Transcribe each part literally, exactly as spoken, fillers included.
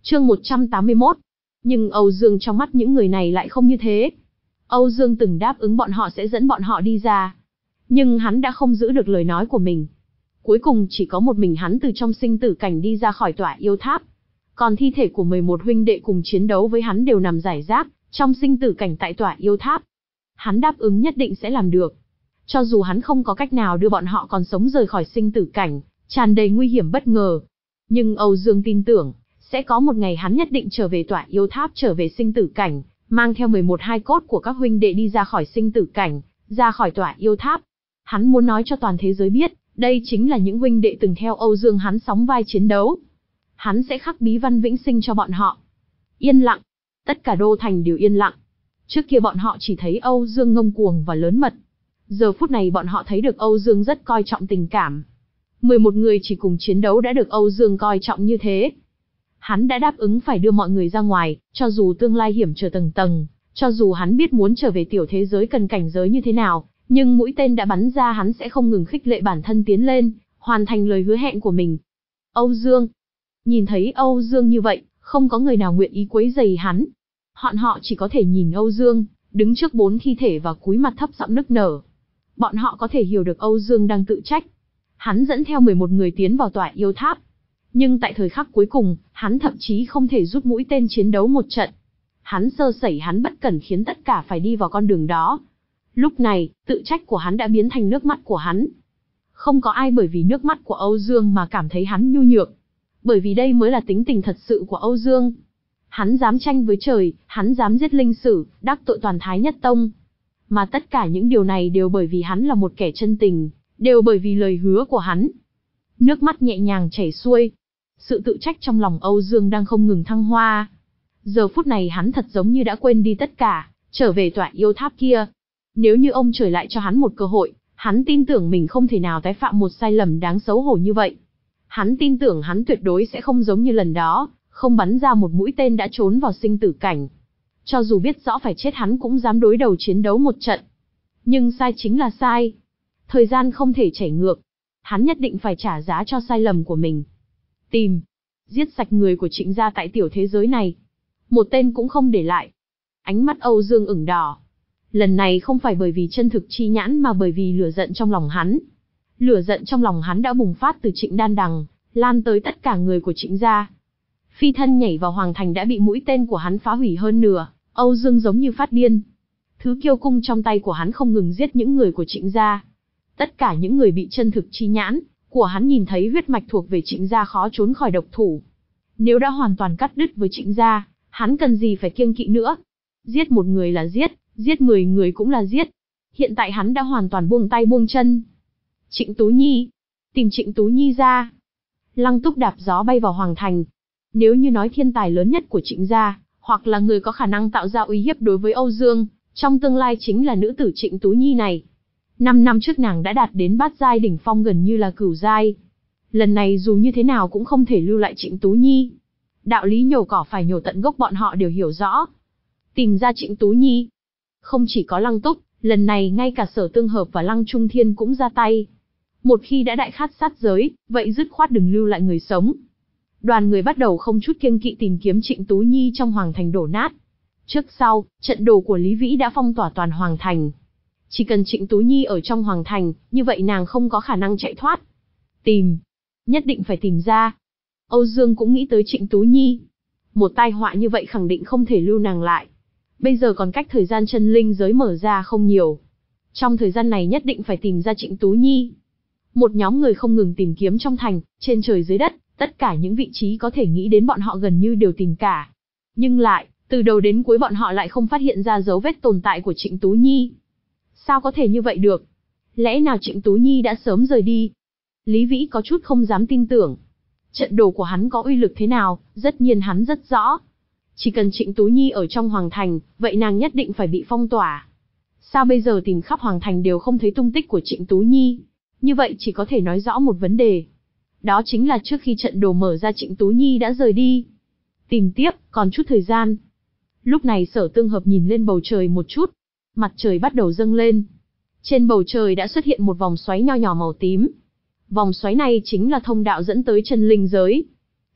Chương một trăm tám mươi mốt. Nhưng Âu Dương trong mắt những người này lại không như thế. Âu Dương từng đáp ứng bọn họ sẽ dẫn bọn họ đi ra. Nhưng hắn đã không giữ được lời nói của mình. Cuối cùng chỉ có một mình hắn từ trong sinh tử cảnh đi ra khỏi tỏa yêu tháp. Còn thi thể của mười một huynh đệ cùng chiến đấu với hắn đều nằm rải rác trong sinh tử cảnh tại tỏa yêu tháp. Hắn đáp ứng nhất định sẽ làm được. Cho dù hắn không có cách nào đưa bọn họ còn sống rời khỏi sinh tử cảnh, tràn đầy nguy hiểm bất ngờ. Nhưng Âu Dương tin tưởng, sẽ có một ngày hắn nhất định trở về tỏa yêu tháp, trở về sinh tử cảnh, mang theo mười một hai cốt của các huynh đệ đi ra khỏi sinh tử cảnh, ra khỏi tỏa yêu tháp. Hắn muốn nói cho toàn thế giới biết, đây chính là những huynh đệ từng theo Âu Dương hắn sóng vai chiến đấu. Hắn sẽ khắc bí văn vĩnh sinh cho bọn họ. Yên lặng. Tất cả đô thành đều yên lặng. Trước kia bọn họ chỉ thấy Âu Dương ngông cuồng và lớn mật. Giờ phút này bọn họ thấy được Âu Dương rất coi trọng tình cảm. mười một người chỉ cùng chiến đấu đã được Âu Dương coi trọng như thế. Hắn đã đáp ứng phải đưa mọi người ra ngoài, cho dù tương lai hiểm trở tầng tầng, cho dù hắn biết muốn trở về tiểu thế giới cần cảnh giới như thế nào, nhưng mũi tên đã bắn ra hắn sẽ không ngừng khích lệ bản thân tiến lên, hoàn thành lời hứa hẹn của mình. Âu Dương. Nhìn thấy Âu Dương như vậy, không có người nào nguyện ý quấy rầy hắn. Bọn họ chỉ có thể nhìn Âu Dương, đứng trước bốn thi thể và cúi mặt thấp giọng nức nở. Bọn họ có thể hiểu được Âu Dương đang tự trách. Hắn dẫn theo mười một người tiến vào tỏa yêu tháp. Nhưng tại thời khắc cuối cùng, hắn thậm chí không thể rút mũi tên chiến đấu một trận. Hắn sơ sẩy, hắn bất cẩn khiến tất cả phải đi vào con đường đó. Lúc này, tự trách của hắn đã biến thành nước mắt của hắn. Không có ai bởi vì nước mắt của Âu Dương mà cảm thấy hắn nhu nhược. Bởi vì đây mới là tính tình thật sự của Âu Dương. Hắn dám tranh với trời, hắn dám giết linh sử, đắc tội toàn Thái Nhất Tông. Mà tất cả những điều này đều bởi vì hắn là một kẻ chân tình, đều bởi vì lời hứa của hắn. Nước mắt nhẹ nhàng chảy xuôi. Sự tự trách trong lòng Âu Dương đang không ngừng thăng hoa. Giờ phút này hắn thật giống như đã quên đi tất cả, trở về tỏa yêu tháp kia. Nếu như ông trời lại cho hắn một cơ hội, hắn tin tưởng mình không thể nào tái phạm một sai lầm đáng xấu hổ như vậy. Hắn tin tưởng hắn tuyệt đối sẽ không giống như lần đó, không bắn ra một mũi tên đã trốn vào sinh tử cảnh. Cho dù biết rõ phải chết hắn cũng dám đối đầu chiến đấu một trận. Nhưng sai chính là sai. Thời gian không thể chảy ngược. Hắn nhất định phải trả giá cho sai lầm của mình. Tìm, giết sạch người của Trịnh gia tại tiểu thế giới này. Một tên cũng không để lại. Ánh mắt Âu Dương ửng đỏ. Lần này không phải bởi vì chân thực chi nhãn mà bởi vì lửa giận trong lòng hắn. Lửa giận trong lòng hắn đã bùng phát từ Trịnh Đan Đằng, lan tới tất cả người của Trịnh gia. Phi thân nhảy vào hoàng thành đã bị mũi tên của hắn phá hủy hơn nửa, Âu Dương giống như phát điên. Thứ kiêu cung trong tay của hắn không ngừng giết những người của Trịnh gia. Tất cả những người bị chân thực chi nhãn của hắn nhìn thấy huyết mạch thuộc về Trịnh gia khó trốn khỏi độc thủ. Nếu đã hoàn toàn cắt đứt với Trịnh gia, hắn cần gì phải kiêng kỵ nữa. Giết một người là giết, giết mười người cũng là giết. Hiện tại hắn đã hoàn toàn buông tay buông chân. Trịnh Tú Nhi. Tìm Trịnh Tú Nhi ra. Lăng Túc đạp gió bay vào hoàng thành. Nếu như nói thiên tài lớn nhất của Trịnh gia, hoặc là người có khả năng tạo ra uy hiếp đối với Âu Dương, trong tương lai chính là nữ tử Trịnh Tú Nhi này. Năm năm trước nàng đã đạt đến bát giai đỉnh phong, gần như là cửu giai. Lần này dù như thế nào cũng không thể lưu lại Trịnh Tú Nhi. Đạo lý nhổ cỏ phải nhổ tận gốc bọn họ đều hiểu rõ. Tìm ra Trịnh Tú Nhi. Không chỉ có Lăng Túc, lần này ngay cả Sở Tương Hợp và Lăng Trung Thiên cũng ra tay. Một khi đã đại khát sát giới, vậy dứt khoát đừng lưu lại người sống. Đoàn người bắt đầu không chút kiêng kỵ tìm kiếm Trịnh Tú Nhi trong hoàng thành đổ nát. Trước sau, trận đồ của Lý Vĩ đã phong tỏa toàn hoàng thành. Chỉ cần Trịnh Tú Nhi ở trong hoàng thành, như vậy nàng không có khả năng chạy thoát. Tìm, nhất định phải tìm ra. Âu Dương cũng nghĩ tới Trịnh Tú Nhi. Một tai họa như vậy khẳng định không thể lưu nàng lại. Bây giờ còn cách thời gian chân linh giới mở ra không nhiều. Trong thời gian này nhất định phải tìm ra Trịnh Tú Nhi. Một nhóm người không ngừng tìm kiếm trong thành, trên trời dưới đất, tất cả những vị trí có thể nghĩ đến bọn họ gần như đều tìm cả. Nhưng lại, từ đầu đến cuối bọn họ lại không phát hiện ra dấu vết tồn tại của Trịnh Tú Nhi. Sao có thể như vậy được? Lẽ nào Trịnh Tú Nhi đã sớm rời đi? Lý Vĩ có chút không dám tin tưởng. Trận đồ của hắn có uy lực thế nào, tất nhiên hắn rất rõ. Chỉ cần Trịnh Tú Nhi ở trong hoàng thành, vậy nàng nhất định phải bị phong tỏa. Sao bây giờ tìm khắp hoàng thành đều không thấy tung tích của Trịnh Tú Nhi? Như vậy chỉ có thể nói rõ một vấn đề. Đó chính là trước khi trận đồ mở ra Trịnh Tú Nhi đã rời đi. Tìm tiếp, còn chút thời gian. Lúc này Sở Tương Hợp nhìn lên bầu trời một chút. Mặt trời bắt đầu dâng lên. Trên bầu trời đã xuất hiện một vòng xoáy nho nhỏ màu tím. Vòng xoáy này chính là thông đạo dẫn tới chân linh giới.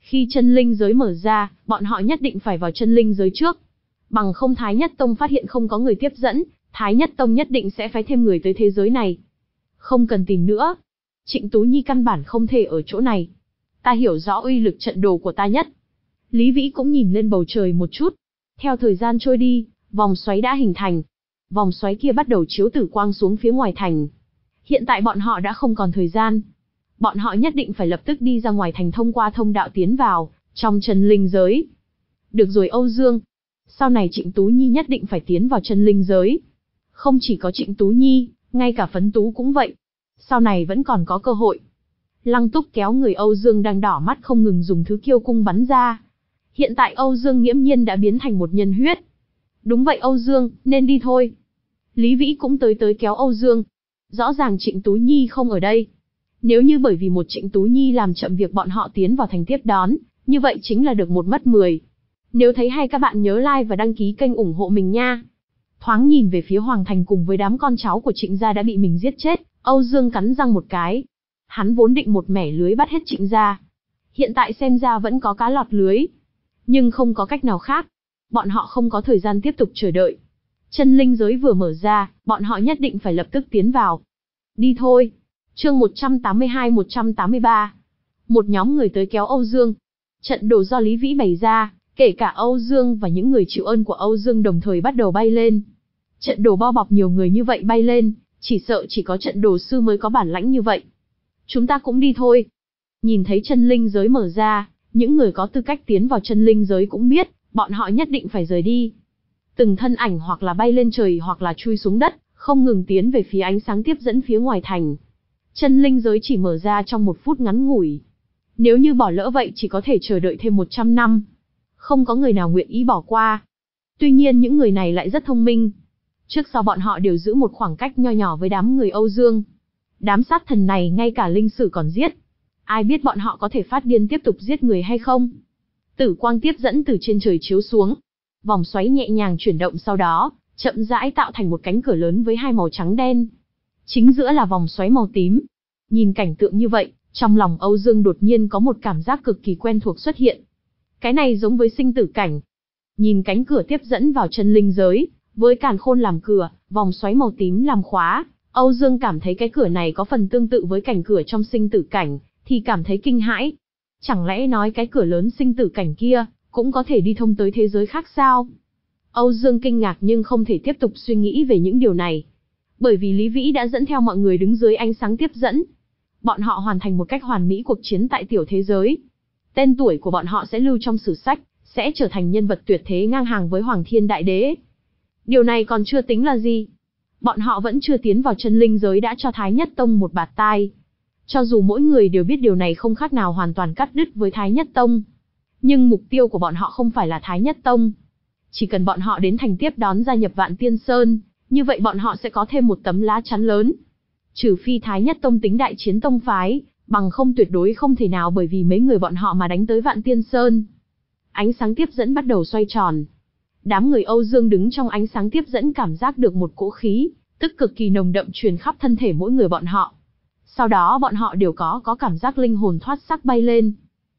Khi chân linh giới mở ra, bọn họ nhất định phải vào chân linh giới trước. Bằng không Thái Nhất Tông phát hiện không có người tiếp dẫn, Thái Nhất Tông nhất định sẽ phái thêm người tới thế giới này. Không cần tìm nữa. Trịnh Tú Nhi căn bản không thể ở chỗ này. Ta hiểu rõ uy lực trận đồ của ta nhất. Lý Vĩ cũng nhìn lên bầu trời một chút. Theo thời gian trôi đi, vòng xoáy đã hình thành. Vòng xoáy kia bắt đầu chiếu tử quang xuống phía ngoài thành. Hiện tại bọn họ đã không còn thời gian. Bọn họ nhất định phải lập tức đi ra ngoài thành thông qua thông đạo tiến vào, trong chân linh giới. Được rồi Âu Dương. Sau này Trịnh Tú Nhi nhất định phải tiến vào chân linh giới. Không chỉ có Trịnh Tú Nhi, ngay cả Phấn Tú cũng vậy. Sau này vẫn còn có cơ hội. Lăng Túc kéo người Âu Dương đang đỏ mắt không ngừng dùng thứ kiêu cung bắn ra. Hiện tại Âu Dương nghiễm nhiên đã biến thành một nhân huyết. Đúng vậy Âu Dương, nên đi thôi. Lý Vĩ cũng tới tới kéo Âu Dương. Rõ ràng Trịnh Tú Nhi không ở đây. Nếu như bởi vì một Trịnh Tú Nhi làm chậm việc bọn họ tiến vào thành tiếp đón, như vậy chính là được một mất mười. Nếu thấy hay các bạn nhớ like và đăng ký kênh ủng hộ mình nha. Thoáng nhìn về phía Hoàng Thành cùng với đám con cháu của Trịnh gia đã bị mình giết chết, Âu Dương cắn răng một cái. Hắn vốn định một mẻ lưới bắt hết Trịnh gia. Hiện tại xem ra vẫn có cá lọt lưới. Nhưng không có cách nào khác. Bọn họ không có thời gian tiếp tục chờ đợi. Chân linh giới vừa mở ra, bọn họ nhất định phải lập tức tiến vào. Đi thôi. Chương một trăm tám mươi hai một trăm tám mươi ba. Một nhóm người tới kéo Âu Dương. Trận đồ do Lý Vĩ bày ra, kể cả Âu Dương và những người chịu ơn của Âu Dương đồng thời bắt đầu bay lên. Trận đồ bao bọc nhiều người như vậy bay lên, chỉ sợ chỉ có trận đồ sư mới có bản lãnh như vậy. Chúng ta cũng đi thôi. Nhìn thấy chân linh giới mở ra, những người có tư cách tiến vào chân linh giới cũng biết, bọn họ nhất định phải rời đi. Từng thân ảnh hoặc là bay lên trời hoặc là chui xuống đất, không ngừng tiến về phía ánh sáng tiếp dẫn phía ngoài thành. Chân linh giới chỉ mở ra trong một phút ngắn ngủi. Nếu như bỏ lỡ vậy chỉ có thể chờ đợi thêm một trăm năm. Không có người nào nguyện ý bỏ qua. Tuy nhiên những người này lại rất thông minh. Trước sau bọn họ đều giữ một khoảng cách nho nhỏ với đám người Âu Dương. Đám sát thần này ngay cả linh sử còn giết. Ai biết bọn họ có thể phát điên tiếp tục giết người hay không? Tử quang tiếp dẫn từ trên trời chiếu xuống. Vòng xoáy nhẹ nhàng chuyển động sau đó, chậm rãi tạo thành một cánh cửa lớn với hai màu trắng đen. Chính giữa là vòng xoáy màu tím. Nhìn cảnh tượng như vậy, trong lòng Âu Dương đột nhiên có một cảm giác cực kỳ quen thuộc xuất hiện. Cái này giống với sinh tử cảnh. Nhìn cánh cửa tiếp dẫn vào chân linh giới, với càn khôn làm cửa, vòng xoáy màu tím làm khóa, Âu Dương cảm thấy cái cửa này có phần tương tự với cảnh cửa trong sinh tử cảnh, thì cảm thấy kinh hãi. Chẳng lẽ nói cái cửa lớn sinh tử cảnh kia, cũng có thể đi thông tới thế giới khác sao? Âu Dương kinh ngạc nhưng không thể tiếp tục suy nghĩ về những điều này. Bởi vì Lý Vĩ đã dẫn theo mọi người đứng dưới ánh sáng tiếp dẫn. Bọn họ hoàn thành một cách hoàn mỹ cuộc chiến tại tiểu thế giới. Tên tuổi của bọn họ sẽ lưu trong sử sách, sẽ trở thành nhân vật tuyệt thế ngang hàng với Hoàng Thiên Đại Đế. Điều này còn chưa tính là gì. Bọn họ vẫn chưa tiến vào chân linh giới đã cho Thái Nhất Tông một bạt tai. Cho dù mỗi người đều biết điều này không khác nào hoàn toàn cắt đứt với Thái Nhất Tông. Nhưng mục tiêu của bọn họ không phải là Thái Nhất Tông. Chỉ cần bọn họ đến thành tiếp đón gia nhập Vạn Tiên Sơn, như vậy bọn họ sẽ có thêm một tấm lá chắn lớn. Trừ phi Thái Nhất Tông tính đại chiến tông phái, bằng không tuyệt đối không thể nào bởi vì mấy người bọn họ mà đánh tới Vạn Tiên Sơn. Ánh sáng tiếp dẫn bắt đầu xoay tròn. Đám người Âu Dương đứng trong ánh sáng tiếp dẫn cảm giác được một cỗ khí, tức cực kỳ nồng đậm truyền khắp thân thể mỗi người bọn họ. Sau đó bọn họ đều có có cảm giác linh hồn thoát xác bay lên.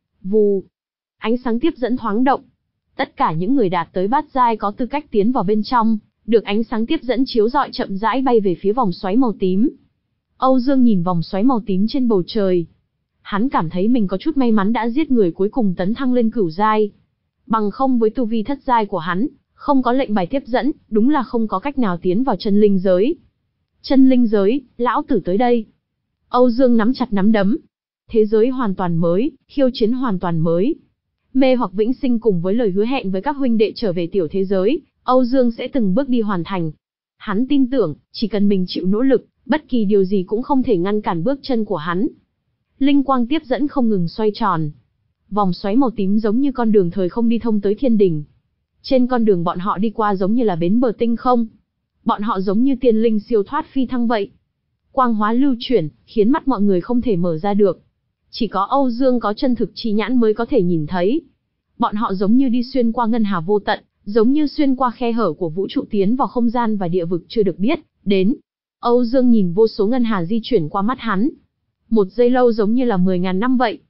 Vù. Ánh sáng tiếp dẫn thoáng động. Tất cả những người đạt tới bát giai có tư cách tiến vào bên trong, được ánh sáng tiếp dẫn chiếu rọi chậm rãi bay về phía vòng xoáy màu tím. Âu Dương nhìn vòng xoáy màu tím trên bầu trời. Hắn cảm thấy mình có chút may mắn đã giết người cuối cùng tấn thăng lên cửu giai. Bằng không với tu vi thất giai của hắn, không có lệnh bài tiếp dẫn, đúng là không có cách nào tiến vào chân linh giới. Chân linh giới, lão tử tới đây. Âu Dương nắm chặt nắm đấm. Thế giới hoàn toàn mới, khiêu chiến hoàn toàn mới. Mê hoặc vĩnh sinh cùng với lời hứa hẹn với các huynh đệ trở về tiểu thế giới, Âu Dương sẽ từng bước đi hoàn thành. Hắn tin tưởng, chỉ cần mình chịu nỗ lực, bất kỳ điều gì cũng không thể ngăn cản bước chân của hắn. Linh quang tiếp dẫn không ngừng xoay tròn. Vòng xoáy màu tím giống như con đường thời không đi thông tới thiên đình. Trên con đường bọn họ đi qua giống như là bến bờ tinh không. Bọn họ giống như tiên linh siêu thoát phi thăng vậy. Quang hóa lưu chuyển, khiến mắt mọi người không thể mở ra được. Chỉ có Âu Dương có chân thực chi nhãn mới có thể nhìn thấy. Bọn họ giống như đi xuyên qua ngân hà vô tận, giống như xuyên qua khe hở của vũ trụ tiến vào không gian và địa vực chưa được biết đến. Âu Dương nhìn vô số ngân hà di chuyển qua mắt hắn. Một giây lâu giống như là mười ngàn năm vậy.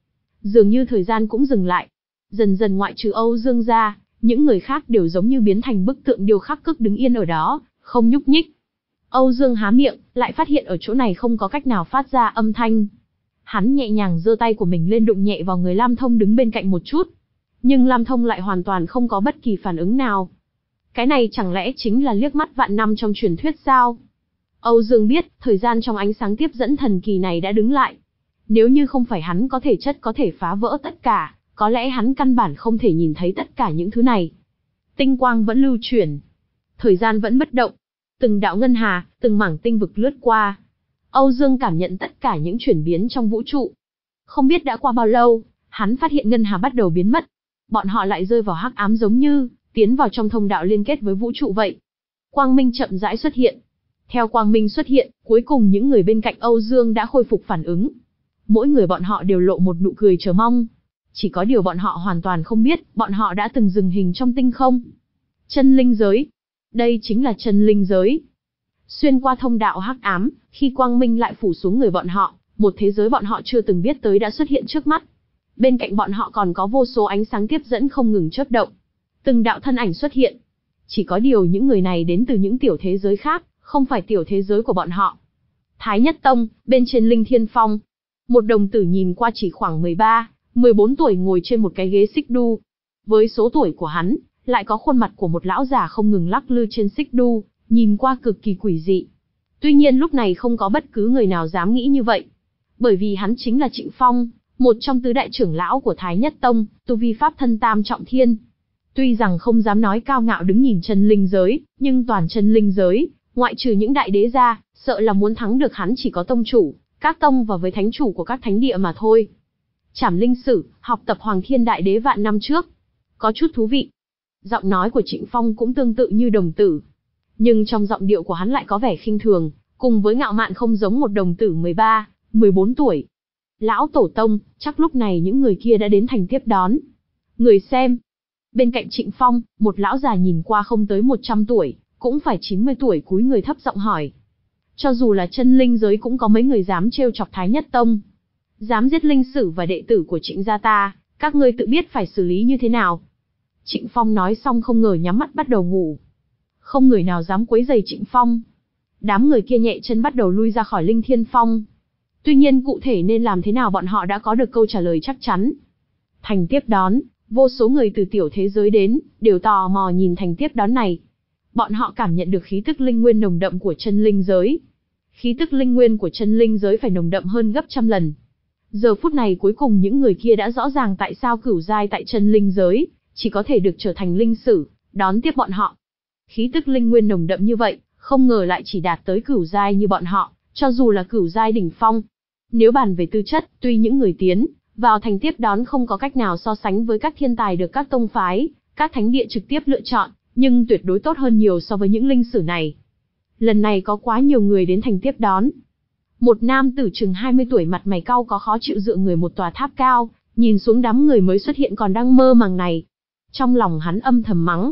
Dường như thời gian cũng dừng lại. Dần dần ngoại trừ Âu Dương ra, những người khác đều giống như biến thành bức tượng điêu khắc cức đứng yên ở đó, không nhúc nhích. Âu Dương há miệng, lại phát hiện ở chỗ này không có cách nào phát ra âm thanh. Hắn nhẹ nhàng giơ tay của mình lên đụng nhẹ vào người Lam Thông đứng bên cạnh một chút. Nhưng Lam Thông lại hoàn toàn không có bất kỳ phản ứng nào. Cái này chẳng lẽ chính là liếc mắt vạn năm trong truyền thuyết sao? Âu Dương biết, thời gian trong ánh sáng tiếp dẫn thần kỳ này đã đứng lại. Nếu như không phải hắn có thể chất có thể phá vỡ tất cả, có lẽ hắn căn bản không thể nhìn thấy tất cả những thứ này. Tinh quang vẫn lưu chuyển. Thời gian vẫn bất động. Từng đạo ngân hà, từng mảng tinh vực lướt qua. Âu Dương cảm nhận tất cả những chuyển biến trong vũ trụ. Không biết đã qua bao lâu, hắn phát hiện ngân hà bắt đầu biến mất. Bọn họ lại rơi vào hắc ám giống như tiến vào trong thông đạo liên kết với vũ trụ vậy. Quang minh chậm rãi xuất hiện. Theo quang minh xuất hiện, cuối cùng những người bên cạnh Âu Dương đã khôi phục phản ứng. Mỗi người bọn họ đều lộ một nụ cười chờ mong. Chỉ có điều bọn họ hoàn toàn không biết, bọn họ đã từng dừng hình trong tinh không. Chân linh giới. Đây chính là chân linh giới. Xuyên qua thông đạo hắc ám, khi quang minh lại phủ xuống người bọn họ, một thế giới bọn họ chưa từng biết tới đã xuất hiện trước mắt. Bên cạnh bọn họ còn có vô số ánh sáng tiếp dẫn không ngừng chớp động. Từng đạo thân ảnh xuất hiện. Chỉ có điều những người này đến từ những tiểu thế giới khác, không phải tiểu thế giới của bọn họ. Thái Nhất Tông, bên trên Linh Thiên Phong. Một đồng tử nhìn qua chỉ khoảng mười ba, mười bốn tuổi ngồi trên một cái ghế xích đu. Với số tuổi của hắn, lại có khuôn mặt của một lão già không ngừng lắc lư trên xích đu, nhìn qua cực kỳ quỷ dị. Tuy nhiên lúc này không có bất cứ người nào dám nghĩ như vậy. Bởi vì hắn chính là Trịnh Phong, một trong tứ đại trưởng lão của Thái Nhất Tông, tu vi pháp thân tam trọng thiên. Tuy rằng không dám nói cao ngạo đứng nhìn chân linh giới, nhưng toàn chân linh giới, ngoại trừ những đại đế ra, sợ là muốn thắng được hắn chỉ có tông chủ, các tông và với thánh chủ của các thánh địa mà thôi. Trảm linh sử, học tập Hoàng Thiên Đại Đế vạn năm trước. Có chút thú vị. Giọng nói của Trịnh Phong cũng tương tự như đồng tử. Nhưng trong giọng điệu của hắn lại có vẻ khinh thường, cùng với ngạo mạn không giống một đồng tử mười ba, mười bốn tuổi. Lão Tổ Tông, chắc lúc này những người kia đã đến thành tiếp đón. Người xem. Bên cạnh Trịnh Phong, một lão già nhìn qua không tới một trăm tuổi, cũng phải chín mươi tuổi cúi người thấp giọng hỏi. Cho dù là chân linh giới cũng có mấy người dám trêu chọc Thái Nhất Tông. Dám giết linh sử và đệ tử của Trịnh gia ta, các ngươi tự biết phải xử lý như thế nào. Trịnh Phong nói xong không ngờ nhắm mắt bắt đầu ngủ. Không người nào dám quấy rầy Trịnh Phong. Đám người kia nhẹ chân bắt đầu lui ra khỏi Linh Thiên Phong. Tuy nhiên cụ thể nên làm thế nào bọn họ đã có được câu trả lời chắc chắn. Thành tiếp đón, vô số người từ tiểu thế giới đến, đều tò mò nhìn thành tiếp đón này. Bọn họ cảm nhận được khí tức linh nguyên nồng đậm của chân linh giới. Khí tức linh nguyên của chân linh giới phải nồng đậm hơn gấp trăm lần. Giờ phút này cuối cùng những người kia đã rõ ràng tại sao cửu giai tại chân linh giới, chỉ có thể được trở thành linh sử, đón tiếp bọn họ. Khí tức linh nguyên nồng đậm như vậy, không ngờ lại chỉ đạt tới cửu giai như bọn họ, cho dù là cửu giai đỉnh phong. Nếu bàn về tư chất, tuy những người tiến vào thành tiếp đón không có cách nào so sánh với các thiên tài được các tông phái, các thánh địa trực tiếp lựa chọn, nhưng tuyệt đối tốt hơn nhiều so với những linh sử này. Lần này có quá nhiều người đến thành tiếp đón. Một nam tử chừng hai mươi tuổi mặt mày cau có khó chịu dựa người một tòa tháp cao, nhìn xuống đám người mới xuất hiện còn đang mơ màng này. Trong lòng hắn âm thầm mắng.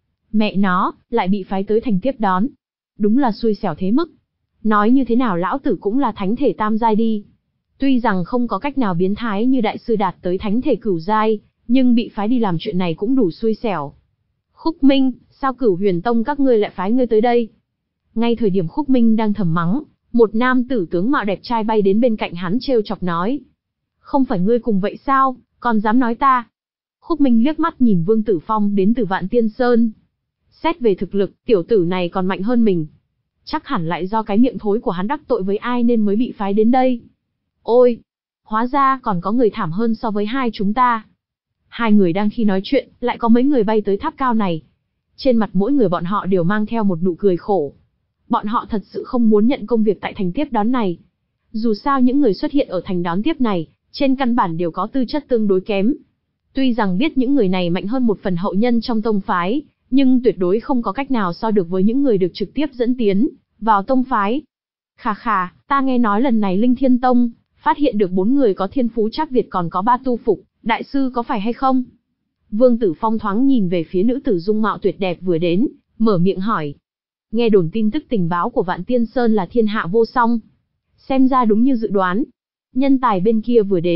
Mẹ nó, lại bị phái tới thành tiếp đón. Đúng là xui xẻo thế mức. Nói như thế nào lão tử cũng là thánh thể tam giai đi. Tuy rằng không có cách nào biến thái như đại sư đạt tới thánh thể cửu giai, nhưng bị phái đi làm chuyện này cũng đủ xui xẻo. Khúc Minh, sao Cửu Huyền Tông các ngươi lại phái ngươi tới đây? Ngay thời điểm Khúc Minh đang thầm mắng, một nam tử tướng mạo đẹp trai bay đến bên cạnh hắn trêu chọc nói. Không phải ngươi cùng vậy sao, còn dám nói ta? Khúc Minh liếc mắt nhìn Vương Tử Phong đến từ Vạn Tiên Sơn. Xét về thực lực, tiểu tử này còn mạnh hơn mình. Chắc hẳn lại do cái miệng thối của hắn đắc tội với ai nên mới bị phái đến đây. Ôi, hóa ra còn có người thảm hơn so với hai chúng ta. Hai người đang khi nói chuyện, lại có mấy người bay tới tháp cao này. Trên mặt mỗi người bọn họ đều mang theo một nụ cười khổ. Bọn họ thật sự không muốn nhận công việc tại thành tiếp đón này. Dù sao những người xuất hiện ở thành đón tiếp này, trên căn bản đều có tư chất tương đối kém. Tuy rằng biết những người này mạnh hơn một phần hậu nhân trong tông phái, nhưng tuyệt đối không có cách nào so được với những người được trực tiếp dẫn tiến vào tông phái. Khà khà, ta nghe nói lần này Linh Thiên Tông phát hiện được bốn người có thiên phú chắc Việt còn có ba tu phục, đại sư có phải hay không? Vương Tử Phong thoáng nhìn về phía nữ tử dung mạo tuyệt đẹp vừa đến, mở miệng hỏi. Nghe đồn tin tức tình báo của Vạn Tiên Sơn là thiên hạ vô song. Xem ra đúng như dự đoán. Nhân tài bên kia vừa đến,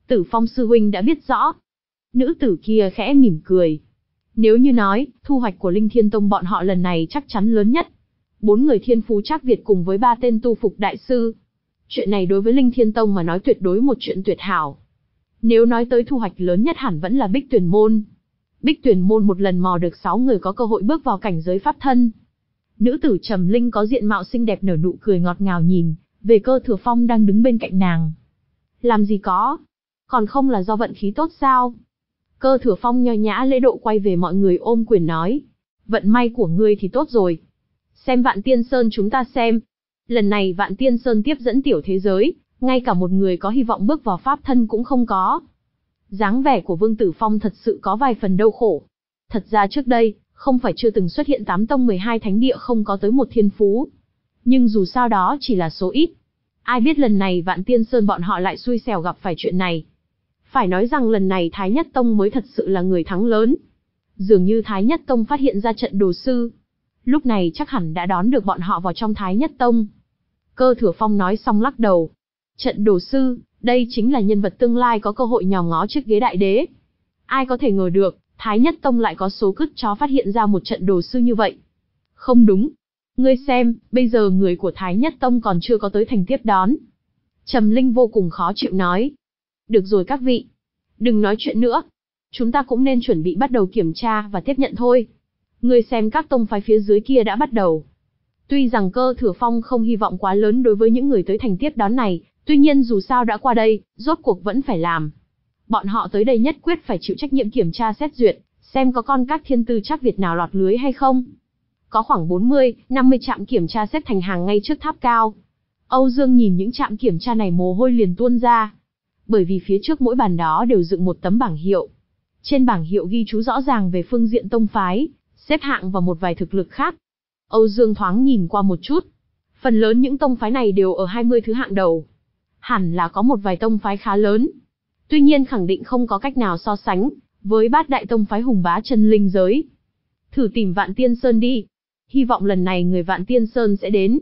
Tử Phong sư huynh đã biết rõ. Nữ tử kia khẽ mỉm cười. Nếu như nói, thu hoạch của Linh Thiên Tông bọn họ lần này chắc chắn lớn nhất. Bốn người thiên phú trác Việt cùng với ba tên tu phục đại sư. Chuyện này đối với Linh Thiên Tông mà nói tuyệt đối một chuyện tuyệt hảo. Nếu nói tới thu hoạch lớn nhất hẳn vẫn là Bích Tuyển Môn. Bích Tuyển Môn một lần mò được sáu người có cơ hội bước vào cảnh giới pháp thân. Nữ tử Trầm Linh có diện mạo xinh đẹp nở nụ cười ngọt ngào nhìn về Cơ Thừa Phong đang đứng bên cạnh nàng. Làm gì có? Còn không là do vận khí tốt sao? Cơ Thừa Phong nho nhã lễ độ quay về mọi người ôm quyền nói. Vận may của ngươi thì tốt rồi. Xem Vạn Tiên Sơn chúng ta xem. Lần này Vạn Tiên Sơn tiếp dẫn tiểu thế giới, ngay cả một người có hy vọng bước vào pháp thân cũng không có. Dáng vẻ của Vương Tử Phong thật sự có vài phần đau khổ. Thật ra trước đây, không phải chưa từng xuất hiện tám tông mười hai thánh địa không có tới một thiên phú. Nhưng dù sao đó chỉ là số ít. Ai biết lần này Vạn Tiên Sơn bọn họ lại xui xẻo gặp phải chuyện này. Phải nói rằng lần này Thái Nhất Tông mới thật sự là người thắng lớn. Dường như Thái Nhất Tông phát hiện ra trận đồ sư. Lúc này chắc hẳn đã đón được bọn họ vào trong Thái Nhất Tông. Cơ Thừa Phong nói xong lắc đầu. Trận đồ sư, đây chính là nhân vật tương lai có cơ hội nhòm ngó chiếc ghế đại đế. Ai có thể ngờ được, Thái Nhất Tông lại có số cứt chó phát hiện ra một trận đồ sư như vậy. Không đúng. Ngươi xem, bây giờ người của Thái Nhất Tông còn chưa có tới thành tiếp đón. Trầm Linh vô cùng khó chịu nói. Được rồi các vị. Đừng nói chuyện nữa. Chúng ta cũng nên chuẩn bị bắt đầu kiểm tra và tiếp nhận thôi. Ngươi xem các tông phái phía dưới kia đã bắt đầu. Tuy rằng Cơ Thừa Phong không hy vọng quá lớn đối với những người tới thành tiếp đón này, tuy nhiên dù sao đã qua đây, rốt cuộc vẫn phải làm. Bọn họ tới đây nhất quyết phải chịu trách nhiệm kiểm tra xét duyệt, xem có con các thiên tư trác Việt nào lọt lưới hay không. Có khoảng bốn mươi, năm mươi trạm kiểm tra xếp thành hàng ngay trước tháp cao. Âu Dương nhìn những trạm kiểm tra này mồ hôi liền tuôn ra. Bởi vì phía trước mỗi bàn đó đều dựng một tấm bảng hiệu. Trên bảng hiệu ghi chú rõ ràng về phương diện tông phái, xếp hạng và một vài thực lực khác. Âu Dương thoáng nhìn qua một chút. Phần lớn những tông phái này đều ở hai mươi thứ hạng đầu. Hẳn là có một vài tông phái khá lớn. Tuy nhiên khẳng định không có cách nào so sánh với bát đại tông phái hùng bá chân linh giới. Thử tìm Vạn Tiên Sơn đi. Hy vọng lần này người Vạn Tiên Sơn sẽ đến.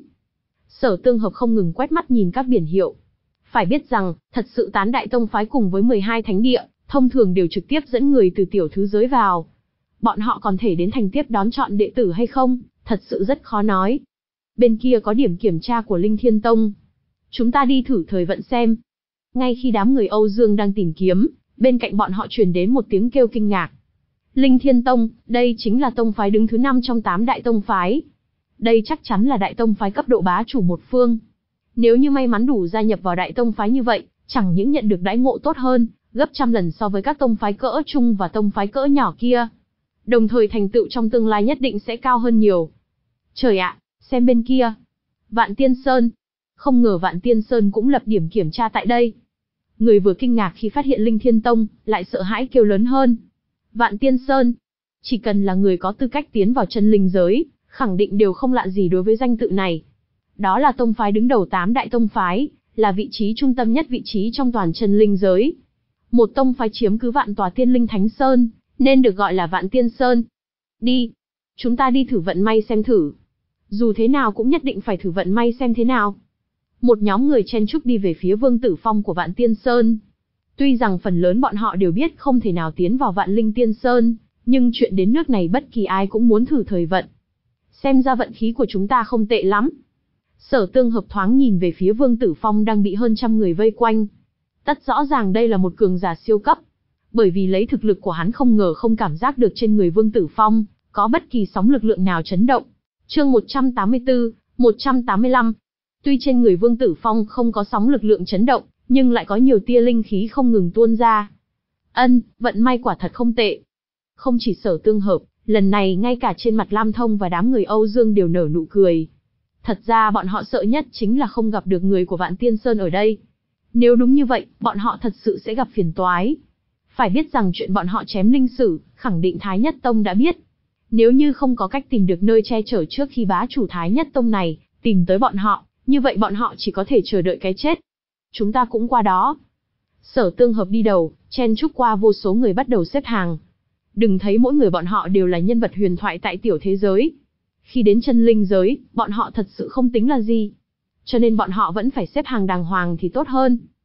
Sở Tương Hợp không ngừng quét mắt nhìn các biển hiệu. Phải biết rằng, thật sự tán đại tông phái cùng với mười hai thánh địa, thông thường đều trực tiếp dẫn người từ tiểu thứ giới vào. Bọn họ còn thể đến thành tiếp đón chọn đệ tử hay không, thật sự rất khó nói. Bên kia có điểm kiểm tra của Linh Thiên Tông. Chúng ta đi thử thời vận xem. Ngay khi đám người Âu Dương đang tìm kiếm, bên cạnh bọn họ truyền đến một tiếng kêu kinh ngạc. Linh Thiên Tông, đây chính là tông phái đứng thứ năm trong tám đại tông phái. Đây chắc chắn là đại tông phái cấp độ bá chủ một phương. Nếu như may mắn đủ gia nhập vào đại tông phái như vậy, chẳng những nhận được đãi ngộ tốt hơn, gấp trăm lần so với các tông phái cỡ trung và tông phái cỡ nhỏ kia. Đồng thời thành tựu trong tương lai nhất định sẽ cao hơn nhiều. Trời ạ, xem bên kia. Vạn Tiên Sơn. Không ngờ Vạn Tiên Sơn cũng lập điểm kiểm tra tại đây. Người vừa kinh ngạc khi phát hiện Linh Thiên Tông, lại sợ hãi kêu lớn hơn. Vạn Tiên Sơn. Chỉ cần là người có tư cách tiến vào chân linh giới, khẳng định đều không lạ gì đối với danh tự này. Đó là tông phái đứng đầu tám đại tông phái, là vị trí trung tâm nhất vị trí trong toàn chân linh giới. Một tông phái chiếm cứ vạn tòa tiên linh thánh sơn, nên được gọi là Vạn Tiên Sơn. Đi. Chúng ta đi thử vận may xem thử. Dù thế nào cũng nhất định phải thử vận may xem thế nào. Một nhóm người chen chúc đi về phía Vương Tử Phong của Vạn Tiên Sơn. Tuy rằng phần lớn bọn họ đều biết không thể nào tiến vào Vạn Linh Tiên Sơn, nhưng chuyện đến nước này bất kỳ ai cũng muốn thử thời vận. Xem ra vận khí của chúng ta không tệ lắm. Sở Tương Hợp thoáng nhìn về phía Vương Tử Phong đang bị hơn trăm người vây quanh. Tất rõ ràng đây là một cường giả siêu cấp. Bởi vì lấy thực lực của hắn không ngờ không cảm giác được trên người Vương Tử Phong có bất kỳ sóng lực lượng nào chấn động. Chương một trăm tám mươi tư, một trăm tám mươi lăm. Tuy trên người Vương Tử Phong không có sóng lực lượng chấn động, nhưng lại có nhiều tia linh khí không ngừng tuôn ra. Ân, vận may quả thật không tệ. Không chỉ Sở Tương Hợp, lần này ngay cả trên mặt Lam Thông và đám người Âu Dương đều nở nụ cười. Thật ra bọn họ sợ nhất chính là không gặp được người của Vạn Tiên Sơn ở đây. Nếu đúng như vậy, bọn họ thật sự sẽ gặp phiền toái. Phải biết rằng chuyện bọn họ chém linh sử, khẳng định Thái Nhất Tông đã biết. Nếu như không có cách tìm được nơi che chở trước khi bá chủ Thái Nhất Tông này tìm tới bọn họ, như vậy bọn họ chỉ có thể chờ đợi cái chết. Chúng ta cũng qua đó. Sở Tương Hợp đi đầu, chen chúc qua vô số người bắt đầu xếp hàng. Đừng thấy mỗi người bọn họ đều là nhân vật huyền thoại tại tiểu thế giới. Khi đến chân linh giới, bọn họ thật sự không tính là gì. Cho nên bọn họ vẫn phải xếp hàng đàng hoàng thì tốt hơn.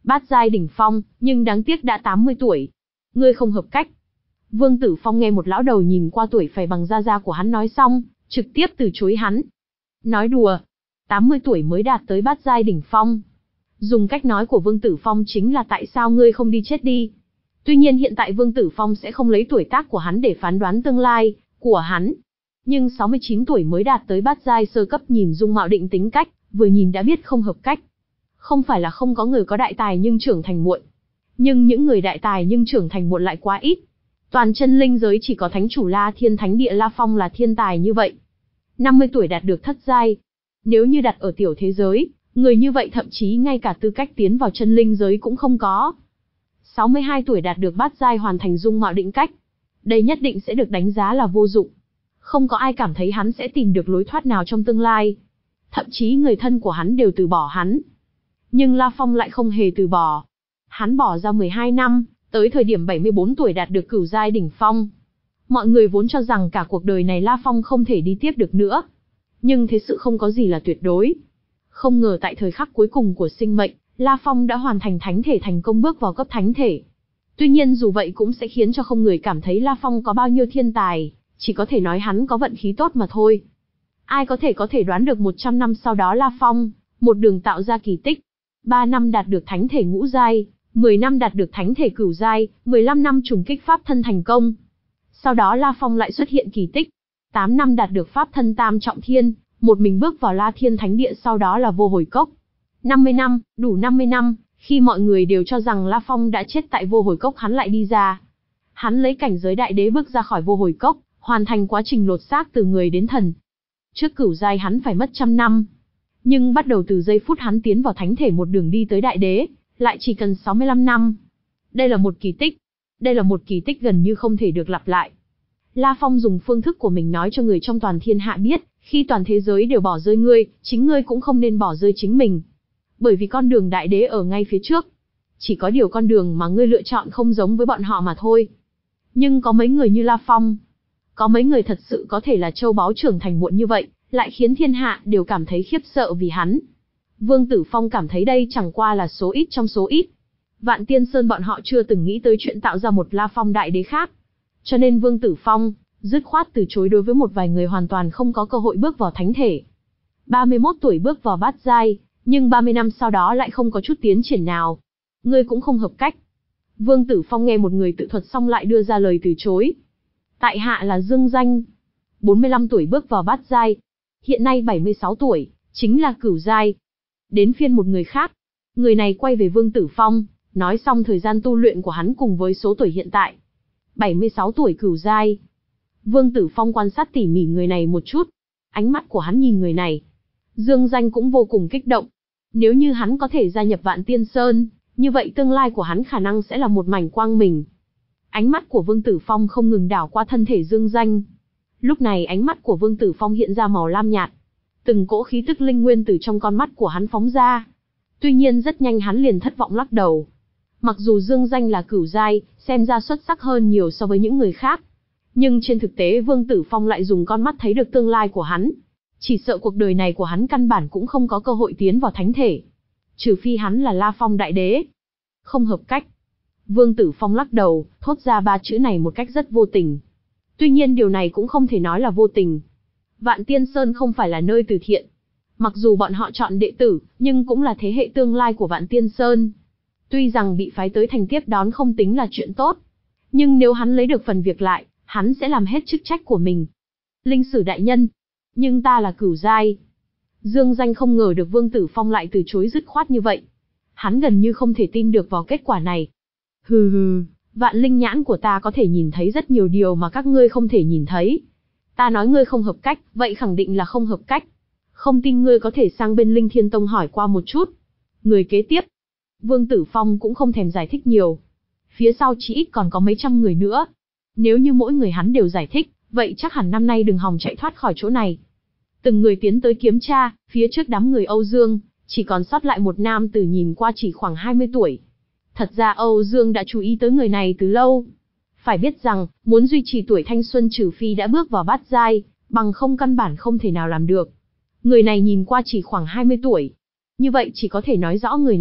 Bát giai đỉnh phong, nhưng đáng tiếc đã tám mươi tuổi. Ngươi không hợp cách. Vương Tử Phong nghe một lão đầu nhìn qua tuổi phải bằng da da của hắn nói xong, trực tiếp từ chối hắn. Nói đùa, tám mươi tuổi mới đạt tới bát giai đỉnh phong. Dùng cách nói của Vương Tử Phong chính là tại sao ngươi không đi chết đi. Tuy nhiên hiện tại Vương Tử Phong sẽ không lấy tuổi tác của hắn để phán đoán tương lai của hắn. Nhưng sáu mươi chín tuổi mới đạt tới bát giai sơ cấp, nhìn dung mạo định tính cách, vừa nhìn đã biết không hợp cách. Không phải là không có người có đại tài nhưng trưởng thành muộn. Nhưng những người đại tài nhưng trưởng thành muộn lại quá ít. Toàn chân linh giới chỉ có thánh chủ La Thiên Thánh Địa La Phong là thiên tài như vậy. năm mươi tuổi đạt được thất giai. Nếu như đặt ở tiểu thế giới, người như vậy thậm chí ngay cả tư cách tiến vào chân linh giới cũng không có. sáu mươi hai tuổi đạt được bát giai hoàn thành dung mạo định cách. Đây nhất định sẽ được đánh giá là vô dụng. Không có ai cảm thấy hắn sẽ tìm được lối thoát nào trong tương lai. Thậm chí người thân của hắn đều từ bỏ hắn. Nhưng La Phong lại không hề từ bỏ. Hắn bỏ ra mười hai năm, tới thời điểm bảy mươi bốn tuổi đạt được cửu giai đỉnh phong. Mọi người vốn cho rằng cả cuộc đời này La Phong không thể đi tiếp được nữa. Nhưng thế sự không có gì là tuyệt đối. Không ngờ tại thời khắc cuối cùng của sinh mệnh, La Phong đã hoàn thành thánh thể, thành công bước vào cấp thánh thể. Tuy nhiên dù vậy cũng sẽ khiến cho không người cảm thấy La Phong có bao nhiêu thiên tài, chỉ có thể nói hắn có vận khí tốt mà thôi. Ai có thể có thể đoán được một trăm năm sau đó La Phong, một đường tạo ra kỳ tích. ba năm đạt được thánh thể ngũ giai, mười năm đạt được thánh thể cửu giai, mười lăm năm trùng kích pháp thân thành công. Sau đó La Phong lại xuất hiện kỳ tích. tám năm đạt được pháp thân tam trọng thiên, một mình bước vào La Thiên Thánh Địa, sau đó là vô hồi cốc. năm mươi năm, đủ năm mươi năm, khi mọi người đều cho rằng La Phong đã chết tại vô hồi cốc, hắn lại đi ra. Hắn lấy cảnh giới đại đế bước ra khỏi vô hồi cốc, hoàn thành quá trình lột xác từ người đến thần. Trước cửu giai hắn phải mất trăm năm. Nhưng bắt đầu từ giây phút hắn tiến vào thánh thể một đường đi tới đại đế, lại chỉ cần sáu mươi lăm năm. Đây là một kỳ tích. Đây là một kỳ tích gần như không thể được lặp lại. La Phong dùng phương thức của mình nói cho người trong toàn thiên hạ biết, khi toàn thế giới đều bỏ rơi ngươi, chính ngươi cũng không nên bỏ rơi chính mình. Bởi vì con đường đại đế ở ngay phía trước. Chỉ có điều con đường mà ngươi lựa chọn không giống với bọn họ mà thôi. Nhưng có mấy người như La Phong, có mấy người thật sự có thể là châu báu trưởng thành muộn như vậy, lại khiến thiên hạ đều cảm thấy khiếp sợ vì hắn. Vương Tử Phong cảm thấy đây chẳng qua là số ít trong số ít. Vạn Tiên Sơn bọn họ chưa từng nghĩ tới chuyện tạo ra một La Phong đại đế khác. Cho nên Vương Tử Phong dứt khoát từ chối đối với một vài người hoàn toàn không có cơ hội bước vào thánh thể. ba mươi mốt tuổi bước vào bát giai, nhưng ba mươi năm sau đó lại không có chút tiến triển nào. Ngươi cũng không hợp cách. Vương Tử Phong nghe một người tự thuật xong lại đưa ra lời từ chối. Tại hạ là Dương Danh, bốn mươi lăm tuổi bước vào bát giai, hiện nay bảy mươi sáu tuổi, chính là cửu giai. Đến phiên một người khác, người này quay về Vương Tử Phong, nói xong thời gian tu luyện của hắn cùng với số tuổi hiện tại. bảy mươi sáu tuổi cửu giai. Vương Tử Phong quan sát tỉ mỉ người này một chút, ánh mắt của hắn nhìn người này. Dương Danh cũng vô cùng kích động. Nếu như hắn có thể gia nhập Vạn Tiên Sơn, như vậy tương lai của hắn khả năng sẽ là một mảnh quang minh. Ánh mắt của Vương Tử Phong không ngừng đảo qua thân thể Dương Danh. Lúc này ánh mắt của Vương Tử Phong hiện ra màu lam nhạt. Từng cỗ khí tức linh nguyên từ trong con mắt của hắn phóng ra. Tuy nhiên rất nhanh hắn liền thất vọng lắc đầu. Mặc dù Dương Danh là cửu giai, xem ra xuất sắc hơn nhiều so với những người khác. Nhưng trên thực tế Vương Tử Phong lại dùng con mắt thấy được tương lai của hắn. Chỉ sợ cuộc đời này của hắn căn bản cũng không có cơ hội tiến vào thánh thể. Trừ phi hắn là La Phong đại đế. Không hợp cách. Vương Tử Phong lắc đầu, thốt ra ba chữ này một cách rất vô tình. Tuy nhiên điều này cũng không thể nói là vô tình. Vạn Tiên Sơn không phải là nơi từ thiện. Mặc dù bọn họ chọn đệ tử, nhưng cũng là thế hệ tương lai của Vạn Tiên Sơn. Tuy rằng bị phái tới thành tiếp đón không tính là chuyện tốt. Nhưng nếu hắn lấy được phần việc lại, hắn sẽ làm hết chức trách của mình. Linh Sử đại nhân. Nhưng ta là cửu giai. Dương Danh không ngờ được Vương Tử Phong lại từ chối dứt khoát như vậy. Hắn gần như không thể tin được vào kết quả này. Hừ hừ, vạn linh nhãn của ta có thể nhìn thấy rất nhiều điều mà các ngươi không thể nhìn thấy. Ta nói ngươi không hợp cách, vậy khẳng định là không hợp cách. Không tin ngươi có thể sang bên Linh Thiên Tông hỏi qua một chút. Người kế tiếp. Vương Tử Phong cũng không thèm giải thích nhiều. Phía sau chỉ ít còn có mấy trăm người nữa. Nếu như mỗi người hắn đều giải thích, vậy chắc hẳn năm nay đừng hòng chạy thoát khỏi chỗ này. Từng người tiến tới kiểm tra, phía trước đám người Âu Dương, chỉ còn sót lại một nam tử nhìn qua chỉ khoảng hai mươi tuổi. Thật ra Âu Dương đã chú ý tới người này từ lâu. Phải biết rằng, muốn duy trì tuổi thanh xuân trừ phi đã bước vào bát giai, bằng không căn bản không thể nào làm được. Người này nhìn qua chỉ khoảng hai mươi tuổi. Như vậy chỉ có thể nói rõ người này,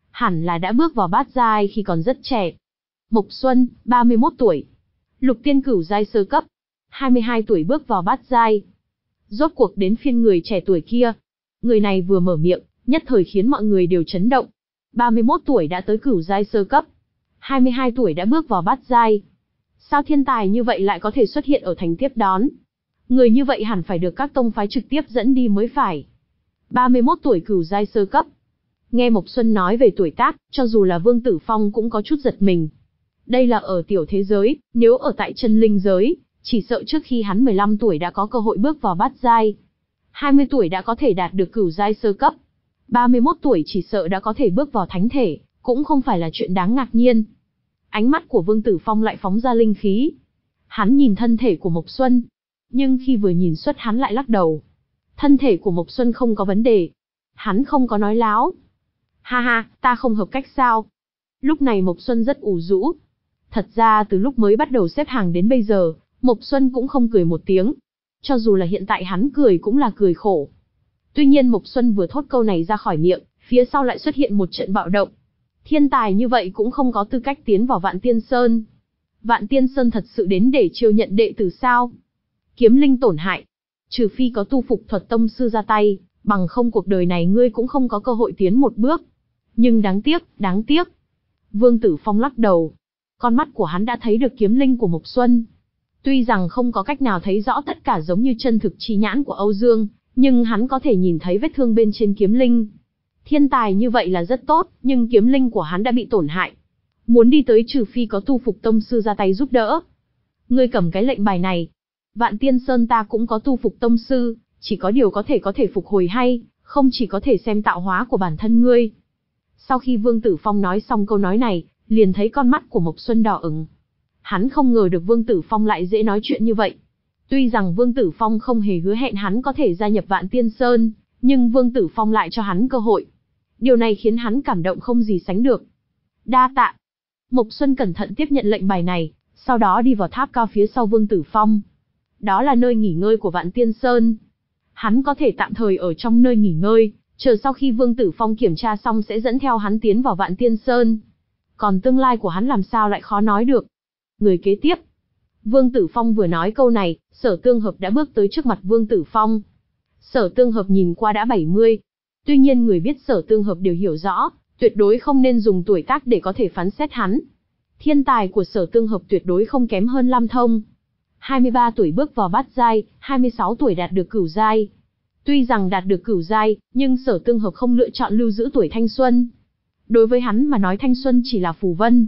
Hẳn là đã bước vào bát giai khi còn rất trẻ. Mộc Xuân, ba mươi mốt tuổi. Lục tiên cửu giai sơ cấp. hai mươi hai tuổi bước vào bát giai. Rốt cuộc đến phiên người trẻ tuổi kia. Người này vừa mở miệng, nhất thời khiến mọi người đều chấn động. ba mươi mốt tuổi đã tới cửu giai sơ cấp. hai mươi hai tuổi đã bước vào bát giai. Sao thiên tài như vậy lại có thể xuất hiện ở thành tiếp đón? Người như vậy hẳn phải được các tông phái trực tiếp dẫn đi mới phải. ba mươi mốt tuổi cửu giai sơ cấp. Nghe Mộc Xuân nói về tuổi tác, cho dù là Vương Tử Phong cũng có chút giật mình. Đây là ở tiểu thế giới, nếu ở tại chân linh giới, chỉ sợ trước khi hắn mười lăm tuổi đã có cơ hội bước vào bát giai. hai mươi tuổi đã có thể đạt được cửu giai sơ cấp. ba mươi mốt tuổi chỉ sợ đã có thể bước vào thánh thể, cũng không phải là chuyện đáng ngạc nhiên. Ánh mắt của Vương Tử Phong lại phóng ra linh khí. Hắn nhìn thân thể của Mộc Xuân, nhưng khi vừa nhìn xuất hắn lại lắc đầu. Thân thể của Mộc Xuân không có vấn đề. Hắn không có nói láo. Ha ha, ta không hợp cách sao? Lúc này Mộc Xuân rất ủ rũ. Thật ra từ lúc mới bắt đầu xếp hàng đến bây giờ, Mộc Xuân cũng không cười một tiếng. Cho dù là hiện tại hắn cười cũng là cười khổ. Tuy nhiên Mộc Xuân vừa thốt câu này ra khỏi miệng, phía sau lại xuất hiện một trận bạo động. Thiên tài như vậy cũng không có tư cách tiến vào Vạn Tiên Sơn. Vạn Tiên Sơn thật sự đến để chiêu nhận đệ tử sao? Kiếm linh tổn hại. Trừ phi có tu phục thuật tông sư ra tay, bằng không cuộc đời này ngươi cũng không có cơ hội tiến một bước. Nhưng đáng tiếc, đáng tiếc. Vương Tử Phong lắc đầu. Con mắt của hắn đã thấy được kiếm linh của Mộc Xuân. Tuy rằng không có cách nào thấy rõ tất cả giống như chân thực chi nhãn của Âu Dương, nhưng hắn có thể nhìn thấy vết thương bên trên kiếm linh. Thiên tài như vậy là rất tốt, nhưng kiếm linh của hắn đã bị tổn hại. Muốn đi tới trừ phi có tu phục tông sư ra tay giúp đỡ. Ngươi cầm cái lệnh bài này. Vạn Tiên Sơn ta cũng có tu phục tông sư, chỉ có điều có thể có thể phục hồi hay, không chỉ có thể xem tạo hóa của bản thân ngươi. Sau khi Vương Tử Phong nói xong câu nói này, liền thấy con mắt của Mộc Xuân đỏ ửng. Hắn không ngờ được Vương Tử Phong lại dễ nói chuyện như vậy. Tuy rằng Vương Tử Phong không hề hứa hẹn hắn có thể gia nhập Vạn Tiên Sơn, nhưng Vương Tử Phong lại cho hắn cơ hội. Điều này khiến hắn cảm động không gì sánh được. Đa tạ. Mộc Xuân cẩn thận tiếp nhận lệnh bài này, sau đó đi vào tháp cao phía sau Vương Tử Phong. Đó là nơi nghỉ ngơi của Vạn Tiên Sơn. Hắn có thể tạm thời ở trong nơi nghỉ ngơi, chờ sau khi Vương Tử Phong kiểm tra xong sẽ dẫn theo hắn tiến vào Vạn Tiên Sơn. Còn tương lai của hắn làm sao lại khó nói được. Người kế tiếp. Vương Tử Phong vừa nói câu này, Sở Tương Hợp đã bước tới trước mặt Vương Tử Phong. Sở Tương Hợp nhìn qua đã bảy mươi. Tuy nhiên người biết Sở Tương Hợp đều hiểu rõ, tuyệt đối không nên dùng tuổi tác để có thể phán xét hắn. Thiên tài của Sở Tương Hợp tuyệt đối không kém hơn Lam Thông. hai mươi ba tuổi bước vào bát giai, hai mươi sáu tuổi đạt được cửu giai. Tuy rằng đạt được cửu giai, nhưng Sở Tương Hợp không lựa chọn lưu giữ tuổi thanh xuân. Đối với hắn mà nói thanh xuân chỉ là phù vân.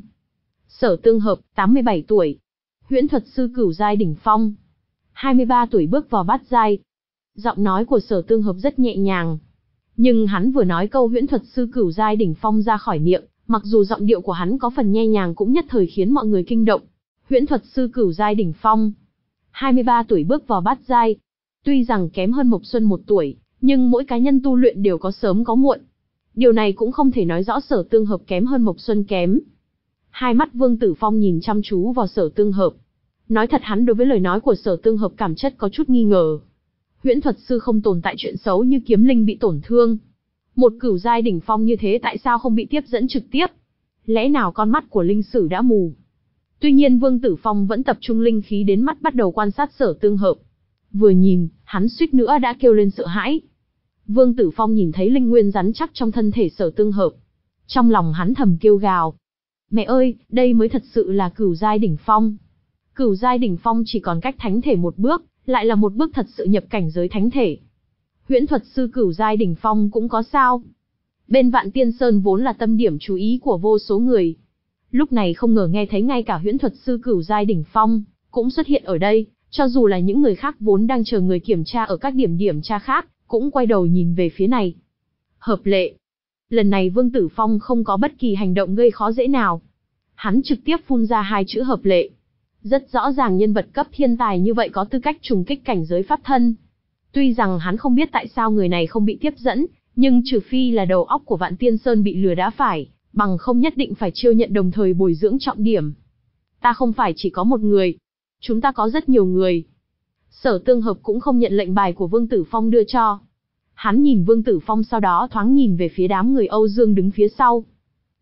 Sở Tương Hợp, tám mươi bảy tuổi. Huyễn thuật sư cửu giai đỉnh phong. hai mươi ba tuổi bước vào bát giai. Giọng nói của Sở Tương Hợp rất nhẹ nhàng. Nhưng hắn vừa nói câu huyễn thuật sư cửu giai đỉnh phong ra khỏi miệng, mặc dù giọng điệu của hắn có phần nhẹ nhàng cũng nhất thời khiến mọi người kinh động. Huyễn thuật sư cửu giai đỉnh phong. hai mươi ba tuổi bước vào bát giai. Tuy rằng kém hơn Mộc Xuân một tuổi, nhưng mỗi cá nhân tu luyện đều có sớm có muộn. Điều này cũng không thể nói rõ Sở Tương Hợp kém hơn Mộc Xuân kém. Hai mắt Vương Tử Phong nhìn chăm chú vào Sở Tương Hợp. Nói thật hắn đối với lời nói của Sở Tương Hợp cảm chất có chút nghi ngờ. Huyễn thuật sư không tồn tại chuyện xấu như kiếm linh bị tổn thương. Một cửu giai đỉnh phong như thế tại sao không bị tiếp dẫn trực tiếp? Lẽ nào con mắt của linh sử đã mù? Tuy nhiên Vương Tử Phong vẫn tập trung linh khí đến mắt bắt đầu quan sát Sở Tương Hợp. Vừa nhìn, hắn suýt nữa đã kêu lên sợ hãi. Vương Tử Phong nhìn thấy linh nguyên rắn chắc trong thân thể Sở Tương Hợp. Trong lòng hắn thầm kêu gào. Mẹ ơi, đây mới thật sự là cửu giai đỉnh phong. Cửu giai đỉnh phong chỉ còn cách thánh thể một bước, lại là một bước thật sự nhập cảnh giới thánh thể. Huyễn thuật sư cửu giai đỉnh phong cũng có sao? Bên Vạn Tiên Sơn vốn là tâm điểm chú ý của vô số người. Lúc này không ngờ nghe thấy ngay cả huyễn thuật sư cửu giai đỉnh phong cũng xuất hiện ở đây, cho dù là những người khác vốn đang chờ người kiểm tra ở các điểm điểm tra khác, cũng quay đầu nhìn về phía này. Hợp lệ. Lần này Vương Tử Phong không có bất kỳ hành động gây khó dễ nào. Hắn trực tiếp phun ra hai chữ hợp lệ. Rất rõ ràng nhân vật cấp thiên tài như vậy có tư cách trùng kích cảnh giới pháp thân. Tuy rằng hắn không biết tại sao người này không bị tiếp dẫn, nhưng trừ phi là đầu óc của Vạn Tiên Sơn bị lừa đã phải, bằng không nhất định phải chiêu nhận đồng thời bồi dưỡng trọng điểm. Ta không phải chỉ có một người. Chúng ta có rất nhiều người. Sở Tương Hợp cũng không nhận lệnh bài của Vương Tử Phong đưa cho. Hắn nhìn Vương Tử Phong sau đó thoáng nhìn về phía đám người Âu Dương đứng phía sau.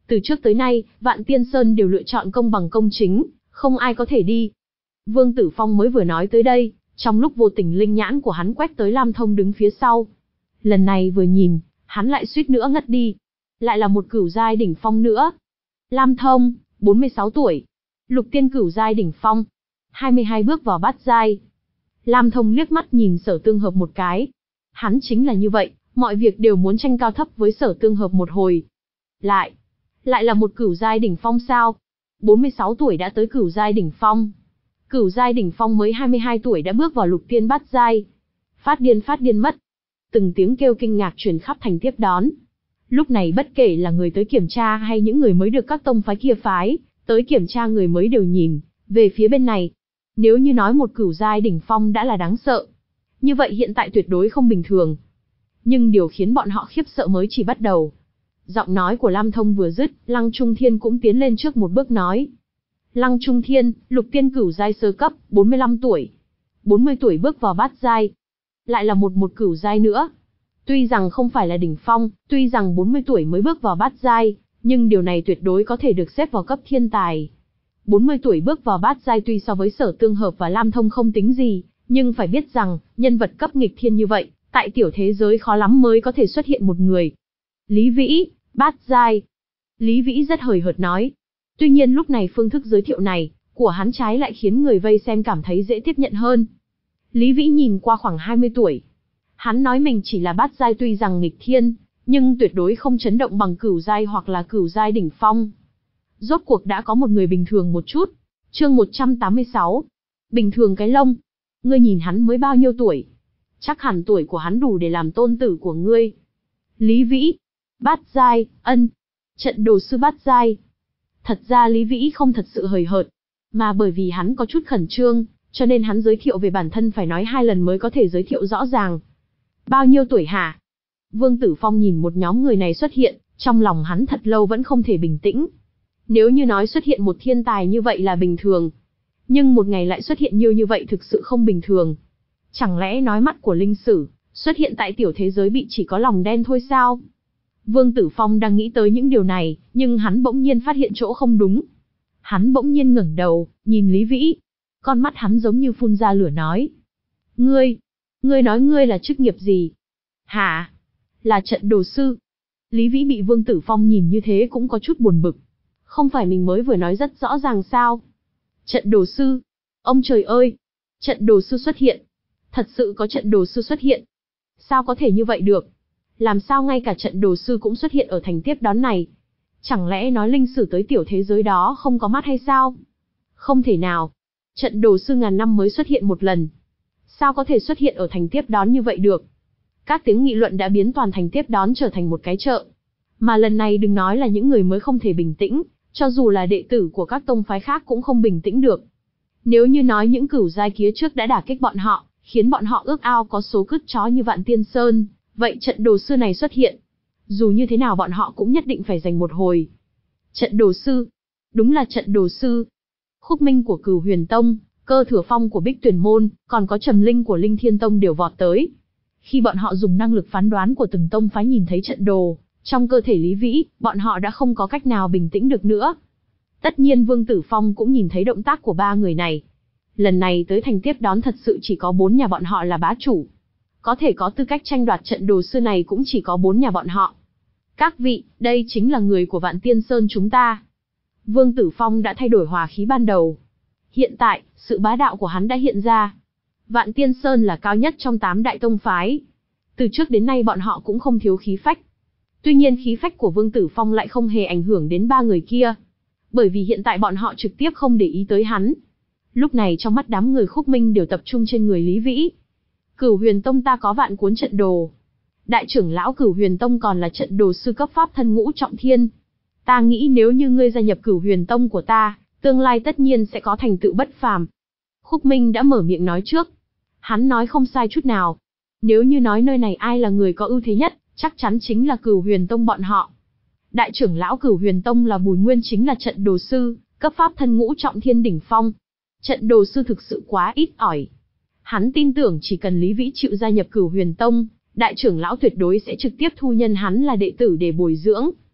Từ trước tới nay, Vạn Tiên Sơn đều lựa chọn công bằng công chính, không ai có thể đi. Vương Tử Phong mới vừa nói tới đây, trong lúc vô tình linh nhãn của hắn quét tới Lam Thông đứng phía sau. Lần này vừa nhìn, hắn lại suýt nữa ngất đi. Lại là một cửu giai đỉnh phong nữa. Lam Thông, bốn mươi sáu tuổi. Lục tiên cửu giai đỉnh phong. hai mươi hai bước vào bát giai. Lam Thông liếc mắt nhìn Sở Tương Hợp một cái. Hắn chính là như vậy, mọi việc đều muốn tranh cao thấp với Sở Tương Hợp một hồi. Lại, lại là một cửu giai đỉnh phong sao? bốn mươi sáu tuổi đã tới cửu giai đỉnh phong. Cửu giai đỉnh phong mới hai mươi hai tuổi đã bước vào lục tiên bát giai. Phát điên phát điên mất. Từng tiếng kêu kinh ngạc truyền khắp thành tiếp đón. Lúc này bất kể là người tới kiểm tra hay những người mới được các tông phái kia phái, tới kiểm tra người mới đều nhìn về phía bên này. Nếu như nói một cửu giai đỉnh phong đã là đáng sợ, như vậy hiện tại tuyệt đối không bình thường. Nhưng điều khiến bọn họ khiếp sợ mới chỉ bắt đầu. Giọng nói của Lam Thông vừa dứt, Lăng Trung Thiên cũng tiến lên trước một bước nói. Lăng Trung Thiên, lục tiên cửu giai sơ cấp, bốn mươi lăm tuổi. bốn mươi tuổi bước vào bát giai. Lại là một một cửu giai nữa. Tuy rằng không phải là đỉnh phong, tuy rằng bốn mươi tuổi mới bước vào bát giai, nhưng điều này tuyệt đối có thể được xếp vào cấp thiên tài. bốn mươi tuổi bước vào bát giai tuy so với Sở Tương Hợp và Lam Thông không tính gì, nhưng phải biết rằng, nhân vật cấp nghịch thiên như vậy, tại tiểu thế giới khó lắm mới có thể xuất hiện một người. Lý Vĩ, bát giai. Lý Vĩ rất hời hợt nói. Tuy nhiên lúc này phương thức giới thiệu này, của hắn trái lại khiến người vây xem cảm thấy dễ tiếp nhận hơn. Lý Vĩ nhìn qua khoảng hai mươi tuổi. Hắn nói mình chỉ là bát giai tuy rằng nghịch thiên, nhưng tuyệt đối không chấn động bằng cửu giai hoặc là cửu giai đỉnh phong. Rốt cuộc đã có một người bình thường một chút. Chương một trăm tám mươi sáu. Bình thường cái lông. Ngươi nhìn hắn mới bao nhiêu tuổi? Chắc hẳn tuổi của hắn đủ để làm tôn tử của ngươi. Lý Vĩ. Bát giai, ân. Trận đồ sư bát giai. Thật ra Lý Vĩ không thật sự hời hợt, mà bởi vì hắn có chút khẩn trương, cho nên hắn giới thiệu về bản thân phải nói hai lần mới có thể giới thiệu rõ ràng. Bao nhiêu tuổi hả? Vương Tử Phong nhìn một nhóm người này xuất hiện, trong lòng hắn thật lâu vẫn không thể bình tĩnh. Nếu như nói xuất hiện một thiên tài như vậy là bình thường, nhưng một ngày lại xuất hiện nhiều như vậy thực sự không bình thường. Chẳng lẽ nói mắt của linh sử, xuất hiện tại tiểu thế giới bị chỉ có lòng đen thôi sao? Vương Tử Phong đang nghĩ tới những điều này, nhưng hắn bỗng nhiên phát hiện chỗ không đúng. Hắn bỗng nhiên ngẩng đầu, nhìn Lý Vĩ. Con mắt hắn giống như phun ra lửa nói. Ngươi, ngươi nói ngươi là chức nghiệp gì? Hả? Là trận đồ sư. Lý Vĩ bị Vương Tử Phong nhìn như thế cũng có chút buồn bực. Không phải mình mới vừa nói rất rõ ràng sao? Trận đồ sư. Ông trời ơi! Trận đồ sư xuất hiện. Thật sự có trận đồ sư xuất hiện. Sao có thể như vậy được? Làm sao ngay cả trận đồ sư cũng xuất hiện ở thành tiếp đón này? Chẳng lẽ nói linh sử tới tiểu thế giới đó không có mắt hay sao? Không thể nào. Trận đồ sư ngàn năm mới xuất hiện một lần. Sao có thể xuất hiện ở thành tiếp đón như vậy được? Các tiếng nghị luận đã biến toàn thành tiếp đón trở thành một cái chợ. Mà lần này đừng nói là những người mới không thể bình tĩnh, cho dù là đệ tử của các tông phái khác cũng không bình tĩnh được. Nếu như nói những cửu giai kia trước đã đả kích bọn họ, khiến bọn họ ước ao có số cứt chó như Vạn Tiên Sơn, vậy trận đồ sư này xuất hiện, dù như thế nào bọn họ cũng nhất định phải giành một hồi. Trận đồ sư, đúng là trận đồ sư. Khúc Minh của Cửu Huyền Tông, Cơ Thừa Phong của Bích Tuyển Môn, còn có Trầm Linh của Linh Thiên Tông đều vọt tới. Khi bọn họ dùng năng lực phán đoán của từng tông phái nhìn thấy trận đồ trong cơ thể Lý Vĩ, bọn họ đã không có cách nào bình tĩnh được nữa. Tất nhiên Vương Tử Phong cũng nhìn thấy động tác của ba người này. Lần này tới thành tiếp đón thật sự chỉ có bốn nhà bọn họ là bá chủ. Có thể có tư cách tranh đoạt trận đồ sư này cũng chỉ có bốn nhà bọn họ. Các vị, đây chính là người của Vạn Tiên Sơn chúng ta. Vương Tử Phong đã thay đổi hòa khí ban đầu. Hiện tại, sự bá đạo của hắn đã hiện ra. Vạn Tiên Sơn là cao nhất trong tám đại tông phái. Từ trước đến nay bọn họ cũng không thiếu khí phách. Tuy nhiên khí phách của Vương Tử Phong lại không hề ảnh hưởng đến ba người kia. Bởi vì hiện tại bọn họ trực tiếp không để ý tới hắn. Lúc này trong mắt đám người Khúc Minh đều tập trung trên người Lý Vĩ. Cửu Huyền Tông ta có vạn cuốn trận đồ. Đại trưởng lão Cửu Huyền Tông còn là trận đồ sư cấp pháp thân ngũ trọng thiên. Ta nghĩ nếu như ngươi gia nhập Cửu Huyền Tông của ta, tương lai tất nhiên sẽ có thành tựu bất phàm. Khúc Minh đã mở miệng nói trước. Hắn nói không sai chút nào. Nếu như nói nơi này ai là người có ưu thế nhất, chắc chắn chính là Cửu Huyền Tông bọn họ. Đại trưởng lão Cửu Huyền Tông là Bùi Nguyên chính là trận đồ sư, cấp pháp thân ngũ trọng thiên đỉnh phong. Trận đồ sư thực sự quá ít ỏi. Hắn tin tưởng chỉ cần Lý Vĩ chịu gia nhập Cửu Huyền Tông, đại trưởng lão tuyệt đối sẽ trực tiếp thu nhân hắn là đệ tử để bồi dưỡng.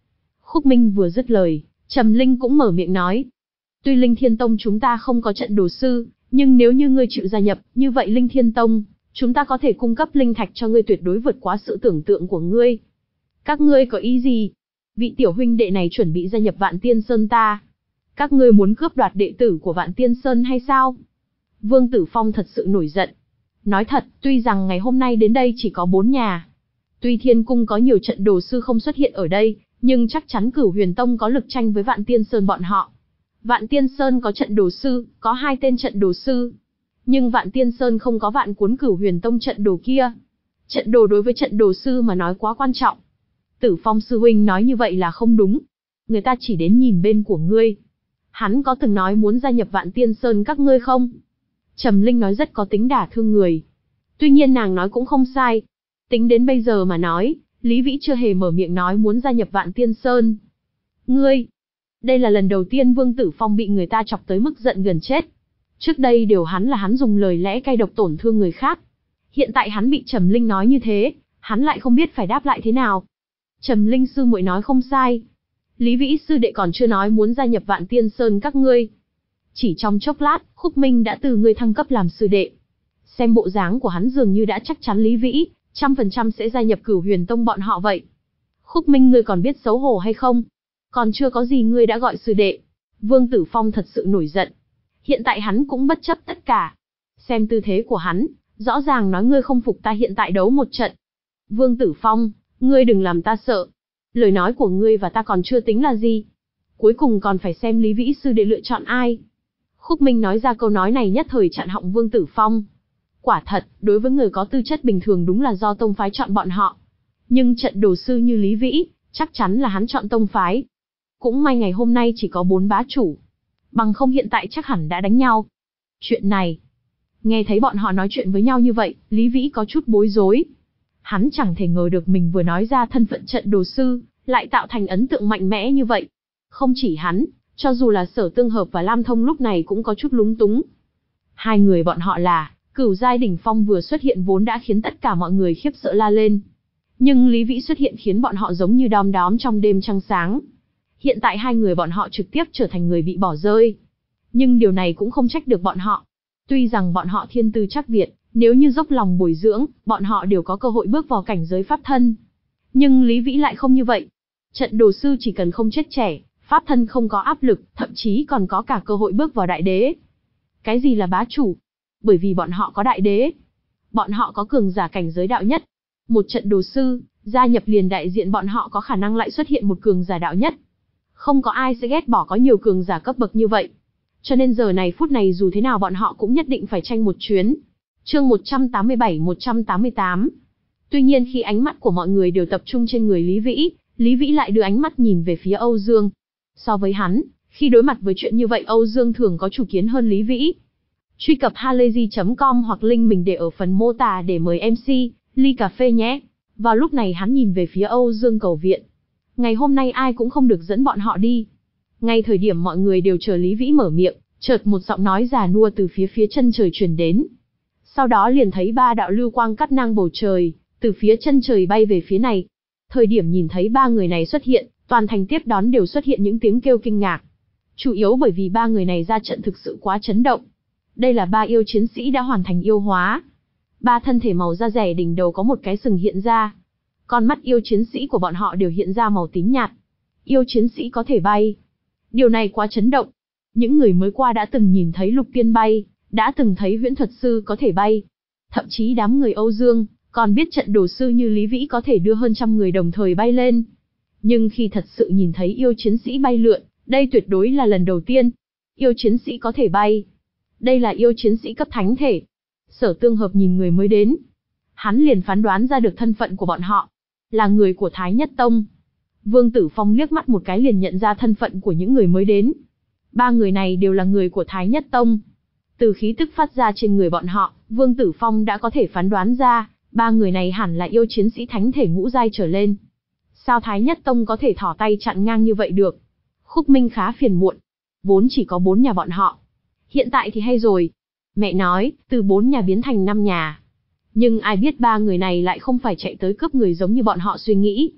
Khúc Minh vừa dứt lời, Trầm Linh cũng mở miệng nói. Tuy Linh Thiên Tông chúng ta không có trận đồ sư, nhưng nếu như ngươi chịu gia nhập, như vậy Linh Thiên Tông, chúng ta có thể cung cấp linh thạch cho ngươi tuyệt đối vượt quá sự tưởng tượng của ngươi. Các ngươi có ý gì? Vị tiểu huynh đệ này chuẩn bị gia nhập Vạn Tiên Sơn ta. Các ngươi muốn cướp đoạt đệ tử của Vạn Tiên Sơn hay sao? Vương Tử Phong thật sự nổi giận. Nói thật, tuy rằng ngày hôm nay đến đây chỉ có bốn nhà. Tuy Thiên Cung có nhiều trận đồ sư không xuất hiện ở đây, nhưng chắc chắn Cửu Huyền Tông có lực tranh với Vạn Tiên Sơn bọn họ. Vạn Tiên Sơn có trận đồ sư, có hai tên trận đồ sư. Nhưng Vạn Tiên Sơn không có Vạn Cuốn Cửu Huyền Tông trận đồ kia. Trận đồ đối với trận đồ sư mà nói quá quan trọng. Tử Phong sư huynh nói như vậy là không đúng. Người ta chỉ đến nhìn bên của ngươi. Hắn có từng nói muốn gia nhập Vạn Tiên Sơn các ngươi không? Trầm Linh nói rất có tính đả thương người. Tuy nhiên nàng nói cũng không sai. Tính đến bây giờ mà nói, Lý Vĩ chưa hề mở miệng nói muốn gia nhập Vạn Tiên Sơn. Ngươi! Đây là lần đầu tiên Vương Tử Phong bị người ta chọc tới mức giận gần chết. Trước đây đều hắn là hắn dùng lời lẽ cay độc tổn thương người khác. Hiện tại hắn bị Trầm Linh nói như thế, hắn lại không biết phải đáp lại thế nào. Trầm Linh sư muội nói không sai. Lý Vĩ sư đệ còn chưa nói muốn gia nhập Vạn Tiên Sơn các ngươi. Chỉ trong chốc lát, Khúc Minh đã từ ngươi thăng cấp làm sư đệ. Xem bộ dáng của hắn dường như đã chắc chắn Lý Vĩ, trăm phần trăm sẽ gia nhập Cửu Huyền Tông bọn họ vậy. Khúc Minh ngươi còn biết xấu hổ hay không? Còn chưa có gì ngươi đã gọi sư đệ. Vương Tử Phong thật sự nổi giận. Hiện tại hắn cũng bất chấp tất cả. Xem tư thế của hắn, rõ ràng nói ngươi không phục ta hiện tại đấu một trận. Vương Tử Phong, ngươi đừng làm ta sợ. Lời nói của ngươi và ta còn chưa tính là gì. Cuối cùng còn phải xem Lý Vĩ sư đệ lựa chọn ai. Khúc Minh nói ra câu nói này nhất thời chặn họng Vương Tử Phong. Quả thật, đối với người có tư chất bình thường đúng là do tông phái chọn bọn họ. Nhưng trận đồ sư như Lý Vĩ, chắc chắn là hắn chọn tông phái. Cũng may ngày hôm nay chỉ có bốn bá chủ. Bằng không hiện tại chắc hẳn đã đánh nhau. Chuyện này. Nghe thấy bọn họ nói chuyện với nhau như vậy, Lý Vĩ có chút bối rối. Hắn chẳng thể ngờ được mình vừa nói ra thân phận trận đồ sư, lại tạo thành ấn tượng mạnh mẽ như vậy. Không chỉ hắn, cho dù là Sở Tương Hợp và Lam Thông lúc này cũng có chút lúng túng. Hai người bọn họ là, Cửu giai đỉnh phong vừa xuất hiện vốn đã khiến tất cả mọi người khiếp sợ la lên. Nhưng Lý Vĩ xuất hiện khiến bọn họ giống như đom đóm trong đêm trăng sáng. Hiện tại hai người bọn họ trực tiếp trở thành người bị bỏ rơi. Nhưng điều này cũng không trách được bọn họ. Tuy rằng bọn họ thiên tư chắc Việt, nếu như dốc lòng bồi dưỡng, bọn họ đều có cơ hội bước vào cảnh giới pháp thân. Nhưng Lý Vĩ lại không như vậy. Trận đồ sư chỉ cần không chết trẻ, pháp thân không có áp lực, thậm chí còn có cả cơ hội bước vào đại đế. Cái gì là bá chủ? Bởi vì bọn họ có đại đế. Bọn họ có cường giả cảnh giới đạo nhất. Một trận đồ sư, gia nhập liền đại diện bọn họ có khả năng lại xuất hiện một cường giả đạo nhất. Không có ai sẽ ghét bỏ có nhiều cường giả cấp bậc như vậy. Cho nên giờ này phút này dù thế nào bọn họ cũng nhất định phải tranh một chuyến. Chương một trăm tám mươi bảy một trăm tám mươi tám. Tuy nhiên khi ánh mắt của mọi người đều tập trung trên người Lý Vĩ, Lý Vĩ lại đưa ánh mắt nhìn về phía Âu Dương. So với hắn, khi đối mặt với chuyện như vậy Âu Dương thường có chủ kiến hơn Lý Vĩ. Truy cập halayzi chấm com hoặc link mình để ở phần mô tả để mời em xê, ly cà phê nhé. Vào lúc này hắn nhìn về phía Âu Dương cầu viện. Ngày hôm nay ai cũng không được dẫn bọn họ đi. Ngay thời điểm mọi người đều chờ Lý Vĩ mở miệng, chợt một giọng nói già nua từ phía phía chân trời truyền đến. Sau đó liền thấy ba đạo lưu quang cắt ngang bầu trời, từ phía chân trời bay về phía này. Thời điểm nhìn thấy ba người này xuất hiện, toàn thành tiếp đón đều xuất hiện những tiếng kêu kinh ngạc. Chủ yếu bởi vì ba người này ra trận thực sự quá chấn động. Đây là ba yêu chiến sĩ đã hoàn thành yêu hóa. Ba thân thể màu da rẻ đỉnh đầu có một cái sừng hiện ra. Con mắt yêu chiến sĩ của bọn họ đều hiện ra màu tím nhạt. Yêu chiến sĩ có thể bay. Điều này quá chấn động. Những người mới qua đã từng nhìn thấy lục tiên bay, đã từng thấy huyễn thuật sư có thể bay. Thậm chí đám người Âu Dương, còn biết trận đồ sư như Lý Vĩ có thể đưa hơn trăm người đồng thời bay lên. Nhưng khi thật sự nhìn thấy yêu chiến sĩ bay lượn, đây tuyệt đối là lần đầu tiên. Yêu chiến sĩ có thể bay. Đây là yêu chiến sĩ cấp thánh thể. Sở Tương Hợp nhìn người mới đến. Hắn liền phán đoán ra được thân phận của bọn họ. Là người của Thái Nhất Tông. Vương Tử Phong liếc mắt một cái liền nhận ra thân phận của những người mới đến. Ba người này đều là người của Thái Nhất Tông. Từ khí tức phát ra trên người bọn họ, Vương Tử Phong đã có thể phán đoán ra, ba người này hẳn là yêu chiến sĩ thánh thể ngũ giai trở lên. Sao Thái Nhất Tông có thể thỏ tay chặn ngang như vậy được? Khúc Minh khá phiền muộn. Vốn chỉ có bốn nhà bọn họ. Hiện tại thì hay rồi. Mẹ nói, từ bốn nhà biến thành năm nhà. Nhưng ai biết ba người này lại không phải chạy tới cướp người giống như bọn họ suy nghĩ.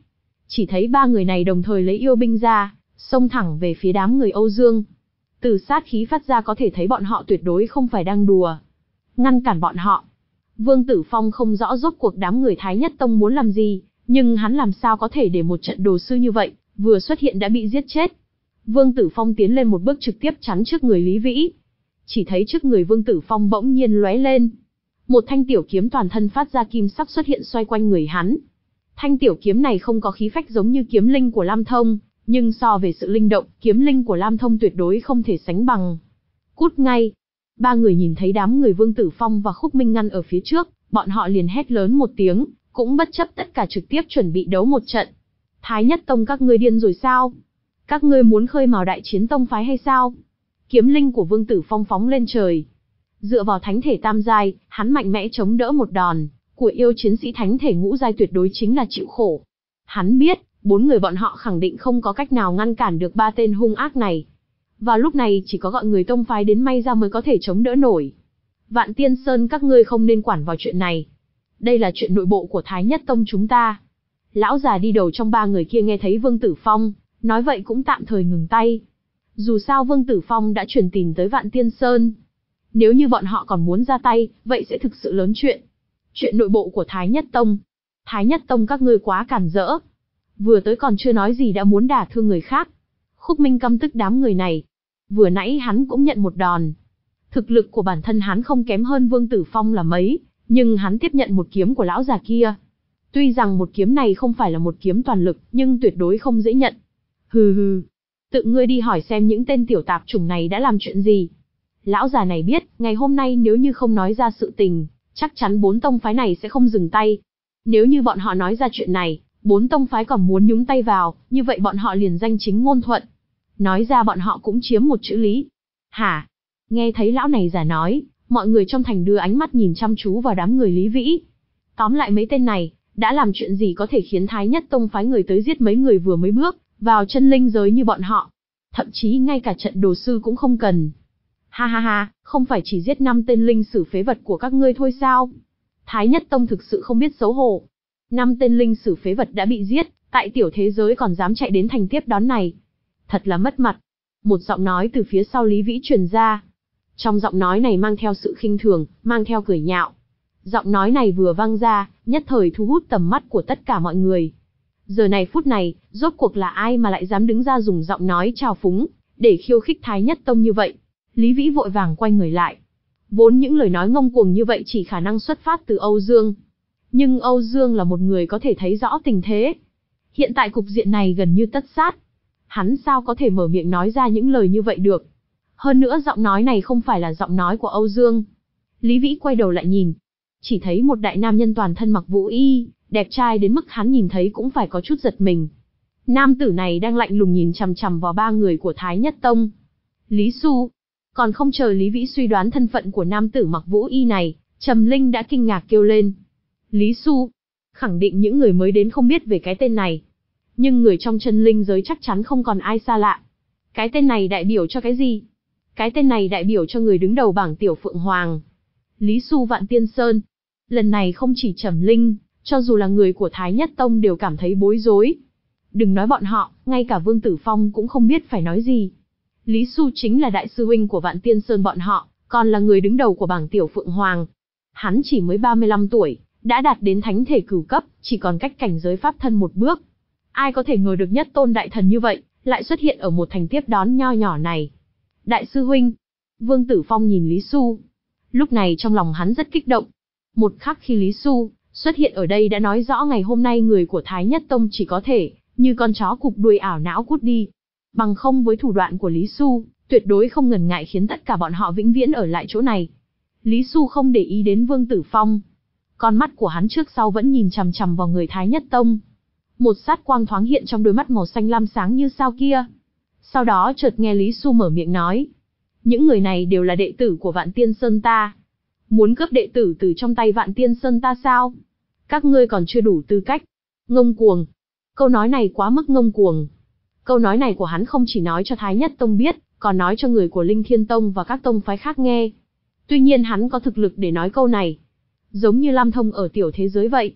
Chỉ thấy ba người này đồng thời lấy yêu binh ra, xông thẳng về phía đám người Âu Dương. Từ sát khí phát ra có thể thấy bọn họ tuyệt đối không phải đang đùa. Ngăn cản bọn họ. Vương Tử Phong không rõ rốt cuộc đám người Thái Nhất Tông muốn làm gì, nhưng hắn làm sao có thể để một trận đồ sư như vậy, vừa xuất hiện đã bị giết chết. Vương Tử Phong tiến lên một bước trực tiếp chắn trước người Lý Vĩ. Chỉ thấy trước người Vương Tử Phong bỗng nhiên lóe lên. Một thanh tiểu kiếm toàn thân phát ra kim sắc xuất hiện xoay quanh người hắn. Thanh tiểu kiếm này không có khí phách giống như kiếm linh của Lam Thông, nhưng so về sự linh động, kiếm linh của Lam Thông tuyệt đối không thể sánh bằng. Cút ngay! Ba người nhìn thấy đám người Vương Tử Phong và Khúc Minh ngăn ở phía trước, bọn họ liền hét lớn một tiếng, cũng bất chấp tất cả trực tiếp chuẩn bị đấu một trận. Thái Nhất Tông các ngươi điên rồi sao? Các ngươi muốn khơi mào đại chiến tông phái hay sao? Kiếm linh của Vương Tử Phong phóng lên trời. Dựa vào thánh thể tam giai, hắn mạnh mẽ chống đỡ một đòn của yêu chiến sĩ thánh thể ngũ giai tuyệt đối chính là chịu khổ. Hắn biết, bốn người bọn họ khẳng định không có cách nào ngăn cản được ba tên hung ác này. Và lúc này chỉ có gọi người tông phái đến may ra mới có thể chống đỡ nổi. Vạn Tiên Sơn các ngươi không nên quản vào chuyện này. Đây là chuyện nội bộ của Thái Nhất Tông chúng ta. Lão già đi đầu trong ba người kia nghe thấy Vương Tử Phong nói vậy cũng tạm thời ngừng tay. Dù sao Vương Tử Phong đã truyền tin tới Vạn Tiên Sơn. Nếu như bọn họ còn muốn ra tay, vậy sẽ thực sự lớn chuyện. Chuyện nội bộ của Thái Nhất Tông. Thái Nhất Tông các ngươi quá cản rỡ. Vừa tới còn chưa nói gì đã muốn đả thương người khác. Khúc Minh căm tức đám người này. Vừa nãy hắn cũng nhận một đòn. Thực lực của bản thân hắn không kém hơn Vương Tử Phong là mấy, nhưng hắn tiếp nhận một kiếm của lão già kia. Tuy rằng một kiếm này không phải là một kiếm toàn lực, nhưng tuyệt đối không dễ nhận. Hừ hừ. Tự ngươi đi hỏi xem những tên tiểu tạp chủng này đã làm chuyện gì. Lão già này biết, ngày hôm nay nếu như không nói ra sự tình, chắc chắn bốn tông phái này sẽ không dừng tay. Nếu như bọn họ nói ra chuyện này, bốn tông phái còn muốn nhúng tay vào, như vậy bọn họ liền danh chính ngôn thuận. Nói ra bọn họ cũng chiếm một chữ lý. Hả? Nghe thấy lão này giả nói, mọi người trong thành đưa ánh mắt nhìn chăm chú vào đám người Lý Vĩ. Tóm lại mấy tên này, đã làm chuyện gì có thể khiến Thái Nhất Tông phái người tới giết mấy người vừa mới bước vào chân linh giới như bọn họ. Thậm chí ngay cả trận đồ sư cũng không cần. Ha ha ha, không phải chỉ giết năm tên linh sử phế vật của các ngươi thôi sao? Thái Nhất Tông thực sự không biết xấu hổ. Năm tên linh sử phế vật đã bị giết, tại tiểu thế giới còn dám chạy đến thành tiếp đón này. Thật là mất mặt. Một giọng nói từ phía sau Lý Vĩ truyền ra. Trong giọng nói này mang theo sự khinh thường, mang theo cười nhạo. Giọng nói này vừa vang ra, nhất thời thu hút tầm mắt của tất cả mọi người. Giờ này phút này, rốt cuộc là ai mà lại dám đứng ra dùng giọng nói trào phúng, để khiêu khích Thái Nhất Tông như vậy? Lý Vĩ vội vàng quay người lại. Vốn những lời nói ngông cuồng như vậy chỉ khả năng xuất phát từ Âu Dương. Nhưng Âu Dương là một người có thể thấy rõ tình thế. Hiện tại cục diện này gần như tất sát. Hắn sao có thể mở miệng nói ra những lời như vậy được? Hơn nữa giọng nói này không phải là giọng nói của Âu Dương. Lý Vĩ quay đầu lại nhìn. Chỉ thấy một đại nam nhân toàn thân mặc vũ y, đẹp trai đến mức hắn nhìn thấy cũng phải có chút giật mình. Nam tử này đang lạnh lùng nhìn chằm chằm vào ba người của Thái Nhất Tông. Lý Xu. Còn không chờ Lý Vĩ suy đoán thân phận của nam tử mặc vũ y này, Trầm Linh đã kinh ngạc kêu lên. Lý Xu. Khẳng định những người mới đến không biết về cái tên này. Nhưng người trong chân linh giới chắc chắn không còn ai xa lạ. Cái tên này đại biểu cho cái gì? Cái tên này đại biểu cho người đứng đầu bảng Tiểu Phượng Hoàng. Lý Xu Vạn Tiên Sơn. Lần này không chỉ Trầm Linh, cho dù là người của Thái Nhất Tông đều cảm thấy bối rối. Đừng nói bọn họ, ngay cả Vương Tử Phong cũng không biết phải nói gì. Lý Xu chính là đại sư huynh của Vạn Tiên Sơn bọn họ, còn là người đứng đầu của bảng Tiểu Phượng Hoàng. Hắn chỉ mới ba mươi lăm tuổi, đã đạt đến thánh thể cửu cấp, chỉ còn cách cảnh giới pháp thân một bước. Ai có thể ngờ được nhất tôn đại thần như vậy, lại xuất hiện ở một thành tiếp đón nho nhỏ này. Đại sư huynh. Vương Tử Phong nhìn Lý Xu. Lúc này trong lòng hắn rất kích động. Một khắc khi Lý Xu xuất hiện ở đây đã nói rõ ngày hôm nay người của Thái Nhất Tông chỉ có thể như con chó cụp đuôi ảo não cút đi. Bằng không với thủ đoạn của Lý Xu, tuyệt đối không ngần ngại khiến tất cả bọn họ vĩnh viễn ở lại chỗ này. Lý Xu không để ý đến Vương Tử Phong. Con mắt của hắn trước sau vẫn nhìn chằm chằm vào người Thái Nhất Tông. Một sát quang thoáng hiện trong đôi mắt màu xanh lam sáng như sao kia. Sau đó chợt nghe Lý Xu mở miệng nói. Những người này đều là đệ tử của Vạn Tiên Sơn ta. Muốn cướp đệ tử từ trong tay Vạn Tiên Sơn ta sao? Các ngươi còn chưa đủ tư cách. Ngông cuồng. Câu nói này quá mức ngông cuồng. Câu nói này của hắn không chỉ nói cho Thái Nhất Tông biết, còn nói cho người của Linh Thiên Tông và các tông phái khác nghe. Tuy nhiên hắn có thực lực để nói câu này. Giống như Lam Thông ở tiểu thế giới vậy.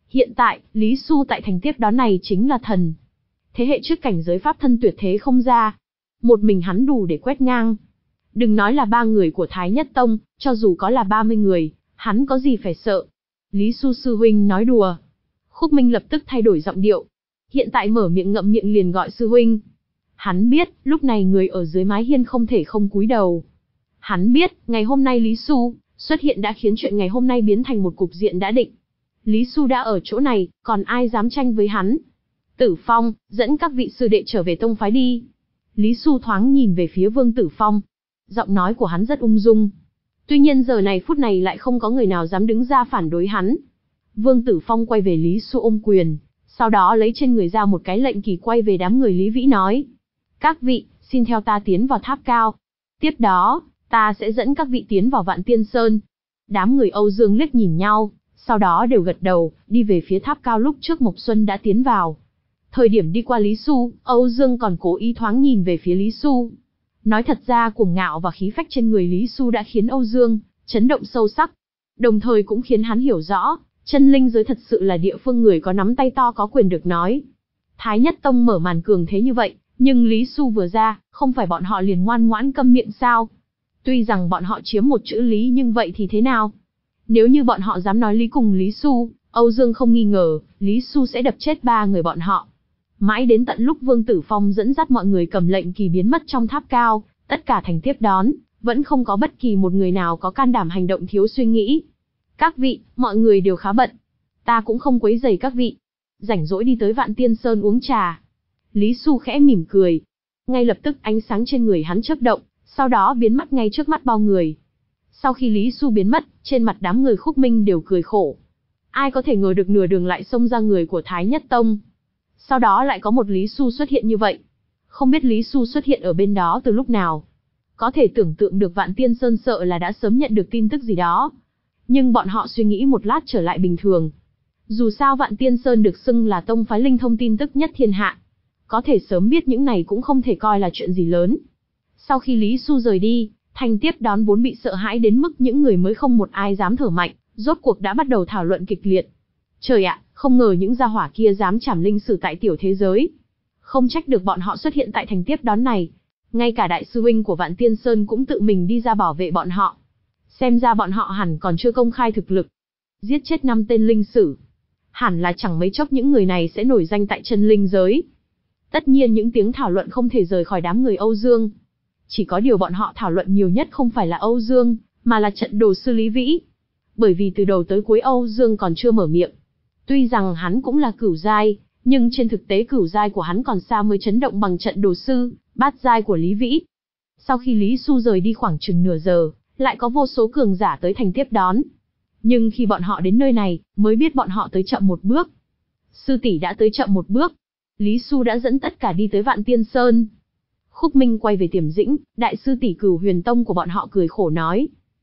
Hiện tại, Lý Xu tại thành tiếp đón này chính là thần. Thế hệ trước cảnh giới pháp thân tuyệt thế không ra. Một mình hắn đủ để quét ngang. Đừng nói là ba người của Thái Nhất Tông, cho dù có là ba mươi người, hắn có gì phải sợ. Lý Xu sư huynh nói đùa. Khúc Minh lập tức thay đổi giọng điệu. Hiện tại mở miệng ngậm miệng liền gọi sư huynh. Hắn biết, lúc này người ở dưới mái hiên không thể không cúi đầu. Hắn biết, ngày hôm nay Lý Xu xuất hiện đã khiến chuyện ngày hôm nay biến thành một cục diện đã định. Lý Xu đã ở chỗ này, còn ai dám tranh với hắn? Tử Phong, dẫn các vị sư đệ trở về tông phái đi. Lý Xu thoáng nhìn về phía Vương Tử Phong. Giọng nói của hắn rất ung dung. Tuy nhiên giờ này phút này lại không có người nào dám đứng ra phản đối hắn. Vương Tử Phong quay về Lý Xu ôm quyền, sau đó lấy trên người ra một cái lệnh kỳ quay về đám người Lý Vĩ nói. Các vị, xin theo ta tiến vào tháp cao. Tiếp đó, ta sẽ dẫn các vị tiến vào Vạn Tiên Sơn. Đám người Âu Dương liếc nhìn nhau, sau đó đều gật đầu, đi về phía tháp cao lúc trước Mộc Xuân đã tiến vào. Thời điểm đi qua Lý Xu, Âu Dương còn cố ý thoáng nhìn về phía Lý Xu. Nói thật ra cuồng ngạo và khí phách trên người Lý Xu đã khiến Âu Dương chấn động sâu sắc, đồng thời cũng khiến hắn hiểu rõ, chân linh giới thật sự là địa phương người có nắm tay to có quyền được nói. Thái Nhất Tông mở màn cường thế như vậy, nhưng Lý Xu vừa ra, không phải bọn họ liền ngoan ngoãn câm miệng sao? Tuy rằng bọn họ chiếm một chữ Lý nhưng vậy thì thế nào? Nếu như bọn họ dám nói Lý cùng Lý Xu, Âu Dương không nghi ngờ, Lý Xu sẽ đập chết ba người bọn họ. Mãi đến tận lúc Vương Tử Phong dẫn dắt mọi người cầm lệnh kỳ biến mất trong tháp cao, tất cả thành tiếp đón, vẫn không có bất kỳ một người nào có can đảm hành động thiếu suy nghĩ. Các vị, mọi người đều khá bận. Ta cũng không quấy rầy các vị. Rảnh rỗi đi tới Vạn Tiên Sơn uống trà. Lý Xu khẽ mỉm cười. Ngay lập tức ánh sáng trên người hắn chớp động, sau đó biến mất ngay trước mắt bao người. Sau khi Lý Xu biến mất, trên mặt đám người Khúc Minh đều cười khổ. Ai có thể ngờ được nửa đường lại xông ra người của Thái Nhất Tông. Sau đó lại có một Lý Xu xuất hiện như vậy. Không biết Lý Xu xuất hiện ở bên đó từ lúc nào. Có thể tưởng tượng được Vạn Tiên Sơn sợ là đã sớm nhận được tin tức gì đó. Nhưng bọn họ suy nghĩ một lát trở lại bình thường. Dù sao Vạn Tiên Sơn được xưng là tông phái linh thông tin tức nhất thiên hạ. Có thể sớm biết những này cũng không thể coi là chuyện gì lớn. Sau khi Lý Xu rời đi, thành tiếp đón vốn bị sợ hãi đến mức những người mới không một ai dám thở mạnh, rốt cuộc đã bắt đầu thảo luận kịch liệt. Trời ạ, không ngờ những gia hỏa kia dám trảm linh sử tại tiểu thế giới. Không trách được bọn họ xuất hiện tại thành tiếp đón này. Ngay cả đại sư huynh của Vạn Tiên Sơn cũng tự mình đi ra bảo vệ bọn họ. Xem ra bọn họ hẳn còn chưa công khai thực lực. Giết chết năm tên linh sử. Hẳn là chẳng mấy chốc những người này sẽ nổi danh tại chân linh giới. Tất nhiên những tiếng thảo luận không thể rời khỏi đám người Âu Dương. Chỉ có điều bọn họ thảo luận nhiều nhất không phải là Âu Dương, mà là trận đồ sư Lý Vĩ. Bởi vì từ đầu tới cuối Âu Dương còn chưa mở miệng. Tuy rằng hắn cũng là cửu giai, nhưng trên thực tế cửu giai của hắn còn xa mới chấn động bằng trận đồ sư, bát giai của Lý Vĩ. Sau khi Lý Xu rời đi khoảng chừng nửa giờ, lại có vô số cường giả tới thành tiếp đón. Nhưng khi bọn họ đến nơi này, mới biết bọn họ tới chậm một bước. Sư tỷ đã tới chậm một bước. Lý Xu đã dẫn tất cả đi tới Vạn Tiên Sơn. Khúc Minh quay về Tiềm Dĩnh, đại sư tỷ Cửu Huyền Tông của bọn họ cười khổ nói.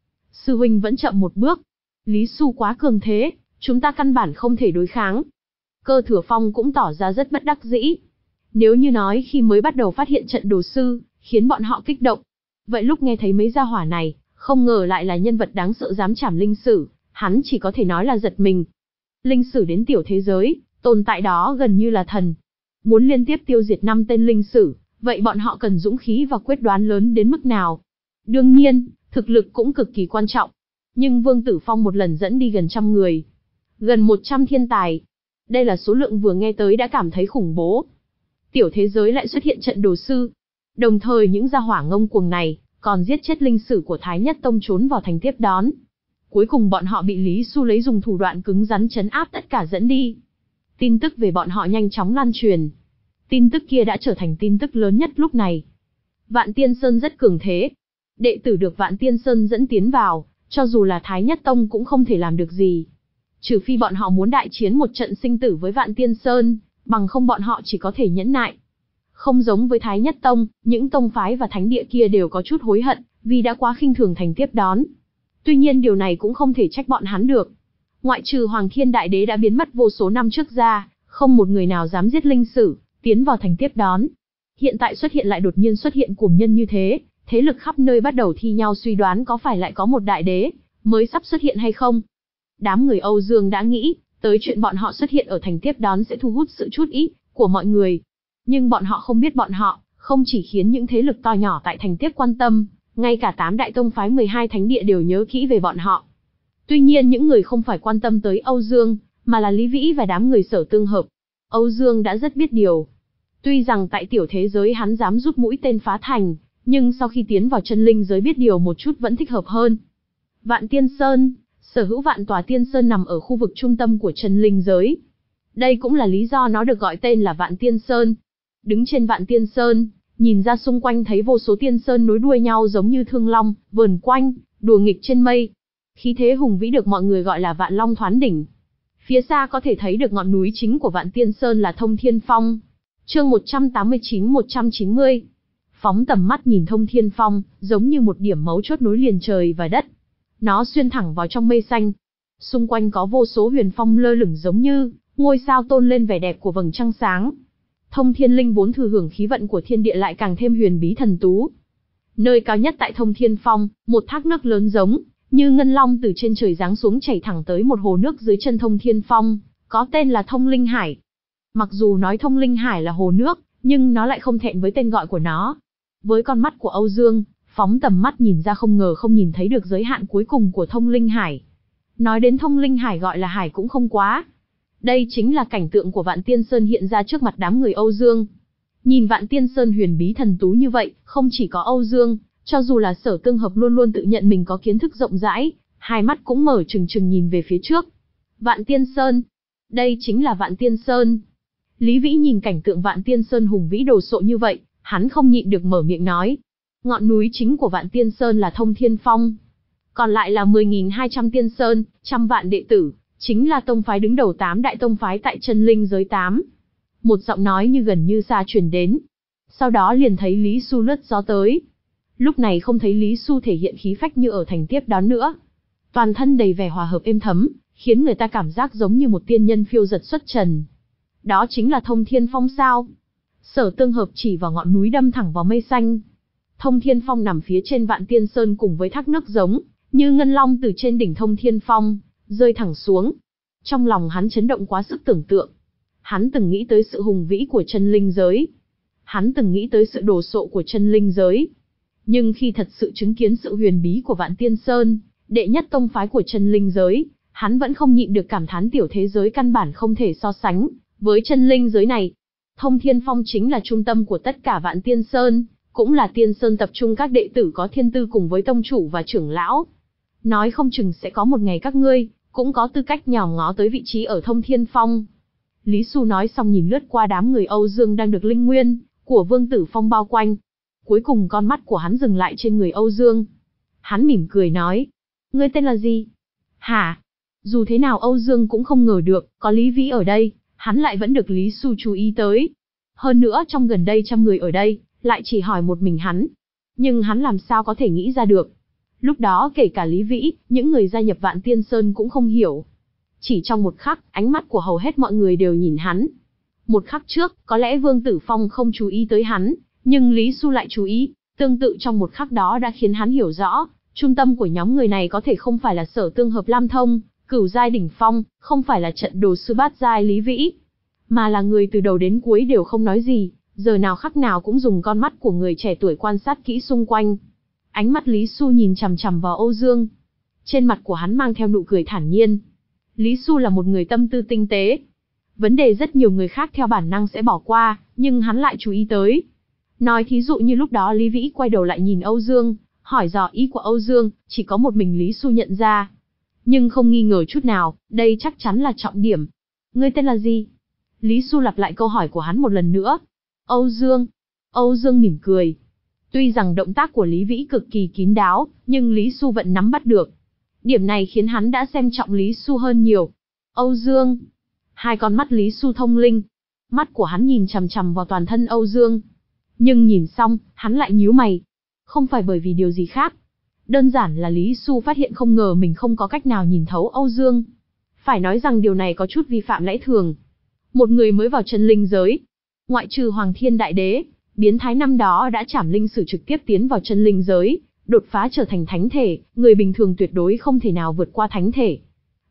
Sư huynh vẫn chậm một bước. Lý Xu quá cường thế, chúng ta căn bản không thể đối kháng. Cơ Thừa Phong cũng tỏ ra rất bất đắc dĩ. Nếu như nói khi mới bắt đầu phát hiện trận đồ sư, khiến bọn họ kích động. Vậy lúc nghe thấy mấy gia hỏa này, không ngờ lại là nhân vật đáng sợ dám trảm linh sử, hắn chỉ có thể nói là giật mình. Linh sử đến tiểu thế giới, tồn tại đó gần như là thần. Muốn liên tiếp tiêu diệt năm tên linh sử, vậy bọn họ cần dũng khí và quyết đoán lớn đến mức nào? Đương nhiên, thực lực cũng cực kỳ quan trọng. Nhưng Vương Tử Phong một lần dẫn đi gần trăm người. Gần một trăm thiên tài. Đây là số lượng vừa nghe tới đã cảm thấy khủng bố. Tiểu thế giới lại xuất hiện trận đồ sư. Đồng thời những gia hỏa ngông cuồng này, còn giết chết linh sử của Thái Nhất Tông trốn vào thành tiếp đón. Cuối cùng bọn họ bị Lý Xu lấy dùng thủ đoạn cứng rắn trấn áp tất cả dẫn đi. Tin tức về bọn họ nhanh chóng lan truyền. Tin tức kia đã trở thành tin tức lớn nhất lúc này. Vạn Tiên Sơn rất cường thế. Đệ tử được Vạn Tiên Sơn dẫn tiến vào, cho dù là Thái Nhất Tông cũng không thể làm được gì. Trừ phi bọn họ muốn đại chiến một trận sinh tử với Vạn Tiên Sơn, bằng không bọn họ chỉ có thể nhẫn nại. Không giống với Thái Nhất Tông, những tông phái và thánh địa kia đều có chút hối hận, vì đã quá khinh thường thành tiếp đón. Tuy nhiên điều này cũng không thể trách bọn hắn được. Ngoại trừ Hoàng Thiên Đại Đế đã biến mất vô số năm trước ra, không một người nào dám giết linh sử, tiến vào thành tiếp đón. Hiện tại xuất hiện lại đột nhiên xuất hiện cuồng nhân như thế, thế lực khắp nơi bắt đầu thi nhau suy đoán có phải lại có một đại đế mới sắp xuất hiện hay không. Đám người Âu Dương đã nghĩ, tới chuyện bọn họ xuất hiện ở thành tiếp đón sẽ thu hút sự chú ý của mọi người. Nhưng bọn họ không biết bọn họ, không chỉ khiến những thế lực to nhỏ tại thành tiếp quan tâm, ngay cả tám đại tông phái mười hai thánh địa đều nhớ kỹ về bọn họ. Tuy nhiên những người không phải quan tâm tới Âu Dương, mà là Lý Vĩ và đám người Sở Tương Hợp. Âu Dương đã rất biết điều. Tuy rằng tại tiểu thế giới hắn dám rút mũi tên phá thành, nhưng sau khi tiến vào chân linh giới biết điều một chút vẫn thích hợp hơn. Vạn Tiên Sơn, sở hữu vạn tòa tiên sơn nằm ở khu vực trung tâm của chân linh giới. Đây cũng là lý do nó được gọi tên là Vạn Tiên Sơn. Đứng trên Vạn Tiên Sơn, nhìn ra xung quanh thấy vô số tiên sơn nối đuôi nhau giống như thương long, vờn quanh, đùa nghịch trên mây. Khí thế hùng vĩ được mọi người gọi là Vạn Long Thoán Đỉnh. Phía xa có thể thấy được ngọn núi chính của Vạn Tiên Sơn là Thông Thiên Phong. Chương một trăm tám mươi chín một trăm chín mươi. Phóng tầm mắt nhìn Thông Thiên Phong, giống như một điểm mấu chốt nối liền trời và đất. Nó xuyên thẳng vào trong mây xanh. Xung quanh có vô số huyền phong lơ lửng giống như ngôi sao tôn lên vẻ đẹp của vầng trăng sáng. Thông Thiên Linh vốn thừa hưởng khí vận của thiên địa lại càng thêm huyền bí thần tú. Nơi cao nhất tại Thông Thiên Phong, một thác nước lớn giống như ngân long từ trên trời giáng xuống chảy thẳng tới một hồ nước dưới chân Thông Thiên Phong, có tên là Thông Linh Hải. Mặc dù nói Thông Linh Hải là hồ nước, nhưng nó lại không thẹn với tên gọi của nó. Với con mắt của Âu Dương, phóng tầm mắt nhìn ra không ngờ không nhìn thấy được giới hạn cuối cùng của Thông Linh Hải. Nói đến Thông Linh Hải gọi là hải cũng không quá. Đây chính là cảnh tượng của Vạn Tiên Sơn hiện ra trước mặt đám người Âu Dương. Nhìn Vạn Tiên Sơn huyền bí thần tú như vậy, không chỉ có Âu Dương, cho dù là Sở Tương Hợp luôn luôn tự nhận mình có kiến thức rộng rãi, hai mắt cũng mở trừng trừng nhìn về phía trước. Vạn Tiên Sơn. Đây chính là Vạn Tiên Sơn. Lý Vĩ nhìn cảnh tượng Vạn Tiên Sơn hùng vĩ đồ sộ như vậy, hắn không nhịn được mở miệng nói. Ngọn núi chính của Vạn Tiên Sơn là Thông Thiên Phong. Còn lại là mười nghìn hai trăm tiên sơn, trăm vạn đệ tử, chính là tông phái đứng đầu tám đại tông phái tại chân linh giới tám. Một giọng nói như gần như xa truyền đến. Sau đó liền thấy Lý Xu lướt gió tới. Lúc này không thấy Lý Xu thể hiện khí phách như ở thành tiếp đón nữa. Toàn thân đầy vẻ hòa hợp êm thấm, khiến người ta cảm giác giống như một tiên nhân phiêu dật xuất trần. Đó chính là Thông Thiên Phong sao? Sở Tương Hợp chỉ vào ngọn núi đâm thẳng vào mây xanh. Thông Thiên Phong nằm phía trên Vạn Tiên Sơn cùng với thác nước giống như ngân long từ trên đỉnh Thông Thiên Phong rơi thẳng xuống. Trong lòng hắn chấn động quá sức tưởng tượng. Hắn từng nghĩ tới sự hùng vĩ của chân linh giới. Hắn từng nghĩ tới sự đồ sộ của chân linh giới. Nhưng khi thật sự chứng kiến sự huyền bí của Vạn Tiên Sơn, đệ nhất tông phái của chân linh giới, hắn vẫn không nhịn được cảm thán tiểu thế giới căn bản không thể so sánh với chân linh giới này. Thông Thiên Phong chính là trung tâm của tất cả Vạn Tiên Sơn, cũng là Tiên Sơn tập trung các đệ tử có thiên tư cùng với tông chủ và trưởng lão. Nói không chừng sẽ có một ngày các ngươi cũng có tư cách nhòm ngó tới vị trí ở Thông Thiên Phong. Lý Xu nói xong nhìn lướt qua đám người Âu Dương đang được linh nguyên của Vương Tử Phong bao quanh. Cuối cùng con mắt của hắn dừng lại trên người Âu Dương. Hắn mỉm cười nói, ngươi tên là gì? Hả? Dù thế nào Âu Dương cũng không ngờ được, có Lý Vĩ ở đây, hắn lại vẫn được Lý Xu chú ý tới. Hơn nữa trong gần đây trăm người ở đây, lại chỉ hỏi một mình hắn. Nhưng hắn làm sao có thể nghĩ ra được. Lúc đó kể cả Lý Vĩ, những người gia nhập Vạn Tiên Sơn cũng không hiểu. Chỉ trong một khắc, ánh mắt của hầu hết mọi người đều nhìn hắn. Một khắc trước, có lẽ Vương Tử Phong không chú ý tới hắn, nhưng Lý Xu lại chú ý. Tương tự trong một khắc đó đã khiến hắn hiểu rõ, trung tâm của nhóm người này có thể không phải là Sở Tương Hợp Lam Thông, Cửu Giai Đỉnh Phong, không phải là trận đồ sư bát giai Lý Vĩ, mà là người từ đầu đến cuối đều không nói gì, giờ nào khắc nào cũng dùng con mắt của người trẻ tuổi quan sát kỹ xung quanh. Ánh mắt Lý Xu nhìn chằm chằm vào Âu Dương. Trên mặt của hắn mang theo nụ cười thản nhiên. Lý Xu là một người tâm tư tinh tế. Vấn đề rất nhiều người khác theo bản năng sẽ bỏ qua, nhưng hắn lại chú ý tới. Nói thí dụ như lúc đó Lý Vĩ quay đầu lại nhìn Âu Dương, hỏi dò ý của Âu Dương, chỉ có một mình Lý Xu nhận ra. Nhưng không nghi ngờ chút nào, đây chắc chắn là trọng điểm. Ngươi tên là gì? Lý Xu lặp lại câu hỏi của hắn một lần nữa. Âu Dương. Âu Dương mỉm cười. Tuy rằng động tác của Lý Vĩ cực kỳ kín đáo, nhưng Lý Xu vẫn nắm bắt được. Điểm này khiến hắn đã xem trọng Lý Xu hơn nhiều. Âu Dương. Hai con mắt Lý Xu thông linh. Mắt của hắn nhìn chằm chằm vào toàn thân Âu Dương. Nhưng nhìn xong, hắn lại nhíu mày. Không phải bởi vì điều gì khác. Đơn giản là Lý Xu phát hiện không ngờ mình không có cách nào nhìn thấu Âu Dương. Phải nói rằng điều này có chút vi phạm lẽ thường. Một người mới vào chân linh giới, ngoại trừ Hoàng Thiên Đại Đế, biến thái năm đó đã trảm linh sử trực tiếp tiến vào chân linh giới, đột phá trở thành thánh thể, người bình thường tuyệt đối không thể nào vượt qua thánh thể.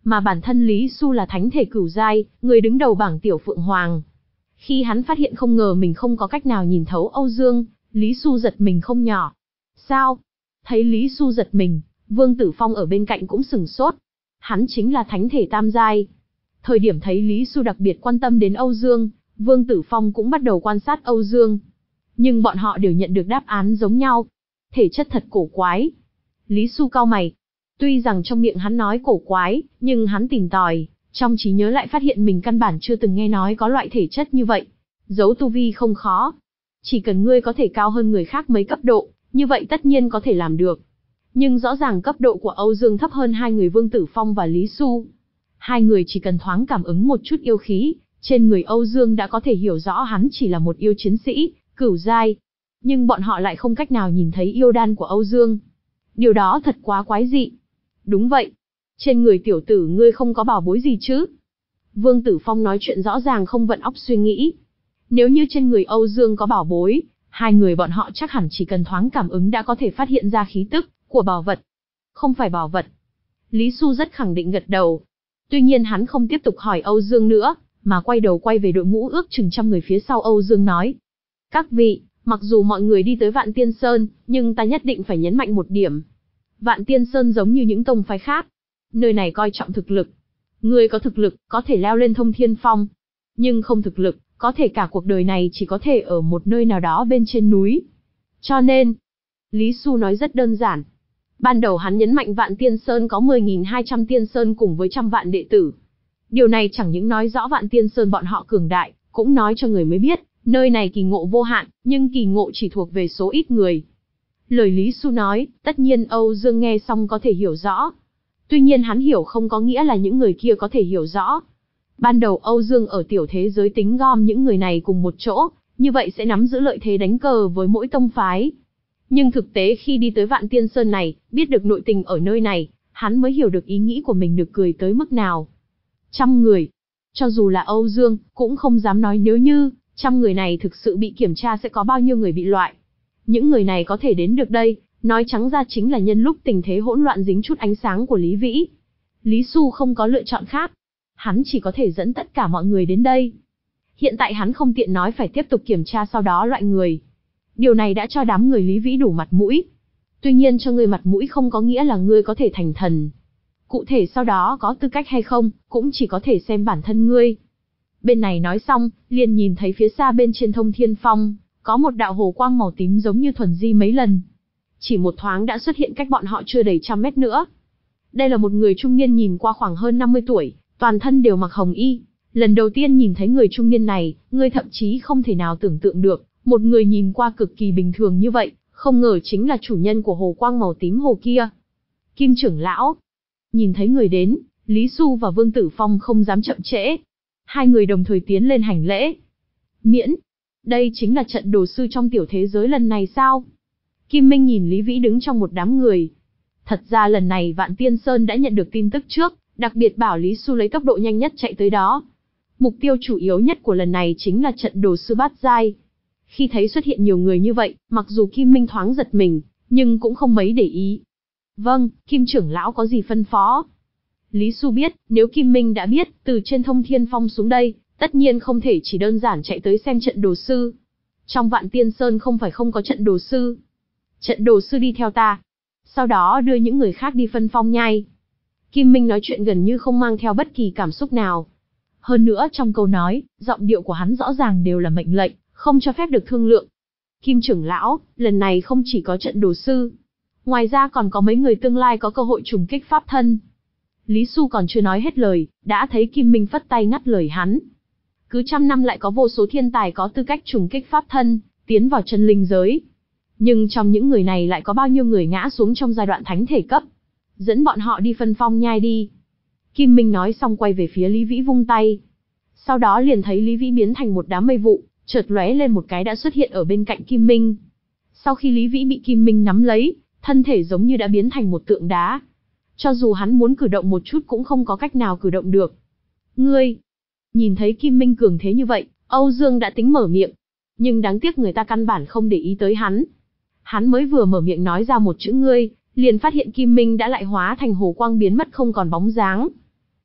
mà bản thân Lý Xu là thánh thể cửu giai, người đứng đầu bảng tiểu Phượng Hoàng. Khi hắn phát hiện không ngờ mình không có cách nào nhìn thấu Âu Dương, Lý Xu giật mình không nhỏ. Sao? Thấy Lý Xu giật mình, Vương Tử Phong ở bên cạnh cũng sửng sốt. Hắn chính là thánh thể tam giai. Thời điểm thấy Lý Xu đặc biệt quan tâm đến Âu Dương, Vương Tử Phong cũng bắt đầu quan sát Âu Dương. Nhưng bọn họ đều nhận được đáp án giống nhau. Thể chất thật cổ quái. Lý Xu cau mày. Tuy rằng trong miệng hắn nói cổ quái, nhưng hắn tìm tòi, trong trí nhớ lại phát hiện mình căn bản chưa từng nghe nói có loại thể chất như vậy. Giấu tu vi không khó. Chỉ cần ngươi có thể cao hơn người khác mấy cấp độ, như vậy tất nhiên có thể làm được. Nhưng rõ ràng cấp độ của Âu Dương thấp hơn hai người Vương Tử Phong và Lý Xu. Hai người chỉ cần thoáng cảm ứng một chút yêu khí, trên người Âu Dương đã có thể hiểu rõ hắn chỉ là một yêu chiến sĩ, cửu giai. Nhưng bọn họ lại không cách nào nhìn thấy yêu đan của Âu Dương. Điều đó thật quá quái dị. Đúng vậy. Trên người tiểu tử ngươi không có bảo bối gì chứ? Vương Tử Phong nói chuyện rõ ràng không vận óc suy nghĩ. Nếu như trên người Âu Dương có bảo bối, hai người bọn họ chắc hẳn chỉ cần thoáng cảm ứng đã có thể phát hiện ra khí tức của bảo vật. Không phải bảo vật. Lý Xu rất khẳng định gật đầu. Tuy nhiên hắn không tiếp tục hỏi Âu Dương nữa, mà quay đầu quay về đội ngũ ước chừng trăm người phía sau Âu Dương nói. Các vị, mặc dù mọi người đi tới Vạn Tiên Sơn, nhưng ta nhất định phải nhấn mạnh một điểm. Vạn Tiên Sơn giống như những tông phái khác. Nơi này coi trọng thực lực. Người có thực lực, có thể leo lên Thông Thiên Phong. Nhưng không thực lực, có thể cả cuộc đời này chỉ có thể ở một nơi nào đó bên trên núi. Cho nên, Lý Xu nói rất đơn giản. Ban đầu hắn nhấn mạnh Vạn Tiên Sơn có mười nghìn hai trăm tiên sơn cùng với trăm vạn đệ tử. Điều này chẳng những nói rõ Vạn Tiên Sơn bọn họ cường đại, cũng nói cho người mới biết, nơi này kỳ ngộ vô hạn, nhưng kỳ ngộ chỉ thuộc về số ít người. Lời Lý Xu nói, tất nhiên Âu Dương nghe xong có thể hiểu rõ. Tuy nhiên hắn hiểu không có nghĩa là những người kia có thể hiểu rõ. Ban đầu Âu Dương ở tiểu thế giới tính gom những người này cùng một chỗ, như vậy sẽ nắm giữ lợi thế đánh cờ với mỗi tông phái. Nhưng thực tế khi đi tới Vạn Tiên Sơn này, biết được nội tình ở nơi này, hắn mới hiểu được ý nghĩ của mình được cười tới mức nào. Trăm người. Cho dù là Âu Dương, cũng không dám nói nếu như, trăm người này thực sự bị kiểm tra sẽ có bao nhiêu người bị loại. Những người này có thể đến được đây, nói trắng ra chính là nhân lúc tình thế hỗn loạn dính chút ánh sáng của Lý Vĩ. Lý Xu không có lựa chọn khác. Hắn chỉ có thể dẫn tất cả mọi người đến đây. Hiện tại hắn không tiện nói phải tiếp tục kiểm tra sau đó loại người. Điều này đã cho đám người Lý Vĩ đủ mặt mũi. Tuy nhiên cho ngươi mặt mũi không có nghĩa là ngươi có thể thành thần. Cụ thể sau đó có tư cách hay không, cũng chỉ có thể xem bản thân ngươi. Bên này nói xong, liền nhìn thấy phía xa bên trên Thông Thiên Phong, có một đạo hồ quang màu tím giống như thuần di mấy lần. Chỉ một thoáng đã xuất hiện cách bọn họ chưa đầy trăm mét nữa. Đây là một người trung niên nhìn qua khoảng hơn năm mươi tuổi, toàn thân đều mặc hồng y. Lần đầu tiên nhìn thấy người trung niên này, ngươi thậm chí không thể nào tưởng tượng được, một người nhìn qua cực kỳ bình thường như vậy, không ngờ chính là chủ nhân của hồ quang màu tím hồ kia. Kim trưởng lão. Nhìn thấy người đến, Lý Xu và Vương Tử Phong không dám chậm trễ. Hai người đồng thời tiến lên hành lễ. Miễn. Đây chính là trận đồ sư trong tiểu thế giới lần này sao? Kim Minh nhìn Lý Vĩ đứng trong một đám người. Thật ra lần này Vạn Tiên Sơn đã nhận được tin tức trước, đặc biệt bảo Lý Xu lấy tốc độ nhanh nhất chạy tới đó. Mục tiêu chủ yếu nhất của lần này chính là trận đồ sư bát giai. Khi thấy xuất hiện nhiều người như vậy, mặc dù Kim Minh thoáng giật mình, nhưng cũng không mấy để ý. Vâng, Kim trưởng lão có gì phân phó? Lý Xu biết, nếu Kim Minh đã biết, từ trên Thông Thiên Phong xuống đây, tất nhiên không thể chỉ đơn giản chạy tới xem trận đồ sư. Trong Vạn Tiên Sơn không phải không có trận đồ sư. Trận đồ sư đi theo ta. Sau đó đưa những người khác đi phân phong nhai. Kim Minh nói chuyện gần như không mang theo bất kỳ cảm xúc nào. Hơn nữa trong câu nói, giọng điệu của hắn rõ ràng đều là mệnh lệnh, không cho phép được thương lượng. Kim trưởng lão, lần này không chỉ có trận đồ sư. Ngoài ra còn có mấy người tương lai có cơ hội trùng kích pháp thân. Lý Xu còn chưa nói hết lời, đã thấy Kim Minh phất tay ngắt lời hắn. Cứ trăm năm lại có vô số thiên tài có tư cách trùng kích pháp thân, tiến vào chân linh giới. Nhưng trong những người này lại có bao nhiêu người ngã xuống trong giai đoạn thánh thể cấp. Dẫn bọn họ đi phân phong nhai đi. Kim Minh nói xong quay về phía Lý Vĩ vung tay. Sau đó liền thấy Lý Vĩ biến thành một đám mây vụ, chợt lóe lên một cái đã xuất hiện ở bên cạnh Kim Minh. Sau khi Lý Vĩ bị Kim Minh nắm lấy, thân thể giống như đã biến thành một tượng đá. Cho dù hắn muốn cử động một chút cũng không có cách nào cử động được. Ngươi! Nhìn thấy Kim Minh cường thế như vậy, Âu Dương đã tính mở miệng. Nhưng đáng tiếc người ta căn bản không để ý tới hắn. Hắn mới vừa mở miệng nói ra một chữ ngươi, liền phát hiện Kim Minh đã lại hóa thành hồ quang biến mất không còn bóng dáng.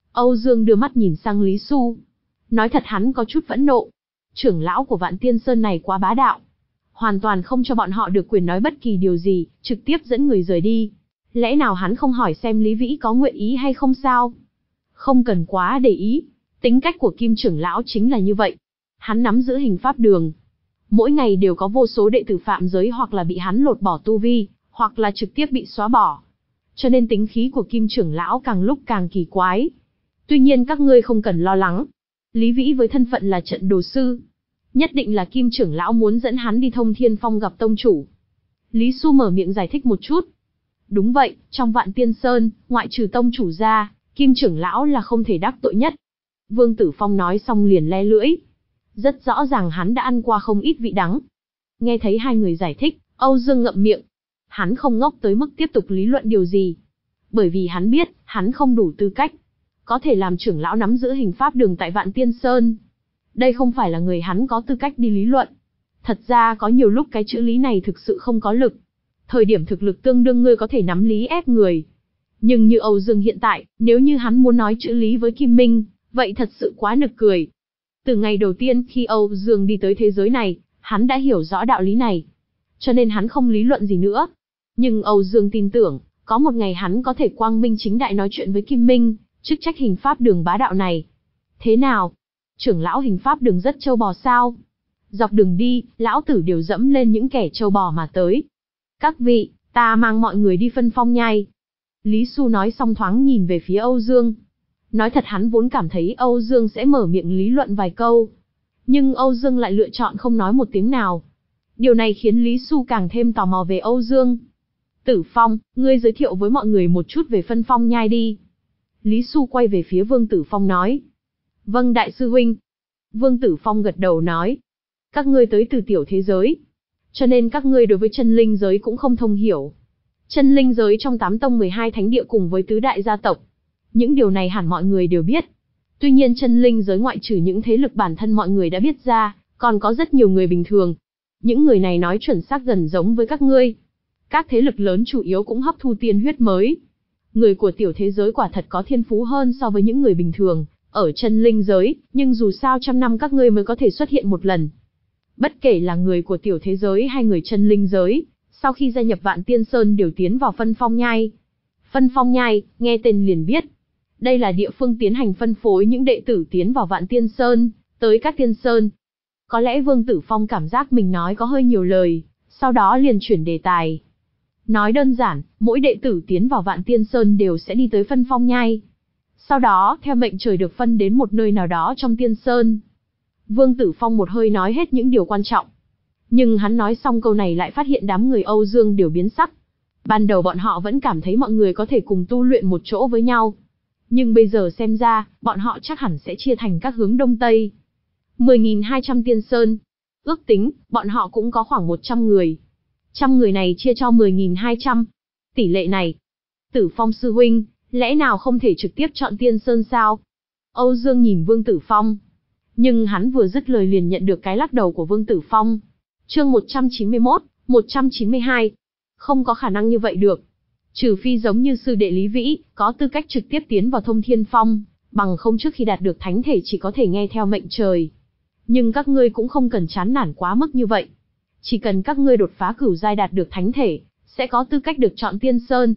Âu Dương đưa mắt nhìn sang Lý Xu. Nói thật hắn có chút phẫn nộ. Trưởng lão của Vạn Tiên Sơn này quá bá đạo. Hoàn toàn không cho bọn họ được quyền nói bất kỳ điều gì, trực tiếp dẫn người rời đi. Lẽ nào hắn không hỏi xem Lý Vĩ có nguyện ý hay không sao? Không cần quá để ý. Tính cách của Kim trưởng lão chính là như vậy. Hắn nắm giữ hình pháp đường. Mỗi ngày đều có vô số đệ tử phạm giới hoặc là bị hắn lột bỏ tu vi, hoặc là trực tiếp bị xóa bỏ. Cho nên tính khí của Kim trưởng lão càng lúc càng kỳ quái. Tuy nhiên các ngươi không cần lo lắng. Lý Vĩ với thân phận là trận đồ sư. Nhất định là Kim trưởng lão muốn dẫn hắn đi Thông Thiên Phong gặp tông chủ. Lý Xu mở miệng giải thích một chút. Đúng vậy, trong Vạn Tiên Sơn, ngoại trừ tông chủ ra, Kim trưởng lão là không thể đắc tội nhất. Vương Tử Phong nói xong liền le lưỡi. Rất rõ ràng hắn đã ăn qua không ít vị đắng. Nghe thấy hai người giải thích, Âu Dương ngậm miệng. Hắn không ngốc tới mức tiếp tục lý luận điều gì. Bởi vì hắn biết, hắn không đủ tư cách. Có thể làm trưởng lão nắm giữ hình pháp đường tại Vạn Tiên Sơn. Đây không phải là người hắn có tư cách đi lý luận. Thật ra có nhiều lúc cái chữ lý này thực sự không có lực. Thời điểm thực lực tương đương ngươi có thể nắm lý ép người. Nhưng như Âu Dương hiện tại, nếu như hắn muốn nói chữ lý với Kim Minh, vậy thật sự quá nực cười. Từ ngày đầu tiên khi Âu Dương đi tới thế giới này, hắn đã hiểu rõ đạo lý này. Cho nên hắn không lý luận gì nữa. Nhưng Âu Dương tin tưởng, có một ngày hắn có thể quang minh chính đại nói chuyện với Kim Minh, chức trách hình pháp đường bá đạo này. Thế nào? Trưởng lão hình pháp đường rất trâu bò sao? Dọc đường đi, lão tử đều dẫm lên những kẻ trâu bò mà tới. Các vị, ta mang mọi người đi phân phong nhai. Lý Xu nói xong thoáng nhìn về phía Âu Dương. Nói thật hắn vốn cảm thấy Âu Dương sẽ mở miệng lý luận vài câu. Nhưng Âu Dương lại lựa chọn không nói một tiếng nào. Điều này khiến Lý Xu càng thêm tò mò về Âu Dương. Tử Phong, ngươi giới thiệu với mọi người một chút về phân phong nhai đi. Lý Xu quay về phía Vương Tử Phong nói. Vâng đại sư huynh. Vương Tử Phong gật đầu nói. Các ngươi tới từ tiểu thế giới. Cho nên các ngươi đối với chân linh giới cũng không thông hiểu. Chân linh giới trong tám tông mười hai thánh địa cùng với tứ đại gia tộc. Những điều này hẳn mọi người đều biết. Tuy nhiên chân linh giới ngoại trừ những thế lực bản thân mọi người đã biết ra, còn có rất nhiều người bình thường. Những người này nói chuẩn xác gần giống với các ngươi. Các thế lực lớn chủ yếu cũng hấp thu tiên huyết mới. Người của tiểu thế giới quả thật có thiên phú hơn so với những người bình thường, ở chân linh giới, nhưng dù sao trăm năm các ngươi mới có thể xuất hiện một lần. Bất kể là người của tiểu thế giới hay người chân linh giới, sau khi gia nhập Vạn Tiên Sơn đều tiến vào phân phong nhai. Phân phong nhai, nghe tên liền biết. Đây là địa phương tiến hành phân phối những đệ tử tiến vào Vạn Tiên Sơn, tới các tiên sơn. Có lẽ Vương Tử Phong cảm giác mình nói có hơi nhiều lời, sau đó liền chuyển đề tài. Nói đơn giản, mỗi đệ tử tiến vào Vạn Tiên Sơn đều sẽ đi tới phân phong nhai. Sau đó, theo mệnh trời được phân đến một nơi nào đó trong tiên sơn. Vương Tử Phong một hơi nói hết những điều quan trọng. Nhưng hắn nói xong câu này lại phát hiện đám người Âu Dương đều biến sắc. Ban đầu bọn họ vẫn cảm thấy mọi người có thể cùng tu luyện một chỗ với nhau. Nhưng bây giờ xem ra, bọn họ chắc hẳn sẽ chia thành các hướng đông tây. mười nghìn hai trăm tiên sơn. Ước tính, bọn họ cũng có khoảng một trăm người. Trăm người này chia cho mười nghìn hai trăm. Tỷ lệ này. Tử Phong sư huynh, lẽ nào không thể trực tiếp chọn tiên sơn sao? Âu Dương nhìn Vương Tử Phong. Nhưng hắn vừa dứt lời liền nhận được cái lắc đầu của Vương Tử Phong. Chương một trăm chín mươi mốt, một trăm chín mươi hai. Không có khả năng như vậy được. Trừ phi giống như sư đệ Lý Vĩ, có tư cách trực tiếp tiến vào Thông Thiên Phong, bằng không trước khi đạt được thánh thể chỉ có thể nghe theo mệnh trời. Nhưng các ngươi cũng không cần chán nản quá mức như vậy. Chỉ cần các ngươi đột phá cửu giai đạt được thánh thể, sẽ có tư cách được chọn tiên sơn.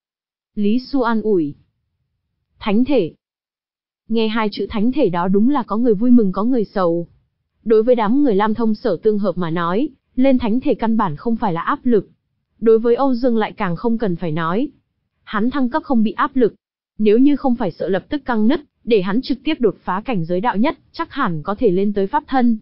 Lý Xu an ủi. Thánh thể. Nghe hai chữ thánh thể đó đúng là có người vui mừng có người sầu. Đối với đám người Lam Thông Sở tương hợp mà nói, lên thánh thể căn bản không phải là áp lực. Đối với Âu Dương lại càng không cần phải nói. Hắn thăng cấp không bị áp lực. Nếu như không phải sợ lập tức căng nứt, để hắn trực tiếp đột phá cảnh giới đạo nhất, chắc hẳn có thể lên tới pháp thân.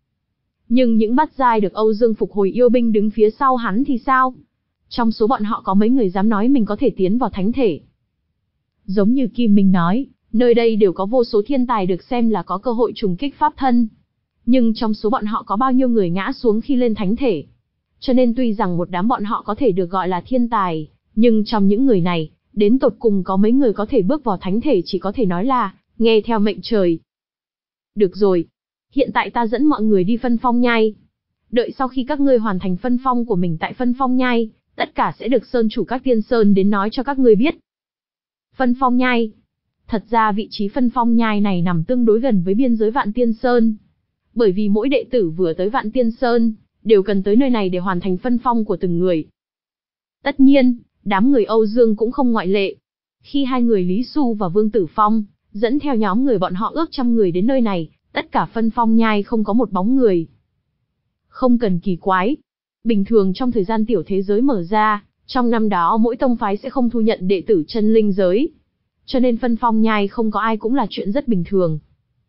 Nhưng những bát giai được Âu Dương phục hồi yêu binh đứng phía sau hắn thì sao? Trong số bọn họ có mấy người dám nói mình có thể tiến vào thánh thể. Giống như Kim Minh nói, nơi đây đều có vô số thiên tài được xem là có cơ hội trùng kích pháp thân. Nhưng trong số bọn họ có bao nhiêu người ngã xuống khi lên thánh thể? Cho nên tuy rằng một đám bọn họ có thể được gọi là thiên tài, nhưng trong những người này, đến tột cùng có mấy người có thể bước vào thánh thể chỉ có thể nói là, nghe theo mệnh trời. Được rồi. Hiện tại ta dẫn mọi người đi phân phong nhai. Đợi sau khi các ngươi hoàn thành phân phong của mình tại phân phong nhai, tất cả sẽ được sơn chủ các tiên sơn đến nói cho các ngươi biết. Phân phong nhai. Thật ra vị trí phân phong nhai này nằm tương đối gần với biên giới Vạn Tiên Sơn. Bởi vì mỗi đệ tử vừa tới Vạn Tiên Sơn, đều cần tới nơi này để hoàn thành phân phong của từng người. Tất nhiên, đám người Âu Dương cũng không ngoại lệ. Khi hai người Lý Xu và Vương Tử Phong, dẫn theo nhóm người bọn họ ước trăm người đến nơi này, tất cả phân phong nhai không có một bóng người. Không cần kỳ quái. Bình thường trong thời gian tiểu thế giới mở ra, trong năm đó mỗi tông phái sẽ không thu nhận đệ tử chân linh giới. Cho nên phân phong nhai không có ai cũng là chuyện rất bình thường.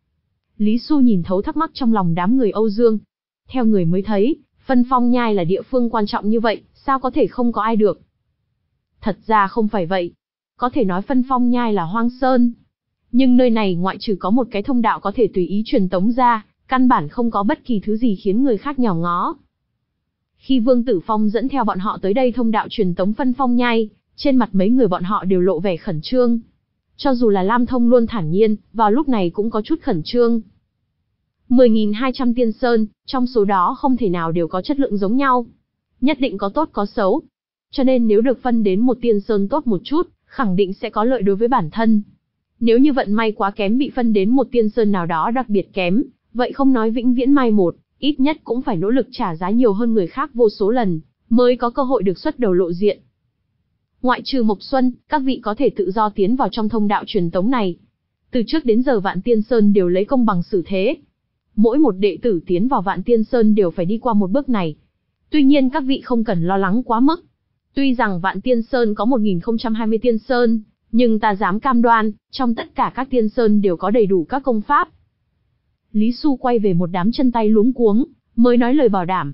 Lý Xu nhìn thấu thắc mắc trong lòng đám người Âu Dương. Theo người mới thấy, phân phong nhai là địa phương quan trọng như vậy, sao có thể không có ai được? Thật ra không phải vậy. Có thể nói phân phong nhai là hoang sơn. Nhưng nơi này ngoại trừ có một cái thông đạo có thể tùy ý truyền tống ra, căn bản không có bất kỳ thứ gì khiến người khác nhòm ngó. Khi Vương Tử Phong dẫn theo bọn họ tới đây thông đạo truyền tống phân phong nhai, trên mặt mấy người bọn họ đều lộ vẻ khẩn trương. Cho dù là Lam Thông luôn thản nhiên, vào lúc này cũng có chút khẩn trương. mười nghìn hai trăm tiên sơn, trong số đó không thể nào đều có chất lượng giống nhau. Nhất định có tốt có xấu. Cho nên nếu được phân đến một tiên sơn tốt một chút, khẳng định sẽ có lợi đối với bản thân. Nếu như vận may quá kém bị phân đến một tiên sơn nào đó đặc biệt kém, vậy không nói vĩnh viễn mai một, ít nhất cũng phải nỗ lực trả giá nhiều hơn người khác vô số lần, mới có cơ hội được xuất đầu lộ diện. Ngoại trừ Mộc Xuân, các vị có thể tự do tiến vào trong thông đạo truyền tống này. Từ trước đến giờ Vạn Tiên Sơn đều lấy công bằng xử thế. Mỗi một đệ tử tiến vào Vạn Tiên Sơn đều phải đi qua một bước này. Tuy nhiên các vị không cần lo lắng quá mức. Tuy rằng Vạn Tiên Sơn có một nghìn không trăm hai mươi tiên sơn, nhưng ta dám cam đoan, trong tất cả các tiên sơn đều có đầy đủ các công pháp. Lý Xu quay về một đám chân tay luống cuống, mới nói lời bảo đảm.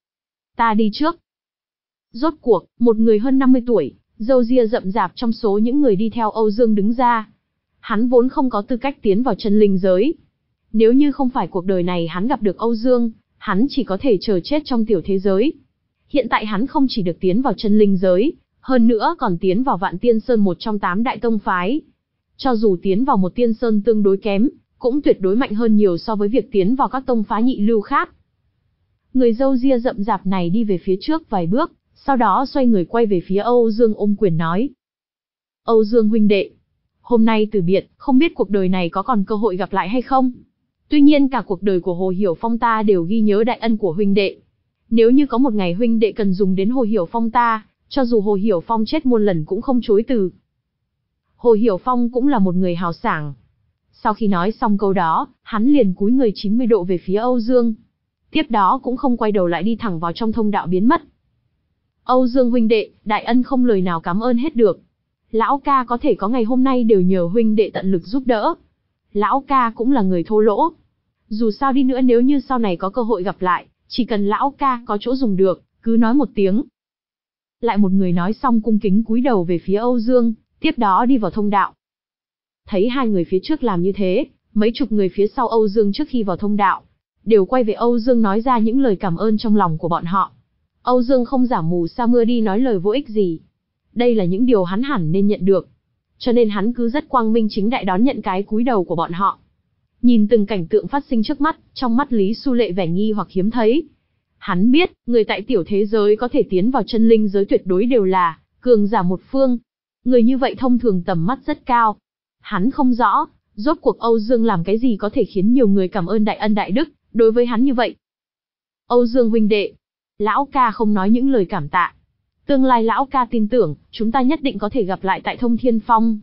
Ta đi trước. Rốt cuộc, một người hơn năm mươi tuổi, râu ria rậm rạp trong số những người đi theo Âu Dương đứng ra. Hắn vốn không có tư cách tiến vào chân linh giới. Nếu như không phải cuộc đời này hắn gặp được Âu Dương, hắn chỉ có thể chờ chết trong tiểu thế giới. Hiện tại hắn không chỉ được tiến vào chân linh giới, hơn nữa còn tiến vào Vạn Tiên Sơn một trong tám đại tông phái. Cho dù tiến vào một tiên sơn tương đối kém, cũng tuyệt đối mạnh hơn nhiều so với việc tiến vào các tông phái nhị lưu khác. Người râu ria rậm rạp này đi về phía trước vài bước, sau đó xoay người quay về phía Âu Dương ôm quyền nói. Âu Dương huynh đệ, hôm nay từ biệt, không biết cuộc đời này có còn cơ hội gặp lại hay không? Tuy nhiên cả cuộc đời của Hồ Hiểu Phong ta đều ghi nhớ đại ân của huynh đệ. Nếu như có một ngày huynh đệ cần dùng đến Hồ Hiểu Phong ta, cho dù Hồ Hiểu Phong chết muôn lần cũng không chối từ. Hồ Hiểu Phong cũng là một người hào sảng. Sau khi nói xong câu đó, hắn liền cúi người chín mươi độ về phía Âu Dương. Tiếp đó cũng không quay đầu lại đi thẳng vào trong thông đạo biến mất. Âu Dương huynh đệ, đại ân không lời nào cảm ơn hết được. Lão ca có thể có ngày hôm nay đều nhờ huynh đệ tận lực giúp đỡ. Lão ca cũng là người thô lỗ. Dù sao đi nữa nếu như sau này có cơ hội gặp lại, chỉ cần lão ca có chỗ dùng được, cứ nói một tiếng. Lại một người nói xong cung kính cúi đầu về phía Âu Dương, tiếp đó đi vào thông đạo. Thấy hai người phía trước làm như thế, mấy chục người phía sau Âu Dương trước khi vào thông đạo, đều quay về Âu Dương nói ra những lời cảm ơn trong lòng của bọn họ. Âu Dương không giả mù sa mưa đi nói lời vô ích gì. Đây là những điều hắn hẳn nên nhận được. Cho nên hắn cứ rất quang minh chính đại đón nhận cái cúi đầu của bọn họ. Nhìn từng cảnh tượng phát sinh trước mắt, trong mắt Lý Xu Lệ vẻ nghi hoặc hiếm thấy. Hắn biết, người tại tiểu thế giới có thể tiến vào chân linh giới tuyệt đối đều là cường giả một phương. Người như vậy thông thường tầm mắt rất cao. Hắn không rõ, rốt cuộc Âu Dương làm cái gì có thể khiến nhiều người cảm ơn đại ân đại đức, đối với hắn như vậy. Âu Dương huynh đệ, lão ca không nói những lời cảm tạ. Tương lai lão ca tin tưởng, chúng ta nhất định có thể gặp lại tại Thông Thiên Phong.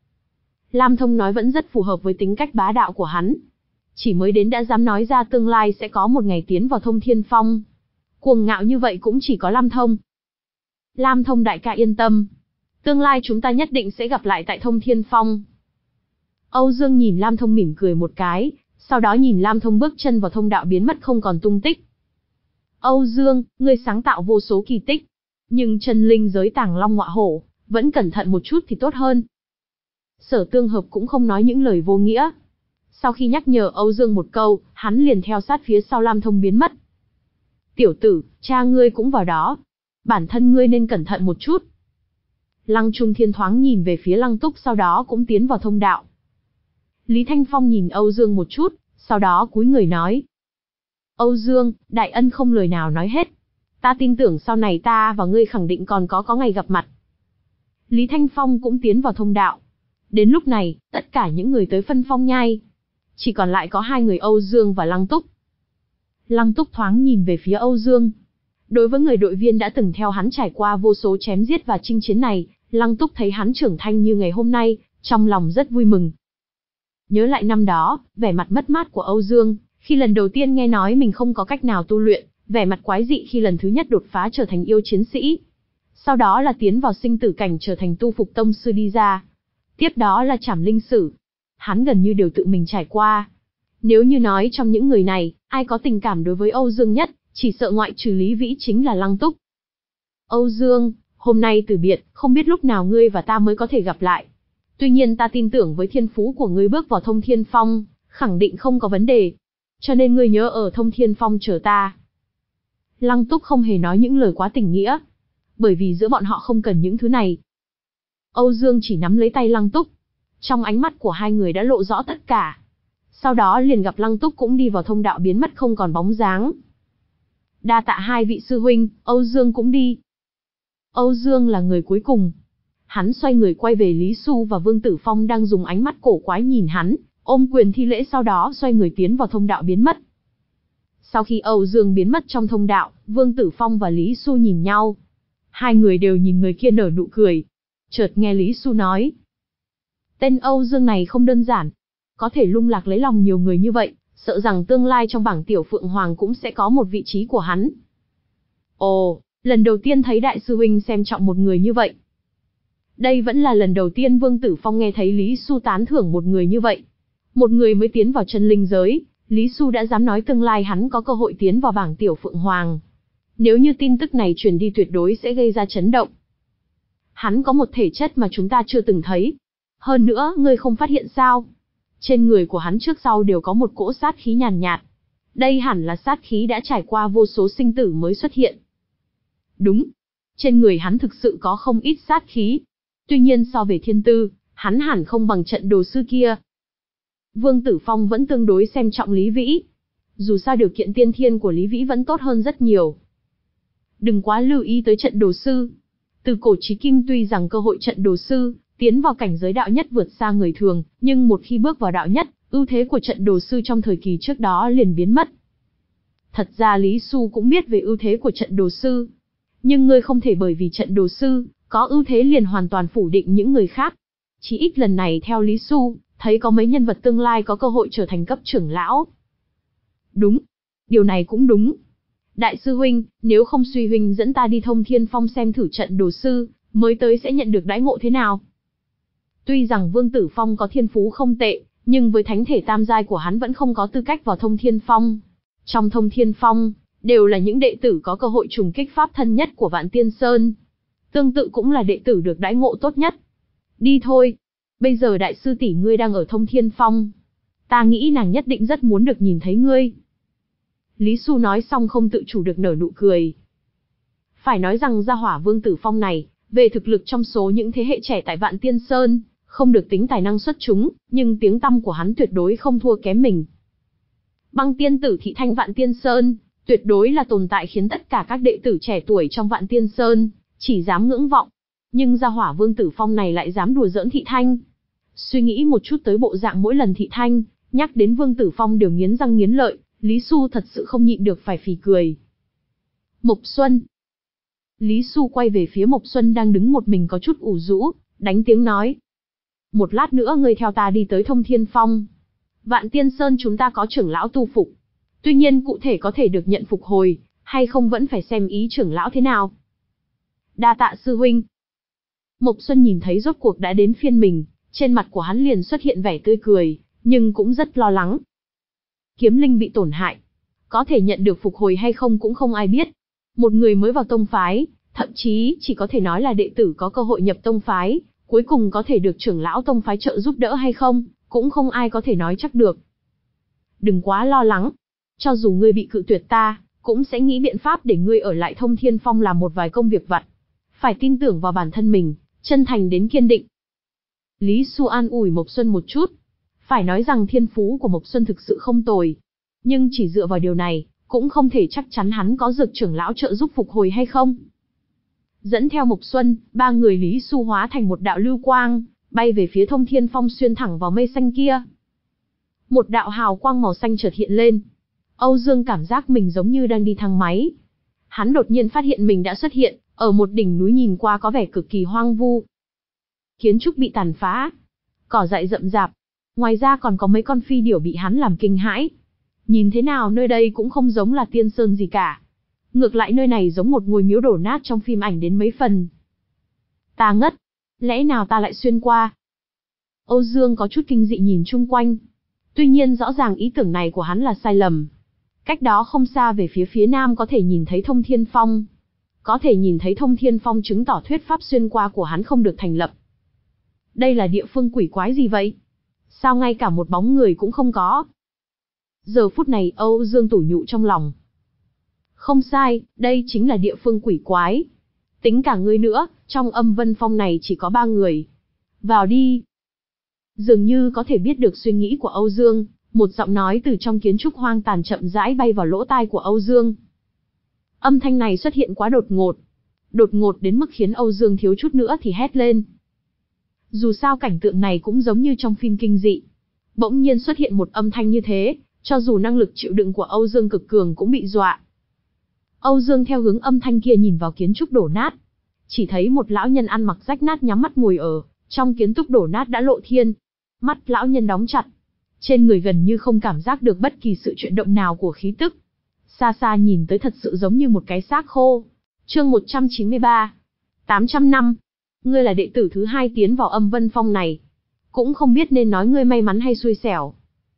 Lam Thông nói vẫn rất phù hợp với tính cách bá đạo của hắn. Chỉ mới đến đã dám nói ra tương lai sẽ có một ngày tiến vào Thông Thiên Phong. Cuồng ngạo như vậy cũng chỉ có Lam Thông. Lam Thông đại ca yên tâm. Tương lai chúng ta nhất định sẽ gặp lại tại Thông Thiên Phong. Âu Dương nhìn Lam Thông mỉm cười một cái, sau đó nhìn Lam Thông bước chân vào thông đạo biến mất không còn tung tích. Âu Dương, ngươi sáng tạo vô số kỳ tích. Nhưng chân linh giới tàng long ngọa hổ, vẫn cẩn thận một chút thì tốt hơn. Sở Tương Hợp cũng không nói những lời vô nghĩa. Sau khi nhắc nhở Âu Dương một câu, hắn liền theo sát phía sau Lam Thông biến mất. Tiểu tử, cha ngươi cũng vào đó. Bản thân ngươi nên cẩn thận một chút. Lăng Trung Thiên thoáng nhìn về phía Lăng Túc sau đó cũng tiến vào thông đạo. Lý Thanh Phong nhìn Âu Dương một chút, sau đó cúi người nói. Âu Dương, đại ân không lời nào nói hết. Ta tin tưởng sau này ta và ngươi khẳng định còn có có ngày gặp mặt. Lý Thanh Phong cũng tiến vào thông đạo. Đến lúc này, tất cả những người tới phân phong nhai, chỉ còn lại có hai người Âu Dương và Lăng Túc. Lăng Túc thoáng nhìn về phía Âu Dương. Đối với người đội viên đã từng theo hắn trải qua vô số chém giết và chinh chiến này, Lăng Túc thấy hắn trưởng thành như ngày hôm nay, trong lòng rất vui mừng. Nhớ lại năm đó, vẻ mặt mất mát của Âu Dương, khi lần đầu tiên nghe nói mình không có cách nào tu luyện, vẻ mặt quái dị khi lần thứ nhất đột phá trở thành yêu chiến sĩ. Sau đó là tiến vào sinh tử cảnh trở thành tu phục tông sư đi ra. Tiếp đó là trảm linh sử. Hắn gần như đều tự mình trải qua. Nếu như nói trong những người này, ai có tình cảm đối với Âu Dương nhất, chỉ sợ ngoại trừ Lý Vĩ chính là Lăng Túc. Âu Dương, hôm nay từ biệt, không biết lúc nào ngươi và ta mới có thể gặp lại. Tuy nhiên ta tin tưởng với thiên phú của ngươi bước vào Thông Thiên Phong, khẳng định không có vấn đề. Cho nên ngươi nhớ ở Thông Thiên Phong chờ ta. Lăng Túc không hề nói những lời quá tình nghĩa, bởi vì giữa bọn họ không cần những thứ này. Âu Dương chỉ nắm lấy tay Lăng Túc. Trong ánh mắt của hai người đã lộ rõ tất cả. Sau đó liền gặp Lăng Túc cũng đi vào thông đạo biến mất không còn bóng dáng. Đa tạ hai vị sư huynh, Âu Dương cũng đi. Âu Dương là người cuối cùng. Hắn xoay người quay về Lý Xu và Vương Tử Phong đang dùng ánh mắt cổ quái nhìn hắn, ôm quyền thi lễ sau đó xoay người tiến vào thông đạo biến mất. Sau khi Âu Dương biến mất trong thông đạo, Vương Tử Phong và Lý Xu nhìn nhau. Hai người đều nhìn người kia nở nụ cười. Chợt nghe Lý Xu nói. Tên Âu Dương này không đơn giản. Có thể lung lạc lấy lòng nhiều người như vậy, sợ rằng tương lai trong bảng tiểu Phượng Hoàng cũng sẽ có một vị trí của hắn. Ồ, lần đầu tiên thấy đại sư huynh xem trọng một người như vậy. Đây vẫn là lần đầu tiên Vương Tử Phong nghe thấy Lý Xu tán thưởng một người như vậy. Một người mới tiến vào chân linh giới, Lý Xu đã dám nói tương lai hắn có cơ hội tiến vào bảng tiểu Phượng Hoàng. Nếu như tin tức này truyền đi tuyệt đối sẽ gây ra chấn động. Hắn có một thể chất mà chúng ta chưa từng thấy. Hơn nữa, ngươi không phát hiện sao? Trên người của hắn trước sau đều có một cỗ sát khí nhàn nhạt. Đây hẳn là sát khí đã trải qua vô số sinh tử mới xuất hiện. Đúng. Trên người hắn thực sự có không ít sát khí. Tuy nhiên so về thiên tư, hắn hẳn không bằng trận đồ sư kia. Vương Tử Phong vẫn tương đối xem trọng Lý Vĩ. Dù sao điều kiện tiên thiên của Lý Vĩ vẫn tốt hơn rất nhiều. Đừng quá lưu ý tới trận đồ sư. Từ cổ chí kim tuy rằng cơ hội trận đồ sư, tiến vào cảnh giới đạo nhất vượt xa người thường, nhưng một khi bước vào đạo nhất, ưu thế của trận đồ sư trong thời kỳ trước đó liền biến mất. Thật ra Lý Xu cũng biết về ưu thế của trận đồ sư. Nhưng ngươi không thể bởi vì trận đồ sư, có ưu thế liền hoàn toàn phủ định những người khác. Chỉ ít lần này theo Lý Xu, thấy có mấy nhân vật tương lai có cơ hội trở thành cấp trưởng lão. Đúng. Điều này cũng đúng. Đại sư huynh, nếu không suy huynh dẫn ta đi Thông Thiên Phong xem thử trận đồ sư, mới tới sẽ nhận được đãi ngộ thế nào? Tuy rằng Vương Tử Phong có thiên phú không tệ, nhưng với thánh thể tam giai của hắn vẫn không có tư cách vào Thông Thiên Phong. Trong Thông Thiên Phong, đều là những đệ tử có cơ hội trùng kích pháp thân nhất của Vạn Tiên Sơn. Tương tự cũng là đệ tử được đãi ngộ tốt nhất. Đi thôi. Bây giờ đại sư tỷ ngươi đang ở Thông Thiên Phong. Ta nghĩ nàng nhất định rất muốn được nhìn thấy ngươi. Lý Xu nói xong không tự chủ được nở nụ cười. Phải nói rằng gia hỏa Vương Tử Phong này, về thực lực trong số những thế hệ trẻ tại Vạn Tiên Sơn, không được tính tài năng xuất chúng, nhưng tiếng tăm của hắn tuyệt đối không thua kém mình. Băng tiên tử Thị Thanh Vạn Tiên Sơn, tuyệt đối là tồn tại khiến tất cả các đệ tử trẻ tuổi trong Vạn Tiên Sơn chỉ dám ngưỡng vọng. Nhưng gia hỏa Vương Tử Phong này lại dám đùa giỡn Thị Thanh. Suy nghĩ một chút tới bộ dạng mỗi lần Thị Thanh nhắc đến Vương Tử Phong đều nghiến răng nghiến lợi, Lý Xu thật sự không nhịn được phải phì cười. Mộc Xuân. Lý Xu quay về phía Mộc Xuân đang đứng một mình có chút ủ rũ, đánh tiếng nói. Một lát nữa ngươi theo ta đi tới Thông Thiên Phong. Vạn Tiên Sơn chúng ta có trưởng lão tu phục. Tuy nhiên cụ thể có thể được nhận phục hồi, hay không vẫn phải xem ý trưởng lão thế nào. Đa tạ sư huynh. Mộc Xuân nhìn thấy rốt cuộc đã đến phiên mình, trên mặt của hắn liền xuất hiện vẻ tươi cười, nhưng cũng rất lo lắng. Kiếm linh bị tổn hại, có thể nhận được phục hồi hay không cũng không ai biết. Một người mới vào tông phái, thậm chí chỉ có thể nói là đệ tử có cơ hội nhập tông phái, cuối cùng có thể được trưởng lão tông phái trợ giúp đỡ hay không, cũng không ai có thể nói chắc được. Đừng quá lo lắng, cho dù ngươi bị cự tuyệt ta, cũng sẽ nghĩ biện pháp để ngươi ở lại Thông Thiên Phong làm một vài công việc vặt. Phải tin tưởng vào bản thân mình, chân thành đến kiên định. Lý Xu an ủi Mộc Xuân một chút. Phải nói rằng thiên phú của Mộc Xuân thực sự không tồi. Nhưng chỉ dựa vào điều này, cũng không thể chắc chắn hắn có dược trưởng lão trợ giúp phục hồi hay không. Dẫn theo Mộc Xuân, ba người Lý Xu hóa thành một đạo lưu quang, bay về phía Thông Thiên Phong xuyên thẳng vào mây xanh kia. Một đạo hào quang màu xanh chợt hiện lên. Âu Dương cảm giác mình giống như đang đi thang máy. Hắn đột nhiên phát hiện mình đã xuất hiện ở một đỉnh núi nhìn qua có vẻ cực kỳ hoang vu. Kiến trúc bị tàn phá, cỏ dại rậm rạp, ngoài ra còn có mấy con phi điểu bị hắn làm kinh hãi. Nhìn thế nào nơi đây cũng không giống là tiên sơn gì cả. Ngược lại nơi này giống một ngôi miếu đổ nát trong phim ảnh đến mấy phần. Ta ngất, lẽ nào ta lại xuyên qua? Âu Dương có chút kinh dị nhìn chung quanh. Tuy nhiên rõ ràng ý tưởng này của hắn là sai lầm. Cách đó không xa về phía phía nam có thể nhìn thấy Thông Thiên Phong. Có thể nhìn thấy Thông Thiên Phong chứng tỏ thuyết pháp xuyên qua của hắn không được thành lập. Đây là địa phương quỷ quái gì vậy? Sao ngay cả một bóng người cũng không có? Giờ phút này Âu Dương tủi nhụ trong lòng. Không sai, đây chính là địa phương quỷ quái. Tính cả ngươi nữa, trong Âm Vân Phong này chỉ có ba người. Vào đi. Dường như có thể biết được suy nghĩ của Âu Dương, một giọng nói từ trong kiến trúc hoang tàn chậm rãi bay vào lỗ tai của Âu Dương. Âm thanh này xuất hiện quá đột ngột. Đột ngột đến mức khiến Âu Dương thiếu chút nữa thì hét lên. Dù sao cảnh tượng này cũng giống như trong phim kinh dị. Bỗng nhiên xuất hiện một âm thanh như thế, cho dù năng lực chịu đựng của Âu Dương cực cường cũng bị dọa. Âu Dương theo hướng âm thanh kia nhìn vào kiến trúc đổ nát. Chỉ thấy một lão nhân ăn mặc rách nát nhắm mắt ngồi ở trong kiến trúc đổ nát đã lộ thiên. Mắt lão nhân đóng chặt. Trên người gần như không cảm giác được bất kỳ sự chuyển động nào của khí tức. Xa xa nhìn tới thật sự giống như một cái xác khô. Chương một trăm chín mươi ba. tám trăm năm. Ngươi là đệ tử thứ hai tiến vào Âm Vân Phong này. Cũng không biết nên nói ngươi may mắn hay xui xẻo.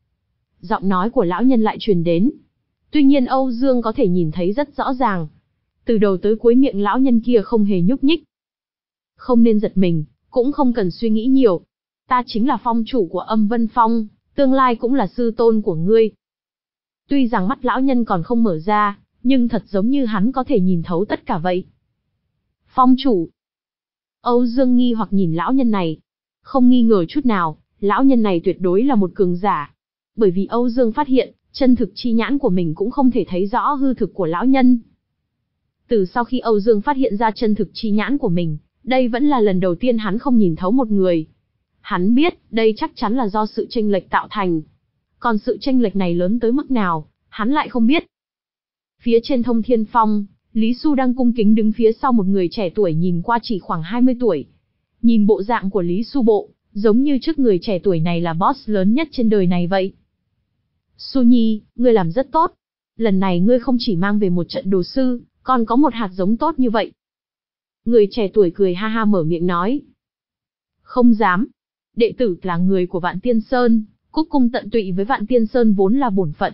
Giọng nói của lão nhân lại truyền đến. Tuy nhiên Âu Dương có thể nhìn thấy rất rõ ràng. Từ đầu tới cuối miệng lão nhân kia không hề nhúc nhích. Không nên giật mình, cũng không cần suy nghĩ nhiều. Ta chính là phong chủ của Âm Vân Phong, tương lai cũng là sư tôn của ngươi. Tuy rằng mắt lão nhân còn không mở ra, nhưng thật giống như hắn có thể nhìn thấu tất cả vậy. Phong chủ. Âu Dương nghi hoặc nhìn lão nhân này. Không nghi ngờ chút nào, lão nhân này tuyệt đối là một cường giả. Bởi vì Âu Dương phát hiện, chân thực chi nhãn của mình cũng không thể thấy rõ hư thực của lão nhân. Từ sau khi Âu Dương phát hiện ra chân thực chi nhãn của mình, đây vẫn là lần đầu tiên hắn không nhìn thấu một người. Hắn biết, đây chắc chắn là do sự chênh lệch tạo thành. Còn sự chênh lệch này lớn tới mức nào, hắn lại không biết. Phía trên Thông Thiên Phong, Lý Xu đang cung kính đứng phía sau một người trẻ tuổi nhìn qua chỉ khoảng hai mươi tuổi. Nhìn bộ dạng của Lý Xu bộ, giống như trước người trẻ tuổi này là boss lớn nhất trên đời này vậy. Xu Nhi, ngươi làm rất tốt. Lần này ngươi không chỉ mang về một trận đồ sư, còn có một hạt giống tốt như vậy. Người trẻ tuổi cười ha ha mở miệng nói. Không dám. Đệ tử là người của Vạn Tiên Sơn, cúc cung tận tụy với Vạn Tiên Sơn vốn là bổn phận.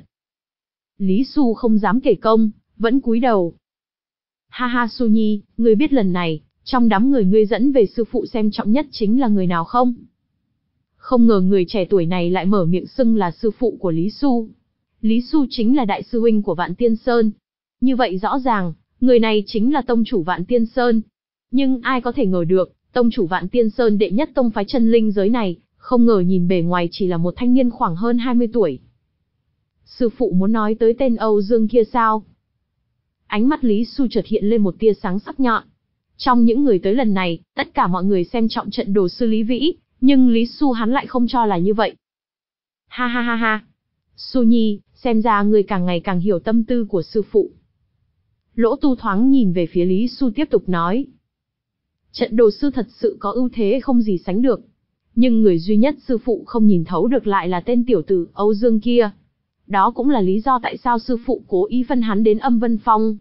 Lý Xu không dám kể công, vẫn cúi đầu. Ha ha Xu Nhi, ngươi biết lần này, trong đám người ngươi dẫn về sư phụ xem trọng nhất chính là người nào không? Không ngờ người trẻ tuổi này lại mở miệng xưng là sư phụ của Lý Xu. Lý Xu chính là đại sư huynh của Vạn Tiên Sơn. Như vậy rõ ràng, người này chính là tông chủ Vạn Tiên Sơn. Nhưng ai có thể ngờ được, tông chủ Vạn Tiên Sơn đệ nhất tông phái chân linh giới này, không ngờ nhìn bề ngoài chỉ là một thanh niên khoảng hơn hai mươi tuổi. Sư phụ muốn nói tới tên Âu Dương kia sao? Ánh mắt Lý Xu chợt hiện lên một tia sáng sắc nhọn. Trong những người tới lần này, tất cả mọi người xem trọng trận đồ sư Lý Vĩ, nhưng Lý Xu hắn lại không cho là như vậy. Ha ha ha ha. Xu Nhi, xem ra người càng ngày càng hiểu tâm tư của sư phụ. Lỗ Tu thoáng nhìn về phía Lý Xu tiếp tục nói. Trận đồ sư thật sự có ưu thế không gì sánh được. Nhưng người duy nhất sư phụ không nhìn thấu được lại là tên tiểu tử Âu Dương kia. Đó cũng là lý do tại sao sư phụ cố ý phân hắn đến Âm Vân Phong.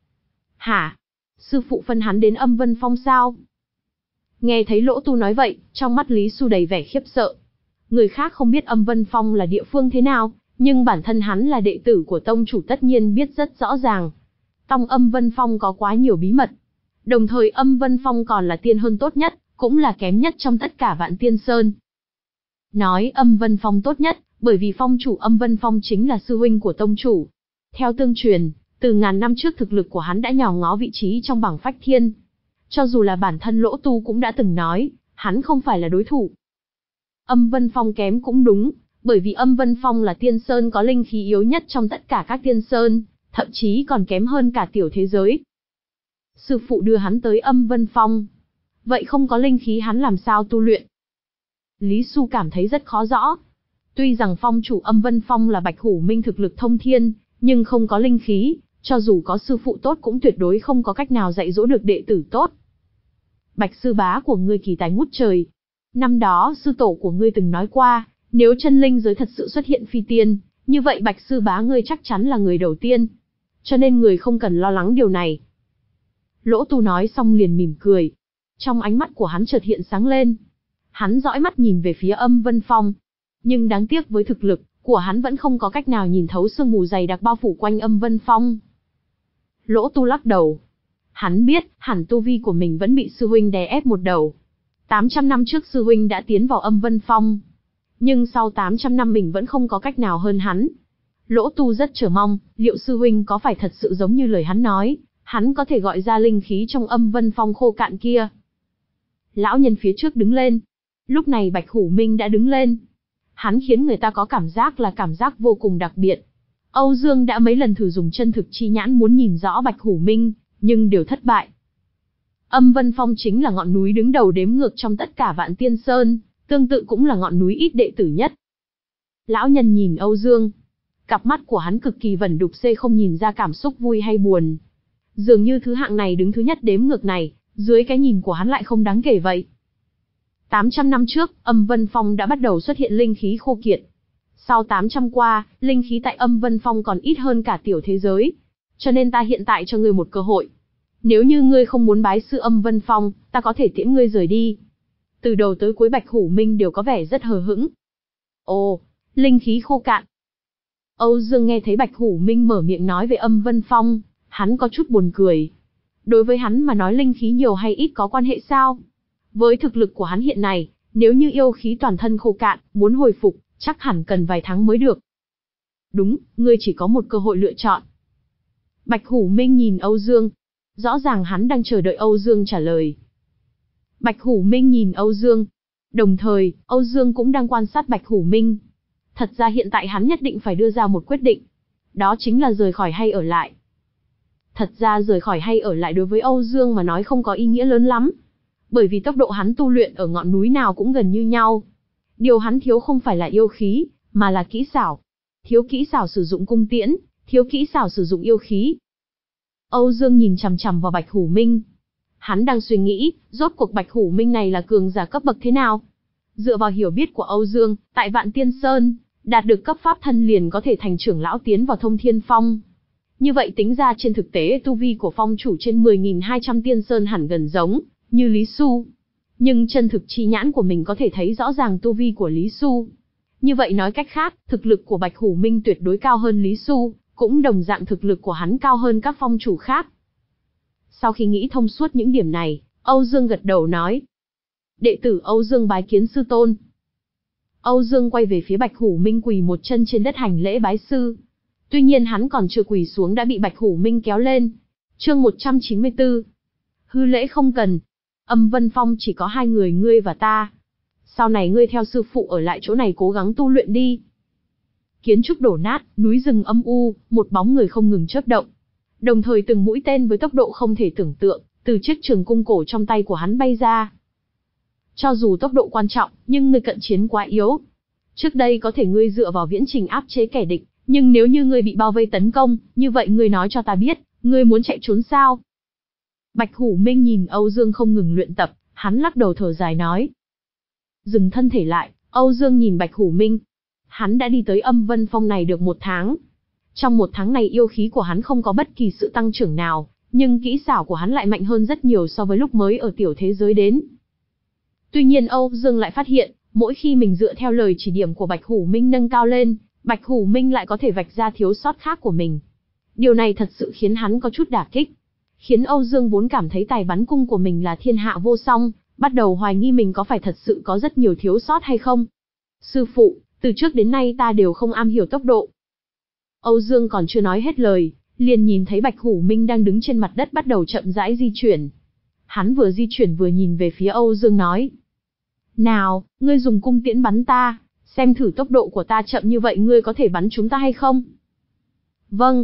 Hả? Sư phụ phân hắn đến Âm Vân Phong sao? Nghe thấy Lỗ Tu nói vậy, trong mắt Lý Xu đầy vẻ khiếp sợ. Người khác không biết Âm Vân Phong là địa phương thế nào, nhưng bản thân hắn là đệ tử của tông chủ tất nhiên biết rất rõ ràng. Trong Âm Vân Phong có quá nhiều bí mật. Đồng thời Âm Vân Phong còn là tiên hơn tốt nhất, cũng là kém nhất trong tất cả Vạn Tiên Sơn. Nói Âm Vân Phong tốt nhất, bởi vì phong chủ Âm Vân Phong chính là sư huynh của tông chủ. Theo tương truyền, từ ngàn năm trước thực lực của hắn đã nhào ngó vị trí trong bảng phách thiên. Cho dù là bản thân Lỗ Tu cũng đã từng nói, hắn không phải là đối thủ. Âm Vân Phong kém cũng đúng, bởi vì Âm Vân Phong là tiên sơn có linh khí yếu nhất trong tất cả các tiên sơn, thậm chí còn kém hơn cả tiểu thế giới. Sư phụ đưa hắn tới Âm Vân Phong. Vậy không có linh khí hắn làm sao tu luyện? Lý Xu cảm thấy rất khó rõ. Tuy rằng phong chủ Âm Vân Phong là Bạch Hủ Minh thực lực thông thiên, nhưng không có linh khí, cho dù có sư phụ tốt cũng tuyệt đối không có cách nào dạy dỗ được đệ tử tốt. Bạch sư bá của ngươi kỳ tài ngút trời. Năm đó sư tổ của ngươi từng nói qua, nếu chân linh giới thật sự xuất hiện phi tiên, như vậy Bạch sư bá ngươi chắc chắn là người đầu tiên. Cho nên người không cần lo lắng điều này. Lỗ Tu nói xong liền mỉm cười. Trong ánh mắt của hắn chợt hiện sáng lên. Hắn dõi mắt nhìn về phía Âm Vân Phong. Nhưng đáng tiếc với thực lực của hắn vẫn không có cách nào nhìn thấu sương mù dày đặc bao phủ quanh Âm Vân Phong. Lỗ Tu lắc đầu. Hắn biết, hẳn tu vi của mình vẫn bị sư huynh đè ép một đầu. tám trăm năm trước sư huynh đã tiến vào Âm Vân Phong. Nhưng sau tám trăm năm mình vẫn không có cách nào hơn hắn. Lỗ Tu rất chờ mong, liệu sư huynh có phải thật sự giống như lời hắn nói, hắn có thể gọi ra linh khí trong Âm Vân Phong khô cạn kia. Lão nhân phía trước đứng lên. Lúc này Bạch Hủ Minh đã đứng lên. Hắn khiến người ta có cảm giác là cảm giác vô cùng đặc biệt. Âu Dương đã mấy lần thử dùng chân thực chi nhãn muốn nhìn rõ Bạch Hủ Minh, nhưng đều thất bại. Âm Vân Phong chính là ngọn núi đứng đầu đếm ngược trong tất cả Vạn Tiên Sơn, tương tự cũng là ngọn núi ít đệ tử nhất. Lão nhân nhìn Âu Dương. Cặp mắt của hắn cực kỳ vẩn đục xê không nhìn ra cảm xúc vui hay buồn. Dường như thứ hạng này đứng thứ nhất đếm ngược này, dưới cái nhìn của hắn lại không đáng kể vậy. tám trăm năm trước, Âm Vân Phong đã bắt đầu xuất hiện linh khí khô kiệt. Sau tám trăm qua, linh khí tại Âm Vân Phong còn ít hơn cả tiểu thế giới. Cho nên ta hiện tại cho ngươi một cơ hội. Nếu như ngươi không muốn bái sư Âm Vân Phong, ta có thể tiễn ngươi rời đi. Từ đầu tới cuối Bạch Hủ Minh đều có vẻ rất hờ hững. Ồ, linh khí khô cạn. Âu Dương nghe thấy Bạch Hủ Minh mở miệng nói về Âm Vân Phong, hắn có chút buồn cười. Đối với hắn mà nói linh khí nhiều hay ít có quan hệ sao? Với thực lực của hắn hiện nay, nếu như yêu khí toàn thân khô cạn, muốn hồi phục, chắc hẳn cần vài tháng mới được. Đúng, ngươi chỉ có một cơ hội lựa chọn. Bạch Hủ Minh nhìn Âu Dương. Rõ ràng hắn đang chờ đợi Âu Dương trả lời. Bạch Hủ Minh nhìn Âu Dương. Đồng thời, Âu Dương cũng đang quan sát Bạch Hủ Minh. Thật ra hiện tại hắn nhất định phải đưa ra một quyết định. Đó chính là rời khỏi hay ở lại. Thật ra rời khỏi hay ở lại đối với Âu Dương mà nói không có ý nghĩa lớn lắm. Bởi vì tốc độ hắn tu luyện ở ngọn núi nào cũng gần như nhau. Điều hắn thiếu không phải là yêu khí, mà là kỹ xảo. Thiếu kỹ xảo sử dụng cung tiễn, thiếu kỹ xảo sử dụng yêu khí. Âu Dương nhìn chằm chằm vào Bạch Hủ Minh. Hắn đang suy nghĩ, rốt cuộc Bạch Hủ Minh này là cường giả cấp bậc thế nào? Dựa vào hiểu biết của Âu Dương, tại Vạn Tiên Sơn, đạt được cấp pháp thân liền có thể thành trưởng lão tiến vào Thông Thiên Phong. Như vậy tính ra trên thực tế tu vi của phong chủ trên mười nghìn hai trăm Tiên Sơn hẳn gần giống như Lý Xu. Nhưng chân thực chi nhãn của mình có thể thấy rõ ràng tu vi của Lý Xu. Như vậy nói cách khác, thực lực của Bạch Hủ Minh tuyệt đối cao hơn Lý Xu, cũng đồng dạng thực lực của hắn cao hơn các phong chủ khác. Sau khi nghĩ thông suốt những điểm này, Âu Dương gật đầu nói. Đệ tử Âu Dương bái kiến sư tôn. Âu Dương quay về phía Bạch Hủ Minh quỳ một chân trên đất hành lễ bái sư. Tuy nhiên hắn còn chưa quỳ xuống đã bị Bạch Hủ Minh kéo lên. Chương một trăm chín mươi tư. Hư lễ không cần. Âm Vân Phong chỉ có hai người ngươi và ta. Sau này ngươi theo sư phụ ở lại chỗ này cố gắng tu luyện đi. Kiến trúc đổ nát, núi rừng âm u, một bóng người không ngừng chớp động. Đồng thời từng mũi tên với tốc độ không thể tưởng tượng, từ chiếc trường cung cổ trong tay của hắn bay ra. Cho dù tốc độ quan trọng, nhưng ngươi cận chiến quá yếu. Trước đây có thể ngươi dựa vào viễn trình áp chế kẻ địch, nhưng nếu như ngươi bị bao vây tấn công, như vậy ngươi nói cho ta biết, ngươi muốn chạy trốn sao? Bạch Hủ Minh nhìn Âu Dương không ngừng luyện tập, hắn lắc đầu thở dài nói. Dừng thân thể lại, Âu Dương nhìn Bạch Hủ Minh. Hắn đã đi tới Âm Vân Phong này được một tháng. Trong một tháng này yêu khí của hắn không có bất kỳ sự tăng trưởng nào, nhưng kỹ xảo của hắn lại mạnh hơn rất nhiều so với lúc mới ở tiểu thế giới đến. Tuy nhiên Âu Dương lại phát hiện, mỗi khi mình dựa theo lời chỉ điểm của Bạch Hủ Minh nâng cao lên, Bạch Hủ Minh lại có thể vạch ra thiếu sót khác của mình. Điều này thật sự khiến hắn có chút đả kích. Khiến Âu Dương vốn cảm thấy tài bắn cung của mình là thiên hạ vô song, bắt đầu hoài nghi mình có phải thật sự có rất nhiều thiếu sót hay không. Sư phụ, từ trước đến nay ta đều không am hiểu tốc độ. Âu Dương còn chưa nói hết lời, liền nhìn thấy Bạch Hủ Minh đang đứng trên mặt đất bắt đầu chậm rãi di chuyển. Hắn vừa di chuyển vừa nhìn về phía Âu Dương nói. Nào, ngươi dùng cung tiễn bắn ta, xem thử tốc độ của ta chậm như vậy ngươi có thể bắn chúng ta hay không? Vâng.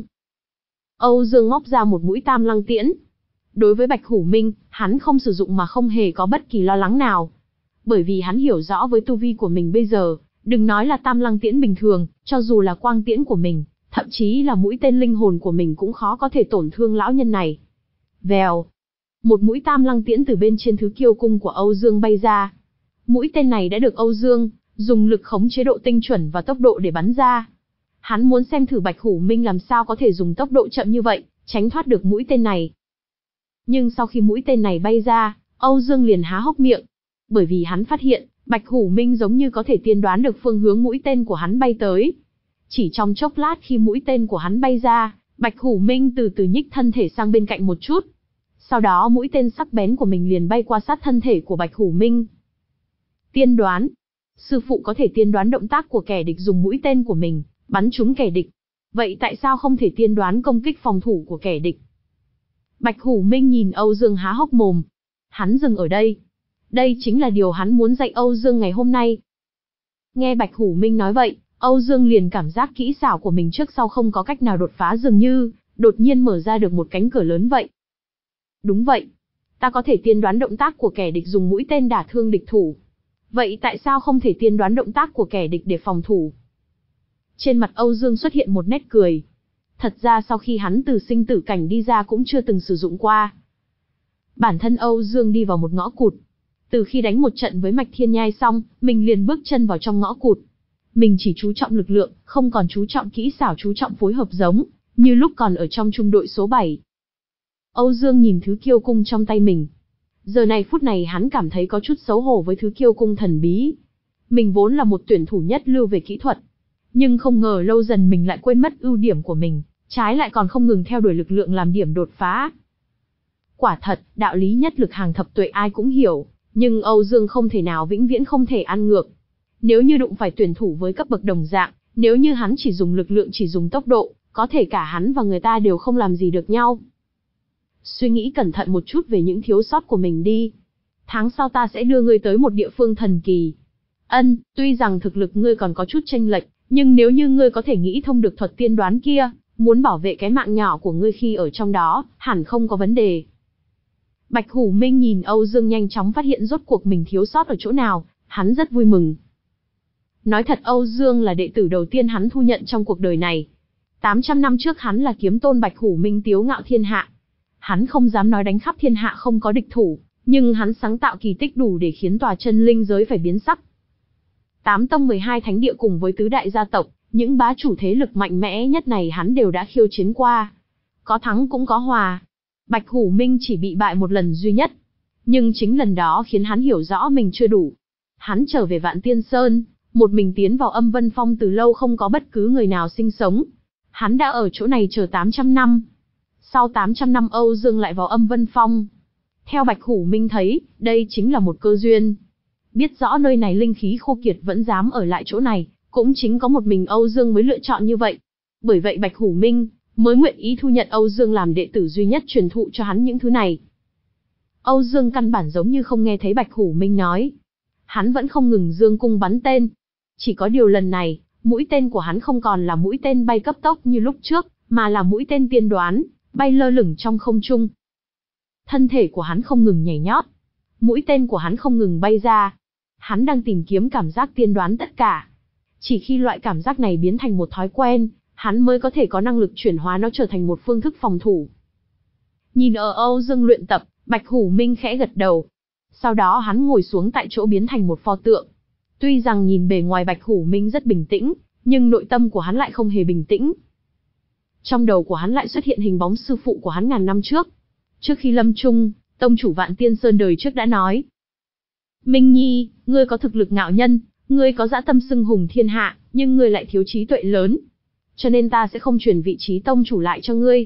Âu Dương móc ra một mũi tam lăng tiễn. Đối với Bạch Hủ Minh, hắn không sử dụng mà không hề có bất kỳ lo lắng nào. Bởi vì hắn hiểu rõ với tu vi của mình bây giờ, đừng nói là tam lăng tiễn bình thường, cho dù là quang tiễn của mình, thậm chí là mũi tên linh hồn của mình cũng khó có thể tổn thương lão nhân này. Vèo. Một mũi tam lăng tiễn từ bên trên thứ kiêu cung của Âu Dương bay ra. Mũi tên này đã được Âu Dương dùng lực khống chế độ tinh chuẩn và tốc độ để bắn ra. Hắn muốn xem thử Bạch Hủ Minh làm sao có thể dùng tốc độ chậm như vậy, tránh thoát được mũi tên này. Nhưng sau khi mũi tên này bay ra, Âu Dương liền há hốc miệng. Bởi vì hắn phát hiện, Bạch Hủ Minh giống như có thể tiên đoán được phương hướng mũi tên của hắn bay tới. Chỉ trong chốc lát khi mũi tên của hắn bay ra, Bạch Hủ Minh từ từ nhích thân thể sang bên cạnh một chút. Sau đó mũi tên sắc bén của mình liền bay qua sát thân thể của Bạch Hủ Minh. Tiên đoán. Sư phụ có thể tiên đoán động tác của kẻ địch dùng mũi tên của mình, bắn trúng kẻ địch. Vậy tại sao không thể tiên đoán công kích phòng thủ của kẻ địch? Bạch Hủ Minh nhìn Âu Dương há hốc mồm. Hắn dừng ở đây. Đây chính là điều hắn muốn dạy Âu Dương ngày hôm nay. Nghe Bạch Hủ Minh nói vậy, Âu Dương liền cảm giác kỹ xảo của mình trước sau không có cách nào đột phá, dường như đột nhiên mở ra được một cánh cửa lớn vậy. Đúng vậy. Ta có thể tiên đoán động tác của kẻ địch dùng mũi tên đả thương địch thủ. Vậy tại sao không thể tiên đoán động tác của kẻ địch để phòng thủ? Trên mặt Âu Dương xuất hiện một nét cười. Thật ra sau khi hắn từ sinh tử cảnh đi ra cũng chưa từng sử dụng qua. Bản thân Âu Dương đi vào một ngõ cụt. Từ khi đánh một trận với Mạch Thiên Nhai xong, mình liền bước chân vào trong ngõ cụt. Mình chỉ chú trọng lực lượng, không còn chú trọng kỹ xảo, chú trọng phối hợp giống như lúc còn ở trong trung đội số bảy. Âu Dương nhìn thứ kiêu cung trong tay mình. Giờ này phút này hắn cảm thấy có chút xấu hổ với thứ kiêu cung thần bí. Mình vốn là một tuyển thủ nhất lưu về kỹ thuật. Nhưng không ngờ lâu dần mình lại quên mất ưu điểm của mình, trái lại còn không ngừng theo đuổi lực lượng làm điểm đột phá. Quả thật, đạo lý nhất lực hàng thập tuệ ai cũng hiểu, nhưng Âu Dương không thể nào vĩnh viễn không thể ăn ngược. Nếu như đụng phải tuyển thủ với cấp bậc đồng dạng, nếu như hắn chỉ dùng lực lượng chỉ dùng tốc độ, có thể cả hắn và người ta đều không làm gì được nhau. Suy nghĩ cẩn thận một chút về những thiếu sót của mình đi. Tháng sau ta sẽ đưa ngươi tới một địa phương thần kỳ. Ân, tuy rằng thực lực ngươi còn có chút chênh lệch, nhưng nếu như ngươi có thể nghĩ thông được thuật tiên đoán kia, muốn bảo vệ cái mạng nhỏ của ngươi khi ở trong đó, hẳn không có vấn đề. Bạch Hủ Minh nhìn Âu Dương nhanh chóng phát hiện rốt cuộc mình thiếu sót ở chỗ nào, hắn rất vui mừng. Nói thật, Âu Dương là đệ tử đầu tiên hắn thu nhận trong cuộc đời này. tám trăm năm trước hắn là kiếm tôn Bạch Hủ Minh tiếu ngạo thiên hạ. Hắn không dám nói đánh khắp thiên hạ không có địch thủ, nhưng hắn sáng tạo kỳ tích đủ để khiến tòa chân linh giới phải biến sắc. Tám tông mười hai thánh địa cùng với tứ đại gia tộc, những bá chủ thế lực mạnh mẽ nhất này hắn đều đã khiêu chiến qua. Có thắng cũng có hòa. Bạch Hủ Minh chỉ bị bại một lần duy nhất. Nhưng chính lần đó khiến hắn hiểu rõ mình chưa đủ. Hắn trở về Vạn Tiên Sơn, một mình tiến vào Âm Vân Phong, từ lâu không có bất cứ người nào sinh sống. Hắn đã ở chỗ này chờ tám trăm năm. Sau tám trăm năm Âu Dương lại vào Âm Vân Phong. Theo Bạch Hủ Minh thấy, đây chính là một cơ duyên. Biết rõ nơi này linh khí khô kiệt vẫn dám ở lại chỗ này, cũng chính có một mình Âu Dương mới lựa chọn như vậy. Bởi vậy Bạch Hủ Minh mới nguyện ý thu nhận Âu Dương làm đệ tử duy nhất, truyền thụ cho hắn những thứ này. Âu Dương căn bản giống như không nghe thấy Bạch Hủ Minh nói. Hắn vẫn không ngừng dương cung bắn tên. Chỉ có điều lần này, mũi tên của hắn không còn là mũi tên bay cấp tốc như lúc trước, mà là mũi tên tiên đoán, bay lơ lửng trong không trung. Thân thể của hắn không ngừng nhảy nhót. Mũi tên của hắn không ngừng bay ra. Hắn đang tìm kiếm cảm giác tiên đoán tất cả. Chỉ khi loại cảm giác này biến thành một thói quen, hắn mới có thể có năng lực chuyển hóa nó trở thành một phương thức phòng thủ. Nhìn ở Âu Dương luyện tập, Bạch Hủ Minh khẽ gật đầu. Sau đó hắn ngồi xuống tại chỗ biến thành một pho tượng. Tuy rằng nhìn bề ngoài Bạch Hủ Minh rất bình tĩnh, nhưng nội tâm của hắn lại không hề bình tĩnh. Trong đầu của hắn lại xuất hiện hình bóng sư phụ của hắn ngàn năm trước. Trước khi lâm chung, tông chủ Vạn Tiên Sơn đời trước đã nói: Minh Nhi, ngươi có thực lực ngạo nhân, ngươi có dã tâm xưng hùng thiên hạ, nhưng ngươi lại thiếu trí tuệ lớn. Cho nên ta sẽ không truyền vị trí tông chủ lại cho ngươi.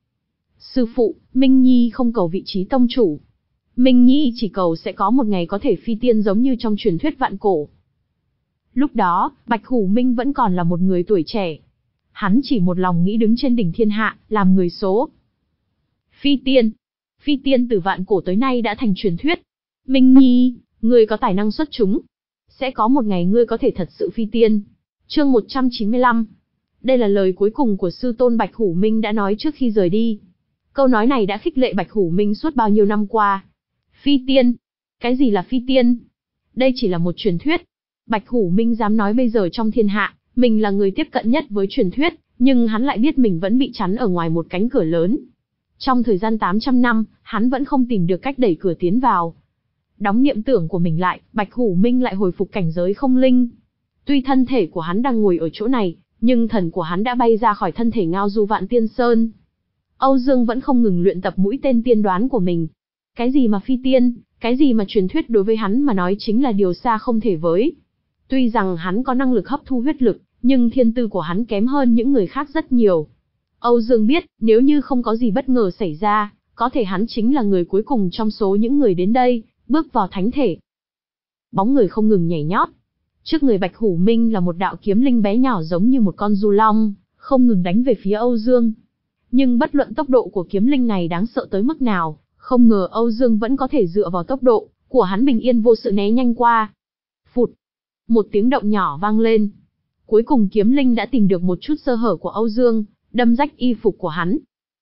Sư phụ, Minh Nhi không cầu vị trí tông chủ. Minh Nhi chỉ cầu sẽ có một ngày có thể phi tiên giống như trong truyền thuyết vạn cổ. Lúc đó, Bạch Hủ Minh vẫn còn là một người tuổi trẻ. Hắn chỉ một lòng nghĩ đứng trên đỉnh thiên hạ, làm người số. Phi tiên. Phi tiên từ vạn cổ tới nay đã thành truyền thuyết. Minh Nhi, ngươi có tài năng xuất chúng. Sẽ có một ngày ngươi có thể thật sự phi tiên. Chương một trăm chín mươi lăm. Đây là lời cuối cùng của sư tôn Bạch Hủ Minh đã nói trước khi rời đi. Câu nói này đã khích lệ Bạch Hủ Minh suốt bao nhiêu năm qua. Phi tiên. Cái gì là phi tiên? Đây chỉ là một truyền thuyết. Bạch Hủ Minh dám nói bây giờ trong thiên hạ, mình là người tiếp cận nhất với truyền thuyết, nhưng hắn lại biết mình vẫn bị chắn ở ngoài một cánh cửa lớn. Trong thời gian tám trăm năm, hắn vẫn không tìm được cách đẩy cửa tiến vào. Đóng niệm tưởng của mình lại, Bạch Hủ Minh lại hồi phục cảnh giới không linh. Tuy thân thể của hắn đang ngồi ở chỗ này, nhưng thần của hắn đã bay ra khỏi thân thể Ngao Du Vạn Tiên Sơn. Âu Dương vẫn không ngừng luyện tập mũi tên tiên đoán của mình. Cái gì mà phi tiên, cái gì mà truyền thuyết đối với hắn mà nói chính là điều xa không thể với. Tuy rằng hắn có năng lực hấp thu huyết lực, nhưng thiên tư của hắn kém hơn những người khác rất nhiều. Âu Dương biết, nếu như không có gì bất ngờ xảy ra, có thể hắn chính là người cuối cùng trong số những người đến đây, bước vào thánh thể. Bóng người không ngừng nhảy nhót. Trước người Bạch Hủ Minh là một đạo kiếm linh bé nhỏ giống như một con du long, không ngừng đánh về phía Âu Dương. Nhưng bất luận tốc độ của kiếm linh này đáng sợ tới mức nào, không ngờ Âu Dương vẫn có thể dựa vào tốc độ của hắn bình yên vô sự né nhanh qua. Phụt! Một tiếng động nhỏ vang lên. Cuối cùng kiếm linh đã tìm được một chút sơ hở của Âu Dương, đâm rách y phục của hắn.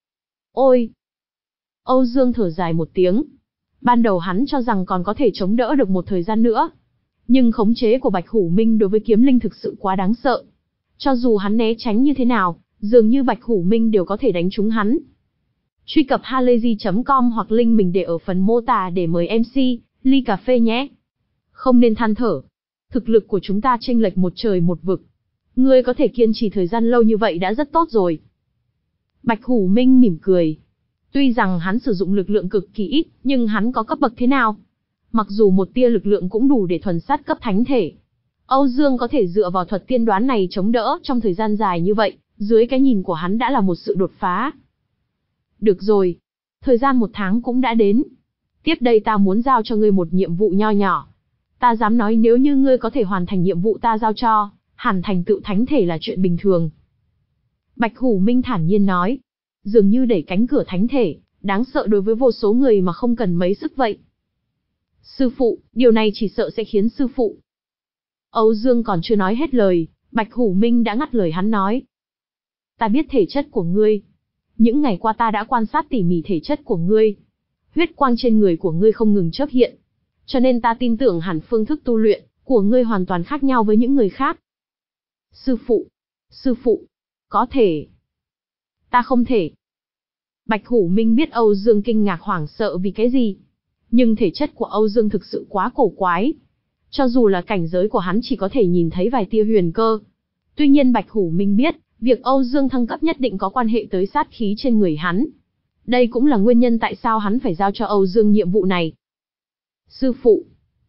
Ôi! Âu Dương thở dài một tiếng. Ban đầu hắn cho rằng còn có thể chống đỡ được một thời gian nữa. Nhưng khống chế của Bạch Hủ Minh đối với kiếm linh thực sự quá đáng sợ. Cho dù hắn né tránh như thế nào, dường như Bạch Hủ Minh đều có thể đánh trúng hắn. Truy cập halayzi chấm com hoặc link mình để ở phần mô tả để mời em xê, ly cà phê nhé. Không nên than thở. Thực lực của chúng ta chênh lệch một trời một vực. Ngươi có thể kiên trì thời gian lâu như vậy đã rất tốt rồi. Bạch Hủ Minh mỉm cười. Tuy rằng hắn sử dụng lực lượng cực kỳ ít, nhưng hắn có cấp bậc thế nào? Mặc dù một tia lực lượng cũng đủ để thuần sát cấp thánh thể. Âu Dương có thể dựa vào thuật tiên đoán này chống đỡ trong thời gian dài như vậy, dưới cái nhìn của hắn đã là một sự đột phá. Được rồi. Thời gian một tháng cũng đã đến. Tiếp đây ta muốn giao cho ngươi một nhiệm vụ nho nhỏ. Ta dám nói nếu như ngươi có thể hoàn thành nhiệm vụ ta giao cho, hẳn thành tựu thánh thể là chuyện bình thường. Bạch Hủ Minh thản nhiên nói. Dường như đẩy cánh cửa thánh thể, đáng sợ đối với vô số người mà không cần mấy sức vậy. Sư phụ, điều này chỉ sợ sẽ khiến sư phụ. Âu Dương còn chưa nói hết lời, Bạch Hủ Minh đã ngắt lời hắn nói. Ta biết thể chất của ngươi. Những ngày qua ta đã quan sát tỉ mỉ thể chất của ngươi. Huyết quang trên người của ngươi không ngừng chớp hiện. Cho nên ta tin tưởng hẳn phương thức tu luyện của ngươi hoàn toàn khác nhau với những người khác. Sư phụ, sư phụ, có thể. Ta không thể. Bạch Hủ Minh biết Âu Dương kinh ngạc hoảng sợ vì cái gì. Nhưng thể chất của Âu Dương thực sự quá cổ quái. Cho dù là cảnh giới của hắn chỉ có thể nhìn thấy vài tia huyền cơ. Tuy nhiên Bạch Hủ Minh biết, việc Âu Dương thăng cấp nhất định có quan hệ tới sát khí trên người hắn. Đây cũng là nguyên nhân tại sao hắn phải giao cho Âu Dương nhiệm vụ này. Sư phụ.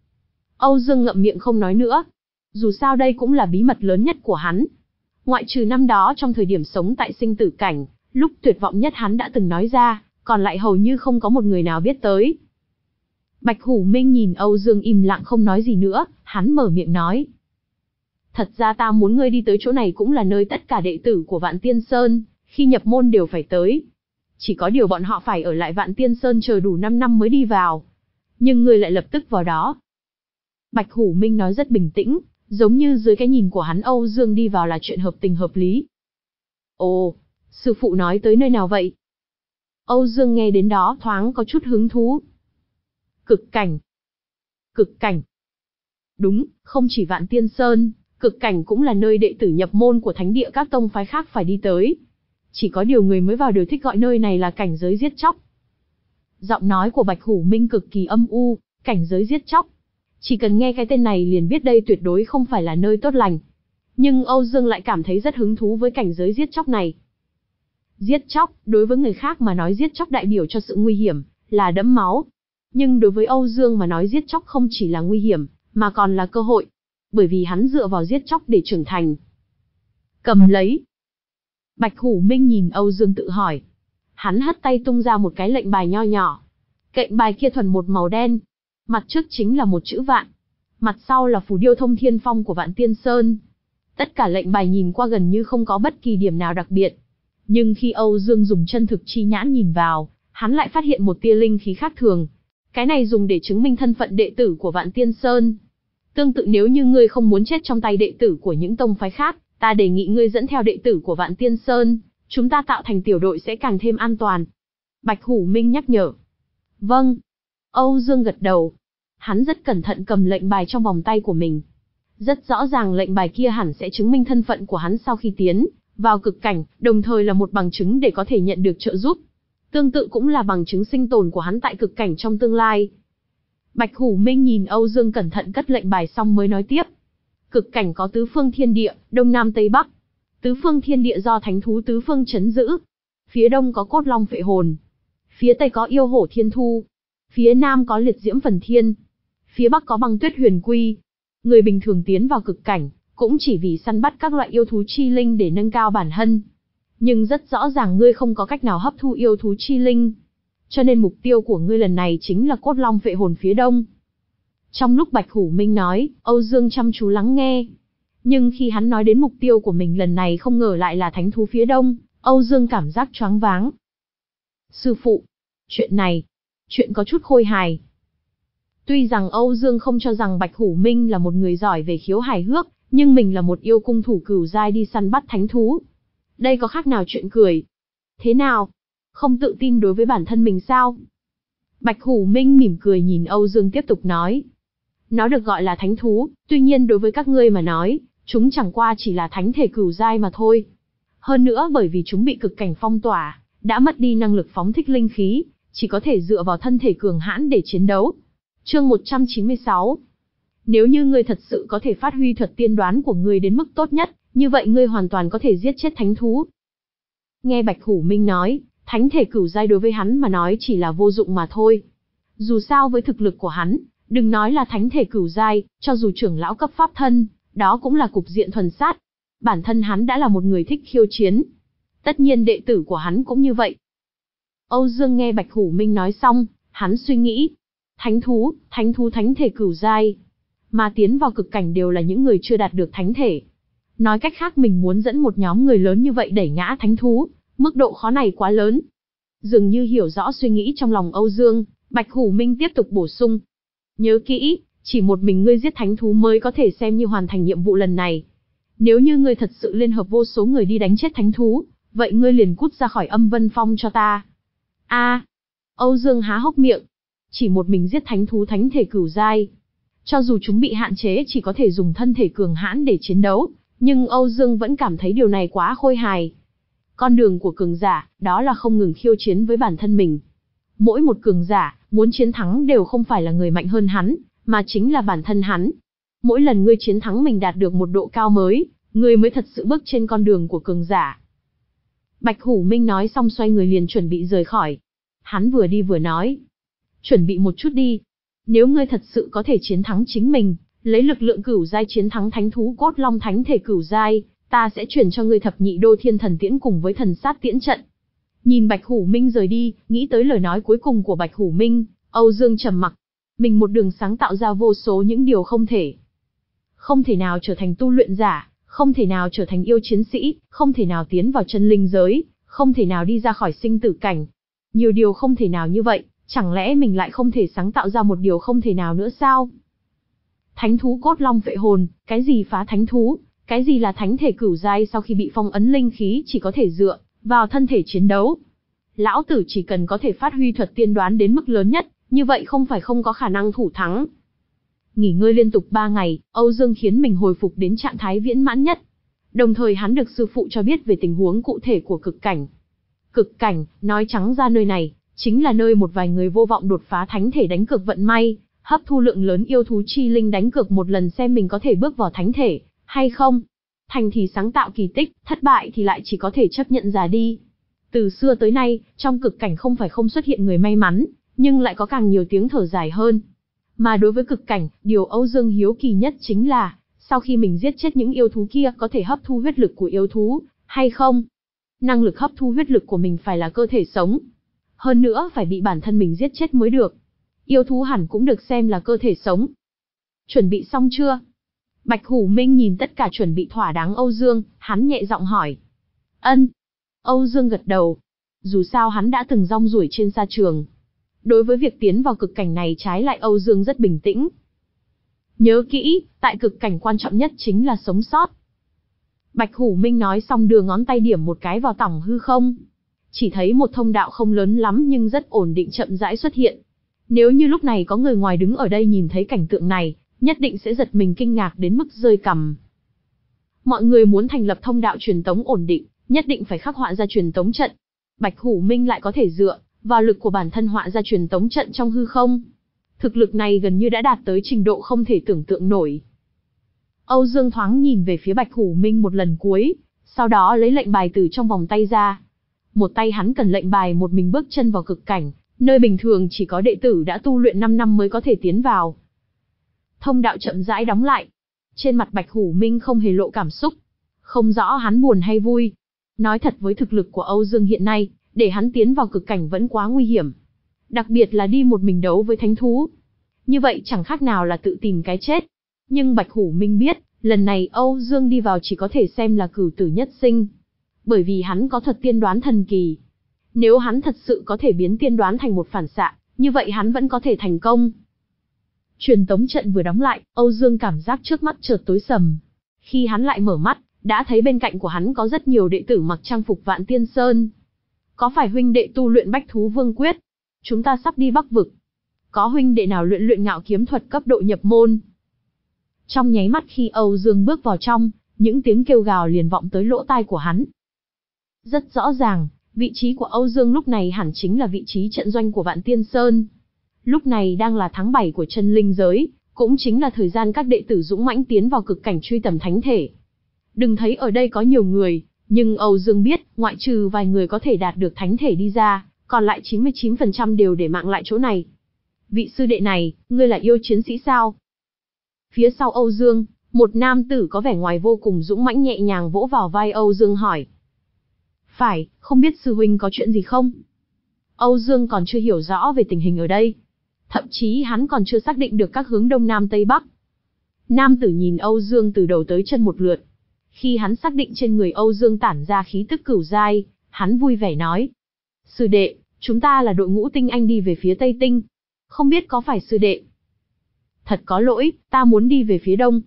Âu Dương ngậm miệng không nói nữa. Dù sao đây cũng là bí mật lớn nhất của hắn. Ngoại trừ năm đó trong thời điểm sống tại sinh tử cảnh, lúc tuyệt vọng nhất hắn đã từng nói ra, còn lại hầu như không có một người nào biết tới. Bạch Hủ Minh nhìn Âu Dương im lặng không nói gì nữa, hắn mở miệng nói. Thật ra ta muốn ngươi đi tới chỗ này cũng là nơi tất cả đệ tử của Vạn Tiên Sơn, khi nhập môn đều phải tới. Chỉ có điều bọn họ phải ở lại Vạn Tiên Sơn chờ đủ năm năm mới đi vào. Nhưng ngươi lại lập tức vào đó. Bạch Hủ Minh nói rất bình tĩnh, giống như dưới cái nhìn của hắn Âu Dương đi vào là chuyện hợp tình hợp lý. Ồ, sư phụ nói tới nơi nào vậy? Âu Dương nghe đến đó thoáng có chút hứng thú. Cực cảnh. Cực cảnh. Đúng, không chỉ Vạn Tiên Sơn, cực cảnh cũng là nơi đệ tử nhập môn của thánh địa các tông phái khác phải đi tới. Chỉ có điều người mới vào đều thích gọi nơi này là cảnh giới giết chóc. Giọng nói của Bạch Hủ Minh cực kỳ âm u, cảnh giới giết chóc. Chỉ cần nghe cái tên này liền biết đây tuyệt đối không phải là nơi tốt lành. Nhưng Âu Dương lại cảm thấy rất hứng thú với cảnh giới giết chóc này. Giết chóc, đối với người khác mà nói giết chóc đại biểu cho sự nguy hiểm, là đẫm máu. Nhưng đối với Âu Dương mà nói giết chóc không chỉ là nguy hiểm, mà còn là cơ hội. Bởi vì hắn dựa vào giết chóc để trưởng thành. Cầm lấy. Bạch Hủ Minh nhìn Âu Dương tự hỏi. Hắn hất tay tung ra một cái lệnh bài nho nhỏ. Lệnh bài kia thuần một màu đen. Mặt trước chính là một chữ vạn. Mặt sau là phù điêu thông thiên phong của Vạn Tiên Sơn. Tất cả lệnh bài nhìn qua gần như không có bất kỳ điểm nào đặc biệt. Nhưng khi Âu Dương dùng chân thực chi nhãn nhìn vào, hắn lại phát hiện một tia linh khí khác thường. Cái này dùng để chứng minh thân phận đệ tử của Vạn Tiên Sơn. Tương tự nếu như ngươi không muốn chết trong tay đệ tử của những tông phái khác, ta đề nghị ngươi dẫn theo đệ tử của Vạn Tiên Sơn, chúng ta tạo thành tiểu đội sẽ càng thêm an toàn. Bạch Hủ Minh nhắc nhở. Vâng. Âu Dương gật đầu. Hắn rất cẩn thận cầm lệnh bài trong vòng tay của mình. Rất rõ ràng lệnh bài kia hẳn sẽ chứng minh thân phận của hắn sau khi tiến vào cực cảnh, đồng thời là một bằng chứng để có thể nhận được trợ giúp. Tương tự cũng là bằng chứng sinh tồn của hắn tại cực cảnh trong tương lai. Bạch Hủ Minh nhìn Âu Dương cẩn thận cất lệnh bài xong mới nói tiếp. Cực cảnh có tứ phương thiên địa, đông nam tây bắc. Tứ phương thiên địa do thánh thú tứ phương trấn giữ. Phía đông có cốt long phệ hồn. Phía tây có yêu hổ thiên thu. Phía nam có liệt diễm phần thiên. Phía bắc có băng tuyết huyền quy. Người bình thường tiến vào cực cảnh, cũng chỉ vì săn bắt các loại yêu thú chi linh để nâng cao bản thân. Nhưng rất rõ ràng ngươi không có cách nào hấp thu yêu thú chi linh. Cho nên mục tiêu của ngươi lần này chính là cốt long phệ hồn phía đông. Trong lúc Bạch Hủ Minh nói, Âu Dương chăm chú lắng nghe. Nhưng khi hắn nói đến mục tiêu của mình lần này không ngờ lại là thánh thú phía đông, Âu Dương cảm giác choáng váng. Sư phụ, chuyện này, chuyện có chút khôi hài. Tuy rằng Âu Dương không cho rằng Bạch Hủ Minh là một người giỏi về khiếu hài hước, nhưng mình là một yêu cung thủ cửu giai đi săn bắt thánh thú. Đây có khác nào chuyện cười. Thế nào? Không tự tin đối với bản thân mình sao? Bạch Hủ Minh mỉm cười nhìn Âu Dương tiếp tục nói. Nó được gọi là thánh thú, tuy nhiên đối với các ngươi mà nói, chúng chẳng qua chỉ là thánh thể cửu giai mà thôi. Hơn nữa bởi vì chúng bị cực cảnh phong tỏa, đã mất đi năng lực phóng thích linh khí, chỉ có thể dựa vào thân thể cường hãn để chiến đấu. Chương một trăm chín mươi sáu. Nếu như ngươi thật sự có thể phát huy thuật tiên đoán của ngươi đến mức tốt nhất, như vậy ngươi hoàn toàn có thể giết chết thánh thú. Nghe Bạch Hủ Minh nói, thánh thể cửu giai đối với hắn mà nói chỉ là vô dụng mà thôi. Dù sao với thực lực của hắn, đừng nói là thánh thể cửu giai, cho dù trưởng lão cấp pháp thân, đó cũng là cục diện thuần sát. Bản thân hắn đã là một người thích khiêu chiến. Tất nhiên đệ tử của hắn cũng như vậy. Âu Dương nghe Bạch Hủ Minh nói xong, hắn suy nghĩ. Thánh thú, thánh thú thánh thể cửu giai. Mà tiến vào cực cảnh đều là những người chưa đạt được thánh thể. Nói cách khác mình muốn dẫn một nhóm người lớn như vậy đẩy ngã thánh thú, mức độ khó này quá lớn. Dường như hiểu rõ suy nghĩ trong lòng Âu Dương, Bạch Hủ Minh tiếp tục bổ sung. Nhớ kỹ, chỉ một mình ngươi giết thánh thú mới có thể xem như hoàn thành nhiệm vụ lần này. Nếu như ngươi thật sự liên hợp vô số người đi đánh chết thánh thú, vậy ngươi liền cút ra khỏi Âm Vân Phong cho ta. A, Âu Dương há hốc miệng. Chỉ một mình giết thánh thú thánh thể cửu giai. Cho dù chúng bị hạn chế chỉ có thể dùng thân thể cường hãn để chiến đấu, nhưng Âu Dương vẫn cảm thấy điều này quá khôi hài. Con đường của cường giả, đó là không ngừng khiêu chiến với bản thân mình. Mỗi một cường giả, muốn chiến thắng đều không phải là người mạnh hơn hắn, mà chính là bản thân hắn. Mỗi lần ngươi chiến thắng mình đạt được một độ cao mới, ngươi mới thật sự bước trên con đường của cường giả. Bạch Hủ Minh nói xong xoay người liền chuẩn bị rời khỏi. Hắn vừa đi vừa nói. Chuẩn bị một chút đi. Nếu ngươi thật sự có thể chiến thắng chính mình, lấy lực lượng cửu giai chiến thắng thánh thú cốt long thánh thể cửu giai, ta sẽ chuyển cho ngươi thập nhị đô thiên thần tiễn cùng với thần sát tiễn trận. Nhìn Bạch Hủ Minh rời đi, nghĩ tới lời nói cuối cùng của Bạch Hủ Minh, Âu Dương trầm mặc. Mình một đường sáng tạo ra vô số những điều không thể. Không thể nào trở thành tu luyện giả, không thể nào trở thành yêu chiến sĩ, không thể nào tiến vào chân linh giới, không thể nào đi ra khỏi sinh tử cảnh. Nhiều điều không thể nào như vậy, chẳng lẽ mình lại không thể sáng tạo ra một điều không thể nào nữa sao? Thánh thú cốt long phệ hồn, cái gì phá thánh thú, cái gì là thánh thể cửu giai sau khi bị phong ấn linh khí chỉ có thể dựa vào thân thể chiến đấu. Lão tử chỉ cần có thể phát huy thuật tiên đoán đến mức lớn nhất, như vậy không phải không có khả năng thủ thắng. Nghỉ ngơi liên tục ba ngày, Âu Dương khiến mình hồi phục đến trạng thái viễn mãn nhất. Đồng thời hắn được sư phụ cho biết về tình huống cụ thể của cực cảnh. Cực cảnh, nói trắng ra nơi này, chính là nơi một vài người vô vọng đột phá thánh thể đánh cược vận may, hấp thu lượng lớn yêu thú chi linh đánh cược một lần xem mình có thể bước vào thánh thể, hay không. Thành thì sáng tạo kỳ tích, thất bại thì lại chỉ có thể chấp nhận già đi. Từ xưa tới nay, trong cực cảnh không phải không xuất hiện người may mắn, nhưng lại có càng nhiều tiếng thở dài hơn. Mà đối với cực cảnh, điều Âu Dương hiếu kỳ nhất chính là, sau khi mình giết chết những yêu thú kia có thể hấp thu huyết lực của yêu thú, hay không? Năng lực hấp thu huyết lực của mình phải là cơ thể sống. Hơn nữa phải bị bản thân mình giết chết mới được. Yêu thú hẳn cũng được xem là cơ thể sống. Chuẩn bị xong chưa? Bạch Hủ Minh nhìn tất cả chuẩn bị thỏa đáng Âu Dương, hắn nhẹ giọng hỏi. Ân. Âu Dương gật đầu. Dù sao hắn đã từng rong ruổi trên sa trường. Đối với việc tiến vào cực cảnh này trái lại Âu Dương rất bình tĩnh. Nhớ kỹ, tại cực cảnh quan trọng nhất chính là sống sót. Bạch Hủ Minh nói xong đưa ngón tay điểm một cái vào tỏng hư không. Chỉ thấy một thông đạo không lớn lắm nhưng rất ổn định chậm rãi xuất hiện. Nếu như lúc này có người ngoài đứng ở đây nhìn thấy cảnh tượng này, nhất định sẽ giật mình kinh ngạc đến mức rơi cằm. Mọi người muốn thành lập thông đạo truyền tống ổn định, nhất định phải khắc họa ra truyền tống trận. Bạch Hủ Minh lại có thể dựa vào lực của bản thân họa ra truyền tống trận trong hư không. Thực lực này gần như đã đạt tới trình độ không thể tưởng tượng nổi. Âu Dương thoáng nhìn về phía Bạch Hủ Minh một lần cuối, sau đó lấy lệnh bài từ trong vòng tay ra. Một tay hắn cần lệnh bài một mình bước chân vào cực cảnh, nơi bình thường chỉ có đệ tử đã tu luyện năm năm mới có thể tiến vào. Thông đạo chậm rãi đóng lại. Trên mặt Bạch Hủ Minh không hề lộ cảm xúc. Không rõ hắn buồn hay vui. Nói thật, với thực lực của Âu Dương hiện nay, để hắn tiến vào cực cảnh vẫn quá nguy hiểm. Đặc biệt là đi một mình đấu với thánh thú. Như vậy chẳng khác nào là tự tìm cái chết. Nhưng Bạch Hủ Minh biết, lần này Âu Dương đi vào chỉ có thể xem là cửu tử nhất sinh. Bởi vì hắn có thuật tiên đoán thần kỳ. Nếu hắn thật sự có thể biến tiên đoán thành một phản xạ, như vậy hắn vẫn có thể thành công. Truyền tống trận vừa đóng lại, Âu Dương cảm giác trước mắt chợt tối sầm. Khi hắn lại mở mắt, đã thấy bên cạnh của hắn có rất nhiều đệ tử mặc trang phục Vạn Tiên Sơn. Có phải huynh đệ tu luyện Bách Thú Vương Quyết? Chúng ta sắp đi Bắc Vực. Có huynh đệ nào luyện luyện ngạo kiếm thuật cấp độ nhập môn? Trong nháy mắt khi Âu Dương bước vào trong, những tiếng kêu gào liền vọng tới lỗ tai của hắn. Rất rõ ràng, vị trí của Âu Dương lúc này hẳn chính là vị trí trận doanh của Vạn Tiên Sơn. Lúc này đang là tháng bảy của chân linh giới, cũng chính là thời gian các đệ tử dũng mãnh tiến vào cực cảnh truy tầm thánh thể. Đừng thấy ở đây có nhiều người, nhưng Âu Dương biết, ngoại trừ vài người có thể đạt được thánh thể đi ra, còn lại chín mươi chín phần trăm đều để mạng lại chỗ này. Vị sư đệ này, ngươi là yêu chiến sĩ sao? Phía sau Âu Dương, một nam tử có vẻ ngoài vô cùng dũng mãnh nhẹ nhàng vỗ vào vai Âu Dương hỏi. Phải, không biết sư huynh có chuyện gì không? Âu Dương còn chưa hiểu rõ về tình hình ở đây. Thậm chí hắn còn chưa xác định được các hướng đông nam tây bắc. Nam tử nhìn Âu Dương từ đầu tới chân một lượt. Khi hắn xác định trên người Âu Dương tản ra khí tức cửu giai, hắn vui vẻ nói. Sư đệ, chúng ta là đội ngũ tinh anh đi về phía Tây Tinh. Không biết có phải sư đệ? Thật có lỗi, ta muốn đi về phía đông.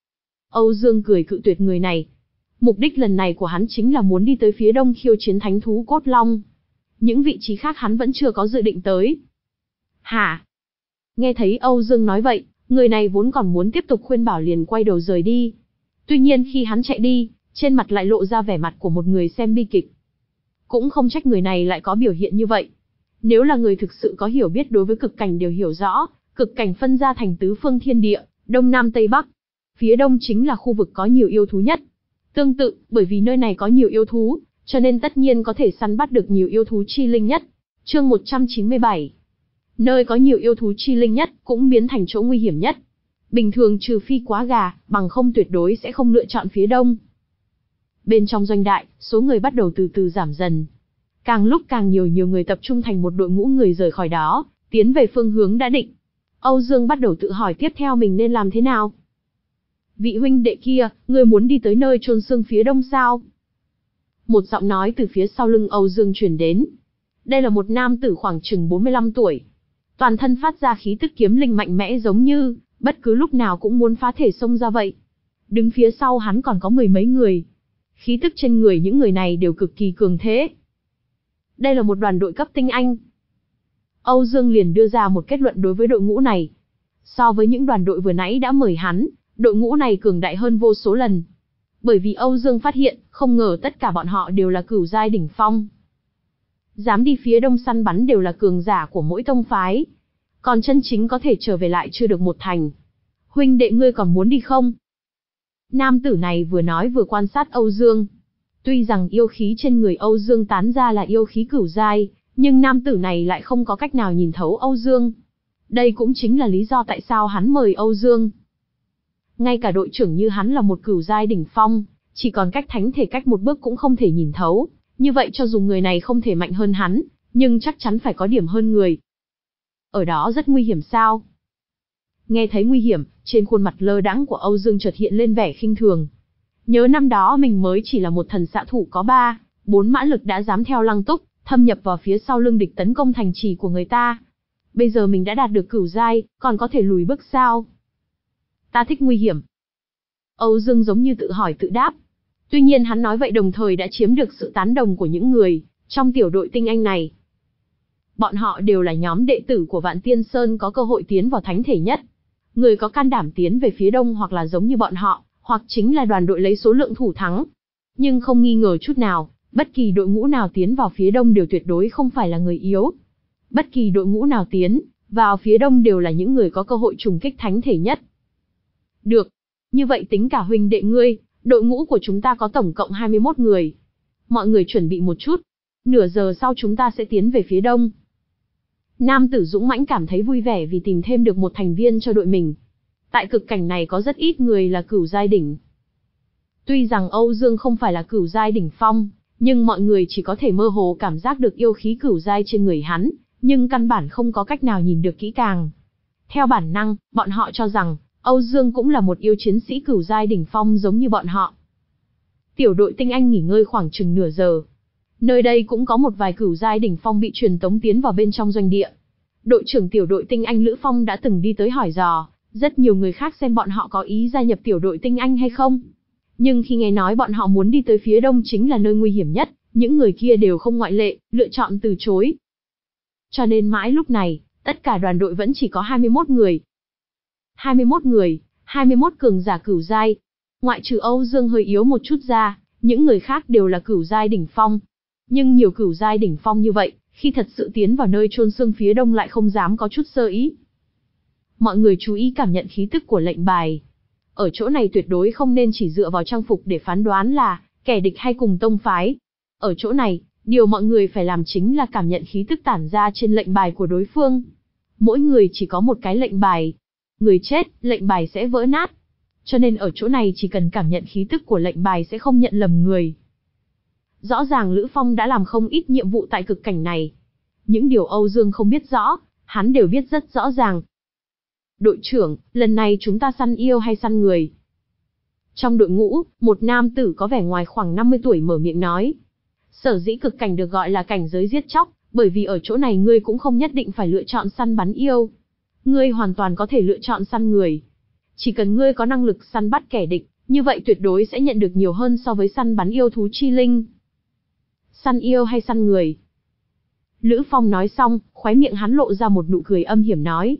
Âu Dương cười cự tuyệt người này. Mục đích lần này của hắn chính là muốn đi tới phía đông khiêu chiến thánh thú cốt long. Những vị trí khác hắn vẫn chưa có dự định tới. Hả? Nghe thấy Âu Dương nói vậy, người này vốn còn muốn tiếp tục khuyên bảo liền quay đầu rời đi. Tuy nhiên khi hắn chạy đi, trên mặt lại lộ ra vẻ mặt của một người xem bi kịch. Cũng không trách người này lại có biểu hiện như vậy. Nếu là người thực sự có hiểu biết đối với cực cảnh đều hiểu rõ, cực cảnh phân ra thành tứ phương thiên địa, đông nam tây bắc. Phía đông chính là khu vực có nhiều yêu thú nhất. Tương tự, bởi vì nơi này có nhiều yêu thú, cho nên tất nhiên có thể săn bắt được nhiều yêu thú chi linh nhất. Chương một trăm chín mươi bảy. Nơi có nhiều yêu thú chi linh nhất cũng biến thành chỗ nguy hiểm nhất. Bình thường trừ phi quá gà, bằng không tuyệt đối sẽ không lựa chọn phía đông. Bên trong doanh đại, số người bắt đầu từ từ giảm dần. Càng lúc càng nhiều nhiều người tập trung thành một đội ngũ người rời khỏi đó, tiến về phương hướng đã định. Âu Dương bắt đầu tự hỏi tiếp theo mình nên làm thế nào. Vị huynh đệ kia, ngươi muốn đi tới nơi chôn xương phía đông sao? Một giọng nói từ phía sau lưng Âu Dương truyền đến. Đây là một nam tử khoảng chừng bốn mươi lăm tuổi. Toàn thân phát ra khí tức kiếm linh mạnh mẽ giống như, bất cứ lúc nào cũng muốn phá thể xông ra vậy. Đứng phía sau hắn còn có mười mấy người. Khí tức trên người những người này đều cực kỳ cường thế. Đây là một đoàn đội cấp tinh anh. Âu Dương liền đưa ra một kết luận đối với đội ngũ này. So với những đoàn đội vừa nãy đã mời hắn, đội ngũ này cường đại hơn vô số lần. Bởi vì Âu Dương phát hiện, không ngờ tất cả bọn họ đều là cửu giai đỉnh phong. Dám đi phía đông săn bắn đều là cường giả của mỗi tông phái. Còn chân chính có thể trở về lại chưa được một thành. Huynh đệ ngươi còn muốn đi không? Nam tử này vừa nói vừa quan sát Âu Dương. Tuy rằng yêu khí trên người Âu Dương tán ra là yêu khí cửu giai, nhưng nam tử này lại không có cách nào nhìn thấu Âu Dương. Đây cũng chính là lý do tại sao hắn mời Âu Dương. Ngay cả đội trưởng như hắn là một cửu giai đỉnh phong, chỉ còn cách thánh thể cách một bước cũng không thể nhìn thấu. Như vậy cho dù người này không thể mạnh hơn hắn, nhưng chắc chắn phải có điểm hơn người. Ở đó rất nguy hiểm sao? Nghe thấy nguy hiểm, trên khuôn mặt lơ đãng của Âu Dương chợt hiện lên vẻ khinh thường. Nhớ năm đó mình mới chỉ là một thần xạ thủ có ba, bốn mã lực đã dám theo Lăng Túc, thâm nhập vào phía sau lưng địch tấn công thành trì của người ta. Bây giờ mình đã đạt được cửu giai, còn có thể lùi bước sao? Ta thích nguy hiểm. Âu Dương giống như tự hỏi tự đáp. Tuy nhiên hắn nói vậy đồng thời đã chiếm được sự tán đồng của những người trong tiểu đội tinh anh này. Bọn họ đều là nhóm đệ tử của Vạn Tiên Sơn có cơ hội tiến vào thánh thể nhất. Người có can đảm tiến về phía đông hoặc là giống như bọn họ, hoặc chính là đoàn đội lấy số lượng thủ thắng. Nhưng không nghi ngờ chút nào, bất kỳ đội ngũ nào tiến vào phía đông đều tuyệt đối không phải là người yếu. Bất kỳ đội ngũ nào tiến vào phía đông đều là những người có cơ hội trùng kích thánh thể nhất. Được. Như vậy tính cả huynh đệ ngươi, đội ngũ của chúng ta có tổng cộng hai mươi mốt người. Mọi người chuẩn bị một chút. Nửa giờ sau chúng ta sẽ tiến về phía đông. Nam tử dũng mãnh cảm thấy vui vẻ vì tìm thêm được một thành viên cho đội mình. Tại cực cảnh này có rất ít người là cửu giai đỉnh. Tuy rằng Âu Dương không phải là cửu giai đỉnh phong, nhưng mọi người chỉ có thể mơ hồ cảm giác được yêu khí cửu giai trên người hắn, nhưng căn bản không có cách nào nhìn được kỹ càng. Theo bản năng, bọn họ cho rằng, Âu Dương cũng là một yêu chiến sĩ cửu giai đỉnh phong giống như bọn họ. Tiểu đội tinh anh nghỉ ngơi khoảng chừng nửa giờ. Nơi đây cũng có một vài cửu giai đỉnh phong bị truyền tống tiến vào bên trong doanh địa. Đội trưởng tiểu đội tinh anh Lữ Phong đã từng đi tới hỏi dò, rất nhiều người khác xem bọn họ có ý gia nhập tiểu đội tinh anh hay không. Nhưng khi nghe nói bọn họ muốn đi tới phía đông chính là nơi nguy hiểm nhất, những người kia đều không ngoại lệ, lựa chọn từ chối. Cho nên mãi lúc này, tất cả đoàn đội vẫn chỉ có hai mươi mốt người. hai mươi mốt người, hai mươi mốt cường giả cửu giai. Ngoại trừ Âu Dương hơi yếu một chút ra, những người khác đều là cửu giai đỉnh phong. Nhưng nhiều cửu giai đỉnh phong như vậy, khi thật sự tiến vào nơi chôn xương phía đông lại không dám có chút sơ ý. Mọi người chú ý cảm nhận khí tức của lệnh bài. Ở chỗ này tuyệt đối không nên chỉ dựa vào trang phục để phán đoán là kẻ địch hay cùng tông phái. Ở chỗ này, điều mọi người phải làm chính là cảm nhận khí tức tản ra trên lệnh bài của đối phương. Mỗi người chỉ có một cái lệnh bài. Người chết, lệnh bài sẽ vỡ nát. Cho nên ở chỗ này chỉ cần cảm nhận khí tức của lệnh bài sẽ không nhận lầm người. Rõ ràng Lữ Phong đã làm không ít nhiệm vụ tại cực cảnh này. Những điều Âu Dương không biết rõ, hắn đều biết rất rõ ràng. Đội trưởng, lần này chúng ta săn yêu hay săn người? Trong đội ngũ, một nam tử có vẻ ngoài khoảng năm mươi tuổi mở miệng nói. Sở dĩ cực cảnh được gọi là cảnh giới giết chóc, bởi vì ở chỗ này ngươi cũng không nhất định phải lựa chọn săn bắn yêu. Ngươi hoàn toàn có thể lựa chọn săn người. Chỉ cần ngươi có năng lực săn bắt kẻ địch, như vậy tuyệt đối sẽ nhận được nhiều hơn so với săn bắn yêu thú chi linh. Săn yêu hay săn người? Lữ Phong nói xong, khóe miệng hắn lộ ra một nụ cười âm hiểm nói.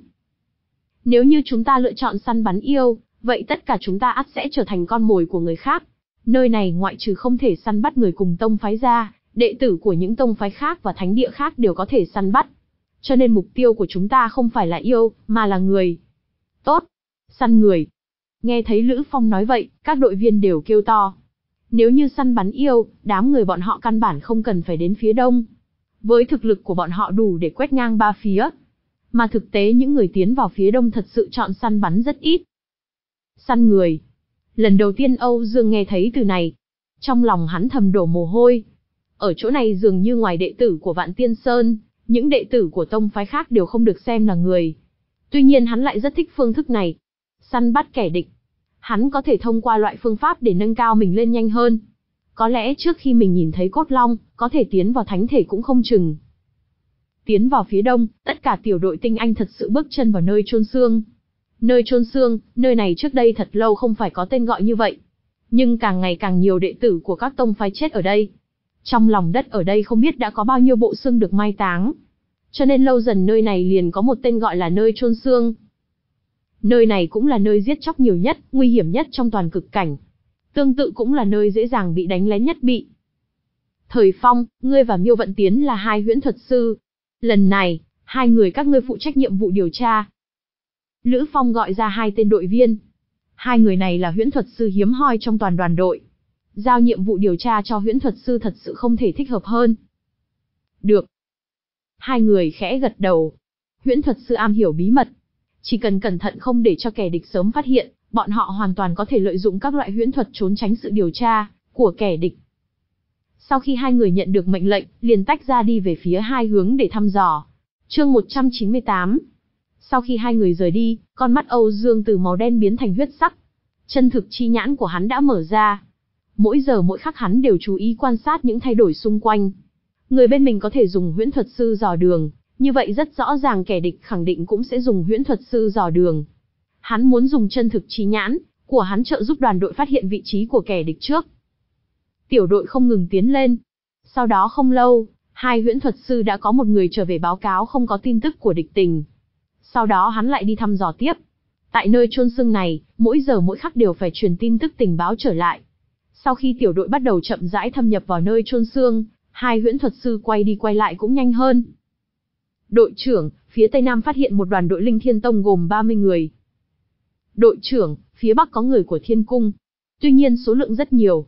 Nếu như chúng ta lựa chọn săn bắn yêu, vậy tất cả chúng ta ắt sẽ trở thành con mồi của người khác. Nơi này ngoại trừ không thể săn bắt người cùng tông phái ra, đệ tử của những tông phái khác và thánh địa khác đều có thể săn bắt. Cho nên mục tiêu của chúng ta không phải là yêu, mà là người. Tốt, săn người. Nghe thấy Lữ Phong nói vậy, các đội viên đều kêu to. Nếu như săn bắn yêu, đám người bọn họ căn bản không cần phải đến phía đông. Với thực lực của bọn họ đủ để quét ngang ba phía. Mà thực tế những người tiến vào phía đông thật sự chọn săn bắn rất ít. Săn người. Lần đầu tiên Âu Dương nghe thấy từ này. Trong lòng hắn thầm đổ mồ hôi. Ở chỗ này dường như ngoài đệ tử của Vạn Tiên Sơn, những đệ tử của tông phái khác đều không được xem là người. Tuy nhiên hắn lại rất thích phương thức này. Săn bắt kẻ địch. Hắn có thể thông qua loại phương pháp để nâng cao mình lên nhanh hơn. Có lẽ trước khi mình nhìn thấy cốt long, có thể tiến vào thánh thể cũng không chừng. Tiến vào phía đông, tất cả tiểu đội tinh anh thật sự bước chân vào nơi chôn xương. Nơi chôn xương, nơi này trước đây thật lâu không phải có tên gọi như vậy. Nhưng càng ngày càng nhiều đệ tử của các tông phái chết ở đây. Trong lòng đất ở đây không biết đã có bao nhiêu bộ xương được mai táng. Cho nên lâu dần nơi này liền có một tên gọi là nơi chôn xương. Nơi này cũng là nơi giết chóc nhiều nhất, nguy hiểm nhất trong toàn cực cảnh. Tương tự cũng là nơi dễ dàng bị đánh lén nhất bị. Thời Phong, ngươi và Miêu Vận Tiến là hai huyễn thuật sư. Lần này, hai người các ngươi phụ trách nhiệm vụ điều tra. Lữ Phong gọi ra hai tên đội viên. Hai người này là huyễn thuật sư hiếm hoi trong toàn đoàn đội. Giao nhiệm vụ điều tra cho huyễn thuật sư thật sự không thể thích hợp hơn. Được. Hai người khẽ gật đầu. Huyễn thuật sư am hiểu bí mật. Chỉ cần cẩn thận không để cho kẻ địch sớm phát hiện, bọn họ hoàn toàn có thể lợi dụng các loại huyễn thuật trốn tránh sự điều tra của kẻ địch. Sau khi hai người nhận được mệnh lệnh, liền tách ra đi về phía hai hướng để thăm dò. Chương một trăm chín mươi tám. Sau khi hai người rời đi, con mắt Âu Dương từ màu đen biến thành huyết sắc. Chân thực chi nhãn của hắn đã mở ra. Mỗi giờ mỗi khắc hắn đều chú ý quan sát những thay đổi xung quanh. Người bên mình có thể dùng huyễn thuật sư dò đường, như vậy rất rõ ràng kẻ địch khẳng định cũng sẽ dùng huyễn thuật sư dò đường. Hắn muốn dùng chân thực chi nhãn của hắn trợ giúp đoàn đội phát hiện vị trí của kẻ địch trước. Tiểu đội không ngừng tiến lên. Sau đó không lâu, hai huyễn thuật sư đã có một người trở về báo cáo không có tin tức của địch tình. Sau đó hắn lại đi thăm dò tiếp. Tại nơi chôn xương này, mỗi giờ mỗi khắc đều phải truyền tin tức tình báo trở lại. Sau khi tiểu đội bắt đầu chậm rãi thâm nhập vào nơi chôn xương, hai huyễn thuật sư quay đi quay lại cũng nhanh hơn. Đội trưởng, phía Tây Nam phát hiện một đoàn đội Linh Thiên Tông gồm ba mươi người. Đội trưởng, phía Bắc có người của Thiên Cung. Tuy nhiên số lượng rất nhiều.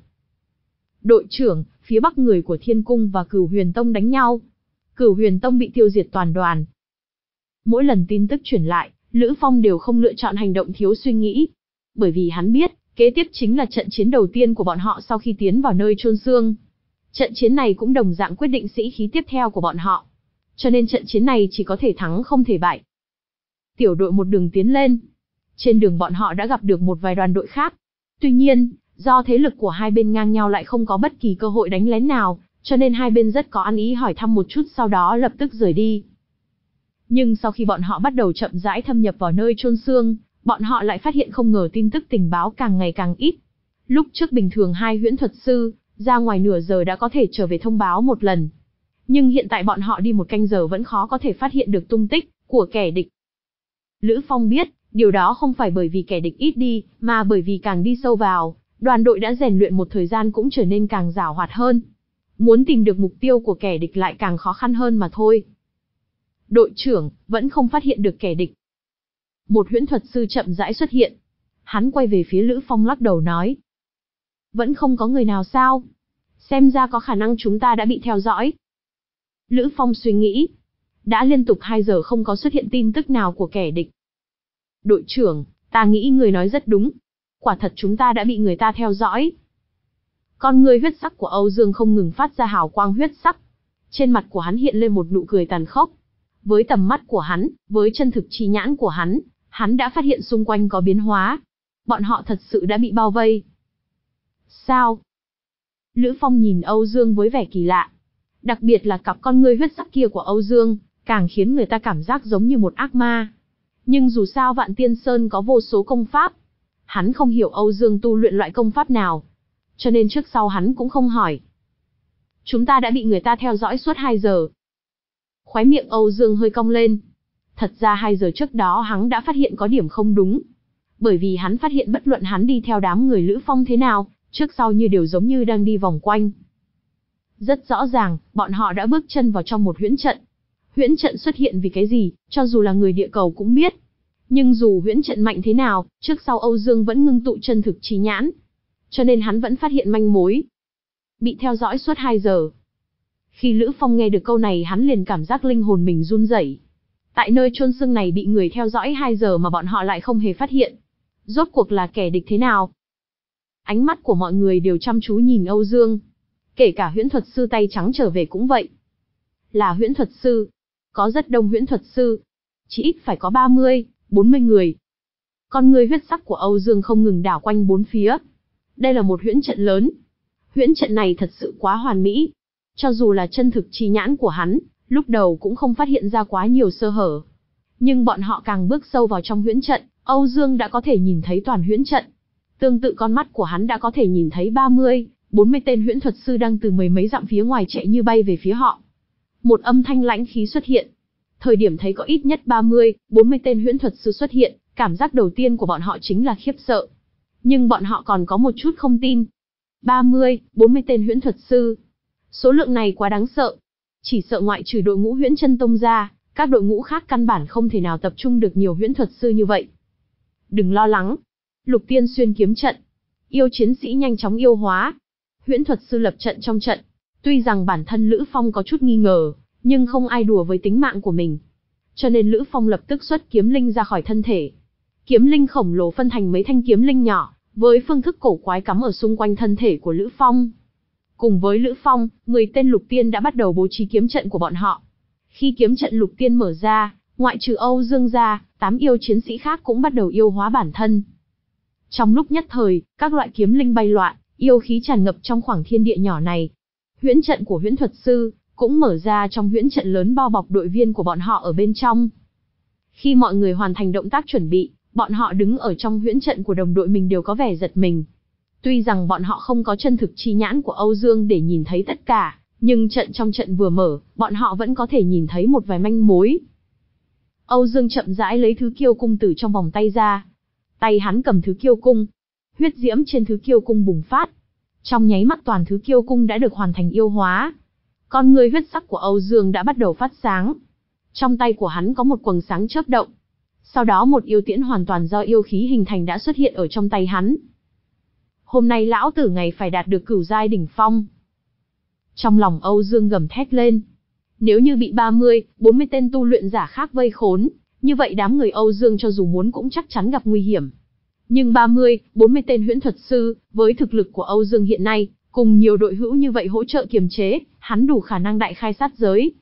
Đội trưởng, phía Bắc người của Thiên Cung và Cửu Huyền Tông đánh nhau. Cửu Huyền Tông bị tiêu diệt toàn đoàn. Mỗi lần tin tức truyền lại, Lữ Phong đều không lựa chọn hành động thiếu suy nghĩ. Bởi vì hắn biết, kế tiếp chính là trận chiến đầu tiên của bọn họ sau khi tiến vào nơi chôn xương. Trận chiến này cũng đồng dạng quyết định sĩ khí tiếp theo của bọn họ. Cho nên trận chiến này chỉ có thể thắng không thể bại. Tiểu đội một đường tiến lên. Trên đường bọn họ đã gặp được một vài đoàn đội khác. Tuy nhiên, do thế lực của hai bên ngang nhau lại không có bất kỳ cơ hội đánh lén nào, cho nên hai bên rất có ăn ý hỏi thăm một chút sau đó lập tức rời đi. Nhưng sau khi bọn họ bắt đầu chậm rãi thâm nhập vào nơi chôn xương, bọn họ lại phát hiện không ngờ tin tức tình báo càng ngày càng ít. Lúc trước bình thường hai huyễn thuật sư, ra ngoài nửa giờ đã có thể trở về thông báo một lần. Nhưng hiện tại bọn họ đi một canh giờ vẫn khó có thể phát hiện được tung tích của kẻ địch. Lữ Phong biết, điều đó không phải bởi vì kẻ địch ít đi, mà bởi vì càng đi sâu vào, đoàn đội đã rèn luyện một thời gian cũng trở nên càng giàu hoạt hơn. Muốn tìm được mục tiêu của kẻ địch lại càng khó khăn hơn mà thôi. Đội trưởng, vẫn không phát hiện được kẻ địch. Một huyễn thuật sư chậm rãi xuất hiện. Hắn quay về phía Lữ Phong lắc đầu nói. Vẫn không có người nào sao? Xem ra có khả năng chúng ta đã bị theo dõi. Lữ Phong suy nghĩ. Đã liên tục hai giờ không có xuất hiện tin tức nào của kẻ địch. Đội trưởng, ta nghĩ người nói rất đúng. Quả thật chúng ta đã bị người ta theo dõi. Con người huyết sắc của Âu Dương không ngừng phát ra hào quang huyết sắc. Trên mặt của hắn hiện lên một nụ cười tàn khốc. Với tầm mắt của hắn, với chân thực chi nhãn của hắn, hắn đã phát hiện xung quanh có biến hóa. Bọn họ thật sự đã bị bao vây. Sao? Lữ Phong nhìn Âu Dương với vẻ kỳ lạ. Đặc biệt là cặp con ngươi huyết sắc kia của Âu Dương, càng khiến người ta cảm giác giống như một ác ma. Nhưng dù sao Vạn Tiên Sơn có vô số công pháp. Hắn không hiểu Âu Dương tu luyện loại công pháp nào. Cho nên trước sau hắn cũng không hỏi. Chúng ta đã bị người ta theo dõi suốt hai giờ. Khóe miệng Âu Dương hơi cong lên. Thật ra hai giờ trước đó hắn đã phát hiện có điểm không đúng. Bởi vì hắn phát hiện bất luận hắn đi theo đám người Lữ Phong thế nào, trước sau như đều giống như đang đi vòng quanh. Rất rõ ràng, bọn họ đã bước chân vào trong một huyễn trận. Huyễn trận xuất hiện vì cái gì, cho dù là người địa cầu cũng biết. Nhưng dù huyễn trận mạnh thế nào, trước sau Âu Dương vẫn ngưng tụ chân thực trí nhãn. Cho nên hắn vẫn phát hiện manh mối. Bị theo dõi suốt hai giờ. Khi Lữ Phong nghe được câu này hắn liền cảm giác linh hồn mình run rẩy. Tại nơi chôn xương này bị người theo dõi hai giờ mà bọn họ lại không hề phát hiện. Rốt cuộc là kẻ địch thế nào? Ánh mắt của mọi người đều chăm chú nhìn Âu Dương. Kể cả huyễn thuật sư tay trắng trở về cũng vậy. Là huyễn thuật sư. Có rất đông huyễn thuật sư. Chỉ ít phải có ba mươi, bốn mươi người. Con người huyết sắc của Âu Dương không ngừng đảo quanh bốn phía. Đây là một huyễn trận lớn. Huyễn trận này thật sự quá hoàn mỹ. Cho dù là chân thực chi nhãn của hắn, lúc đầu cũng không phát hiện ra quá nhiều sơ hở. Nhưng bọn họ càng bước sâu vào trong huyễn trận, Âu Dương đã có thể nhìn thấy toàn huyễn trận. Tương tự con mắt của hắn đã có thể nhìn thấy ba mươi, bốn mươi tên huyễn thuật sư đang từ mười mấy dặm phía ngoài chạy như bay về phía họ. Một âm thanh lãnh khí xuất hiện. Thời điểm thấy có ít nhất ba mươi, bốn mươi tên huyễn thuật sư xuất hiện, cảm giác đầu tiên của bọn họ chính là khiếp sợ. Nhưng bọn họ còn có một chút không tin. ba mươi, bốn mươi tên huyễn thuật sư. Số lượng này quá đáng sợ. Chỉ sợ ngoại trừ đội ngũ Huyễn Chân Tông ra, các đội ngũ khác căn bản không thể nào tập trung được nhiều huyễn thuật sư như vậy. Đừng lo lắng. Lục Tiên Xuyên kiếm trận. Yêu chiến sĩ nhanh chóng yêu hóa. Huyễn thuật sư lập trận trong trận. Tuy rằng bản thân Lữ Phong có chút nghi ngờ, nhưng không ai đùa với tính mạng của mình. Cho nên Lữ Phong lập tức xuất kiếm linh ra khỏi thân thể. Kiếm linh khổng lồ phân thành mấy thanh kiếm linh nhỏ, với phương thức cổ quái cắm ở xung quanh thân thể của Lữ Phong. Cùng với Lữ Phong, mười tên lục tiên đã bắt đầu bố trí kiếm trận của bọn họ. Khi kiếm trận lục tiên mở ra, ngoại trừ Âu Dương ra, tám yêu chiến sĩ khác cũng bắt đầu yêu hóa bản thân. Trong lúc nhất thời, các loại kiếm linh bay loạn, yêu khí tràn ngập trong khoảng thiên địa nhỏ này. Huyễn trận của huyễn thuật sư cũng mở ra trong huyễn trận lớn bao bọc đội viên của bọn họ ở bên trong. Khi mọi người hoàn thành động tác chuẩn bị, bọn họ đứng ở trong huyễn trận của đồng đội mình đều có vẻ giật mình. Tuy rằng bọn họ không có chân thực chi nhãn của Âu Dương để nhìn thấy tất cả, Nhưng trận trong trận vừa mở, bọn họ vẫn có thể nhìn thấy một vài manh mối. Âu Dương chậm rãi lấy thứ kiêu cung từ trong vòng tay ra. Tay hắn cầm thứ kiêu cung. Huyết diễm trên thứ kiêu cung bùng phát. Trong nháy mắt toàn thứ kiêu cung đã được hoàn thành yêu hóa. Con người huyết sắc của Âu Dương đã bắt đầu phát sáng. Trong tay của hắn có một quầng sáng chớp động. Sau đó một yêu tiễn hoàn toàn do yêu khí hình thành đã xuất hiện ở trong tay hắn. Hôm nay lão tử ngày phải đạt được cửu giai đỉnh phong. Trong lòng Âu Dương gầm thét lên. Nếu như bị ba mươi, bốn mươi tên tu luyện giả khác vây khốn, như vậy đám người Âu Dương cho dù muốn cũng chắc chắn gặp nguy hiểm. Nhưng ba mươi, bốn mươi tên huyễn thuật sư, với thực lực của Âu Dương hiện nay, cùng nhiều đội hữu như vậy hỗ trợ kiềm chế, hắn đủ khả năng đại khai sát giới.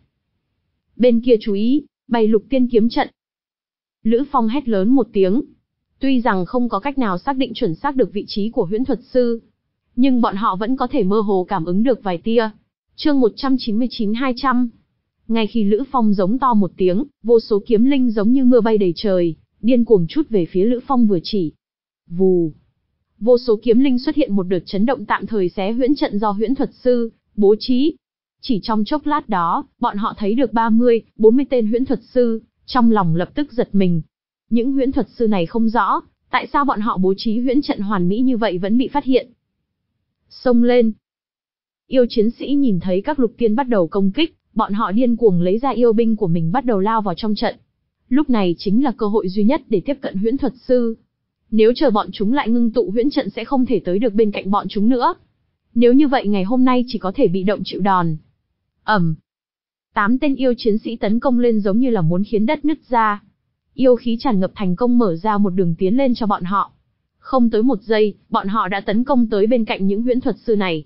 Bên kia chú ý, bày lục tiên kiếm trận. Lữ Phong hét lớn một tiếng. Tuy rằng không có cách nào xác định chuẩn xác được vị trí của huyễn thuật sư, nhưng bọn họ vẫn có thể mơ hồ cảm ứng được vài tia. Chương một trăm chín mươi chín hai trăm. Ngay khi Lữ Phong giống to một tiếng, vô số kiếm linh giống như mưa bay đầy trời, điên cuồng trút về phía Lữ Phong vừa chỉ. Vù. Vô số kiếm linh xuất hiện một đợt chấn động tạm thời xé huyễn trận do huyễn thuật sư bố trí. Chỉ trong chốc lát đó, bọn họ thấy được ba mươi, bốn mươi tên huyễn thuật sư, trong lòng lập tức giật mình. Những huyễn thuật sư này không rõ, tại sao bọn họ bố trí huyễn trận hoàn mỹ như vậy vẫn bị phát hiện. Xông lên. Yêu chiến sĩ nhìn thấy các lục tiên bắt đầu công kích, bọn họ điên cuồng lấy ra yêu binh của mình bắt đầu lao vào trong trận. Lúc này chính là cơ hội duy nhất để tiếp cận huyễn thuật sư. Nếu chờ bọn chúng lại ngưng tụ huyễn trận sẽ không thể tới được bên cạnh bọn chúng nữa. Nếu như vậy ngày hôm nay chỉ có thể bị động chịu đòn. Ầm. Tám tên yêu chiến sĩ tấn công lên giống như là muốn khiến đất nứt ra. Yêu khí tràn ngập thành công mở ra một đường tiến lên cho bọn họ. Không tới một giây, bọn họ đã tấn công tới bên cạnh những huyễn thuật sư này.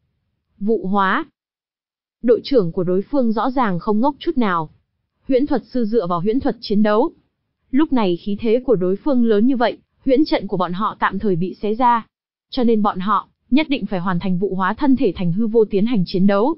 Vụ hóa. Đội trưởng của đối phương rõ ràng không ngốc chút nào. Huyễn thuật sư dựa vào huyễn thuật chiến đấu. Lúc này khí thế của đối phương lớn như vậy, huyễn trận của bọn họ tạm thời bị xé ra. Cho nên bọn họ nhất định phải hoàn thành vụ hóa thân thể thành hư vô tiến hành chiến đấu.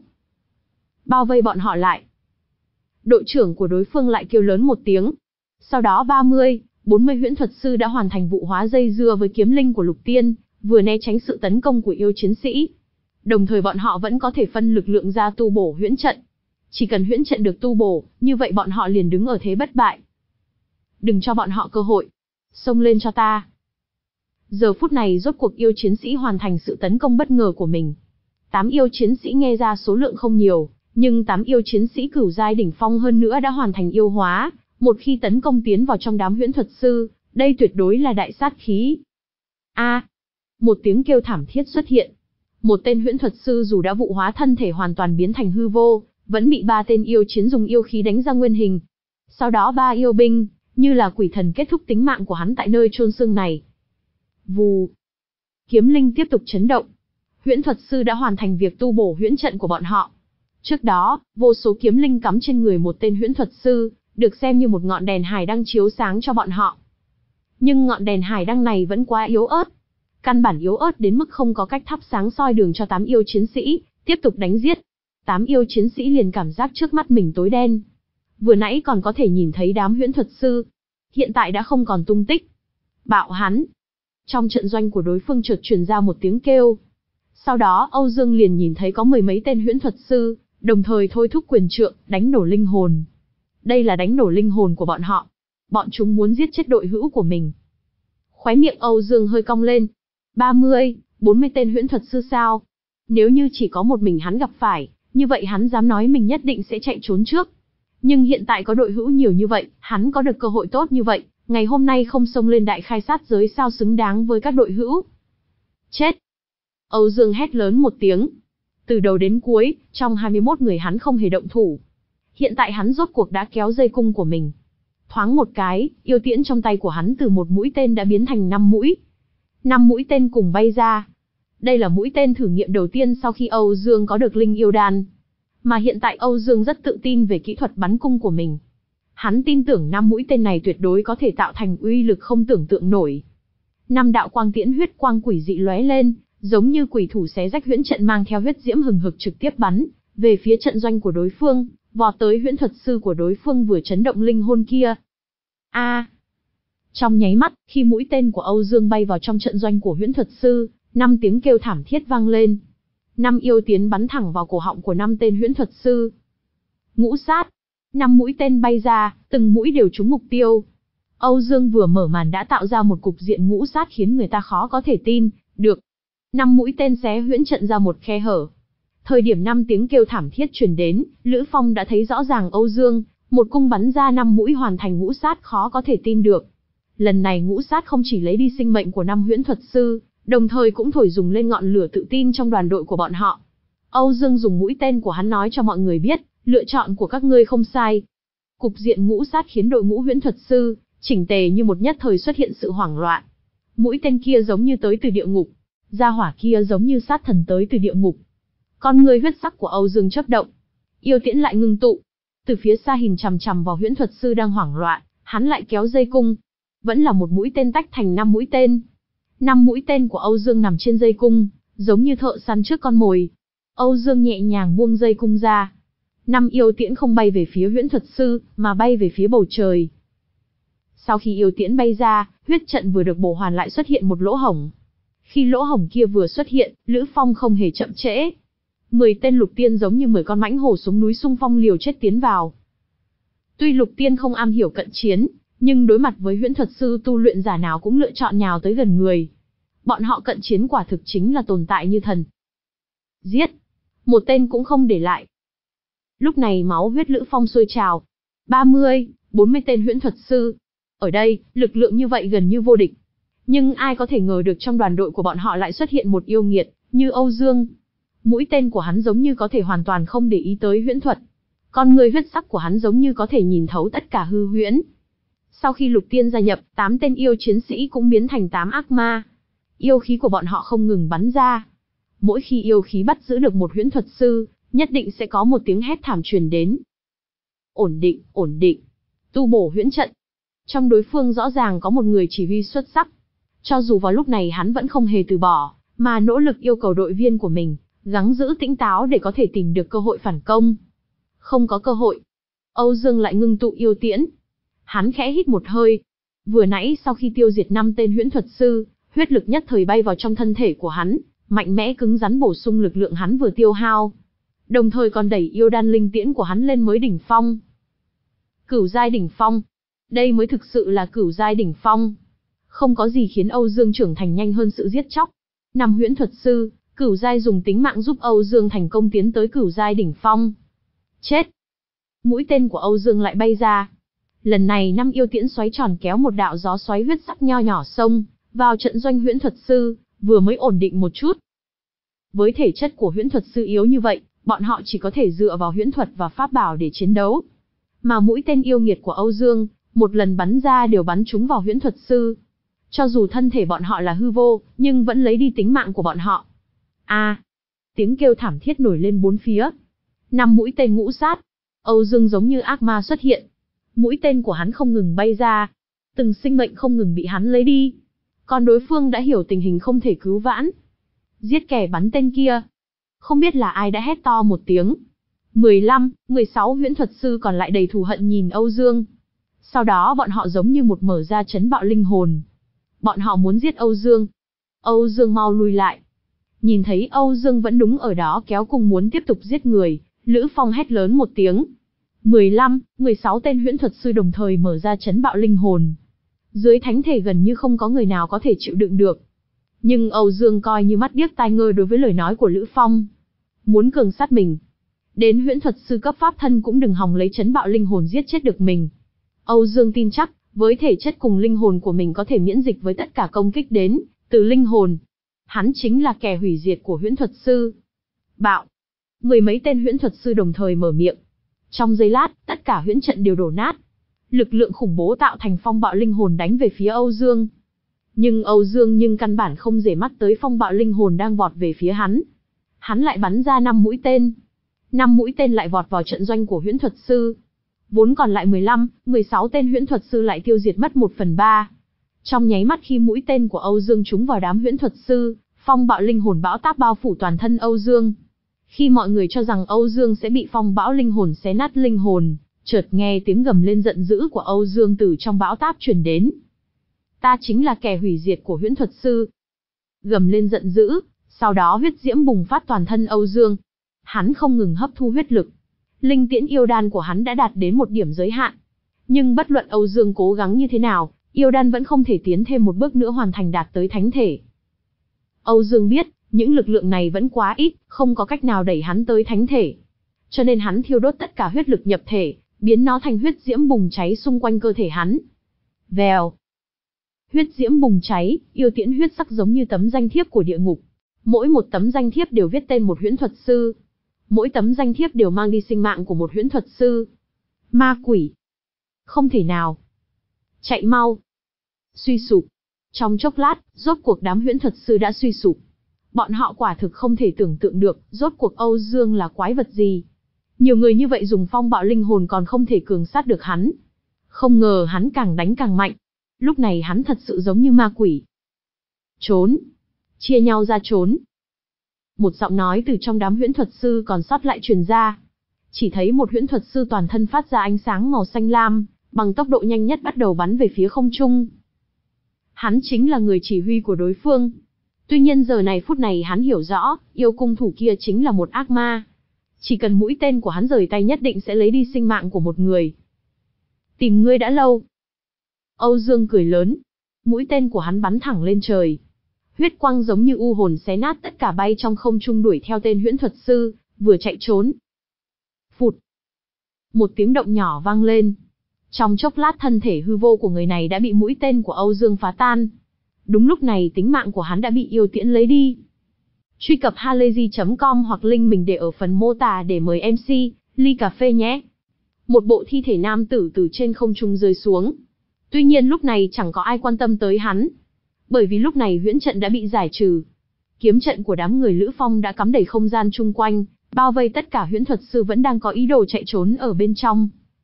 Bao vây bọn họ lại. Đội trưởng của đối phương lại kêu lớn một tiếng. Sau đó ba mươi, bốn mươi huyễn thuật sư đã hoàn thành vụ hóa dây dưa với kiếm linh của lục tiên, vừa né tránh sự tấn công của yêu chiến sĩ. Đồng thời bọn họ vẫn có thể phân lực lượng ra tu bổ huyễn trận. Chỉ cần huyễn trận được tu bổ, như vậy bọn họ liền đứng ở thế bất bại. Đừng cho bọn họ cơ hội. Xông lên cho ta. Giờ phút này rốt cuộc yêu chiến sĩ hoàn thành sự tấn công bất ngờ của mình. Tám yêu chiến sĩ nghe ra số lượng không nhiều, nhưng tám yêu chiến sĩ cửu giai đỉnh phong hơn nữa đã hoàn thành yêu hóa. Một khi tấn công tiến vào trong đám huyễn thuật sư, đây tuyệt đối là đại sát khí. A, một tiếng kêu thảm thiết xuất hiện. Một tên huyễn thuật sư dù đã vụ hóa thân thể hoàn toàn biến thành hư vô, vẫn bị ba tên yêu chiến dùng yêu khí đánh ra nguyên hình. Sau đó ba yêu binh, như là quỷ thần kết thúc tính mạng của hắn tại nơi chôn xương này. Vù. Kiếm linh tiếp tục chấn động. Huyễn thuật sư đã hoàn thành việc tu bổ huyễn trận của bọn họ. Trước đó, vô số kiếm linh cắm trên người một tên huyễn thuật sư, được xem như một ngọn đèn hải đăng chiếu sáng cho bọn họ. Nhưng ngọn đèn hải đăng này vẫn quá yếu ớt. Căn bản yếu ớt đến mức không có cách thắp sáng soi đường cho tám yêu chiến sĩ, tiếp tục đánh giết. Tám yêu chiến sĩ liền cảm giác trước mắt mình tối đen. Vừa nãy còn có thể nhìn thấy đám huyễn thuật sư. Hiện tại đã không còn tung tích. Bạo hắn. Trong trận doanh của đối phương chợt truyền ra một tiếng kêu. Sau đó Âu Dương liền nhìn thấy có mười mấy tên huyễn thuật sư, đồng thời thôi thúc quyền trượng, đánh nổ linh hồn. Đây là đánh nổ linh hồn của bọn họ. Bọn chúng muốn giết chết đội hữu của mình. Khóe miệng Âu Dương hơi cong lên. ba mươi, bốn mươi tên huyễn thuật sư sao? Nếu như chỉ có một mình hắn gặp phải, như vậy hắn dám nói mình nhất định sẽ chạy trốn trước. Nhưng hiện tại có đội hữu nhiều như vậy, hắn có được cơ hội tốt như vậy, ngày hôm nay không xông lên đại khai sát giới sao xứng đáng với các đội hữu. Chết! Âu Dương hét lớn một tiếng. Từ đầu đến cuối, trong hai mươi mốt người hắn không hề động thủ. Hiện tại hắn rốt cuộc đã kéo dây cung của mình. Thoáng một cái, yêu tiễn trong tay của hắn từ một mũi tên đã biến thành năm mũi. Năm mũi tên cùng bay ra. Đây là mũi tên thử nghiệm đầu tiên sau khi Âu Dương có được linh yêu đan. Mà hiện tại Âu Dương rất tự tin về kỹ thuật bắn cung của mình. Hắn tin tưởng năm mũi tên này tuyệt đối có thể tạo thành uy lực không tưởng tượng nổi. Năm đạo quang tiễn huyết quang quỷ dị lóe lên, giống như quỷ thủ xé rách huyễn trận mang theo huyết diễm hừng hực trực tiếp bắn về phía trận doanh của đối phương, vọt tới huyễn thuật sư của đối phương vừa chấn động linh hồn kia. A! Trong nháy mắt, khi mũi tên của Âu Dương bay vào trong trận doanh của huyễn thuật sư, năm tiếng kêu thảm thiết vang lên. Năm yêu tiến bắn thẳng vào cổ họng của năm tên huyễn thuật sư. Ngũ sát. Năm mũi tên bay ra, từng mũi đều trúng mục tiêu. Âu Dương vừa mở màn đã tạo ra một cục diện ngũ sát khiến người ta khó có thể tin được. Năm mũi tên xé huyễn trận ra một khe hở. Thời điểm năm tiếng kêu thảm thiết truyền đến, Lữ Phong đã thấy rõ ràng Âu Dương, một cung bắn ra năm mũi hoàn thành ngũ sát khó có thể tin được. Lần này ngũ sát không chỉ lấy đi sinh mệnh của năm huyễn thuật sư, đồng thời cũng thổi dùng lên ngọn lửa tự tin trong đoàn đội của bọn họ. Âu Dương dùng mũi tên của hắn nói cho mọi người biết, lựa chọn của các ngươi không sai. Cục diện ngũ sát khiến đội ngũ huyễn thuật sư, chỉnh tề như một nhất thời xuất hiện sự hoảng loạn. Mũi tên kia giống như tới từ địa ngục, gia hỏa kia giống như sát thần tới từ địa ngục. Con ngươi huyết sắc của Âu Dương chớp động, yêu tiễn lại ngưng tụ. Từ phía xa nhìn chằm chằm vào huyễn thuật sư đang hoảng loạn, hắn lại kéo dây cung. Vẫn là một mũi tên tách thành năm mũi tên. Năm mũi tên của Âu Dương nằm trên dây cung, giống như thợ săn trước con mồi. Âu Dương nhẹ nhàng buông dây cung ra. Năm yêu tiễn không bay về phía huyễn thuật sư, mà bay về phía bầu trời. Sau khi yêu tiễn bay ra, huyết trận vừa được bổ hoàn lại xuất hiện một lỗ hổng. Khi lỗ hổng kia vừa xuất hiện, Lữ Phong không hề chậm trễ. Mười tên lục tiên giống như mười con mãnh hổ xuống núi xung phong liều chết tiến vào. Tuy lục tiên không am hiểu cận chiến, nhưng đối mặt với huyễn thuật sư tu luyện giả nào cũng lựa chọn nhào tới gần người. Bọn họ cận chiến quả thực chính là tồn tại như thần. Giết! Một tên cũng không để lại. Lúc này máu huyết Lữ Phong sôi trào. ba mươi, bốn mươi tên huyễn thuật sư. Ở đây, lực lượng như vậy gần như vô địch. Nhưng ai có thể ngờ được trong đoàn đội của bọn họ lại xuất hiện một yêu nghiệt, như Âu Dương. Mũi tên của hắn giống như có thể hoàn toàn không để ý tới huyễn thuật. Con người huyết sắc của hắn giống như có thể nhìn thấu tất cả hư huyễn. Sau khi lục tiên gia nhập, tám tên yêu chiến sĩ cũng biến thành tám ác ma. Yêu khí của bọn họ không ngừng bắn ra. Mỗi khi yêu khí bắt giữ được một huyễn thuật sư, nhất định sẽ có một tiếng hét thảm truyền đến. Ổn định, ổn định. Tu bổ huyễn trận. Trong đối phương rõ ràng có một người chỉ huy xuất sắc. Cho dù vào lúc này hắn vẫn không hề từ bỏ, mà nỗ lực yêu cầu đội viên của mình, gắng giữ tĩnh táo để có thể tìm được cơ hội phản công. Không có cơ hội. Âu Dương lại ngưng tụ yêu tiễn. Hắn khẽ hít một hơi. Vừa nãy sau khi tiêu diệt năm tên huyễn thuật sư, huyết lực nhất thời bay vào trong thân thể của hắn, mạnh mẽ cứng rắn bổ sung lực lượng hắn vừa tiêu hao. Đồng thời còn đẩy yêu đan linh tiễn của hắn lên mới đỉnh phong. Cửu giai đỉnh phong. Đây mới thực sự là cửu giai đỉnh phong. Không có gì khiến Âu Dương trưởng thành nhanh hơn sự giết chóc. Năm huyễn thuật sư, cửu giai dùng tính mạng giúp Âu Dương thành công tiến tới cửu giai đỉnh phong. Chết! Mũi tên của Âu Dương lại bay ra. Lần này năm yêu tiễn xoáy tròn kéo một đạo gió xoáy huyết sắc nho nhỏ xông vào trận doanh huyễn thuật sư, vừa mới ổn định một chút. Với thể chất của huyễn thuật sư yếu như vậy, bọn họ chỉ có thể dựa vào huyễn thuật và pháp bảo để chiến đấu. Mà mũi tên yêu nghiệt của Âu Dương, một lần bắn ra đều bắn trúng vào huyễn thuật sư. Cho dù thân thể bọn họ là hư vô, nhưng vẫn lấy đi tính mạng của bọn họ. A! À, tiếng kêu thảm thiết nổi lên bốn phía. Năm mũi tên ngũ sát. Âu Dương giống như ác ma xuất hiện. Mũi tên của hắn không ngừng bay ra. Từng sinh mệnh không ngừng bị hắn lấy đi. Còn đối phương đã hiểu tình hình không thể cứu vãn. Giết kẻ bắn tên kia. Không biết là ai đã hét to một tiếng. mười lăm, mười sáu huyễn thuật sư còn lại đầy thù hận nhìn Âu Dương. Sau đó bọn họ giống như một mở ra chấn bạo linh hồn. Bọn họ muốn giết Âu Dương. Âu Dương mau lùi lại. Nhìn thấy Âu Dương vẫn đúng ở đó kéo cùng muốn tiếp tục giết người, Lữ Phong hét lớn một tiếng. mười lăm, mười sáu tên huyễn thuật sư đồng thời mở ra chấn bạo linh hồn. Dưới thánh thể gần như không có người nào có thể chịu đựng được. Nhưng Âu Dương coi như mắt điếc tai ngơ đối với lời nói của Lữ Phong. Muốn cường sát mình. Đến huyễn thuật sư cấp pháp thân cũng đừng hòng lấy chấn bạo linh hồn giết chết được mình. Âu Dương tin chắc, với thể chất cùng linh hồn của mình có thể miễn dịch với tất cả công kích đến từ linh hồn. Hắn chính là kẻ hủy diệt của huyễn thuật sư. Bạo! Mười mấy tên huyễn thuật sư đồng thời mở miệng. Trong giây lát, tất cả huyễn trận đều đổ nát. Lực lượng khủng bố tạo thành phong bạo linh hồn đánh về phía Âu Dương. Nhưng Âu Dương nhưng căn bản không để mắt tới phong bạo linh hồn đang vọt về phía hắn. Hắn lại bắn ra năm mũi tên. Năm mũi tên lại vọt vào trận doanh của huyễn thuật sư. Vốn còn lại mười lăm, mười sáu tên huyễn thuật sư lại tiêu diệt mất một phần ba. Trong nháy mắt khi mũi tên của Âu Dương trúng vào đám huyễn thuật sư, phong bạo linh hồn bão táp bao phủ toàn thân Âu Dương. Khi mọi người cho rằng Âu Dương sẽ bị phong bão linh hồn xé nát linh hồn, chợt nghe tiếng gầm lên giận dữ của Âu Dương từ trong bão táp truyền đến. Ta chính là kẻ hủy diệt của huyễn thuật sư. Gầm lên giận dữ, Sau đó huyết diễm bùng phát toàn thân Âu Dương. Hắn không ngừng hấp thu huyết lực. Linh tiễn yêu đan của hắn đã đạt đến một điểm giới hạn. Nhưng bất luận Âu Dương cố gắng như thế nào, yêu đan vẫn không thể tiến thêm một bước nữa hoàn thành đạt tới thánh thể. Âu Dương biết, những lực lượng này vẫn quá ít, không có cách nào đẩy hắn tới thánh thể. Cho nên hắn thiêu đốt tất cả huyết lực nhập thể, biến nó thành huyết diễm bùng cháy xung quanh cơ thể hắn. Vèo. Huyết diễm bùng cháy, yêu tiễn huyết sắc giống như tấm danh thiếp của địa ngục. Mỗi một tấm danh thiếp đều viết tên một huyễn thuật sư. Mỗi tấm danh thiếp đều mang đi sinh mạng của một huyễn thuật sư. Ma quỷ. Không thể nào. Chạy mau. Suy sụp. Trong chốc lát, rốt cuộc đám huyễn thuật sư đã suy sụp. Bọn họ quả thực không thể tưởng tượng được, rốt cuộc Âu Dương là quái vật gì. Nhiều người như vậy dùng phong bạo linh hồn còn không thể cường sát được hắn. Không ngờ hắn càng đánh càng mạnh. Lúc này hắn thật sự giống như ma quỷ. Trốn. Chia nhau ra trốn. Một giọng nói từ trong đám huyễn thuật sư còn sót lại truyền ra. Chỉ thấy một huyễn thuật sư toàn thân phát ra ánh sáng màu xanh lam, bằng tốc độ nhanh nhất bắt đầu bắn về phía không trung. Hắn chính là người chỉ huy của đối phương. Tuy nhiên giờ này phút này hắn hiểu rõ, yêu cung thủ kia chính là một ác ma. Chỉ cần mũi tên của hắn rời tay nhất định sẽ lấy đi sinh mạng của một người. Tìm ngươi đã lâu. Âu Dương cười lớn. Mũi tên của hắn bắn thẳng lên trời. Huyết quang giống như u hồn xé nát tất cả bay trong không trung đuổi theo tên huyễn thuật sư, vừa chạy trốn. Phụt. Một tiếng động nhỏ vang lên. Trong chốc lát thân thể hư vô của người này đã bị mũi tên của Âu Dương phá tan. Đúng lúc này tính mạng của hắn đã bị yêu tiễn lấy đi. Truy cập halayzi chấm com hoặc link mình để ở phần mô tả để mời em xê, ly cà phê nhé. Một bộ thi thể nam tử từ trên không trung rơi xuống. Tuy nhiên lúc này chẳng có ai quan tâm tới hắn. Bởi vì lúc này huyễn trận đã bị giải trừ. Kiếm trận của đám người Lữ Phong đã cắm đầy không gian chung quanh, bao vây tất cả huyễn thuật sư vẫn đang có ý đồ chạy trốn ở bên trong.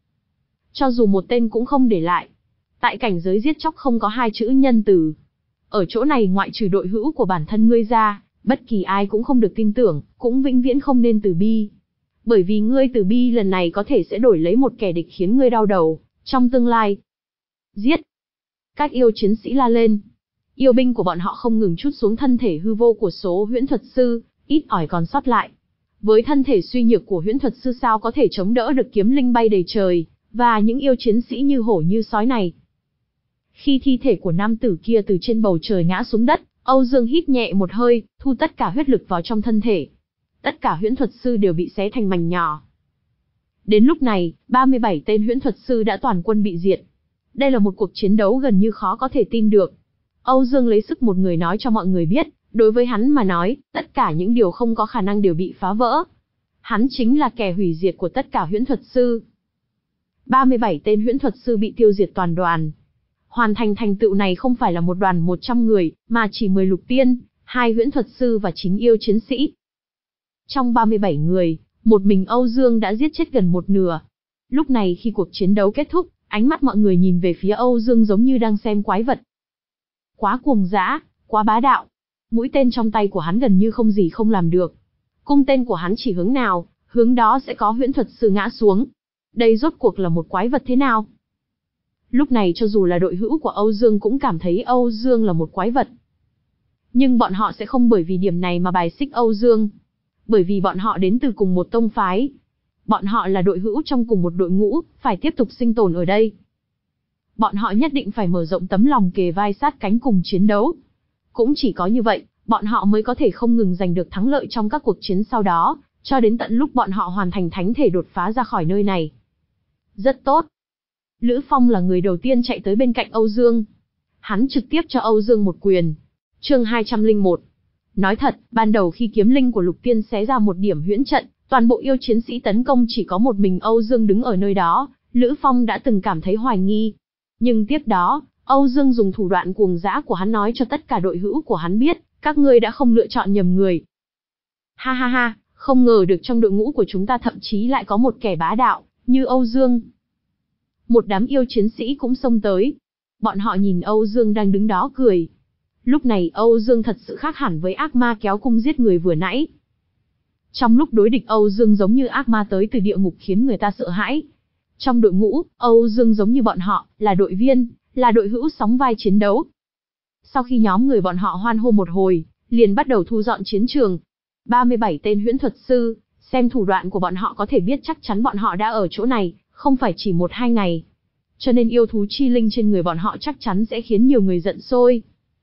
Cho dù một tên cũng không để lại. Tại cảnh giới giết chóc không có hai chữ nhân từ. Ở chỗ này ngoại trừ đội hữu của bản thân ngươi ra, bất kỳ ai cũng không được tin tưởng, cũng vĩnh viễn không nên từ bi. Bởi vì ngươi từ bi lần này có thể sẽ đổi lấy một kẻ địch khiến ngươi đau đầu, trong tương lai. Giết! Các yêu chiến sĩ la lên. Yêu binh của bọn họ không ngừng trút xuống thân thể hư vô của số huyễn thuật sư, ít ỏi còn sót lại. Với thân thể suy nhược của huyễn thuật sư sao có thể chống đỡ được kiếm linh bay đầy trời, và những yêu chiến sĩ như hổ như sói này. Khi thi thể của nam tử kia từ trên bầu trời ngã xuống đất, Âu Dương hít nhẹ một hơi, thu tất cả huyết lực vào trong thân thể. Tất cả huyễn thuật sư đều bị xé thành mảnh nhỏ. Đến lúc này, ba mươi bảy tên huyễn thuật sư đã toàn quân bị diệt. Đây là một cuộc chiến đấu gần như khó có thể tin được. Âu Dương lấy sức một người nói cho mọi người biết, đối với hắn mà nói, tất cả những điều không có khả năng đều bị phá vỡ. Hắn chính là kẻ hủy diệt của tất cả huyễn thuật sư. ba mươi bảy tên huyễn thuật sư bị tiêu diệt toàn đoàn. Hoàn thành thành tựu này không phải là một đoàn một trăm người, mà chỉ mười lục tiên, hai huyễn thuật sư và chín yêu chiến sĩ. Trong ba mươi bảy người, một mình Âu Dương đã giết chết gần một nửa. Lúc này khi cuộc chiến đấu kết thúc, ánh mắt mọi người nhìn về phía Âu Dương giống như đang xem quái vật. Quá cuồng dã, quá bá đạo. Mũi tên trong tay của hắn gần như không gì không làm được. Cung tên của hắn chỉ hướng nào, hướng đó sẽ có huyễn thuật sư ngã xuống. Đây rốt cuộc là một quái vật thế nào? Lúc này cho dù là đội hữu của Âu Dương cũng cảm thấy Âu Dương là một quái vật. Nhưng bọn họ sẽ không bởi vì điểm này mà bài xích Âu Dương. Bởi vì bọn họ đến từ cùng một tông phái. Bọn họ là đội hữu trong cùng một đội ngũ, phải tiếp tục sinh tồn ở đây. Bọn họ nhất định phải mở rộng tấm lòng kề vai sát cánh cùng chiến đấu. Cũng chỉ có như vậy, bọn họ mới có thể không ngừng giành được thắng lợi trong các cuộc chiến sau đó, cho đến tận lúc bọn họ hoàn thành thánh thể đột phá ra khỏi nơi này. Rất tốt. Lữ Phong là người đầu tiên chạy tới bên cạnh Âu Dương. Hắn trực tiếp cho Âu Dương một quyền. Chương hai trăm lẻ một. Nói thật, ban đầu khi kiếm linh của Lục Tiên xé ra một điểm huyễn trận, toàn bộ yêu chiến sĩ tấn công chỉ có một mình Âu Dương đứng ở nơi đó, Lữ Phong đã từng cảm thấy hoài nghi. Nhưng tiếp đó, Âu Dương dùng thủ đoạn cuồng dã của hắn nói cho tất cả đội hữu của hắn biết, các ngươi đã không lựa chọn nhầm người. Ha ha ha, không ngờ được trong đội ngũ của chúng ta thậm chí lại có một kẻ bá đạo, như Âu Dương. Một đám yêu chiến sĩ cũng xông tới. Bọn họ nhìn Âu Dương đang đứng đó cười. Lúc này Âu Dương thật sự khác hẳn với ác ma kéo cung giết người vừa nãy. Trong lúc đối địch Âu Dương giống như ác ma tới từ địa ngục khiến người ta sợ hãi. Trong đội ngũ, Âu Dương giống như bọn họ, là đội viên, là đội hữu sóng vai chiến đấu. Sau khi nhóm người bọn họ hoan hô một hồi, liền bắt đầu thu dọn chiến trường. ba mươi bảy tên huyễn thuật sư, xem thủ đoạn của bọn họ có thể biết chắc chắn bọn họ đã ở chỗ này, không phải chỉ một hai ngày. Cho nên yêu thú chi linh trên người bọn họ chắc chắn sẽ khiến nhiều người giận sôi.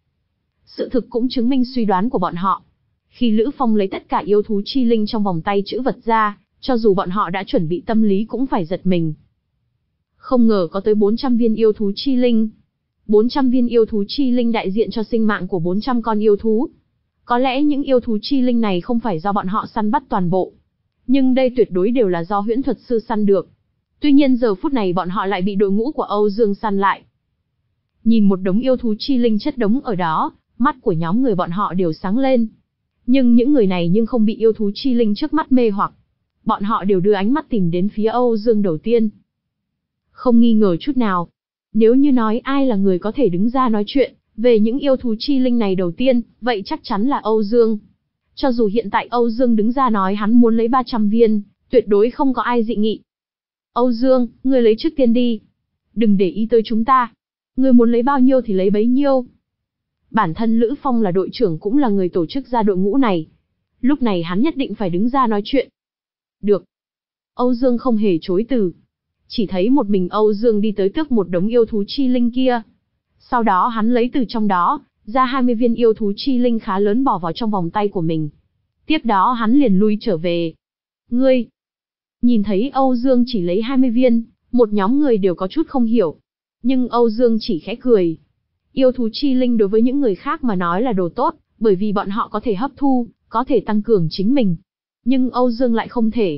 Sự thực cũng chứng minh suy đoán của bọn họ. Khi Lữ Phong lấy tất cả yêu thú chi linh trong vòng tay trữ vật ra, cho dù bọn họ đã chuẩn bị tâm lý cũng phải giật mình. Không ngờ có tới bốn trăm viên yêu thú chi linh. bốn trăm viên yêu thú chi linh đại diện cho sinh mạng của bốn trăm con yêu thú. Có lẽ những yêu thú chi linh này không phải do bọn họ săn bắt toàn bộ. Nhưng đây tuyệt đối đều là do huyễn thuật sư săn được. Tuy nhiên giờ phút này bọn họ lại bị đội ngũ của Âu Dương săn lại. Nhìn một đống yêu thú chi linh chất đống ở đó, mắt của nhóm người bọn họ đều sáng lên. Nhưng những người này nhưng không bị yêu thú chi linh trước mắt mê hoặc. Bọn họ đều đưa ánh mắt tìm đến phía Âu Dương đầu tiên. Không nghi ngờ chút nào. Nếu như nói ai là người có thể đứng ra nói chuyện về những yêu thú chi linh này đầu tiên, vậy chắc chắn là Âu Dương. Cho dù hiện tại Âu Dương đứng ra nói hắn muốn lấy ba trăm viên, tuyệt đối không có ai dị nghị. Âu Dương, ngươi lấy trước tiên đi. Đừng để ý tới chúng ta. Ngươi muốn lấy bao nhiêu thì lấy bấy nhiêu. Bản thân Lữ Phong là đội trưởng cũng là người tổ chức ra đội ngũ này. Lúc này hắn nhất định phải đứng ra nói chuyện. Được. Âu Dương không hề chối từ. Chỉ thấy một mình Âu Dương đi tới tước một đống yêu thú chi linh kia. Sau đó hắn lấy từ trong đó, ra hai mươi viên yêu thú chi linh khá lớn bỏ vào trong vòng tay của mình. Tiếp đó hắn liền lui trở về. Ngươi! Nhìn thấy Âu Dương chỉ lấy hai mươi viên, một nhóm người đều có chút không hiểu. Nhưng Âu Dương chỉ khẽ cười. Yêu thú chi linh đối với những người khác mà nói là đồ tốt, bởi vì bọn họ có thể hấp thu, có thể tăng cường chính mình. Nhưng Âu Dương lại không thể.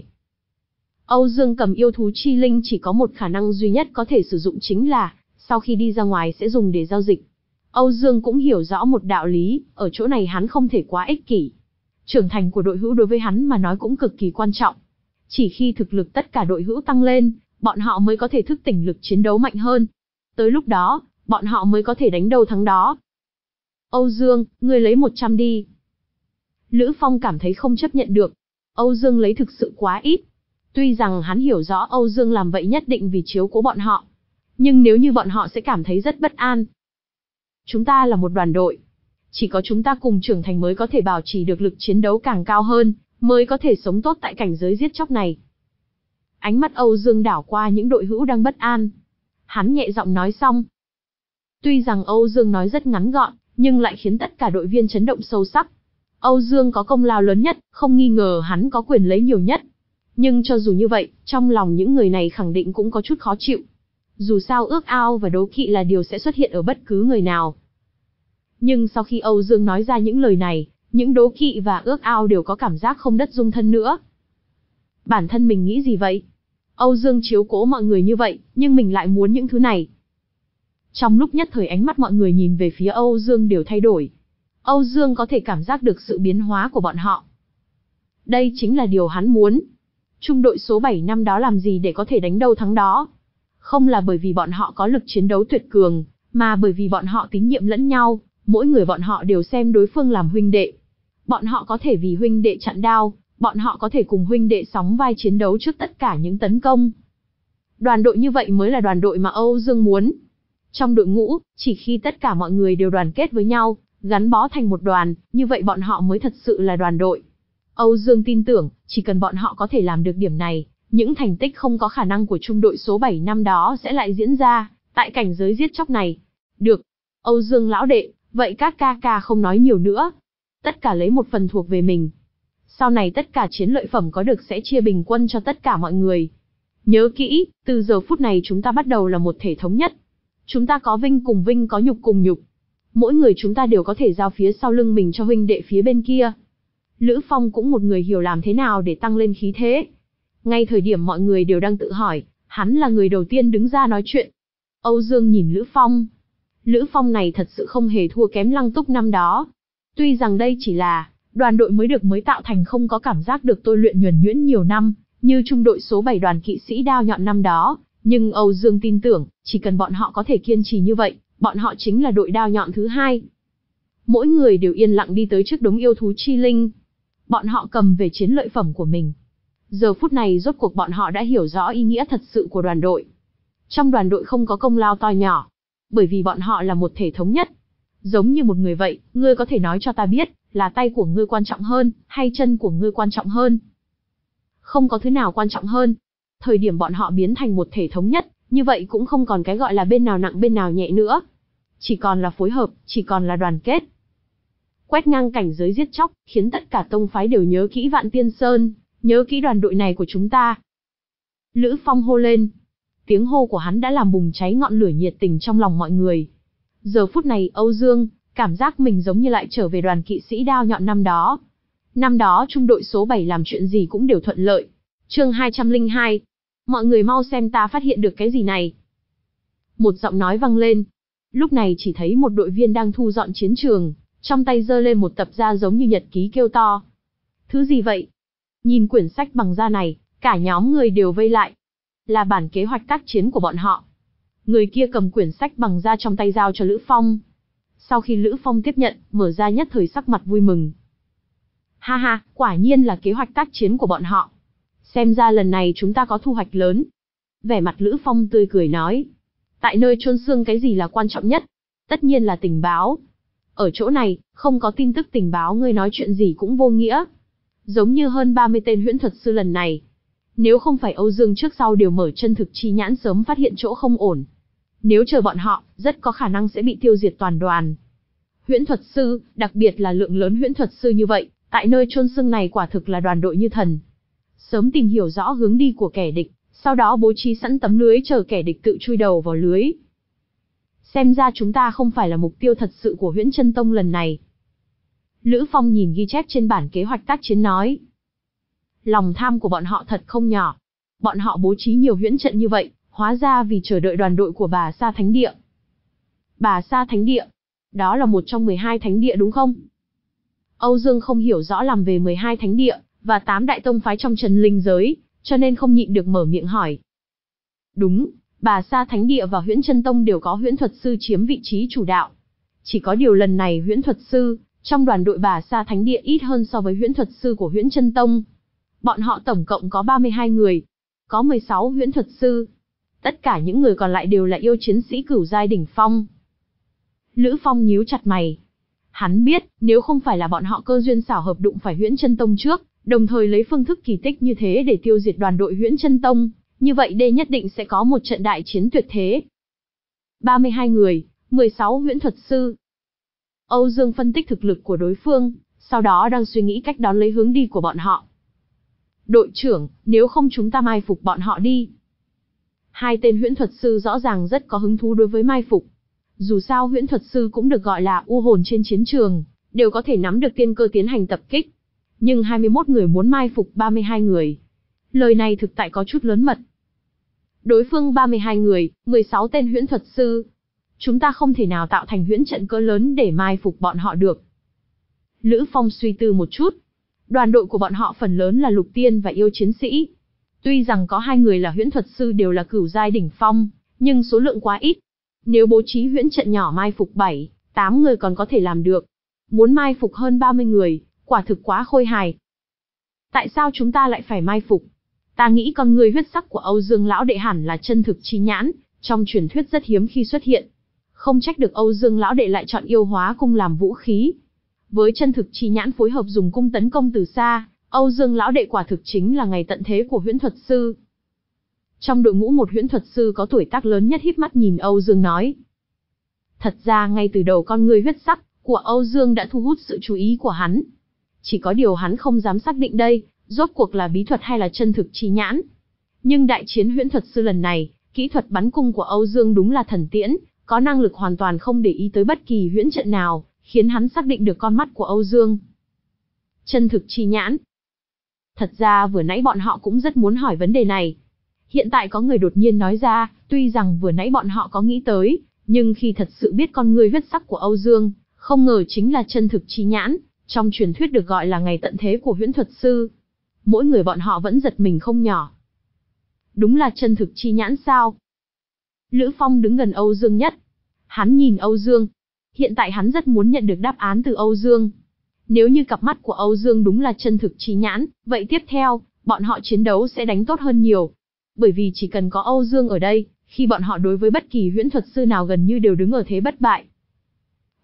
Âu Dương cầm yêu thú chi linh chỉ có một khả năng duy nhất có thể sử dụng chính là, sau khi đi ra ngoài sẽ dùng để giao dịch. Âu Dương cũng hiểu rõ một đạo lý, ở chỗ này hắn không thể quá ích kỷ. Trưởng thành của đội hữu đối với hắn mà nói cũng cực kỳ quan trọng. Chỉ khi thực lực tất cả đội hữu tăng lên, bọn họ mới có thể thức tỉnh lực chiến đấu mạnh hơn. Tới lúc đó, bọn họ mới có thể đánh đâu thắng đó. Âu Dương, ngươi lấy một trăm đi. Lữ Phong cảm thấy không chấp nhận được. Âu Dương lấy thực sự quá ít. Tuy rằng hắn hiểu rõ Âu Dương làm vậy nhất định vì chiếu cố bọn họ. Nhưng nếu như bọn họ sẽ cảm thấy rất bất an. Chúng ta là một đoàn đội. Chỉ có chúng ta cùng trưởng thành mới có thể bảo trì được lực chiến đấu càng cao hơn, mới có thể sống tốt tại cảnh giới giết chóc này. Ánh mắt Âu Dương đảo qua những đội hữu đang bất an. Hắn nhẹ giọng nói xong. Tuy rằng Âu Dương nói rất ngắn gọn, nhưng lại khiến tất cả đội viên chấn động sâu sắc. Âu Dương có công lao lớn nhất, không nghi ngờ hắn có quyền lấy nhiều nhất. Nhưng cho dù như vậy, trong lòng những người này khẳng định cũng có chút khó chịu. Dù sao ước ao và đố kỵ là điều sẽ xuất hiện ở bất cứ người nào. Nhưng sau khi Âu Dương nói ra những lời này, những đố kỵ và ước ao đều có cảm giác không đất dung thân nữa. Bản thân mình nghĩ gì vậy? Âu Dương chiếu cố mọi người như vậy, nhưng mình lại muốn những thứ này. Trong lúc nhất thời ánh mắt mọi người nhìn về phía Âu Dương đều thay đổi. Âu Dương có thể cảm giác được sự biến hóa của bọn họ. Đây chính là điều hắn muốn. Trung đội số bảy năm đó làm gì để có thể đánh đâu thắng đó. Không là bởi vì bọn họ có lực chiến đấu tuyệt cường, mà bởi vì bọn họ tín nhiệm lẫn nhau, mỗi người bọn họ đều xem đối phương làm huynh đệ. Bọn họ có thể vì huynh đệ chặn đao, bọn họ có thể cùng huynh đệ sóng vai chiến đấu trước tất cả những tấn công. Đoàn đội như vậy mới là đoàn đội mà Âu Dương muốn. Trong đội ngũ, chỉ khi tất cả mọi người đều đoàn kết với nhau, gắn bó thành một đoàn, như vậy bọn họ mới thật sự là đoàn đội. Âu Dương tin tưởng, chỉ cần bọn họ có thể làm được điểm này, những thành tích không có khả năng của trung đội số bảy năm đó sẽ lại diễn ra, tại cảnh giới giết chóc này. Được. Âu Dương lão đệ, vậy các ca ca không nói nhiều nữa. Tất cả lấy một phần thuộc về mình. Sau này tất cả chiến lợi phẩm có được sẽ chia bình quân cho tất cả mọi người. Nhớ kỹ, từ giờ phút này chúng ta bắt đầu là một thể thống nhất. Chúng ta có vinh cùng vinh, có nhục cùng nhục. Mỗi người chúng ta đều có thể giao phía sau lưng mình cho huynh đệ phía bên kia. Lữ Phong cũng một người hiểu làm thế nào để tăng lên khí thế. Ngay thời điểm mọi người đều đang tự hỏi, hắn là người đầu tiên đứng ra nói chuyện. Âu Dương nhìn Lữ Phong. Lữ Phong này thật sự không hề thua kém Lăng Túc năm đó. Tuy rằng đây chỉ là đoàn đội mới được mới tạo thành, không có cảm giác được tôi luyện nhuần nhuyễn nhiều năm, như trung đội số bảy đoàn kỵ sĩ đao nhọn năm đó, nhưng Âu Dương tin tưởng, chỉ cần bọn họ có thể kiên trì như vậy, bọn họ chính là đội đao nhọn thứ hai. Mỗi người đều yên lặng đi tới trước đống yêu thú chi linh. Bọn họ cầm về chiến lợi phẩm của mình. Giờ phút này rốt cuộc bọn họ đã hiểu rõ ý nghĩa thật sự của đoàn đội. Trong đoàn đội không có công lao to nhỏ, bởi vì bọn họ là một thể thống nhất. Giống như một người vậy, ngươi có thể nói cho ta biết, là tay của ngươi quan trọng hơn, hay chân của ngươi quan trọng hơn? Không có thứ nào quan trọng hơn. Thời điểm bọn họ biến thành một thể thống nhất, như vậy cũng không còn cái gọi là bên nào nặng bên nào nhẹ nữa. Chỉ còn là phối hợp, chỉ còn là đoàn kết. Quét ngang cảnh giới giết chóc, khiến tất cả tông phái đều nhớ kỹ Vạn Tiên Sơn, nhớ kỹ đoàn đội này của chúng ta. Lữ Phong hô lên. Tiếng hô của hắn đã làm bùng cháy ngọn lửa nhiệt tình trong lòng mọi người. Giờ phút này Âu Dương, cảm giác mình giống như lại trở về đoàn kỵ sĩ đao nhọn năm đó. Năm đó trung đội số bảy làm chuyện gì cũng đều thuận lợi. Chương hai trăm lẻ hai. Mọi người mau xem ta phát hiện được cái gì này. Một giọng nói vang lên. Lúc này chỉ thấy một đội viên đang thu dọn chiến trường, trong tay giơ lên một tập da giống như nhật ký kêu to. Thứ gì vậy? Nhìn quyển sách bằng da này, cả nhóm người đều vây lại. Là bản kế hoạch tác chiến của bọn họ. Người kia cầm quyển sách bằng da trong tay giao cho Lữ Phong. Sau khi Lữ Phong tiếp nhận, mở ra nhất thời sắc mặt vui mừng. Ha ha, quả nhiên là kế hoạch tác chiến của bọn họ. Xem ra lần này chúng ta có thu hoạch lớn. Vẻ mặt Lữ Phong tươi cười nói. Tại nơi chôn xương cái gì là quan trọng nhất? Tất nhiên là tình báo. Ở chỗ này, không có tin tức tình báo ngươi nói chuyện gì cũng vô nghĩa. Giống như hơn ba mươi tên huyễn thuật sư lần này. Nếu không phải Âu Dương trước sau đều mở chân thực chi nhãn sớm phát hiện chỗ không ổn. Nếu chờ bọn họ, rất có khả năng sẽ bị tiêu diệt toàn đoàn. Huyễn thuật sư, đặc biệt là lượng lớn huyễn thuật sư như vậy, tại nơi chôn xương này quả thực là đoàn đội như thần. Sớm tìm hiểu rõ hướng đi của kẻ địch, sau đó bố trí sẵn tấm lưới chờ kẻ địch tự chui đầu vào lưới. Xem ra chúng ta không phải là mục tiêu thật sự của Huyễn Chân Tông lần này. Lữ Phong nhìn ghi chép trên bản kế hoạch tác chiến nói. Lòng tham của bọn họ thật không nhỏ. Bọn họ bố trí nhiều huyễn trận như vậy, hóa ra vì chờ đợi đoàn đội của Bà Sa Thánh Địa. Bà Sa Thánh Địa, đó là một trong mười hai thánh địa đúng không? Âu Dương không hiểu rõ làm về mười hai thánh địa, và tám đại tông phái trong Trần Linh giới, cho nên không nhịn được mở miệng hỏi. Đúng, Bà Sa Thánh Địa và Huyễn Chân Tông đều có huyễn thuật sư chiếm vị trí chủ đạo. Chỉ có điều lần này huyễn thuật sư, trong đoàn đội Bà Sa Thánh Địa ít hơn so với huyễn thuật sư của Huyễn Chân Tông. Bọn họ tổng cộng có ba mươi hai người, có mười sáu huyễn thuật sư. Tất cả những người còn lại đều là yêu chiến sĩ cửu giai đỉnh phong. Lữ Phong nhíu chặt mày. Hắn biết, nếu không phải là bọn họ cơ duyên xảo hợp đụng phải Huyễn Chân Tông trước, đồng thời lấy phương thức kỳ tích như thế để tiêu diệt đoàn đội Huyễn Chân Tông, như vậy đây nhất định sẽ có một trận đại chiến tuyệt thế. ba mươi hai người, mười sáu huyễn thuật sư. Âu Dương phân tích thực lực của đối phương, sau đó đang suy nghĩ cách đón lấy hướng đi của bọn họ. Đội trưởng, nếu không chúng ta mai phục bọn họ đi. Hai tên huyễn thuật sư rõ ràng rất có hứng thú đối với mai phục. Dù sao huyễn thuật sư cũng được gọi là u hồn trên chiến trường, đều có thể nắm được tiên cơ tiến hành tập kích. Nhưng hai mươi mốt người muốn mai phục ba mươi hai người. Lời này thực tại có chút lớn mật. Đối phương ba mươi hai người, mười sáu tên huyễn thuật sư. Chúng ta không thể nào tạo thành huyễn trận cỡ lớn để mai phục bọn họ được. Lữ Phong suy tư một chút. Đoàn đội của bọn họ phần lớn là lục tiên và yêu chiến sĩ. Tuy rằng có hai người là huyễn thuật sư đều là cửu giai đỉnh phong, nhưng số lượng quá ít. Nếu bố trí huyễn trận nhỏ mai phục bảy, tám người còn có thể làm được. Muốn mai phục hơn ba mươi người, quả thực quá khôi hài. Tại sao chúng ta lại phải mai phục? Ta nghĩ con người huyết sắc của Âu Dương lão đệ hẳn là chân thực chi nhãn, trong truyền thuyết rất hiếm khi xuất hiện. Không trách được Âu Dương lão đệ lại chọn yêu hóa cung làm vũ khí. Với chân thực chi nhãn phối hợp dùng cung tấn công từ xa, Âu Dương lão đệ quả thực chính là ngày tận thế của huyễn thuật sư. Trong đội ngũ một huyễn thuật sư có tuổi tác lớn nhất híp mắt nhìn Âu Dương nói. Thật ra ngay từ đầu con người huyết sắc của Âu Dương đã thu hút sự chú ý của hắn. Chỉ có điều hắn không dám xác định đây, rốt cuộc là bí thuật hay là chân thực chi nhãn. Nhưng đại chiến huyễn thuật sư lần này, kỹ thuật bắn cung của Âu Dương đúng là thần tiễn, có năng lực hoàn toàn không để ý tới bất kỳ huyễn trận nào, khiến hắn xác định được con mắt của Âu Dương. Chân thực chi nhãn. Thật ra vừa nãy bọn họ cũng rất muốn hỏi vấn đề này. Hiện tại có người đột nhiên nói ra, tuy rằng vừa nãy bọn họ có nghĩ tới, nhưng khi thật sự biết con người huyết sắc của Âu Dương, không ngờ chính là chân thực chi nhãn, trong truyền thuyết được gọi là ngày tận thế của huyễn thuật sư. Mỗi người bọn họ vẫn giật mình không nhỏ. Đúng là chân thực chi nhãn sao? Lữ Phong đứng gần Âu Dương nhất. Hắn nhìn Âu Dương. Hiện tại hắn rất muốn nhận được đáp án từ Âu Dương. Nếu như cặp mắt của Âu Dương đúng là chân thực chi nhãn, vậy tiếp theo, bọn họ chiến đấu sẽ đánh tốt hơn nhiều. Bởi vì chỉ cần có Âu Dương ở đây, khi bọn họ đối với bất kỳ huyễn thuật sư nào gần như đều đứng ở thế bất bại.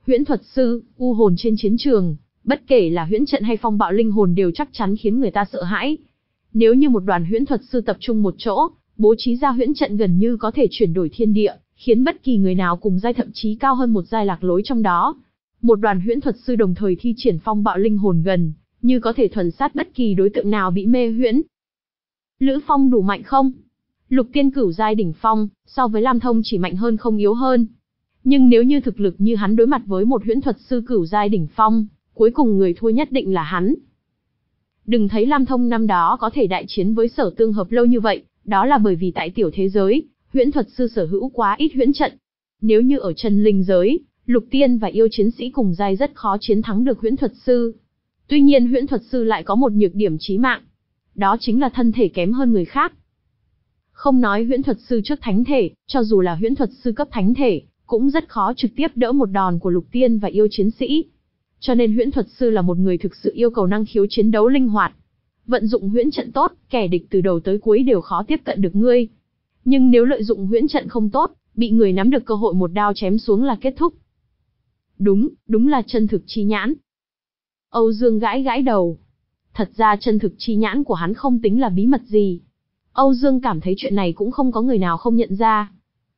Huyễn thuật sư, u hồn trên chiến trường, bất kể là huyễn trận hay phong bạo linh hồn đều chắc chắn khiến người ta sợ hãi. Nếu như một đoàn huyễn thuật sư tập trung một chỗ, bố trí ra huyễn trận gần như có thể chuyển đổi thiên địa, khiến bất kỳ người nào cùng giai thậm chí cao hơn một giai lạc lối trong đó. Một đoàn huyễn thuật sư đồng thời thi triển phong bạo linh hồn gần như có thể thuần sát bất kỳ đối tượng nào bị mê huyễn. Lữ Phong đủ mạnh không? Lục tiên cửu giai đỉnh phong, so với Lam Thông chỉ mạnh hơn không yếu hơn. Nhưng nếu như thực lực như hắn đối mặt với một huyễn thuật sư cửu giai đỉnh phong, cuối cùng người thua nhất định là hắn. Đừng thấy Lam Thông năm đó có thể đại chiến với Sở Tương Hợp lâu như vậy, đó là bởi vì tại tiểu thế giới, huyễn thuật sư sở hữu quá ít huyễn trận. Nếu như ở chân linh giới, lục tiên và yêu chiến sĩ cùng giai rất khó chiến thắng được huyễn thuật sư. Tuy nhiên huyễn thuật sư lại có một nhược điểm chí mạng, đó chính là thân thể kém hơn người khác. Không nói huyễn thuật sư trước thánh thể, cho dù là huyễn thuật sư cấp thánh thể, cũng rất khó trực tiếp đỡ một đòn của lục tiên và yêu chiến sĩ. Cho nên huyễn thuật sư là một người thực sự yêu cầu năng khiếu chiến đấu linh hoạt. Vận dụng huyễn trận tốt, kẻ địch từ đầu tới cuối đều khó tiếp cận được ngươi. Nhưng nếu lợi dụng huyễn trận không tốt, bị người nắm được cơ hội một đao chém xuống là kết thúc. Đúng, đúng là chân thực chi nhãn. Âu Dương gãi gãi đầu. Thật ra chân thực chi nhãn của hắn không tính là bí mật gì. Âu Dương cảm thấy chuyện này cũng không có người nào không nhận ra.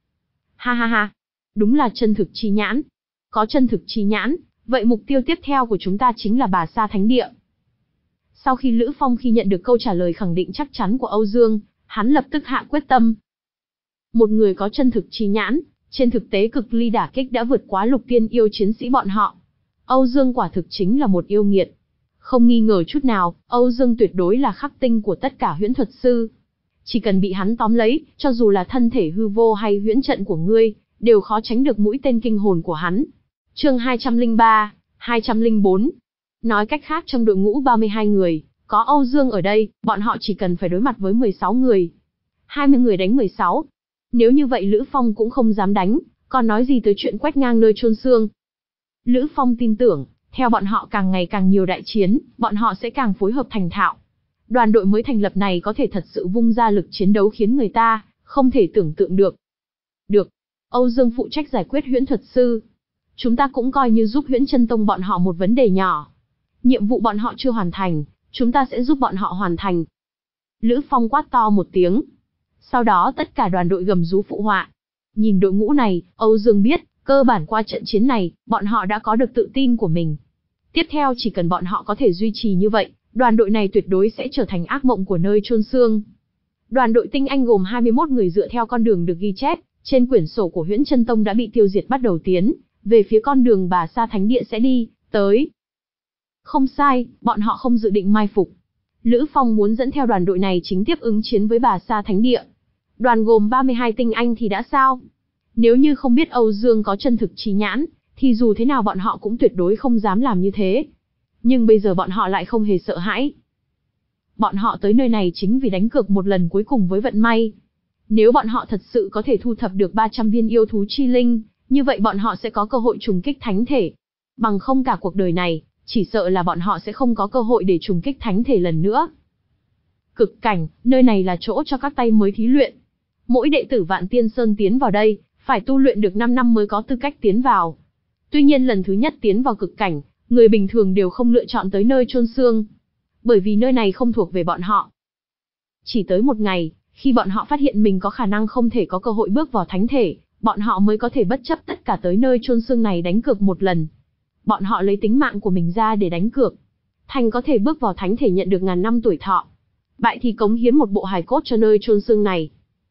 Ha ha ha, đúng là chân thực chi nhãn. Có chân thực chi nhãn, vậy mục tiêu tiếp theo của chúng ta chính là Bà Sa Thánh Địa. Sau khi Lữ Phong khi nhận được câu trả lời khẳng định chắc chắn của Âu Dương, hắn lập tức hạ quyết tâm. Một người có chân thực chi nhãn, trên thực tế cực ly đả kích đã vượt quá lục tiên yêu chiến sĩ bọn họ. Âu Dương quả thực chính là một yêu nghiệt. Không nghi ngờ chút nào, Âu Dương tuyệt đối là khắc tinh của tất cả huyễn thuật sư. Chỉ cần bị hắn tóm lấy, cho dù là thân thể hư vô hay huyễn trận của ngươi, đều khó tránh được mũi tên kinh hồn của hắn. Chương hai trăm lẻ ba, hai trăm lẻ bốn. Nói cách khác trong đội ngũ ba mươi hai người, có Âu Dương ở đây, bọn họ chỉ cần phải đối mặt với mười sáu người. hai mươi người đánh mười sáu. Nếu như vậy Lữ Phong cũng không dám đánh, còn nói gì tới chuyện quét ngang nơi chôn xương. Lữ Phong tin tưởng, theo bọn họ càng ngày càng nhiều đại chiến, bọn họ sẽ càng phối hợp thành thạo. Đoàn đội mới thành lập này có thể thật sự vung ra lực chiến đấu khiến người ta không thể tưởng tượng được. Được, Âu Dương phụ trách giải quyết huyễn thuật sư. Chúng ta cũng coi như giúp Huyễn Chân Tông bọn họ một vấn đề nhỏ. Nhiệm vụ bọn họ chưa hoàn thành, chúng ta sẽ giúp bọn họ hoàn thành. Lữ Phong quát to một tiếng. Sau đó tất cả đoàn đội gầm rú phụ họa. Nhìn đội ngũ này, Âu Dương biết, cơ bản qua trận chiến này, bọn họ đã có được tự tin của mình. Tiếp theo chỉ cần bọn họ có thể duy trì như vậy, đoàn đội này tuyệt đối sẽ trở thành ác mộng của nơi chôn xương. Đoàn đội tinh anh gồm hai mươi mốt người dựa theo con đường được ghi chép, trên quyển sổ của Huyễn Chân Tông đã bị tiêu diệt bắt đầu tiến về phía con đường Bà Sa Thánh Địa sẽ đi tới. Không sai, bọn họ không dự định mai phục. Lữ Phong muốn dẫn theo đoàn đội này chính tiếp ứng chiến với Bà Sa Thánh Địa. Đoàn gồm ba mươi hai tinh anh thì đã sao? Nếu như không biết Âu Dương có chân thực chi nhãn, thì dù thế nào bọn họ cũng tuyệt đối không dám làm như thế. Nhưng bây giờ bọn họ lại không hề sợ hãi. Bọn họ tới nơi này chính vì đánh cược một lần cuối cùng với vận may. Nếu bọn họ thật sự có thể thu thập được ba trăm viên yêu thú chi linh, như vậy bọn họ sẽ có cơ hội trùng kích thánh thể. Bằng không cả cuộc đời này, chỉ sợ là bọn họ sẽ không có cơ hội để trùng kích thánh thể lần nữa. Cực cảnh, nơi này là chỗ cho các tay mới thí luyện. Mỗi đệ tử Vạn Tiên Sơn tiến vào đây, phải tu luyện được năm năm mới có tư cách tiến vào. Tuy nhiên lần thứ nhất tiến vào cực cảnh, người bình thường đều không lựa chọn tới nơi chôn xương. Bởi vì nơi này không thuộc về bọn họ. Chỉ tới một ngày, khi bọn họ phát hiện mình có khả năng không thể có cơ hội bước vào thánh thể, bọn họ mới có thể bất chấp tất cả tới nơi chôn xương này đánh cược một lần. Bọn họ lấy tính mạng của mình ra để đánh cược. Thành có thể bước vào thánh thể nhận được ngàn năm tuổi thọ. Bại thì cống hiến một bộ hài cốt cho nơi chôn xương này.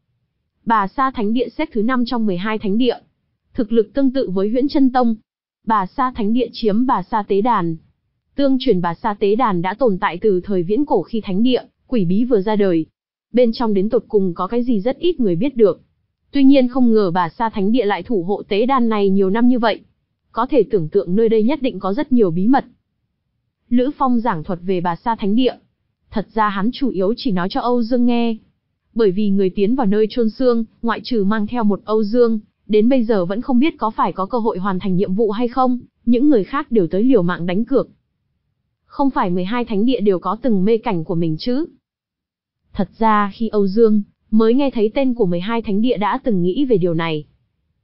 Bà Sa Thánh Địa xếp thứ năm trong mười hai thánh địa. Thực lực tương tự với Huyễn Chân Tông. Bà Sa Thánh Địa chiếm Bà Sa Tế Đàn. Tương truyền Bà Sa Tế Đàn đã tồn tại từ thời viễn cổ khi thánh địa, quỷ bí vừa ra đời. Bên trong đến tột cùng có cái gì rất ít người biết được. Tuy nhiên không ngờ Bà Sa Thánh Địa lại thủ hộ tế đàn này nhiều năm như vậy. Có thể tưởng tượng nơi đây nhất định có rất nhiều bí mật. Lữ Phong giảng thuật về Bà Sa Thánh Địa. Thật ra hắn chủ yếu chỉ nói cho Âu Dương nghe. Bởi vì người tiến vào nơi chôn xương, ngoại trừ mang theo một Âu Dương, đến bây giờ vẫn không biết có phải có cơ hội hoàn thành nhiệm vụ hay không, những người khác đều tới liều mạng đánh cược. Không phải mười hai thánh địa đều có từng mê cảnh của mình chứ. Thật ra khi Âu Dương mới nghe thấy tên của mười hai thánh địa đã từng nghĩ về điều này.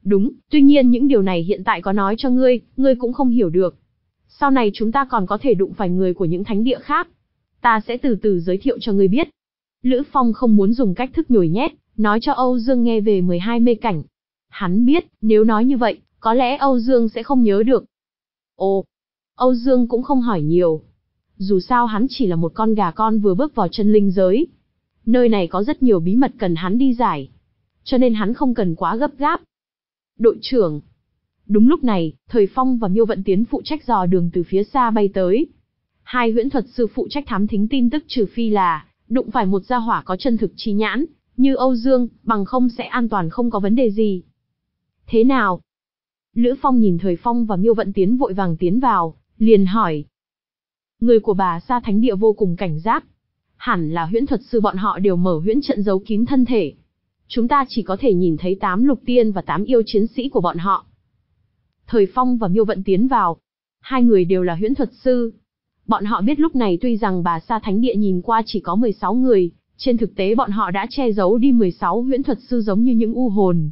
Đúng, tuy nhiên những điều này hiện tại có nói cho ngươi, ngươi cũng không hiểu được. Sau này chúng ta còn có thể đụng phải người của những thánh địa khác. Ta sẽ từ từ giới thiệu cho ngươi biết. Lữ Phong không muốn dùng cách thức nhồi nhét, nói cho Âu Dương nghe về mười hai mê cảnh. Hắn biết, nếu nói như vậy, có lẽ Âu Dương sẽ không nhớ được. Ồ, Âu Dương cũng không hỏi nhiều. Dù sao hắn chỉ là một con gà con vừa bước vào chân linh giới. Nơi này có rất nhiều bí mật cần hắn đi giải. Cho nên hắn không cần quá gấp gáp. Đội trưởng. Đúng lúc này, Thời Phong và Miêu Vận Tiến phụ trách dò đường từ phía xa bay tới. Hai huyễn thuật sư phụ trách thám thính tin tức, trừ phi là đụng phải một gia hỏa có chân thực chi nhãn, như Âu Dương, bằng không sẽ an toàn không có vấn đề gì. Thế nào? Lữ Phong nhìn Thời Phong và Miêu Vận Tiến vội vàng tiến vào, liền hỏi. Người của Bà Sa Thánh Địa vô cùng cảnh giác. Hẳn là huyễn thuật sư bọn họ đều mở huyễn trận giấu kín thân thể. Chúng ta chỉ có thể nhìn thấy tám lục tiên và tám yêu chiến sĩ của bọn họ. Thời Phong và Miêu Vận tiến vào. Hai người đều là huyễn thuật sư. Bọn họ biết lúc này tuy rằng Bà Sa Thánh Địa nhìn qua chỉ có mười sáu người, trên thực tế bọn họ đã che giấu đi mười sáu huyễn thuật sư giống như những u hồn.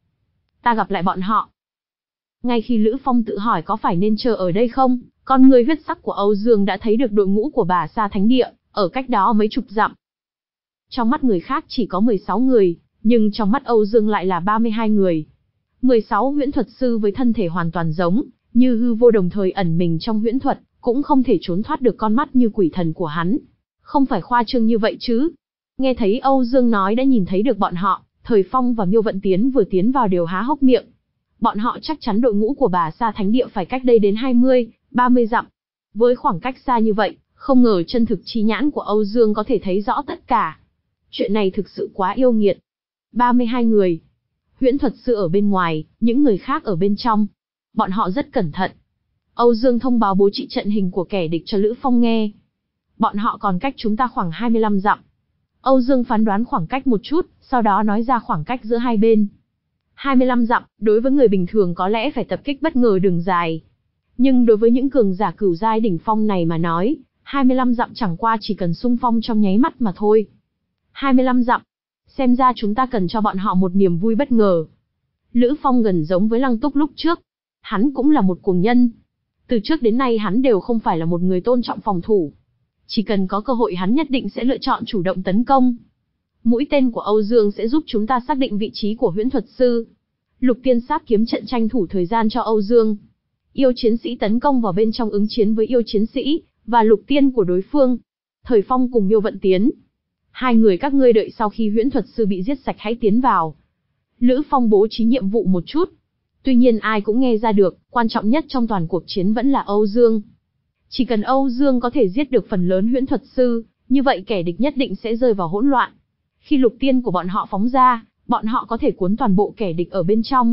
Ta gặp lại bọn họ. Ngay khi Lữ Phong tự hỏi có phải nên chờ ở đây không, con người huyết sắc của Âu Dương đã thấy được đội ngũ của Bà Sa Thánh Địa, ở cách đó mấy chục dặm. Trong mắt người khác chỉ có mười sáu người, nhưng trong mắt Âu Dương lại là ba mươi hai người. mười sáu huyễn thuật sư với thân thể hoàn toàn giống, như hư vô, đồng thời ẩn mình trong huyễn thuật, cũng không thể trốn thoát được con mắt như quỷ thần của hắn. Không phải khoa trương như vậy chứ. Nghe thấy Âu Dương nói đã nhìn thấy được bọn họ, Thời Phong và Miêu Vận Tiến vừa tiến vào đều há hốc miệng. Bọn họ chắc chắn đội ngũ của Bà Sa Thánh Địa phải cách đây đến hai mươi, ba mươi dặm. Với khoảng cách xa như vậy, không ngờ chân thực chi nhãn của Âu Dương có thể thấy rõ tất cả. Chuyện này thực sự quá yêu nghiệt. ba mươi hai người. Huyễn thuật sư ở bên ngoài, những người khác ở bên trong. Bọn họ rất cẩn thận. Âu Dương thông báo bố trí trận hình của kẻ địch cho Lữ Phong nghe. Bọn họ còn cách chúng ta khoảng hai mươi lăm dặm. Âu Dương phán đoán khoảng cách một chút, sau đó nói ra khoảng cách giữa hai bên. hai mươi lăm dặm, đối với người bình thường có lẽ phải tập kích bất ngờ đường dài. Nhưng đối với những cường giả cửu giai đỉnh phong này mà nói, hai mươi lăm dặm chẳng qua chỉ cần xung phong trong nháy mắt mà thôi. hai mươi lăm dặm. Xem ra chúng ta cần cho bọn họ một niềm vui bất ngờ. Lữ Phong gần giống với Lăng Túc lúc trước. Hắn cũng là một cuồng nhân. Từ trước đến nay hắn đều không phải là một người tôn trọng phòng thủ. Chỉ cần có cơ hội hắn nhất định sẽ lựa chọn chủ động tấn công. Mũi tên của Âu Dương sẽ giúp chúng ta xác định vị trí của huyễn thuật sư. Lục tiên sáp kiếm trận tranh thủ thời gian cho Âu Dương. Yêu chiến sĩ tấn công vào bên trong ứng chiến với yêu chiến sĩ, và lục tiên của đối phương. Thời Phong cùng Miêu Vận Tiến. Hai người các ngươi đợi sau khi huyễn thuật sư bị giết sạch hãy tiến vào. Lữ Phong bố trí nhiệm vụ một chút. Tuy nhiên ai cũng nghe ra được, quan trọng nhất trong toàn cuộc chiến vẫn là Âu Dương. Chỉ cần Âu Dương có thể giết được phần lớn huyễn thuật sư, như vậy kẻ địch nhất định sẽ rơi vào hỗn loạn. Khi lục tiên của bọn họ phóng ra, bọn họ có thể cuốn toàn bộ kẻ địch ở bên trong.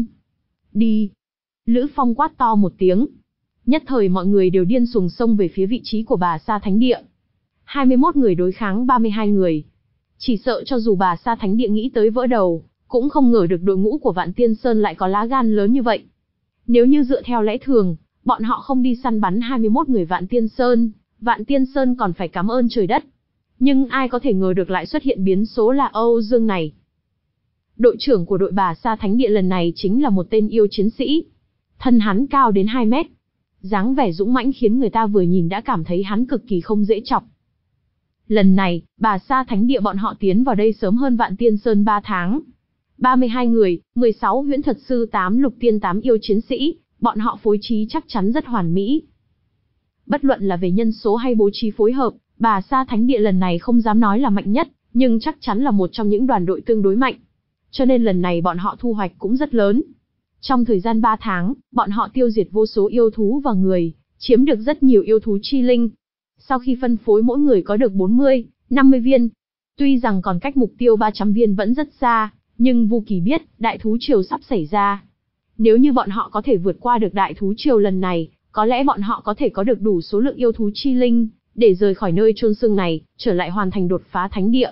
Đi! Lữ Phong quát to một tiếng. Nhất thời mọi người đều điên xuồng xông về phía vị trí của Bà Sa Thánh Địa. hai mươi mốt người đối kháng ba mươi hai người. Chỉ sợ cho dù Bà Sa Thánh Địa nghĩ tới vỡ đầu, cũng không ngờ được đội ngũ của Vạn Tiên Sơn lại có lá gan lớn như vậy. Nếu như dựa theo lẽ thường, bọn họ không đi săn bắn hai mươi mốt người Vạn Tiên Sơn, Vạn Tiên Sơn còn phải cảm ơn trời đất. Nhưng ai có thể ngờ được lại xuất hiện biến số là Âu Dương này. Đội trưởng của đội Bà Sa Thánh Địa lần này chính là một tên yêu chiến sĩ. Thân hắn cao đến hai mét. Dáng vẻ dũng mãnh khiến người ta vừa nhìn đã cảm thấy hắn cực kỳ không dễ chọc. Lần này, Bà Sa Thánh Địa bọn họ tiến vào đây sớm hơn Vạn Tiên Sơn ba tháng. ba mươi hai người, mười sáu huyễn thuật sư, tám lục tiên, tám yêu chiến sĩ, bọn họ phối trí chắc chắn rất hoàn mỹ. Bất luận là về nhân số hay bố trí phối hợp, Bà Sa Thánh Địa lần này không dám nói là mạnh nhất, nhưng chắc chắn là một trong những đoàn đội tương đối mạnh. Cho nên lần này bọn họ thu hoạch cũng rất lớn. Trong thời gian ba tháng, bọn họ tiêu diệt vô số yêu thú và người, chiếm được rất nhiều yêu thú chi linh. Sau khi phân phối mỗi người có được bốn mươi, năm mươi viên. Tuy rằng còn cách mục tiêu ba trăm viên vẫn rất xa, nhưng Vu Kỳ biết, đại thú triều sắp xảy ra. Nếu như bọn họ có thể vượt qua được đại thú triều lần này, có lẽ bọn họ có thể có được đủ số lượng yêu thú chi linh, để rời khỏi nơi chôn xương này, trở lại hoàn thành đột phá thánh địa.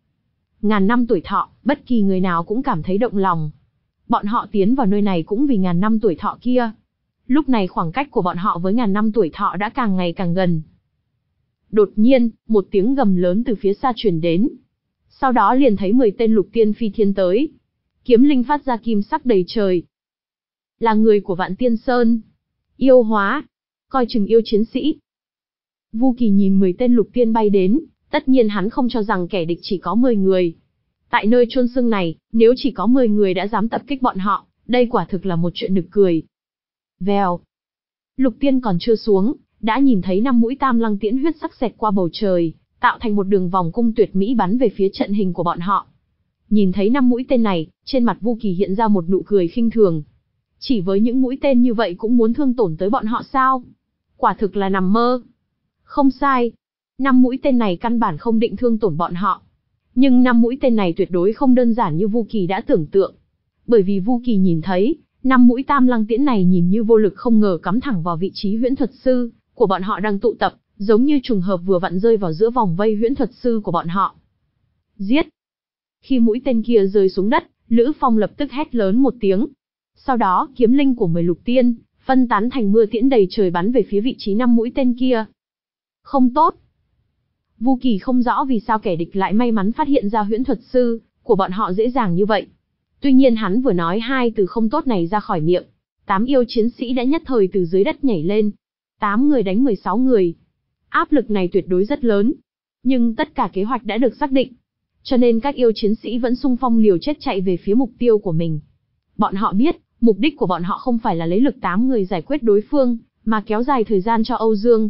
Ngàn năm tuổi thọ, bất kỳ người nào cũng cảm thấy động lòng. Bọn họ tiến vào nơi này cũng vì ngàn năm tuổi thọ kia. Lúc này khoảng cách của bọn họ với ngàn năm tuổi thọ đã càng ngày càng gần. Đột nhiên, một tiếng gầm lớn từ phía xa truyền đến. Sau đó liền thấy mười tên lục tiên phi thiên tới. Kiếm linh phát ra kim sắc đầy trời. là người của Vạn Tiên Sơn. Yêu hóa, coi chừng yêu chiến sĩ. Vu Kỳ nhìn mười tên lục tiên bay đến, tất nhiên hắn không cho rằng kẻ địch chỉ có mười người. Tại nơi chôn xương này, nếu chỉ có mười người đã dám tập kích bọn họ, đây quả thực là một chuyện nực cười. Vèo. Lục tiên còn chưa xuống, đã nhìn thấy năm mũi tam lăng tiễn huyết sắc xẹt qua bầu trời, tạo thành một đường vòng cung tuyệt mỹ bắn về phía trận hình của bọn họ. Nhìn thấy năm mũi tên này, trên mặt Vu Kỳ hiện ra một nụ cười khinh thường. Chỉ với những mũi tên như vậy cũng muốn thương tổn tới bọn họ sao? Quả thực là nằm mơ. Không sai. Năm mũi tên này căn bản không định thương tổn bọn họ. Nhưng năm mũi tên này tuyệt đối không đơn giản như Vu Kỳ đã tưởng tượng. Bởi vì Vu Kỳ nhìn thấy, năm mũi tam lăng tiễn này nhìn như vô lực không ngờ cắm thẳng vào vị trí huyễn thuật sư của bọn họ đang tụ tập, giống như trùng hợp vừa vặn rơi vào giữa vòng vây huyễn thuật sư của bọn họ. Giết! Khi mũi tên kia rơi xuống đất, Lữ Phong lập tức hét lớn một tiếng. Sau đó, kiếm linh của mười lục tiên, phân tán thành mưa tiễn đầy trời bắn về phía vị trí năm mũi tên kia. Không tốt! Vu Kỳ không rõ vì sao kẻ địch lại may mắn phát hiện ra huyễn thuật sư của bọn họ dễ dàng như vậy. Tuy nhiên hắn vừa nói hai từ không tốt này ra khỏi miệng, tám yêu chiến sĩ đã nhất thời từ dưới đất nhảy lên. Tám người đánh mười sáu người. Áp lực này tuyệt đối rất lớn. Nhưng tất cả kế hoạch đã được xác định. Cho nên các yêu chiến sĩ vẫn xung phong liều chết chạy về phía mục tiêu của mình. Bọn họ biết, mục đích của bọn họ không phải là lấy lực tám người giải quyết đối phương, mà kéo dài thời gian cho Âu Dương.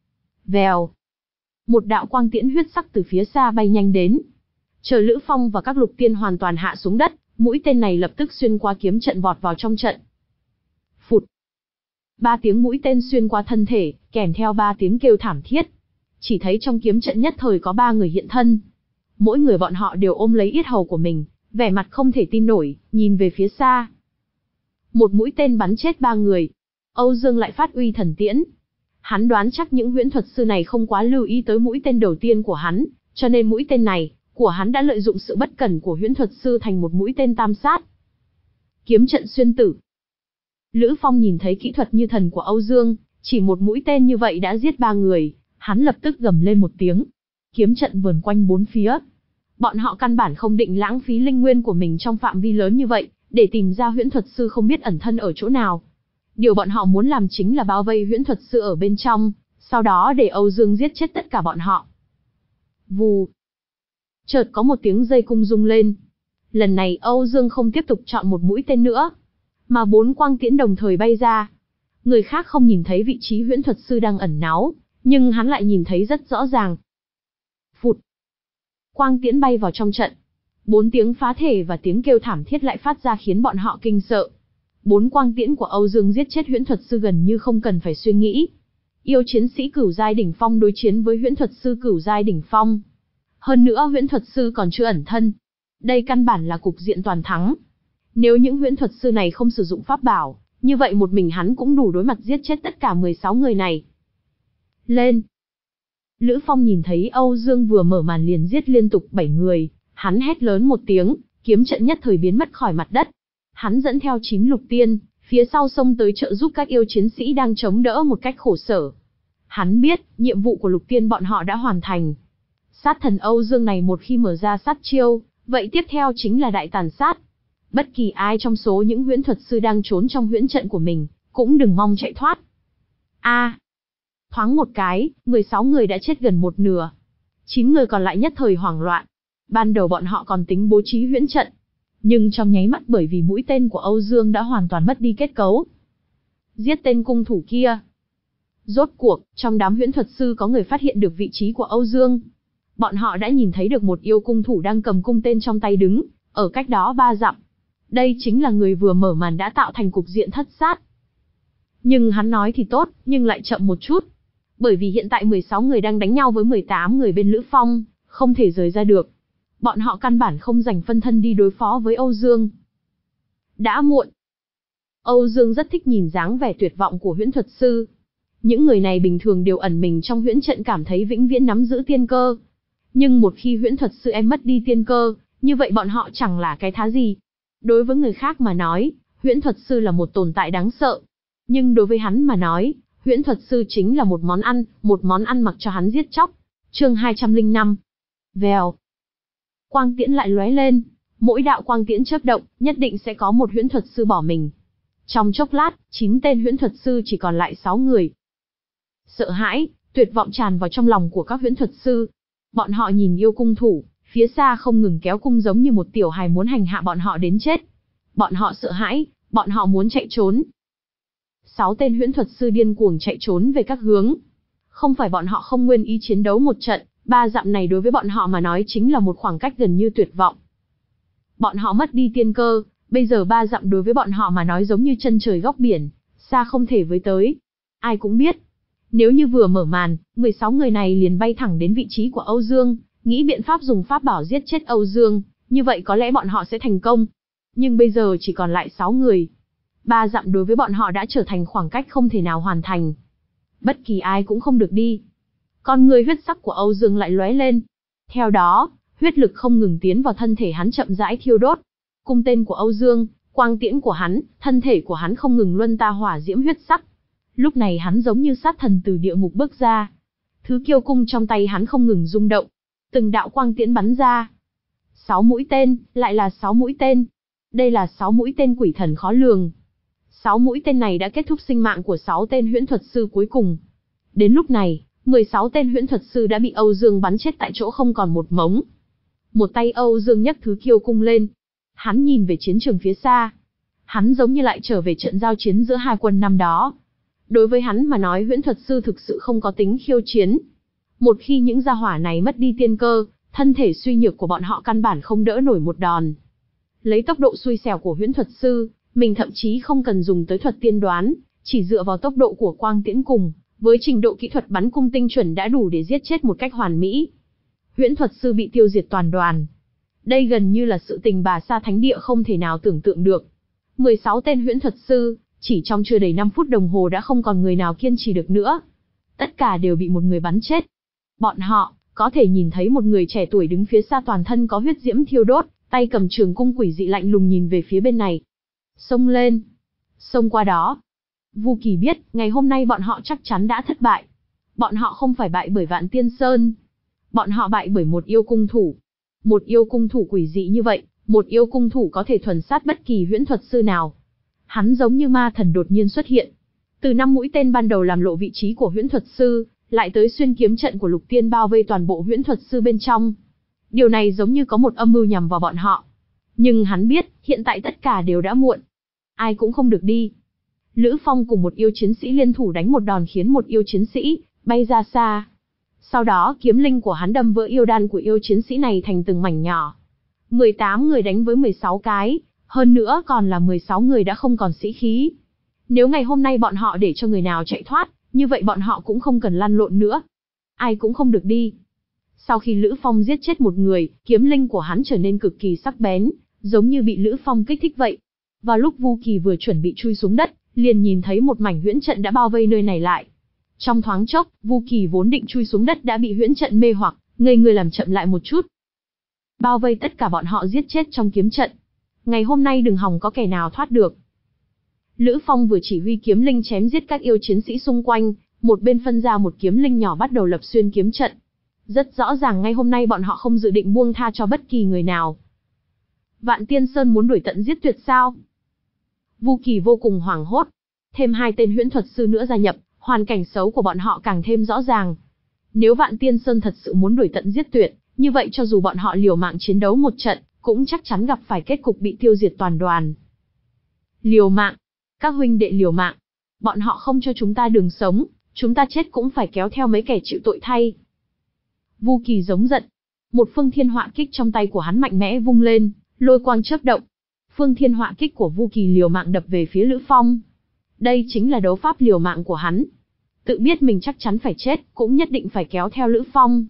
Vèo. Một đạo quang tiễn huyết sắc từ phía xa bay nhanh đến. Chờ Lữ Phong và các lục tiên hoàn toàn hạ xuống đất, mũi tên này lập tức xuyên qua kiếm trận vọt vào trong trận. Phụt. Ba tiếng mũi tên xuyên qua thân thể, kèm theo ba tiếng kêu thảm thiết. Chỉ thấy trong kiếm trận nhất thời có ba người hiện thân. Mỗi người bọn họ đều ôm lấy yết hầu của mình, vẻ mặt không thể tin nổi, nhìn về phía xa. Một mũi tên bắn chết ba người. Âu Dương lại phát uy thần tiễn. Hắn đoán chắc những huyễn thuật sư này không quá lưu ý tới mũi tên đầu tiên của hắn, cho nên mũi tên này của hắn đã lợi dụng sự bất cẩn của huyễn thuật sư thành một mũi tên tam sát. Kiếm trận xuyên tử. Lữ Phong nhìn thấy kỹ thuật như thần của Âu Dương, chỉ một mũi tên như vậy đã giết ba người, hắn lập tức gầm lên một tiếng. Kiếm trận vờn quanh bốn phía. Bọn họ căn bản không định lãng phí linh nguyên của mình trong phạm vi lớn như vậy, để tìm ra huyễn thuật sư không biết ẩn thân ở chỗ nào. Điều bọn họ muốn làm chính là bao vây huyễn thuật sư ở bên trong, sau đó để Âu Dương giết chết tất cả bọn họ. Vù. Chợt có một tiếng dây cung rung lên. Lần này Âu Dương không tiếp tục chọn một mũi tên nữa, mà bốn quang tiễn đồng thời bay ra. Người khác không nhìn thấy vị trí huyễn thuật sư đang ẩn náu, nhưng hắn lại nhìn thấy rất rõ ràng. Phụt. Quang tiễn bay vào trong trận. Bốn tiếng phá thể và tiếng kêu thảm thiết lại phát ra khiến bọn họ kinh sợ. Bốn quang tiễn của Âu Dương giết chết huyễn thuật sư gần như không cần phải suy nghĩ. Yêu chiến sĩ cửu giai đỉnh phong đối chiến với huyễn thuật sư cửu giai đỉnh phong. Hơn nữa huyễn thuật sư còn chưa ẩn thân. Đây căn bản là cục diện toàn thắng. Nếu những huyễn thuật sư này không sử dụng pháp bảo, như vậy một mình hắn cũng đủ đối mặt giết chết tất cả mười sáu người này. Lên! Lữ Phong nhìn thấy Âu Dương vừa mở màn liền giết liên tục bảy người, hắn hét lớn một tiếng, kiếm trận nhất thời biến mất khỏi mặt đất. Hắn dẫn theo chín lục tiên, phía sau xông tới trợ giúp các yêu chiến sĩ đang chống đỡ một cách khổ sở. Hắn biết, nhiệm vụ của lục tiên bọn họ đã hoàn thành. Sát thần Âu Dương này một khi mở ra sát chiêu, vậy tiếp theo chính là đại tàn sát. Bất kỳ ai trong số những huyễn thuật sư đang trốn trong huyễn trận của mình, cũng đừng mong chạy thoát. A, à, thoáng một cái, mười sáu người đã chết gần một nửa. chín người còn lại nhất thời hoảng loạn. Ban đầu bọn họ còn tính bố trí huyễn trận, nhưng trong nháy mắt bởi vì mũi tên của Âu Dương đã hoàn toàn mất đi kết cấu. Giết tên cung thủ kia. Rốt cuộc, trong đám huyễn thuật sư có người phát hiện được vị trí của Âu Dương. Bọn họ đã nhìn thấy được một yêu cung thủ đang cầm cung tên trong tay đứng, ở cách đó ba dặm. Đây chính là người vừa mở màn đã tạo thành cục diện thất sát. Nhưng hắn nói thì tốt, nhưng lại chậm một chút. Bởi vì hiện tại mười sáu người đang đánh nhau với mười tám người bên Lữ Phong, không thể rời ra được. Bọn họ căn bản không dành phân thân đi đối phó với Âu Dương. Đã muộn. Âu Dương rất thích nhìn dáng vẻ tuyệt vọng của huyễn thuật sư. Những người này bình thường đều ẩn mình trong huyễn trận cảm thấy vĩnh viễn nắm giữ tiên cơ. Nhưng một khi huyễn thuật sư em mất đi tiên cơ, như vậy bọn họ chẳng là cái thá gì. Đối với người khác mà nói, huyễn thuật sư là một tồn tại đáng sợ. Nhưng đối với hắn mà nói, huyễn thuật sư chính là một món ăn, một món ăn mặc cho hắn giết chóc. Chương hai trăm lẻ năm. Vèo. Quang tiễn lại lóe lên, mỗi đạo quang tiễn chớp động, nhất định sẽ có một huyễn thuật sư bỏ mình. Trong chốc lát, chín tên huyễn thuật sư chỉ còn lại sáu người. Sợ hãi, tuyệt vọng tràn vào trong lòng của các huyễn thuật sư. Bọn họ nhìn yêu cung thủ, phía xa không ngừng kéo cung giống như một tiểu hài muốn hành hạ bọn họ đến chết. Bọn họ sợ hãi, bọn họ muốn chạy trốn. Sáu tên huyễn thuật sư điên cuồng chạy trốn về các hướng. Không phải bọn họ không nguyên ý chiến đấu một trận, ba dặm này đối với bọn họ mà nói chính là một khoảng cách gần như tuyệt vọng. Bọn họ mất đi tiên cơ, bây giờ ba dặm đối với bọn họ mà nói giống như chân trời góc biển, xa không thể với tới. Ai cũng biết, nếu như vừa mở màn, mười sáu người này liền bay thẳng đến vị trí của Âu Dương, nghĩ biện pháp dùng pháp bảo giết chết Âu Dương, như vậy có lẽ bọn họ sẽ thành công. Nhưng bây giờ chỉ còn lại sáu người. Ba dặm đối với bọn họ đã trở thành khoảng cách không thể nào hoàn thành. Bất kỳ ai cũng không được đi. Con người huyết sắc của Âu Dương lại lóe lên. Theo đó, huyết lực không ngừng tiến vào thân thể hắn chậm rãi thiêu đốt. Cung tên của Âu Dương, quang tiễn của hắn, thân thể của hắn không ngừng luân ta hỏa diễm huyết sắc. Lúc này hắn giống như sát thần từ địa ngục bước ra. Thứ kiêu cung trong tay hắn không ngừng rung động. Từng đạo quang tiễn bắn ra. Sáu mũi tên, lại là sáu mũi tên. Đây là sáu mũi tên quỷ thần khó lường. Sáu mũi tên này đã kết thúc sinh mạng của sáu tên huyễn thuật sư cuối cùng. Đến lúc này, mười sáu tên huyễn thuật sư đã bị Âu Dương bắn chết tại chỗ không còn một mống. Một tay Âu Dương nhấc thứ kiêu cung lên. Hắn nhìn về chiến trường phía xa. Hắn giống như lại trở về trận giao chiến giữa hai quân năm đó. Đối với hắn mà nói huyễn thuật sư thực sự không có tính khiêu chiến. Một khi những gia hỏa này mất đi tiên cơ, thân thể suy nhược của bọn họ căn bản không đỡ nổi một đòn. Lấy tốc độ xui xẻo của huyễn thuật sư, mình thậm chí không cần dùng tới thuật tiên đoán, chỉ dựa vào tốc độ của quang tiễn cùng, với trình độ kỹ thuật bắn cung tinh chuẩn đã đủ để giết chết một cách hoàn mỹ. Huyễn thuật sư bị tiêu diệt toàn đoàn. Đây gần như là sự tình bà sa thánh địa không thể nào tưởng tượng được. mười sáu tên huyễn thuật sư, chỉ trong chưa đầy năm phút đồng hồ đã không còn người nào kiên trì được nữa. Tất cả đều bị một người bắn chết. Bọn họ có thể nhìn thấy một người trẻ tuổi đứng phía xa toàn thân có huyết diễm thiêu đốt, tay cầm trường cung quỷ dị lạnh lùng nhìn về phía bên này. Xông lên. Xông qua đó. Vu Kỳ biết, ngày hôm nay bọn họ chắc chắn đã thất bại. Bọn họ không phải bại bởi Vạn Tiên Sơn. Bọn họ bại bởi một yêu cung thủ. Một yêu cung thủ quỷ dị như vậy, một yêu cung thủ có thể thuần sát bất kỳ huyễn thuật sư nào. Hắn giống như ma thần đột nhiên xuất hiện. Từ năm mũi tên ban đầu làm lộ vị trí của huyễn thuật sư, lại tới xuyên kiếm trận của Lục Tiên bao vây toàn bộ huyễn thuật sư bên trong. Điều này giống như có một âm mưu nhằm vào bọn họ. Nhưng hắn biết, hiện tại tất cả đều đã muộn. Ai cũng không được đi. Lữ Phong cùng một yêu chiến sĩ liên thủ đánh một đòn khiến một yêu chiến sĩ bay ra xa. Sau đó kiếm linh của hắn đâm vỡ yêu đan của yêu chiến sĩ này thành từng mảnh nhỏ. mười tám người đánh với mười sáu cái, hơn nữa còn là mười sáu người đã không còn sĩ khí. Nếu ngày hôm nay bọn họ để cho người nào chạy thoát, như vậy bọn họ cũng không cần lăn lộn nữa. Ai cũng không được đi. Sau khi Lữ Phong giết chết một người, kiếm linh của hắn trở nên cực kỳ sắc bén, giống như bị Lữ Phong kích thích vậy. Vào lúc Vu Kỳ vừa chuẩn bị chui xuống đất, liền nhìn thấy một mảnh huyễn trận đã bao vây nơi này lại. Trong thoáng chốc, Vu Kỳ vốn định chui xuống đất đã bị huyễn trận mê hoặc, ngây người làm chậm lại một chút. Bao vây tất cả bọn họ giết chết trong kiếm trận. Ngày hôm nay đừng hòng có kẻ nào thoát được. Lữ Phong vừa chỉ huy kiếm linh chém giết các yêu chiến sĩ xung quanh, một bên phân ra một kiếm linh nhỏ bắt đầu lập xuyên kiếm trận. Rất rõ ràng ngay hôm nay bọn họ không dự định buông tha cho bất kỳ người nào. Vạn Tiên Sơn muốn đuổi tận giết tuyệt sao? Vu Kỳ vô cùng hoảng hốt. Thêm hai tên huyễn thuật sư nữa gia nhập, hoàn cảnh xấu của bọn họ càng thêm rõ ràng. Nếu Vạn Tiên Sơn thật sự muốn đuổi tận giết tuyệt, như vậy cho dù bọn họ liều mạng chiến đấu một trận, cũng chắc chắn gặp phải kết cục bị tiêu diệt toàn đoàn. Liều mạng. Các huynh đệ liều mạng. Bọn họ không cho chúng ta đường sống, chúng ta chết cũng phải kéo theo mấy kẻ chịu tội thay. Vu Kỳ giống giận. Một phương thiên họa kích trong tay của hắn mạnh mẽ vung lên, lôi quang chớp động. Phương thiên họa kích của Vu Kỳ liều mạng đập về phía Lữ Phong. Đây chính là đấu pháp liều mạng của hắn. Tự biết mình chắc chắn phải chết, cũng nhất định phải kéo theo Lữ Phong.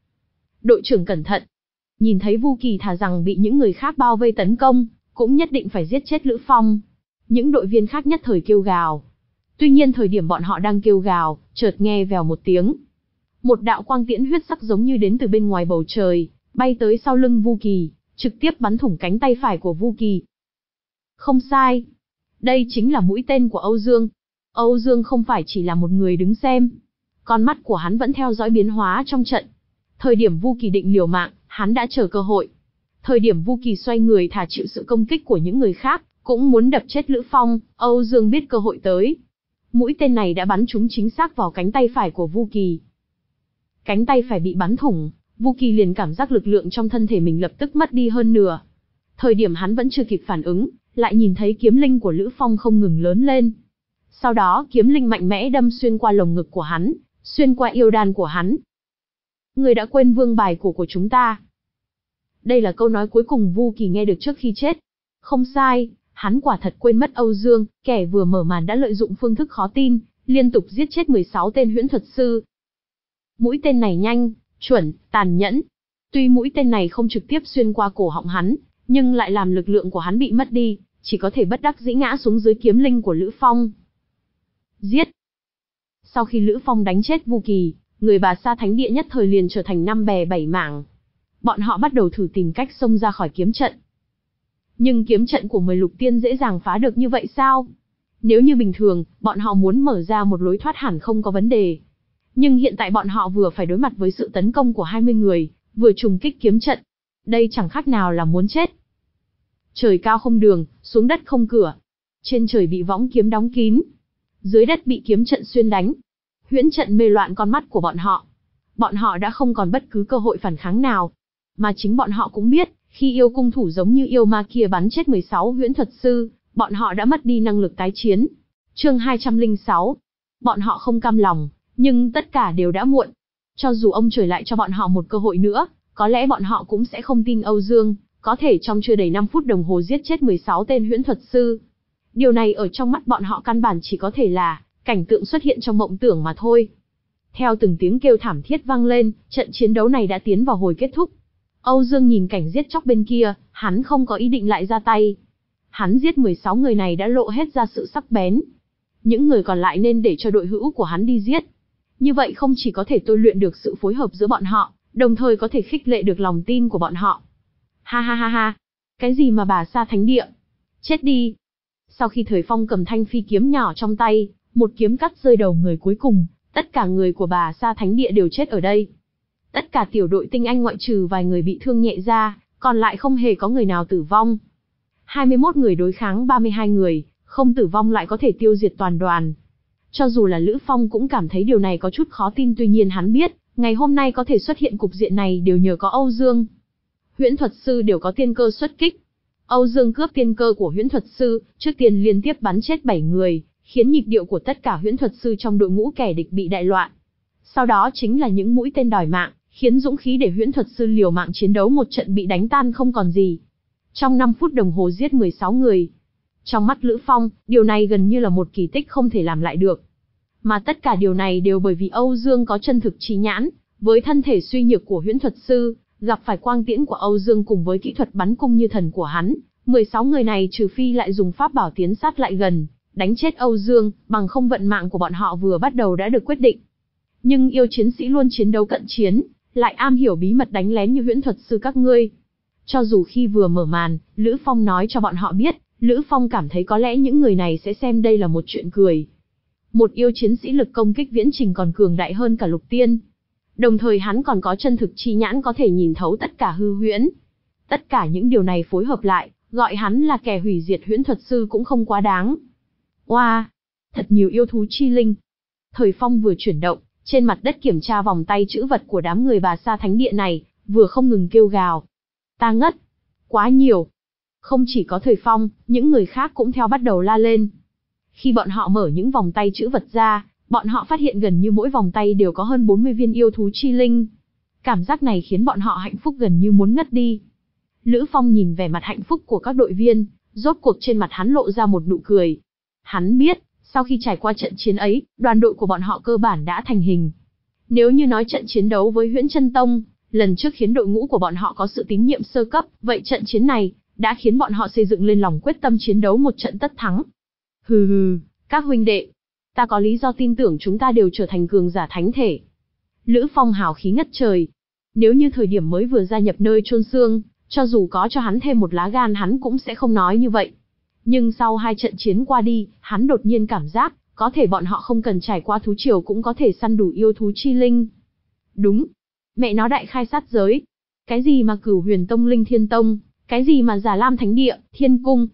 Đội trưởng cẩn thận. Nhìn thấy Vu Kỳ thà rằng bị những người khác bao vây tấn công, cũng nhất định phải giết chết Lữ Phong. Những đội viên khác nhất thời kêu gào. Tuy nhiên thời điểm bọn họ đang kêu gào, chợt nghe vèo một tiếng. Một đạo quang tiễn huyết sắc giống như đến từ bên ngoài bầu trời, bay tới sau lưng Vu Kỳ, trực tiếp bắn thủng cánh tay phải của Vu Kỳ. Không sai. Đây chính là mũi tên của Âu Dương. Âu Dương không phải chỉ là một người đứng xem. Con mắt của hắn vẫn theo dõi biến hóa trong trận. Thời điểm Vu Kỳ định liều mạng, hắn đã chờ cơ hội. Thời điểm Vu Kỳ xoay người thả chịu sự công kích của những người khác, cũng muốn đập chết Lữ Phong. Âu Dương biết cơ hội tới. Mũi tên này đã bắn trúng chính xác vào cánh tay phải của Vu Kỳ. Cánh tay phải bị bắn thủng, Vu Kỳ liền cảm giác lực lượng trong thân thể mình lập tức mất đi hơn nửa. Thời điểm hắn vẫn chưa kịp phản ứng, lại nhìn thấy kiếm linh của Lữ Phong không ngừng lớn lên. Sau đó kiếm linh mạnh mẽ đâm xuyên qua lồng ngực của hắn, xuyên qua yêu đan của hắn. Người đã quên vương bài cổ của chúng ta. Đây là câu nói cuối cùng Vu Kỳ nghe được trước khi chết. Không sai, hắn quả thật quên mất Âu Dương, kẻ vừa mở màn đã lợi dụng phương thức khó tin, liên tục giết chết mười sáu tên huyễn thuật sư. Mũi tên này nhanh, chuẩn, tàn nhẫn. Tuy mũi tên này không trực tiếp xuyên qua cổ họng hắn, nhưng lại làm lực lượng của hắn bị mất đi, chỉ có thể bất đắc dĩ ngã xuống dưới kiếm linh của Lữ Phong. Giết! Sau khi Lữ Phong đánh chết Vu Kỳ, người Bà Sa Thánh Địa nhất thời liền trở thành năm bè bảy mảng. Bọn họ bắt đầu thử tìm cách xông ra khỏi kiếm trận. Nhưng kiếm trận của mười lục tiên dễ dàng phá được như vậy sao? Nếu như bình thường, bọn họ muốn mở ra một lối thoát hẳn không có vấn đề. Nhưng hiện tại bọn họ vừa phải đối mặt với sự tấn công của hai mươi người, vừa trùng kích kiếm trận. Đây chẳng khác nào là muốn chết. Trời cao không đường, xuống đất không cửa. Trên trời bị võng kiếm đóng kín. Dưới đất bị kiếm trận xuyên đánh. Huyễn trận mê loạn con mắt của bọn họ. Bọn họ đã không còn bất cứ cơ hội phản kháng nào. Mà chính bọn họ cũng biết, khi yêu cung thủ giống như yêu ma kia bắn chết mười sáu huyễn thuật sư, bọn họ đã mất đi năng lực tái chiến. Chương hai trăm lẻ sáu. Bọn họ không cam lòng, nhưng tất cả đều đã muộn. Cho dù ông trời lại cho bọn họ một cơ hội nữa, có lẽ bọn họ cũng sẽ không tin Âu Dương có thể trong chưa đầy năm phút đồng hồ giết chết mười sáu tên huyễn thuật sư. Điều này ở trong mắt bọn họ căn bản chỉ có thể là cảnh tượng xuất hiện trong mộng tưởng mà thôi. Theo từng tiếng kêu thảm thiết vang lên, trận chiến đấu này đã tiến vào hồi kết thúc. Âu Dương nhìn cảnh giết chóc bên kia, hắn không có ý định lại ra tay. Hắn giết mười sáu người này đã lộ hết ra sự sắc bén. Những người còn lại nên để cho đội hữu của hắn đi giết. Như vậy không chỉ có thể tôi luyện được sự phối hợp giữa bọn họ, đồng thời có thể khích lệ được lòng tin của bọn họ. Ha ha ha ha, cái gì mà Bà Sa Thánh Địa? Chết đi! Sau khi Thời Phong cầm thanh phi kiếm nhỏ trong tay, một kiếm cắt rơi đầu người cuối cùng, tất cả người của Bà Sa Thánh Địa đều chết ở đây. Tất cả tiểu đội tinh anh ngoại trừ vài người bị thương nhẹ ra, còn lại không hề có người nào tử vong. hai mươi mốt người đối kháng ba mươi hai người, không tử vong lại có thể tiêu diệt toàn đoàn. Cho dù là Lữ Phong cũng cảm thấy điều này có chút khó tin, tuy nhiên hắn biết, ngày hôm nay có thể xuất hiện cục diện này đều nhờ có Âu Dương. Huyễn thuật sư đều có tiên cơ xuất kích. Âu Dương cướp tiên cơ của huyễn thuật sư, trước tiên liên tiếp bắn chết bảy người, khiến nhịp điệu của tất cả huyễn thuật sư trong đội ngũ kẻ địch bị đại loạn. Sau đó chính là những mũi tên đòi mạng, khiến dũng khí để huyễn thuật sư liều mạng chiến đấu một trận bị đánh tan không còn gì. Trong năm phút đồng hồ giết mười sáu người. Trong mắt Lữ Phong, điều này gần như là một kỳ tích không thể làm lại được. Mà tất cả điều này đều bởi vì Âu Dương có chân thực trí nhãn, với thân thể suy nhược của huyễn thuật sư, gặp phải quang tiễn của Âu Dương cùng với kỹ thuật bắn cung như thần của hắn, mười sáu người này trừ phi lại dùng pháp bảo tiến sát lại gần, đánh chết Âu Dương, bằng không vận mạng của bọn họ vừa bắt đầu đã được quyết định. Nhưng yêu chiến sĩ luôn chiến đấu cận chiến, lại am hiểu bí mật đánh lén như huyễn thuật sư các ngươi. Cho dù khi vừa mở màn, Lữ Phong nói cho bọn họ biết, Lữ Phong cảm thấy có lẽ những người này sẽ xem đây là một chuyện cười. Một yêu chiến sĩ lực công kích viễn trình còn cường đại hơn cả lục tiên. Đồng thời hắn còn có chân thực chi nhãn có thể nhìn thấu tất cả hư huyễn. Tất cả những điều này phối hợp lại, gọi hắn là kẻ hủy diệt huyễn thuật sư cũng không quá đáng. Oa, wow, thật nhiều yêu thú chi linh. Thời Phong vừa chuyển động, trên mặt đất kiểm tra vòng tay trữ vật của đám người Bà Sa Thánh Địa này, vừa không ngừng kêu gào. Ta ngất. Quá nhiều. Không chỉ có Thời Phong, những người khác cũng theo bắt đầu la lên. Khi bọn họ mở những vòng tay trữ vật ra, bọn họ phát hiện gần như mỗi vòng tay đều có hơn bốn mươi viên yêu thú chi linh. Cảm giác này khiến bọn họ hạnh phúc gần như muốn ngất đi. Lữ Phong nhìn vẻ mặt hạnh phúc của các đội viên, rốt cuộc trên mặt hắn lộ ra một nụ cười. Hắn biết, sau khi trải qua trận chiến ấy, đoàn đội của bọn họ cơ bản đã thành hình. Nếu như nói trận chiến đấu với Huyễn Chân Tông, lần trước khiến đội ngũ của bọn họ có sự tín nhiệm sơ cấp, vậy trận chiến này đã khiến bọn họ xây dựng lên lòng quyết tâm chiến đấu một trận tất thắng. Hừ hừ, các huynh đệ, ta có lý do tin tưởng chúng ta đều trở thành cường giả thánh thể. Lữ Phong hào khí ngất trời. Nếu như thời điểm mới vừa gia nhập nơi chôn xương, cho dù có cho hắn thêm một lá gan hắn cũng sẽ không nói như vậy. Nhưng sau hai trận chiến qua đi, hắn đột nhiên cảm giác, có thể bọn họ không cần trải qua thú triều cũng có thể săn đủ yêu thú chi linh. Đúng, mẹ nó đại khai sát giới. Cái gì mà Cửu Huyền Tông Linh Thiên Tông, cái gì mà Già Lam Thánh Địa, Thiên Cung.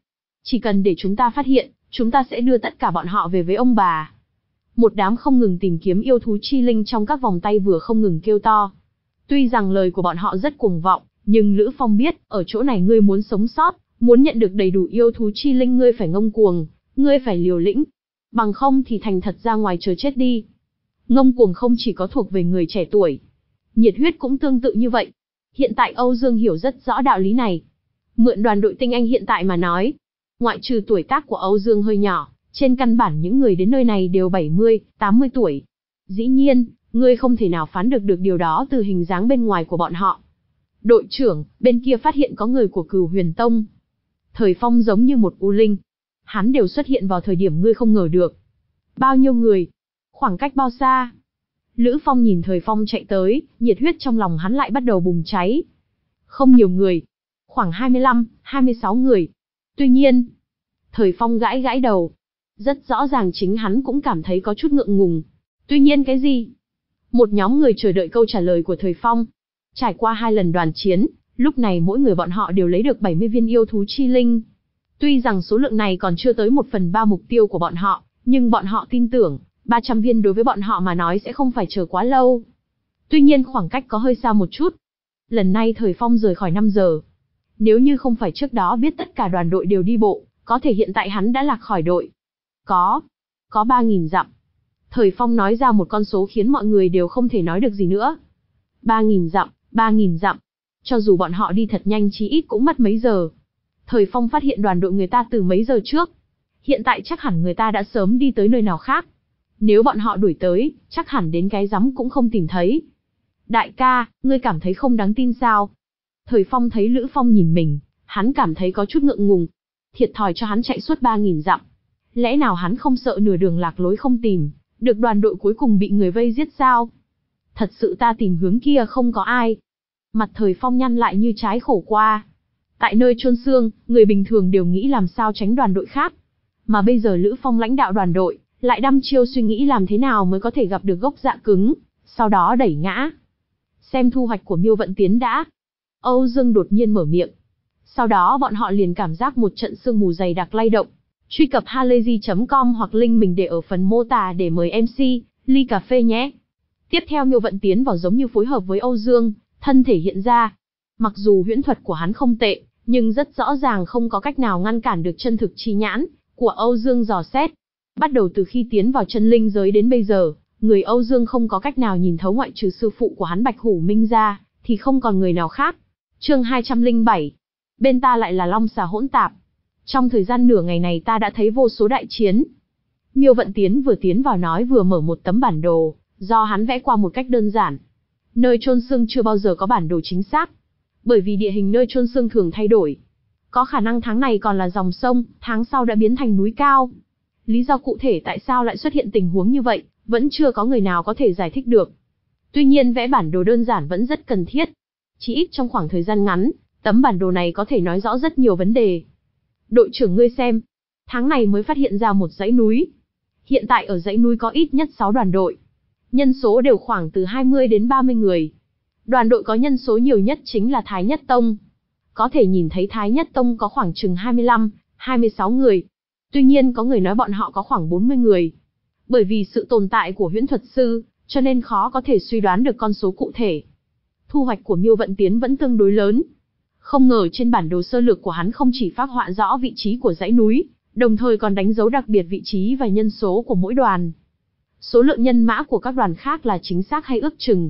Chỉ cần để chúng ta phát hiện, chúng ta sẽ đưa tất cả bọn họ về với ông bà. Một đám không ngừng tìm kiếm yêu thú chi linh trong các vòng tay vừa không ngừng kêu to. Tuy rằng lời của bọn họ rất cuồng vọng, nhưng Lữ Phong biết, ở chỗ này ngươi muốn sống sót, muốn nhận được đầy đủ yêu thú chi linh ngươi phải ngông cuồng, ngươi phải liều lĩnh. Bằng không thì thành thật ra ngoài chờ chết đi. Ngông cuồng không chỉ có thuộc về người trẻ tuổi. Nhiệt huyết cũng tương tự như vậy. Hiện tại Âu Dương hiểu rất rõ đạo lý này. Mượn đoàn đội tinh anh hiện tại mà nói, ngoại trừ tuổi tác của Âu Dương hơi nhỏ, trên căn bản những người đến nơi này đều bảy mươi, tám mươi tuổi. Dĩ nhiên, ngươi không thể nào phán được được điều đó từ hình dáng bên ngoài của bọn họ. Đội trưởng, bên kia phát hiện có người của Cửu Huyền Tông. Thời Phong giống như một u linh. Hắn đều xuất hiện vào thời điểm ngươi không ngờ được. Bao nhiêu người? Khoảng cách bao xa? Lữ Phong nhìn Thời Phong chạy tới, nhiệt huyết trong lòng hắn lại bắt đầu bùng cháy. Không nhiều người. Khoảng hai mươi lăm, hai mươi sáu người. Tuy nhiên, Thời Phong gãi gãi đầu. Rất rõ ràng chính hắn cũng cảm thấy có chút ngượng ngùng. Tuy nhiên cái gì? Một nhóm người chờ đợi câu trả lời của Thời Phong. Trải qua hai lần đoàn chiến, lúc này mỗi người bọn họ đều lấy được bảy mươi viên yêu thú chi linh. Tuy rằng số lượng này còn chưa tới một phần ba mục tiêu của bọn họ, nhưng bọn họ tin tưởng, ba trăm viên đối với bọn họ mà nói sẽ không phải chờ quá lâu. Tuy nhiên khoảng cách có hơi xa một chút. Lần này Thời Phong rời khỏi năm giờ. Nếu như không phải trước đó biết tất cả đoàn đội đều đi bộ, có thể hiện tại hắn đã lạc khỏi đội. Có, có ba nghìn dặm. Thời Phong nói ra một con số khiến mọi người đều không thể nói được gì nữa. ba nghìn dặm, ba nghìn dặm. Cho dù bọn họ đi thật nhanh chí ít cũng mất mấy giờ. Thời Phong phát hiện đoàn đội người ta từ mấy giờ trước. Hiện tại chắc hẳn người ta đã sớm đi tới nơi nào khác. Nếu bọn họ đuổi tới, chắc hẳn đến cái rắm cũng không tìm thấy. Đại ca, ngươi cảm thấy không đáng tin sao? Thời Phong thấy Lữ Phong nhìn mình, hắn cảm thấy có chút ngượng ngùng. Thiệt thòi cho hắn chạy suốt ba nghìn dặm. Lẽ nào hắn không sợ nửa đường lạc lối không tìm, được đoàn đội cuối cùng bị người vây giết sao? Thật sự ta tìm hướng kia không có ai. Mặt Thời Phong nhăn lại như trái khổ qua. Tại nơi chôn xương, người bình thường đều nghĩ làm sao tránh đoàn đội khác. Mà bây giờ Lữ Phong lãnh đạo đoàn đội, lại đăm chiêu suy nghĩ làm thế nào mới có thể gặp được gốc dạ cứng, sau đó đẩy ngã. Xem thu hoạch của Miêu Vận Tiến đã. Âu Dương đột nhiên mở miệng. Sau đó bọn họ liền cảm giác một trận sương mù dày đặc lay động. Truy cập halayzi chấm com hoặc link mình để ở phần mô tả để mời em xê, ly cà phê nhé. Tiếp theo Miêu Vận tiến vào giống như phối hợp với Âu Dương, thân thể hiện ra. Mặc dù huyễn thuật của hắn không tệ, nhưng rất rõ ràng không có cách nào ngăn cản được chân thực chi nhãn của Âu Dương dò xét. Bắt đầu từ khi tiến vào chân linh giới đến bây giờ, người Âu Dương không có cách nào nhìn thấu ngoại trừ sư phụ của hắn Bạch Hủ Minh ra, thì không còn người nào khác. Chương hai trăm lẻ bảy. Bên ta lại là long xà hỗn tạp. Trong thời gian nửa ngày này ta đã thấy vô số đại chiến. Miêu Vận Tiến vừa tiến vào nói vừa mở một tấm bản đồ, do hắn vẽ qua một cách đơn giản. Nơi chôn xương chưa bao giờ có bản đồ chính xác, bởi vì địa hình nơi chôn xương thường thay đổi. Có khả năng tháng này còn là dòng sông, tháng sau đã biến thành núi cao. Lý do cụ thể tại sao lại xuất hiện tình huống như vậy, vẫn chưa có người nào có thể giải thích được. Tuy nhiên vẽ bản đồ đơn giản vẫn rất cần thiết. Chỉ ít trong khoảng thời gian ngắn, tấm bản đồ này có thể nói rõ rất nhiều vấn đề. Đội trưởng ngươi xem, tháng này mới phát hiện ra một dãy núi. Hiện tại ở dãy núi có ít nhất sáu đoàn đội. Nhân số đều khoảng từ hai mươi đến ba mươi người. Đoàn đội có nhân số nhiều nhất chính là Thái Nhất Tông. Có thể nhìn thấy Thái Nhất Tông có khoảng chừng hai mươi lăm, hai mươi sáu người. Tuy nhiên có người nói bọn họ có khoảng bốn mươi người. Bởi vì sự tồn tại của huyễn thuật sư, cho nên khó có thể suy đoán được con số cụ thể. Thu hoạch của Miêu Vận Tiến vẫn tương đối lớn. Không ngờ trên bản đồ sơ lược của hắn không chỉ phác họa rõ vị trí của dãy núi, đồng thời còn đánh dấu đặc biệt vị trí và nhân số của mỗi đoàn. Số lượng nhân mã của các đoàn khác là chính xác hay ước chừng.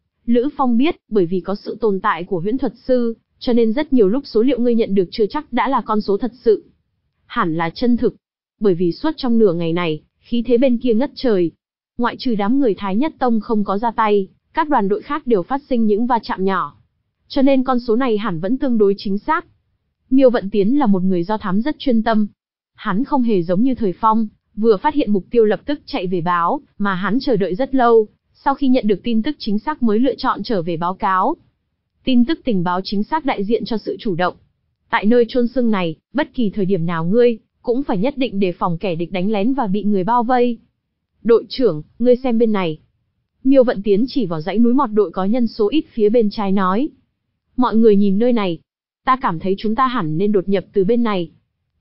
Lữ Phong biết, bởi vì có sự tồn tại của huyễn thuật sư, cho nên rất nhiều lúc số liệu ngươi nhận được chưa chắc đã là con số thật sự. Hẳn là chân thực. Bởi vì suốt trong nửa ngày này, khí thế bên kia ngất trời. Ngoại trừ đám người Thái Nhất Tông không có ra tay, các đoàn đội khác đều phát sinh những va chạm nhỏ. Cho nên con số này hẳn vẫn tương đối chính xác. Miêu Vận Tiến là một người do thám rất chuyên tâm. Hắn không hề giống như Thời Phong, vừa phát hiện mục tiêu lập tức chạy về báo, mà hắn chờ đợi rất lâu, sau khi nhận được tin tức chính xác mới lựa chọn trở về báo cáo. Tin tức tình báo chính xác đại diện cho sự chủ động. Tại nơi chôn xương này, bất kỳ thời điểm nào ngươi cũng phải nhất định đề phòng kẻ địch đánh lén và bị người bao vây. Đội trưởng, ngươi xem bên này. Miêu Vận Tiến chỉ vào dãy núi mọt đội có nhân số ít phía bên trái nói. Mọi người nhìn nơi này. Ta cảm thấy chúng ta hẳn nên đột nhập từ bên này.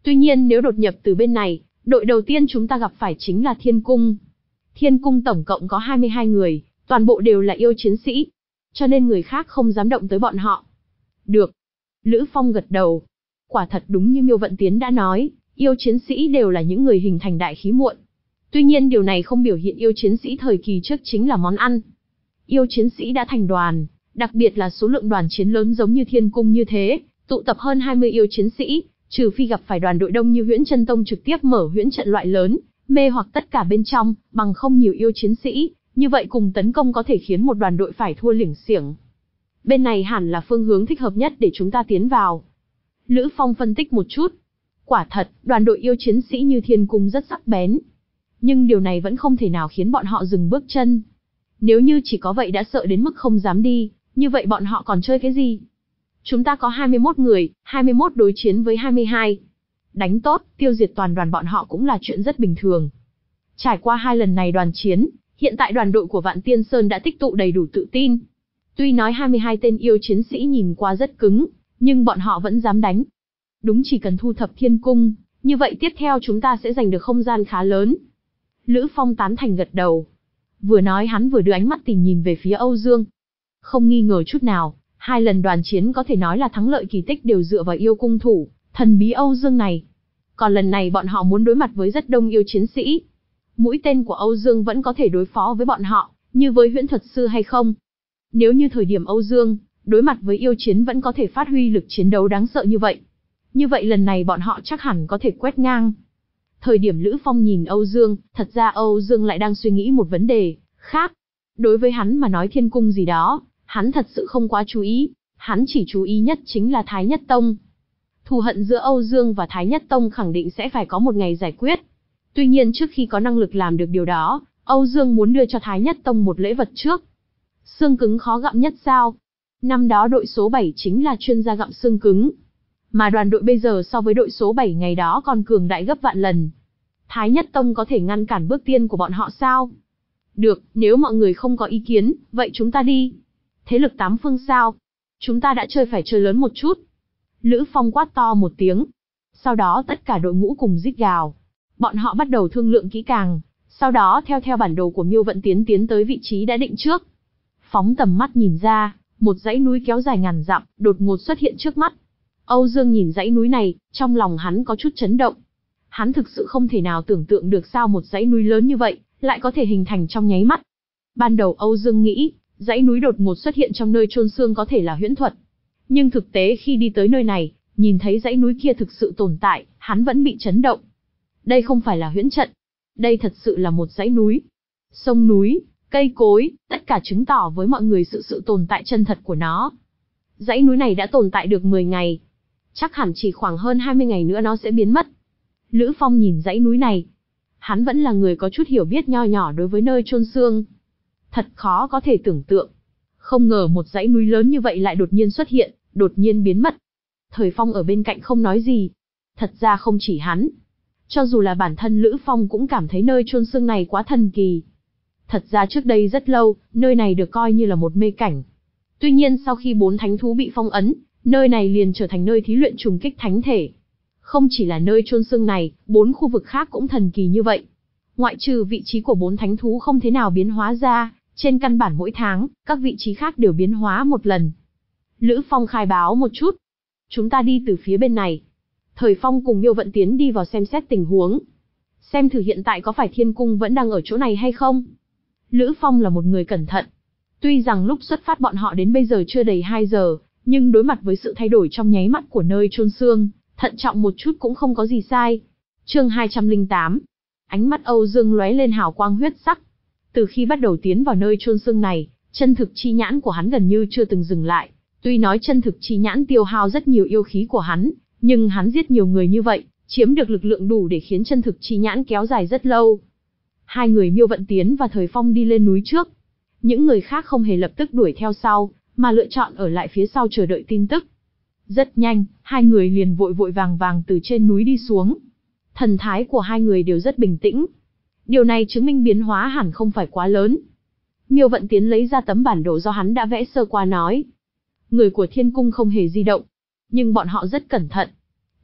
Tuy nhiên nếu đột nhập từ bên này, đội đầu tiên chúng ta gặp phải chính là Thiên Cung. Thiên Cung tổng cộng có hai mươi hai người, toàn bộ đều là yêu chiến sĩ. Cho nên người khác không dám động tới bọn họ. Được. Lữ Phong gật đầu. Quả thật đúng như Miêu Vận Tiến đã nói, yêu chiến sĩ đều là những người hình thành đại khí muộn. Tuy nhiên điều này không biểu hiện yêu chiến sĩ thời kỳ trước chính là món ăn. Yêu chiến sĩ đã thành đoàn, đặc biệt là số lượng đoàn chiến lớn giống như Thiên Cung như thế, tụ tập hơn hai mươi yêu chiến sĩ, trừ phi gặp phải đoàn đội đông như Huyễn Chân Tông trực tiếp mở huyễn trận loại lớn, mê hoặc tất cả bên trong, bằng không nhiều yêu chiến sĩ, như vậy cùng tấn công có thể khiến một đoàn đội phải thua liểng xiểng. Bên này hẳn là phương hướng thích hợp nhất để chúng ta tiến vào. Lữ Phong phân tích một chút. Quả thật, đoàn đội yêu chiến sĩ như Thiên Cung rất sắc bén. Nhưng điều này vẫn không thể nào khiến bọn họ dừng bước chân. Nếu như chỉ có vậy đã sợ đến mức không dám đi, như vậy bọn họ còn chơi cái gì? Chúng ta có hai mươi mốt người, hai mươi mốt đối chiến với hai mươi hai. Đánh tốt, tiêu diệt toàn đoàn bọn họ cũng là chuyện rất bình thường. Trải qua hai lần này đoàn chiến, hiện tại đoàn đội của Vạn Tiên Sơn đã tích tụ đầy đủ tự tin. Tuy nói hai mươi hai tên yêu chiến sĩ nhìn qua rất cứng, nhưng bọn họ vẫn dám đánh. Đúng, chỉ cần thu thập Thiên Cung, như vậy tiếp theo chúng ta sẽ giành được không gian khá lớn. Lữ Phong tán thành gật đầu. Vừa nói hắn vừa đưa ánh mắt tìm nhìn về phía Âu Dương. Không nghi ngờ chút nào, hai lần đoàn chiến có thể nói là thắng lợi kỳ tích đều dựa vào yêu cung thủ, thần bí Âu Dương này. Còn lần này bọn họ muốn đối mặt với rất đông yêu chiến sĩ. Mũi tên của Âu Dương vẫn có thể đối phó với bọn họ, như với huyễn thuật sư hay không? Nếu như thời điểm Âu Dương, đối mặt với yêu chiến vẫn có thể phát huy lực chiến đấu đáng sợ như vậy. Như vậy lần này bọn họ chắc hẳn có thể quét ngang. Thời điểm Lữ Phong nhìn Âu Dương, thật ra Âu Dương lại đang suy nghĩ một vấn đề khác. Đối với hắn mà nói Thiên Cung gì đó, hắn thật sự không quá chú ý, hắn chỉ chú ý nhất chính là Thái Nhất Tông. Thù hận giữa Âu Dương và Thái Nhất Tông khẳng định sẽ phải có một ngày giải quyết. Tuy nhiên trước khi có năng lực làm được điều đó, Âu Dương muốn đưa cho Thái Nhất Tông một lễ vật trước. Xương cứng khó gặm nhất sao? Năm đó đội số bảy chính là chuyên gia gặm xương cứng. Mà đoàn đội bây giờ so với đội số bảy ngày đó còn cường đại gấp vạn lần. Thái Nhất Tông có thể ngăn cản bước tiên của bọn họ sao? Được, nếu mọi người không có ý kiến, vậy chúng ta đi. Thế lực tám phương sao? Chúng ta đã chơi phải chơi lớn một chút. Lữ Phong quát to một tiếng. Sau đó tất cả đội ngũ cùng rít gào. Bọn họ bắt đầu thương lượng kỹ càng. Sau đó theo theo bản đồ của Miêu Vận Tiến tiến tới vị trí đã định trước. Phóng tầm mắt nhìn ra, một dãy núi kéo dài ngàn dặm, đột ngột xuất hiện trước mắt. Âu Dương nhìn dãy núi này, trong lòng hắn có chút chấn động. Hắn thực sự không thể nào tưởng tượng được sao một dãy núi lớn như vậy, lại có thể hình thành trong nháy mắt. Ban đầu Âu Dương nghĩ, dãy núi đột ngột xuất hiện trong nơi chôn xương có thể là huyễn thuật. Nhưng thực tế khi đi tới nơi này, nhìn thấy dãy núi kia thực sự tồn tại, hắn vẫn bị chấn động. Đây không phải là huyễn trận. Đây thật sự là một dãy núi. Sông núi, cây cối, tất cả chứng tỏ với mọi người sự sự tồn tại chân thật của nó. Dãy núi này đã tồn tại được mười ngày. Chắc hẳn chỉ khoảng hơn hai mươi ngày nữa nó sẽ biến mất. Lữ Phong nhìn dãy núi này. Hắn vẫn là người có chút hiểu biết nho nhỏ đối với nơi chôn xương. Thật khó có thể tưởng tượng. Không ngờ một dãy núi lớn như vậy lại đột nhiên xuất hiện, đột nhiên biến mất. Thời Phong ở bên cạnh không nói gì. Thật ra không chỉ hắn. Cho dù là bản thân Lữ Phong cũng cảm thấy nơi chôn xương này quá thần kỳ. Thật ra trước đây rất lâu, nơi này được coi như là một mê cảnh. Tuy nhiên sau khi bốn thánh thú bị phong ấn, nơi này liền trở thành nơi thí luyện trùng kích thánh thể. Không chỉ là nơi chôn xương này, bốn khu vực khác cũng thần kỳ như vậy. Ngoại trừ vị trí của bốn thánh thú không thế nào biến hóa ra, trên căn bản mỗi tháng, các vị trí khác đều biến hóa một lần. Lữ Phong khai báo một chút. Chúng ta đi từ phía bên này. Thời Phong cùng Miêu Vận Tiến đi vào xem xét tình huống. Xem thử hiện tại có phải Thiên Cung vẫn đang ở chỗ này hay không. Lữ Phong là một người cẩn thận. Tuy rằng lúc xuất phát bọn họ đến bây giờ chưa đầy hai giờ, nhưng đối mặt với sự thay đổi trong nháy mắt của nơi chôn xương, thận trọng một chút cũng không có gì sai. Chương hai trăm lẻ tám. Ánh mắt Âu Dương lóe lên hào quang huyết sắc. Từ khi bắt đầu tiến vào nơi chôn xương này, chân thực chi nhãn của hắn gần như chưa từng dừng lại. Tuy nói chân thực chi nhãn tiêu hao rất nhiều yêu khí của hắn, nhưng hắn giết nhiều người như vậy, chiếm được lực lượng đủ để khiến chân thực chi nhãn kéo dài rất lâu. Hai người Miêu Vận Tiến và Thời Phong đi lên núi trước. Những người khác không hề lập tức đuổi theo sau, mà lựa chọn ở lại phía sau chờ đợi tin tức. Rất nhanh, hai người liền vội vội vàng vàng từ trên núi đi xuống. Thần thái của hai người đều rất bình tĩnh. Điều này chứng minh biến hóa hẳn không phải quá lớn. Miêu Vận Tiến lấy ra tấm bản đồ do hắn đã vẽ sơ qua nói. Người của Thiên Cung không hề di động, nhưng bọn họ rất cẩn thận.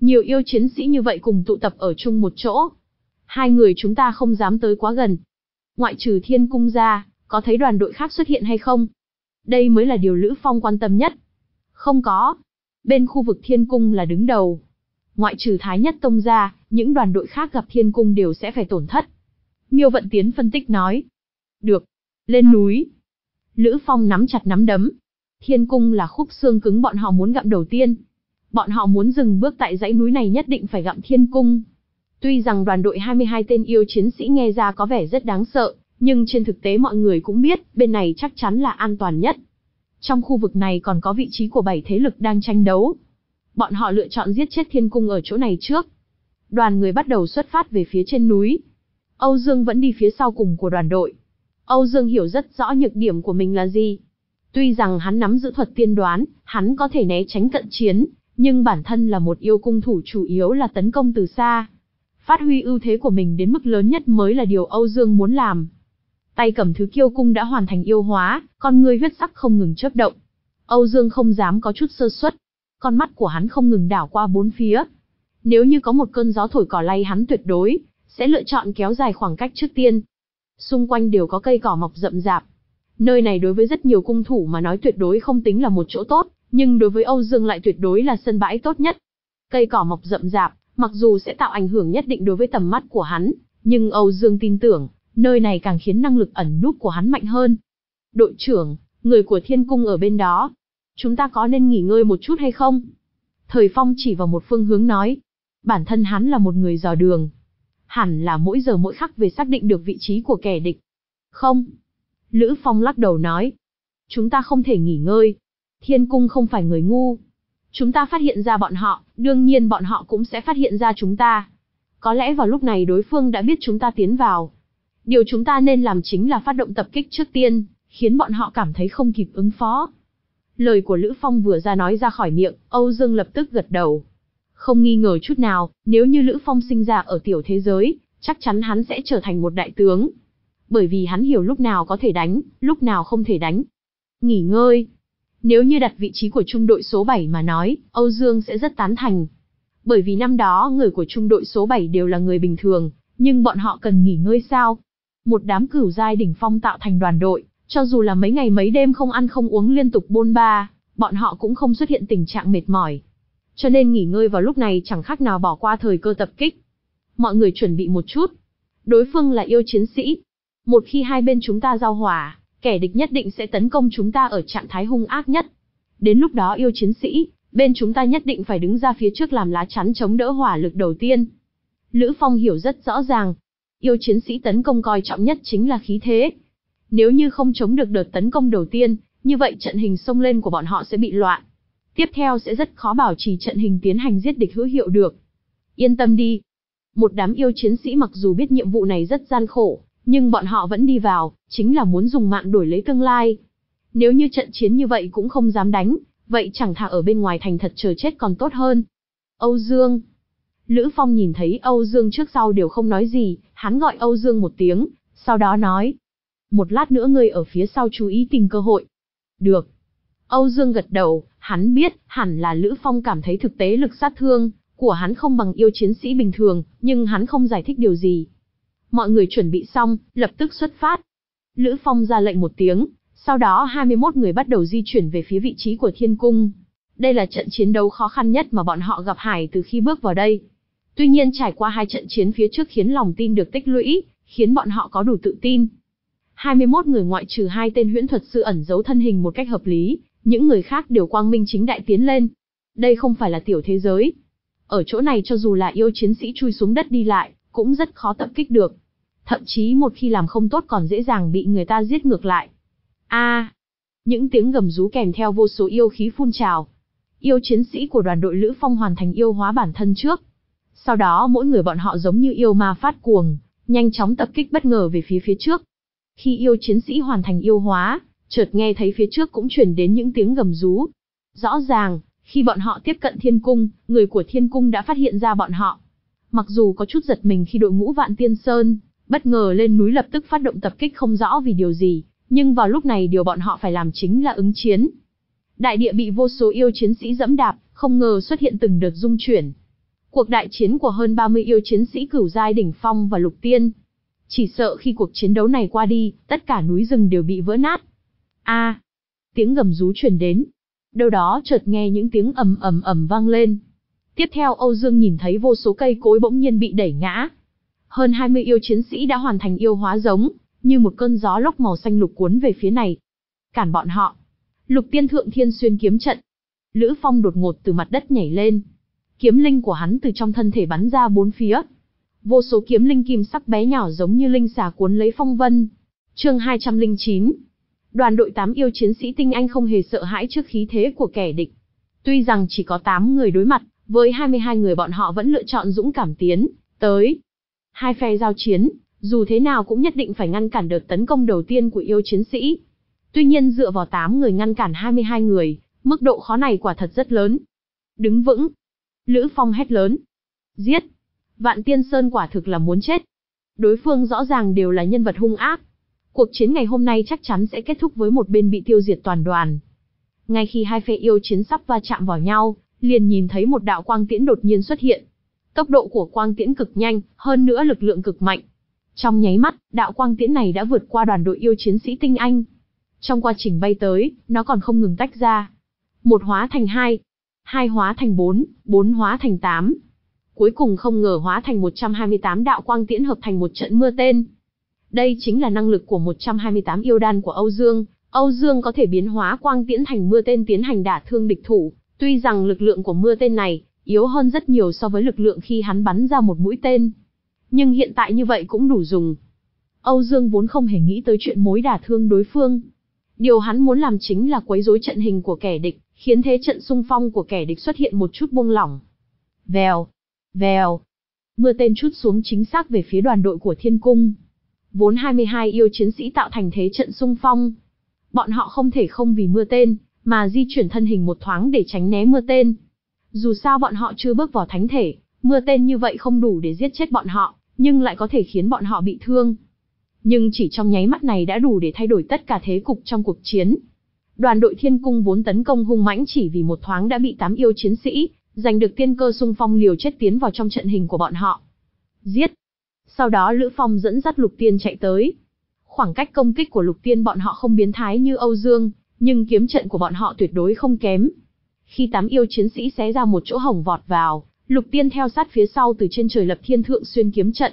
Nhiều yêu chiến sĩ như vậy cùng tụ tập ở chung một chỗ. Hai người chúng ta không dám tới quá gần. Ngoại trừ Thiên Cung ra, có thấy đoàn đội khác xuất hiện hay không? Đây mới là điều Lữ Phong quan tâm nhất. Không có. Bên khu vực Thiên Cung là đứng đầu. Ngoại trừ Thái Nhất Tông ra, những đoàn đội khác gặp Thiên Cung đều sẽ phải tổn thất. Miêu Vận Tiến phân tích nói. Được. Lên núi. Lữ Phong nắm chặt nắm đấm. Thiên Cung là khúc xương cứng bọn họ muốn gặm đầu tiên. Bọn họ muốn dừng bước tại dãy núi này nhất định phải gặm Thiên Cung. Tuy rằng đoàn đội hai mươi hai tên yêu chiến sĩ nghe ra có vẻ rất đáng sợ, nhưng trên thực tế mọi người cũng biết, bên này chắc chắn là an toàn nhất. Trong khu vực này còn có vị trí của bảy thế lực đang tranh đấu. Bọn họ lựa chọn giết chết Thiên Cung ở chỗ này trước. Đoàn người bắt đầu xuất phát về phía trên núi. Âu Dương vẫn đi phía sau cùng của đoàn đội. Âu Dương hiểu rất rõ nhược điểm của mình là gì. Tuy rằng hắn nắm giữ thuật tiên đoán, hắn có thể né tránh cận chiến, nhưng bản thân là một yêu cung thủ chủ yếu là tấn công từ xa. Phát huy ưu thế của mình đến mức lớn nhất mới là điều Âu Dương muốn làm. Tay cầm thứ kiêu cung đã hoàn thành yêu hóa, con ngươi huyết sắc không ngừng chớp động. Âu Dương không dám có chút sơ suất. Con mắt của hắn không ngừng đảo qua bốn phía. Nếu như có một cơn gió thổi cỏ lay hắn tuyệt đối sẽ lựa chọn kéo dài khoảng cách trước tiên. Xung quanh đều có cây cỏ mọc rậm rạp. Nơi này đối với rất nhiều cung thủ mà nói tuyệt đối không tính là một chỗ tốt, nhưng đối với Âu Dương lại tuyệt đối là sân bãi tốt nhất. Cây cỏ mọc rậm rạp, mặc dù sẽ tạo ảnh hưởng nhất định đối với tầm mắt của hắn, nhưng Âu Dương tin tưởng, nơi này càng khiến năng lực ẩn núp của hắn mạnh hơn. Đội trưởng, người của Thiên Cung ở bên đó. Chúng ta có nên nghỉ ngơi một chút hay không? Thời Phong chỉ vào một phương hướng nói. Bản thân hắn là một người dò đường. Hẳn là mỗi giờ mỗi khắc về xác định được vị trí của kẻ địch. Không. Lữ Phong lắc đầu nói. Chúng ta không thể nghỉ ngơi. Thiên Cung không phải người ngu. Chúng ta phát hiện ra bọn họ, đương nhiên bọn họ cũng sẽ phát hiện ra chúng ta. Có lẽ vào lúc này đối phương đã biết chúng ta tiến vào. Điều chúng ta nên làm chính là phát động tập kích trước tiên, khiến bọn họ cảm thấy không kịp ứng phó. Lời của Lữ Phong vừa ra nói ra khỏi miệng, Âu Dương lập tức gật đầu. Không nghi ngờ chút nào, nếu như Lữ Phong sinh ra ở tiểu thế giới, chắc chắn hắn sẽ trở thành một đại tướng. Bởi vì hắn hiểu lúc nào có thể đánh, lúc nào không thể đánh. Nghỉ ngơi. Nếu như đặt vị trí của trung đội số bảy mà nói, Âu Dương sẽ rất tán thành. Bởi vì năm đó người của trung đội số bảy đều là người bình thường, nhưng bọn họ cần nghỉ ngơi sao? Một đám cửu giai đỉnh phong tạo thành đoàn đội, cho dù là mấy ngày mấy đêm không ăn không uống liên tục bôn ba, bọn họ cũng không xuất hiện tình trạng mệt mỏi. Cho nên nghỉ ngơi vào lúc này chẳng khác nào bỏ qua thời cơ tập kích. Mọi người chuẩn bị một chút. Đối phương là yêu chiến sĩ. Một khi hai bên chúng ta giao hỏa, kẻ địch nhất định sẽ tấn công chúng ta ở trạng thái hung ác nhất. Đến lúc đó yêu chiến sĩ, bên chúng ta nhất định phải đứng ra phía trước làm lá chắn chống đỡ hỏa lực đầu tiên. Lữ Phong hiểu rất rõ ràng. Yêu chiến sĩ tấn công coi trọng nhất chính là khí thế. Nếu như không chống được đợt tấn công đầu tiên, như vậy trận hình xông lên của bọn họ sẽ bị loạn. Tiếp theo sẽ rất khó bảo trì trận hình tiến hành giết địch hữu hiệu được. Yên tâm đi. Một đám yêu chiến sĩ mặc dù biết nhiệm vụ này rất gian khổ, nhưng bọn họ vẫn đi vào, chính là muốn dùng mạng đổi lấy tương lai. Nếu như trận chiến như vậy cũng không dám đánh, vậy chẳng thà ở bên ngoài thành thật chờ chết còn tốt hơn. Âu Dương. Lữ Phong nhìn thấy Âu Dương trước sau đều không nói gì, hắn gọi Âu Dương một tiếng, sau đó nói. Một lát nữa ngươi ở phía sau chú ý tìm cơ hội. Được. Âu Dương gật đầu, hắn biết, hẳn là Lữ Phong cảm thấy thực tế lực sát thương của hắn không bằng yêu chiến sĩ bình thường, nhưng hắn không giải thích điều gì. Mọi người chuẩn bị xong, lập tức xuất phát. Lữ Phong ra lệnh một tiếng, sau đó hai mươi mốt người bắt đầu di chuyển về phía vị trí của Thiên Cung. Đây là trận chiến đấu khó khăn nhất mà bọn họ gặp phải từ khi bước vào đây. Tuy nhiên trải qua hai trận chiến phía trước khiến lòng tin được tích lũy, khiến bọn họ có đủ tự tin. hai mươi mốt người ngoại trừ hai tên huyễn thuật sư ẩn giấu thân hình một cách hợp lý, những người khác đều quang minh chính đại tiến lên. Đây không phải là tiểu thế giới. Ở chỗ này cho dù là yêu chiến sĩ chui xuống đất đi lại, cũng rất khó tập kích được. Thậm chí một khi làm không tốt còn dễ dàng bị người ta giết ngược lại. A, à, những tiếng gầm rú kèm theo vô số yêu khí phun trào. Yêu chiến sĩ của đoàn đội Lữ Phong hoàn thành yêu hóa bản thân trước. Sau đó mỗi người bọn họ giống như yêu ma phát cuồng, nhanh chóng tập kích bất ngờ về phía phía trước. Khi yêu chiến sĩ hoàn thành yêu hóa, chợt nghe thấy phía trước cũng truyền đến những tiếng gầm rú. Rõ ràng, khi bọn họ tiếp cận Thiên Cung, người của Thiên Cung đã phát hiện ra bọn họ. Mặc dù có chút giật mình khi đội ngũ Vạn Tiên Sơn bất ngờ lên núi lập tức phát động tập kích không rõ vì điều gì, nhưng vào lúc này điều bọn họ phải làm chính là ứng chiến. Đại địa bị vô số yêu chiến sĩ dẫm đạp, không ngờ xuất hiện từng đợt rung chuyển. Cuộc đại chiến của hơn ba mươi yêu chiến sĩ cửu giai đỉnh phong và lục tiên. Chỉ sợ khi cuộc chiến đấu này qua đi, tất cả núi rừng đều bị vỡ nát. A, tiếng gầm rú truyền đến. Đâu đó chợt nghe những tiếng ầm ầm ầm vang lên. Tiếp theo Âu Dương nhìn thấy vô số cây cối bỗng nhiên bị đẩy ngã. Hơn hai mươi yêu chiến sĩ đã hoàn thành yêu hóa giống, như một cơn gió lốc màu xanh lục cuốn về phía này. Cản bọn họ. Lục tiên thượng thiên xuyên kiếm trận. Lữ Phong đột ngột từ mặt đất nhảy lên. Kiếm linh của hắn từ trong thân thể bắn ra bốn phía. Vô số kiếm linh kim sắc bé nhỏ giống như linh xà cuốn lấy phong vân. Chương hai trăm lẻ chín. Đoàn đội tám yêu chiến sĩ tinh anh không hề sợ hãi trước khí thế của kẻ địch. Tuy rằng chỉ có tám người đối mặt, với hai mươi hai người bọn họ vẫn lựa chọn dũng cảm tiến tới. Hai phe giao chiến, dù thế nào cũng nhất định phải ngăn cản đợt tấn công đầu tiên của yêu chiến sĩ. Tuy nhiên dựa vào tám người ngăn cản hai mươi hai người, mức độ khó này quả thật rất lớn. Đứng vững. Lữ Phong hét lớn. Giết. Vạn Tiên Sơn quả thực là muốn chết. Đối phương rõ ràng đều là nhân vật hung ác. Cuộc chiến ngày hôm nay chắc chắn sẽ kết thúc với một bên bị tiêu diệt toàn đoàn. Ngay khi hai phe yêu chiến sắp va chạm vào nhau, liền nhìn thấy một đạo quang tiễn đột nhiên xuất hiện. Tốc độ của quang tiễn cực nhanh, hơn nữa lực lượng cực mạnh. Trong nháy mắt, đạo quang tiễn này đã vượt qua đoàn đội yêu chiến sĩ tinh anh. Trong quá trình bay tới, nó còn không ngừng tách ra. Một hóa thành hai, hai hóa thành bốn, bốn hóa thành tám. Cuối cùng không ngờ hóa thành một trăm hai mươi tám đạo quang tiễn hợp thành một trận mưa tên. Đây chính là năng lực của một trăm hai mươi tám yêu đan của Âu Dương. Âu Dương có thể biến hóa quang tiễn thành mưa tên tiến hành đả thương địch thủ. Tuy rằng lực lượng của mưa tên này yếu hơn rất nhiều so với lực lượng khi hắn bắn ra một mũi tên. Nhưng hiện tại như vậy cũng đủ dùng. Âu Dương vốn không hề nghĩ tới chuyện mối đả thương đối phương. Điều hắn muốn làm chính là quấy rối trận hình của kẻ địch, khiến thế trận xung phong của kẻ địch xuất hiện một chút buông lỏng. Vèo, vèo. Mưa tên trút xuống chính xác về phía đoàn đội của Thiên Cung. Vốn hai mươi hai yêu chiến sĩ tạo thành thế trận xung phong. Bọn họ không thể không vì mưa tên, mà di chuyển thân hình một thoáng để tránh né mưa tên. Dù sao bọn họ chưa bước vào thánh thể, mưa tên như vậy không đủ để giết chết bọn họ, nhưng lại có thể khiến bọn họ bị thương. Nhưng chỉ trong nháy mắt này đã đủ để thay đổi tất cả thế cục trong cuộc chiến. Đoàn đội Thiên Cung vốn tấn công hung mãnh chỉ vì một thoáng đã bị tám yêu chiến sĩ giành được tiên cơ xung phong liều chết tiến vào trong trận hình của bọn họ. Giết! Sau đó Lữ Phong dẫn dắt Lục Tiên chạy tới. Khoảng cách công kích của Lục Tiên bọn họ không biến thái như Âu Dương, nhưng kiếm trận của bọn họ tuyệt đối không kém. Khi tám yêu chiến sĩ xé ra một chỗ hổng vọt vào, Lục Tiên theo sát phía sau từ trên trời lập thiên thượng xuyên kiếm trận.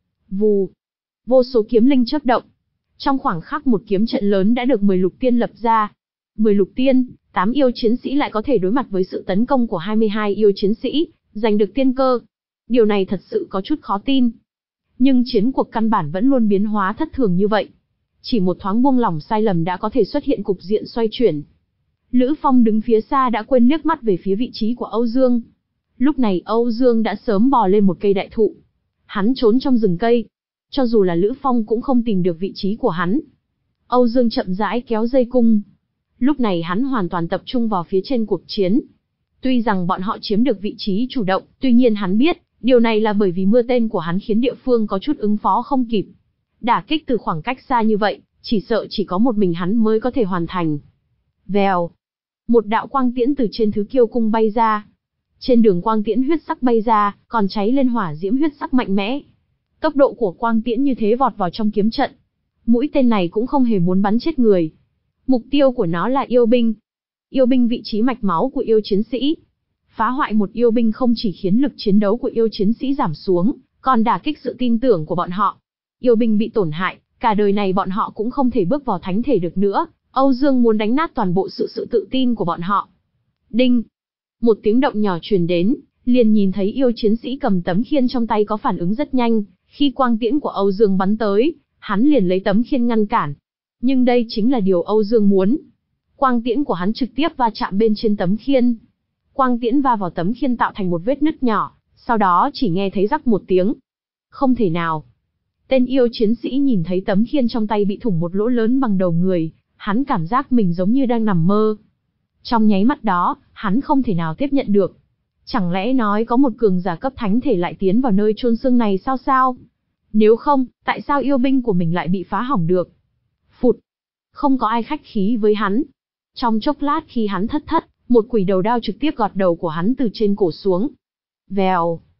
Vù! Vô số kiếm linh chớp động. Trong khoảng khắc một kiếm trận lớn đã được mười Lục Tiên lập ra. mười Lục Tiên, tám yêu chiến sĩ lại có thể đối mặt với sự tấn công của hai mươi hai yêu chiến sĩ, giành được tiên cơ. Điều này thật sự có chút khó tin. Nhưng chiến cuộc căn bản vẫn luôn biến hóa thất thường như vậy. Chỉ một thoáng buông lỏng sai lầm đã có thể xuất hiện cục diện xoay chuyển. Lữ Phong đứng phía xa đã quên liếc mắt về phía vị trí của Âu Dương. Lúc này Âu Dương đã sớm bò lên một cây đại thụ. Hắn trốn trong rừng cây. Cho dù là Lữ Phong cũng không tìm được vị trí của hắn. Âu Dương chậm rãi kéo dây cung. Lúc này hắn hoàn toàn tập trung vào phía trên cuộc chiến. Tuy rằng bọn họ chiếm được vị trí chủ động, tuy nhiên hắn biết, điều này là bởi vì mưa tên của hắn khiến địa phương có chút ứng phó không kịp. Đả kích từ khoảng cách xa như vậy, chỉ sợ chỉ có một mình hắn mới có thể hoàn thành. Vèo. Một đạo quang tiễn từ trên thứ kiêu cung bay ra. Trên đường quang tiễn huyết sắc bay ra, còn cháy lên hỏa diễm huyết sắc mạnh mẽ. Tốc độ của quang tiễn như thế vọt vào trong kiếm trận. Mũi tên này cũng không hề muốn bắn chết người. Mục tiêu của nó là yêu binh. Yêu binh vị trí mạch máu của yêu chiến sĩ. Phá hoại một yêu binh không chỉ khiến lực chiến đấu của yêu chiến sĩ giảm xuống, còn đả kích sự tin tưởng của bọn họ. Yêu binh bị tổn hại, cả đời này bọn họ cũng không thể bước vào thánh thể được nữa. Âu Dương muốn đánh nát toàn bộ sự sự tự tin của bọn họ. Đinh! Một tiếng động nhỏ truyền đến, liền nhìn thấy yêu chiến sĩ cầm tấm khiên trong tay có phản ứng rất nhanh. Khi quang tiễn của Âu Dương bắn tới, hắn liền lấy tấm khiên ngăn cản. Nhưng đây chính là điều Âu Dương muốn. Quang tiễn của hắn trực tiếp va chạm bên trên tấm khiên. Quang tiễn va vào tấm khiên tạo thành một vết nứt nhỏ, sau đó chỉ nghe thấy rắc một tiếng. Không thể nào. Tên yêu chiến sĩ nhìn thấy tấm khiên trong tay bị thủng một lỗ lớn bằng đầu người, hắn cảm giác mình giống như đang nằm mơ. Trong nháy mắt đó, hắn không thể nào tiếp nhận được. Chẳng lẽ nói có một cường giả cấp thánh thể lại tiến vào nơi chôn xương này sao sao? Nếu không, tại sao yêu binh của mình lại bị phá hỏng được? Phụt! Không có ai khách khí với hắn. Trong chốc lát khi hắn thất thất, một quỷ đầu đao trực tiếp gọt đầu của hắn từ trên cổ xuống. Vèo!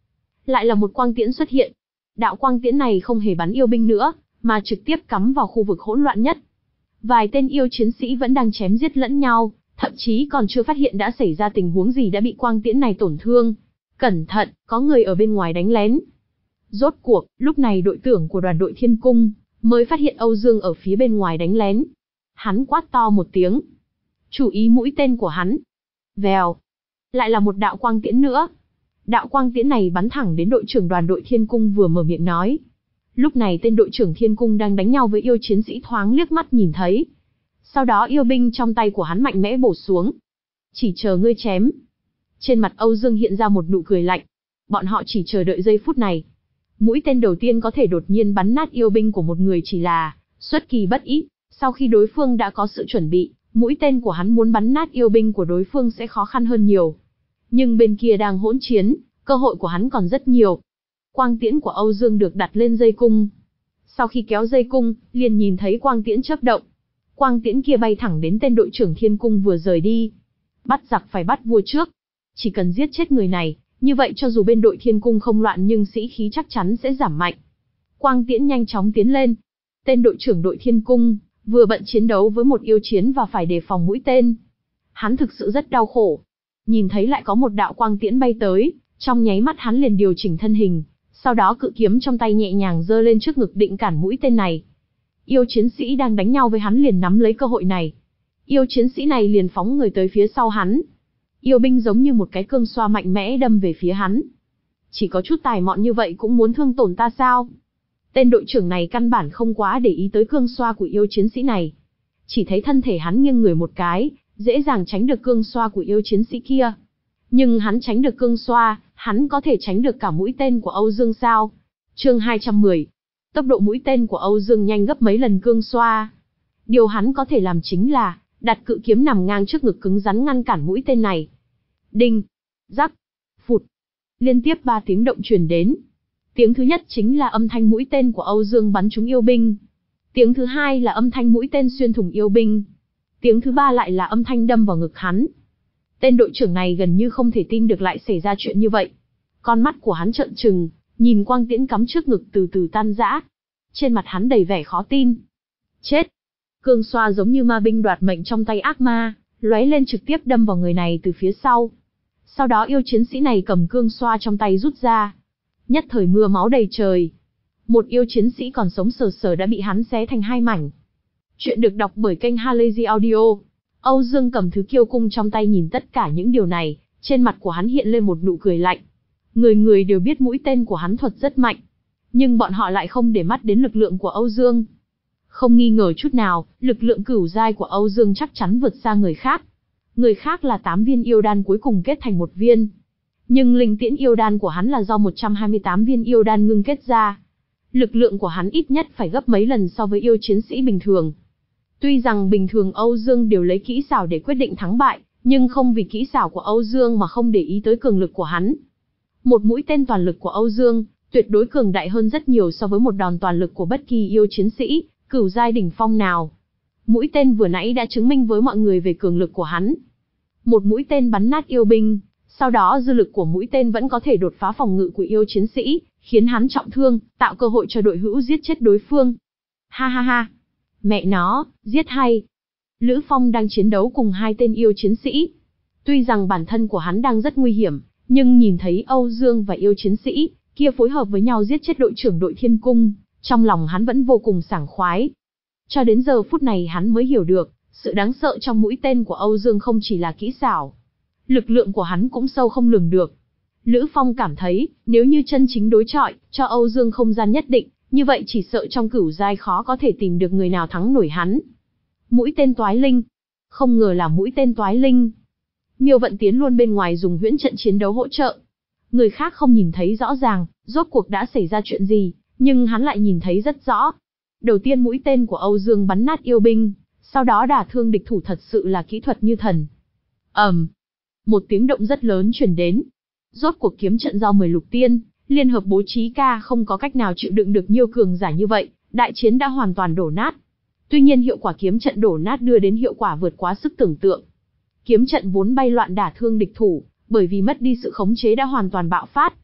lại là một quang tiễn xuất hiện. Đạo quang tiễn này không hề bắn yêu binh nữa, mà trực tiếp cắm vào khu vực hỗn loạn nhất. Vài tên yêu chiến sĩ vẫn đang chém giết lẫn nhau, thậm chí còn chưa phát hiện đã xảy ra tình huống gì đã bị quang tiễn này tổn thương. Cẩn thận, có người ở bên ngoài đánh lén. Rốt cuộc, lúc này đội trưởng của đoàn đội Thiên Cung mới phát hiện Âu Dương ở phía bên ngoài đánh lén. Hắn quát to một tiếng. Chú ý mũi tên của hắn. Vèo. Lại là một đạo quang tiễn nữa. Đạo quang tiễn này bắn thẳng đến đội trưởng đoàn đội Thiên Cung vừa mở miệng nói. Lúc này tên đội trưởng Thiên Cung đang đánh nhau với yêu chiến sĩ thoáng liếc mắt nhìn thấy. Sau đó yêu binh trong tay của hắn mạnh mẽ bổ xuống. Chỉ chờ ngươi chém. Trên mặt Âu Dương hiện ra một nụ cười lạnh. Bọn họ chỉ chờ đợi giây phút này. Mũi tên đầu tiên có thể đột nhiên bắn nát yêu binh của một người chỉ là xuất kỳ bất ý. Sau khi đối phương đã có sự chuẩn bị, mũi tên của hắn muốn bắn nát yêu binh của đối phương sẽ khó khăn hơn nhiều. Nhưng bên kia đang hỗn chiến, cơ hội của hắn còn rất nhiều. Quang tiễn của Âu Dương được đặt lên dây cung. Sau khi kéo dây cung, liền nhìn thấy quang tiễn chớp động. Quang tiễn kia bay thẳng đến tên đội trưởng Thiên Cung vừa rời đi. Bắt giặc phải bắt vua trước. Chỉ cần giết chết người này, như vậy cho dù bên đội Thiên Cung không loạn nhưng sĩ khí chắc chắn sẽ giảm mạnh. Quang tiễn nhanh chóng tiến lên. Tên đội trưởng đội Thiên Cung vừa bận chiến đấu với một yêu chiến và phải đề phòng mũi tên. Hắn thực sự rất đau khổ. Nhìn thấy lại có một đạo quang tiễn bay tới, trong nháy mắt hắn liền điều chỉnh thân hình, sau đó cự kiếm trong tay nhẹ nhàng giơ lên trước ngực định cản mũi tên này. Yêu chiến sĩ đang đánh nhau với hắn liền nắm lấy cơ hội này. Yêu chiến sĩ này liền phóng người tới phía sau hắn. Yêu binh giống như một cái cương xoa mạnh mẽ đâm về phía hắn. Chỉ có chút tài mọn như vậy cũng muốn thương tổn ta sao? Tên đội trưởng này căn bản không quá để ý tới cương xoa của yêu chiến sĩ này. Chỉ thấy thân thể hắn nghiêng người một cái, dễ dàng tránh được cương xoa của yêu chiến sĩ kia. Nhưng hắn tránh được cương xoa, hắn có thể tránh được cả mũi tên của Âu Dương sao? Chương hai trăm mười. Tốc độ mũi tên của Âu Dương nhanh gấp mấy lần cương xoa. Điều hắn có thể làm chính là đặt cự kiếm nằm ngang trước ngực cứng rắn ngăn cản mũi tên này. Đinh, rắc, phụt. Liên tiếp ba tiếng động truyền đến. Tiếng thứ nhất chính là âm thanh mũi tên của Âu Dương bắn trúng yêu binh. Tiếng thứ hai là âm thanh mũi tên xuyên thủng yêu binh. Tiếng thứ ba lại là âm thanh đâm vào ngực hắn. Tên đội trưởng này gần như không thể tin được lại xảy ra chuyện như vậy. Con mắt của hắn trợn trừng, nhìn quang tiễn cắm trước ngực từ từ tan rã. Trên mặt hắn đầy vẻ khó tin. Chết! Cương xoa giống như ma binh đoạt mệnh trong tay ác ma, lóe lên trực tiếp đâm vào người này từ phía sau. Sau đó yêu chiến sĩ này cầm cương xoa trong tay rút ra. Nhất thời mưa máu đầy trời. Một yêu chiến sĩ còn sống sờ sờ đã bị hắn xé thành hai mảnh. Chuyện được đọc bởi kênh Halazy Audio. Âu Dương cầm thứ kiêu cung trong tay nhìn tất cả những điều này, trên mặt của hắn hiện lên một nụ cười lạnh. Người người đều biết mũi tên của hắn thuật rất mạnh, nhưng bọn họ lại không để mắt đến lực lượng của Âu Dương. Không nghi ngờ chút nào, lực lượng cửu giai của Âu Dương chắc chắn vượt xa người khác. Người khác là tám viên yêu đan cuối cùng kết thành một viên. Nhưng linh tiễn yêu đan của hắn là do một trăm hai mươi tám viên yêu đan ngưng kết ra. Lực lượng của hắn ít nhất phải gấp mấy lần so với yêu chiến sĩ bình thường. Tuy rằng bình thường Âu Dương đều lấy kỹ xảo để quyết định thắng bại, nhưng không vì kỹ xảo của Âu Dương mà không để ý tới cường lực của hắn. Một mũi tên toàn lực của Âu Dương, tuyệt đối cường đại hơn rất nhiều so với một đòn toàn lực của bất kỳ yêu chiến sĩ, cửu giai đỉnh phong nào. Mũi tên vừa nãy đã chứng minh với mọi người về cường lực của hắn. Một mũi tên bắn nát yêu binh, sau đó dư lực của mũi tên vẫn có thể đột phá phòng ngự của yêu chiến sĩ, khiến hắn trọng thương, tạo cơ hội cho đội hữu giết chết đối phương. Ha ha ha! Mẹ nó, giết hay! Lữ Phong đang chiến đấu cùng hai tên yêu chiến sĩ. Tuy rằng bản thân của hắn đang rất nguy hiểm, nhưng nhìn thấy Âu Dương và yêu chiến sĩ kia phối hợp với nhau giết chết đội trưởng đội Thiên Cung, trong lòng hắn vẫn vô cùng sảng khoái. Cho đến giờ phút này hắn mới hiểu được, sự đáng sợ trong mũi tên của Âu Dương không chỉ là kỹ xảo. Lực lượng của hắn cũng sâu không lường được. Lữ Phong cảm thấy, nếu như chân chính đối chọi, cho Âu Dương không gian nhất định, như vậy chỉ sợ trong cửu giai khó có thể tìm được người nào thắng nổi hắn. Mũi tên toái linh. Không ngờ là mũi tên toái linh. Miêu Vận Tiến luôn bên ngoài dùng huyễn trận chiến đấu hỗ trợ. Người khác không nhìn thấy rõ ràng, rốt cuộc đã xảy ra chuyện gì, nhưng hắn lại nhìn thấy rất rõ. Đầu tiên mũi tên của Âu Dương bắn nát yêu binh, sau đó đả thương địch thủ thật sự là kỹ thuật như thần. ầm, um, một tiếng động rất lớn truyền đến. Rốt cuộc kiếm trận do mười lục tiên liên hợp bố trí ca không có cách nào chịu đựng được nhiều cường giả như vậy, đại chiến đã hoàn toàn đổ nát. Tuy nhiên hiệu quả kiếm trận đổ nát đưa đến hiệu quả vượt quá sức tưởng tượng. Kiếm trận vốn bay loạn đả thương địch thủ, bởi vì mất đi sự khống chế đã hoàn toàn bạo phát.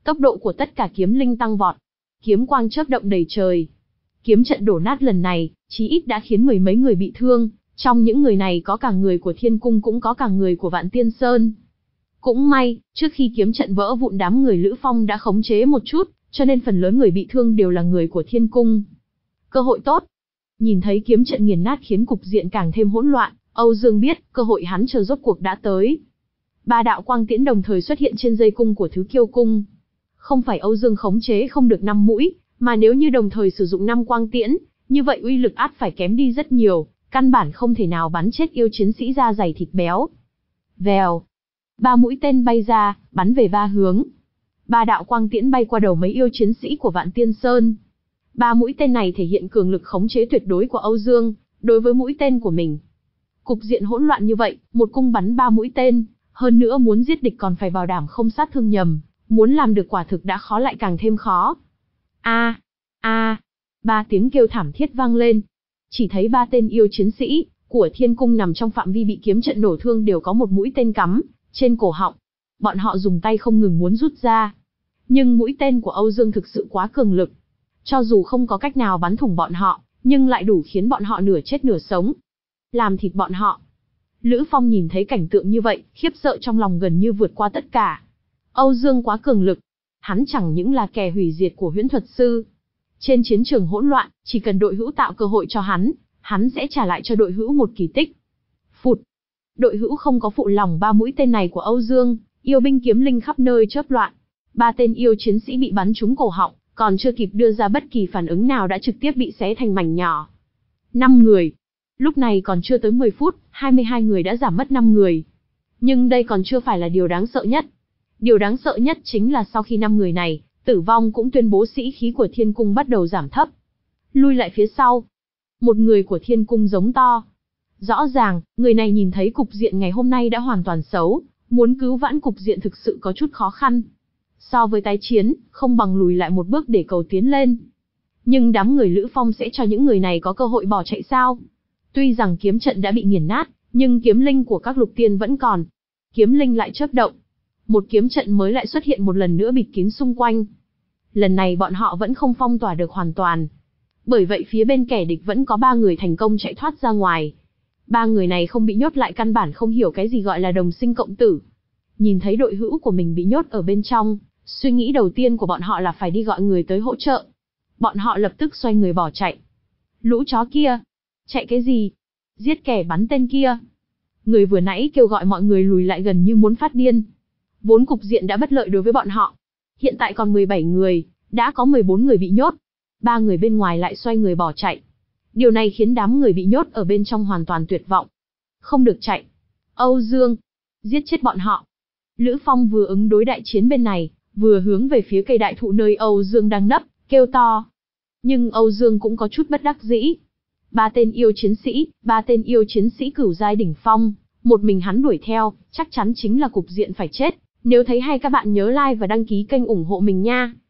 Tốc độ của tất cả kiếm linh tăng vọt. Kiếm quang chớp động đầy trời. Kiếm trận đổ nát lần này, chí ít đã khiến mười mấy người bị thương. Trong những người này có cả người của Thiên Cung cũng có cả người của Vạn Tiên Sơn. Cũng may, trước khi kiếm trận vỡ vụn đám người Lữ Phong đã khống chế một chút, cho nên phần lớn người bị thương đều là người của Thiên Cung. Cơ hội tốt. Nhìn thấy kiếm trận nghiền nát khiến cục diện càng thêm hỗn loạn, Âu Dương biết, cơ hội hắn chờ rốt cuộc đã tới. Ba đạo quang tiễn đồng thời xuất hiện trên dây cung của Thứ Kiêu Cung. Không phải Âu Dương khống chế không được năm mũi, mà nếu như đồng thời sử dụng năm quang tiễn, như vậy uy lực ắt phải kém đi rất nhiều, căn bản không thể nào bắn chết yêu chiến sĩ da dày thịt béo. Vèo. Ba mũi tên bay ra, bắn về ba hướng. Ba đạo quang tiễn bay qua đầu mấy yêu chiến sĩ của Vạn Tiên Sơn. Ba mũi tên này thể hiện cường lực khống chế tuyệt đối của Âu Dương, đối với mũi tên của mình. Cục diện hỗn loạn như vậy, một cung bắn ba mũi tên, hơn nữa muốn giết địch còn phải bảo đảm không sát thương nhầm, muốn làm được quả thực đã khó lại càng thêm khó. A, a, ba tiếng kêu thảm thiết vang lên. Chỉ thấy ba tên yêu chiến sĩ của Thiên Cung nằm trong phạm vi bị kiếm trận nổ thương đều có một mũi tên cắm trên cổ họng. Bọn họ dùng tay không ngừng muốn rút ra. Nhưng mũi tên của Âu Dương thực sự quá cường lực. Cho dù không có cách nào bắn thủng bọn họ, nhưng lại đủ khiến bọn họ nửa chết nửa sống. Làm thịt bọn họ. Lữ Phong nhìn thấy cảnh tượng như vậy, khiếp sợ trong lòng gần như vượt qua tất cả. Âu Dương quá cường lực. Hắn chẳng những là kẻ hủy diệt của huyễn thuật sư. Trên chiến trường hỗn loạn, chỉ cần đội hữu tạo cơ hội cho hắn, hắn sẽ trả lại cho đội hữu một kỳ tích. Phụt. Đội hữu không có phụ lòng ba mũi tên này của Âu Dương, yêu binh kiếm linh khắp nơi chớp loạn. Ba tên yêu chiến sĩ bị bắn trúng cổ họng, còn chưa kịp đưa ra bất kỳ phản ứng nào đã trực tiếp bị xé thành mảnh nhỏ. Năm người. Lúc này còn chưa tới mười phút, hai mươi hai người đã giảm mất năm người. Nhưng đây còn chưa phải là điều đáng sợ nhất. Điều đáng sợ nhất chính là sau khi năm người này tử vong cũng tuyên bố sĩ khí của Thiên Cung bắt đầu giảm thấp. Lui lại phía sau. Một người của Thiên Cung giống to. Rõ ràng, người này nhìn thấy cục diện ngày hôm nay đã hoàn toàn xấu, muốn cứu vãn cục diện thực sự có chút khó khăn. So với tái chiến, không bằng lùi lại một bước để cầu tiến lên. Nhưng đám người Lữ Phong sẽ cho những người này có cơ hội bỏ chạy sao? Tuy rằng kiếm trận đã bị nghiền nát, nhưng kiếm linh của các lục tiên vẫn còn. Kiếm linh lại chớp động. Một kiếm trận mới lại xuất hiện một lần nữa bịt kín xung quanh. Lần này bọn họ vẫn không phong tỏa được hoàn toàn. Bởi vậy phía bên kẻ địch vẫn có ba người thành công chạy thoát ra ngoài. Ba người này không bị nhốt lại căn bản không hiểu cái gì gọi là đồng sinh cộng tử. Nhìn thấy đội hữu của mình bị nhốt ở bên trong, suy nghĩ đầu tiên của bọn họ là phải đi gọi người tới hỗ trợ. Bọn họ lập tức xoay người bỏ chạy. Lũ chó kia! Chạy cái gì? Giết kẻ bắn tên kia! Người vừa nãy kêu gọi mọi người lùi lại gần như muốn phát điên. Vốn cục diện đã bất lợi đối với bọn họ. Hiện tại còn mười bảy người, đã có mười bốn người bị nhốt. Ba người bên ngoài lại xoay người bỏ chạy. Điều này khiến đám người bị nhốt ở bên trong hoàn toàn tuyệt vọng. Không được chạy. Âu Dương! Giết chết bọn họ! Lữ Phong vừa ứng đối đại chiến bên này, vừa hướng về phía cây đại thụ nơi Âu Dương đang nấp, kêu to. Nhưng Âu Dương cũng có chút bất đắc dĩ. Ba tên yêu chiến sĩ, ba tên yêu chiến sĩ cửu giai đỉnh phong, một mình hắn đuổi theo, chắc chắn chính là cục diện phải chết. Nếu thấy hay các bạn nhớ like và đăng ký kênh ủng hộ mình nha.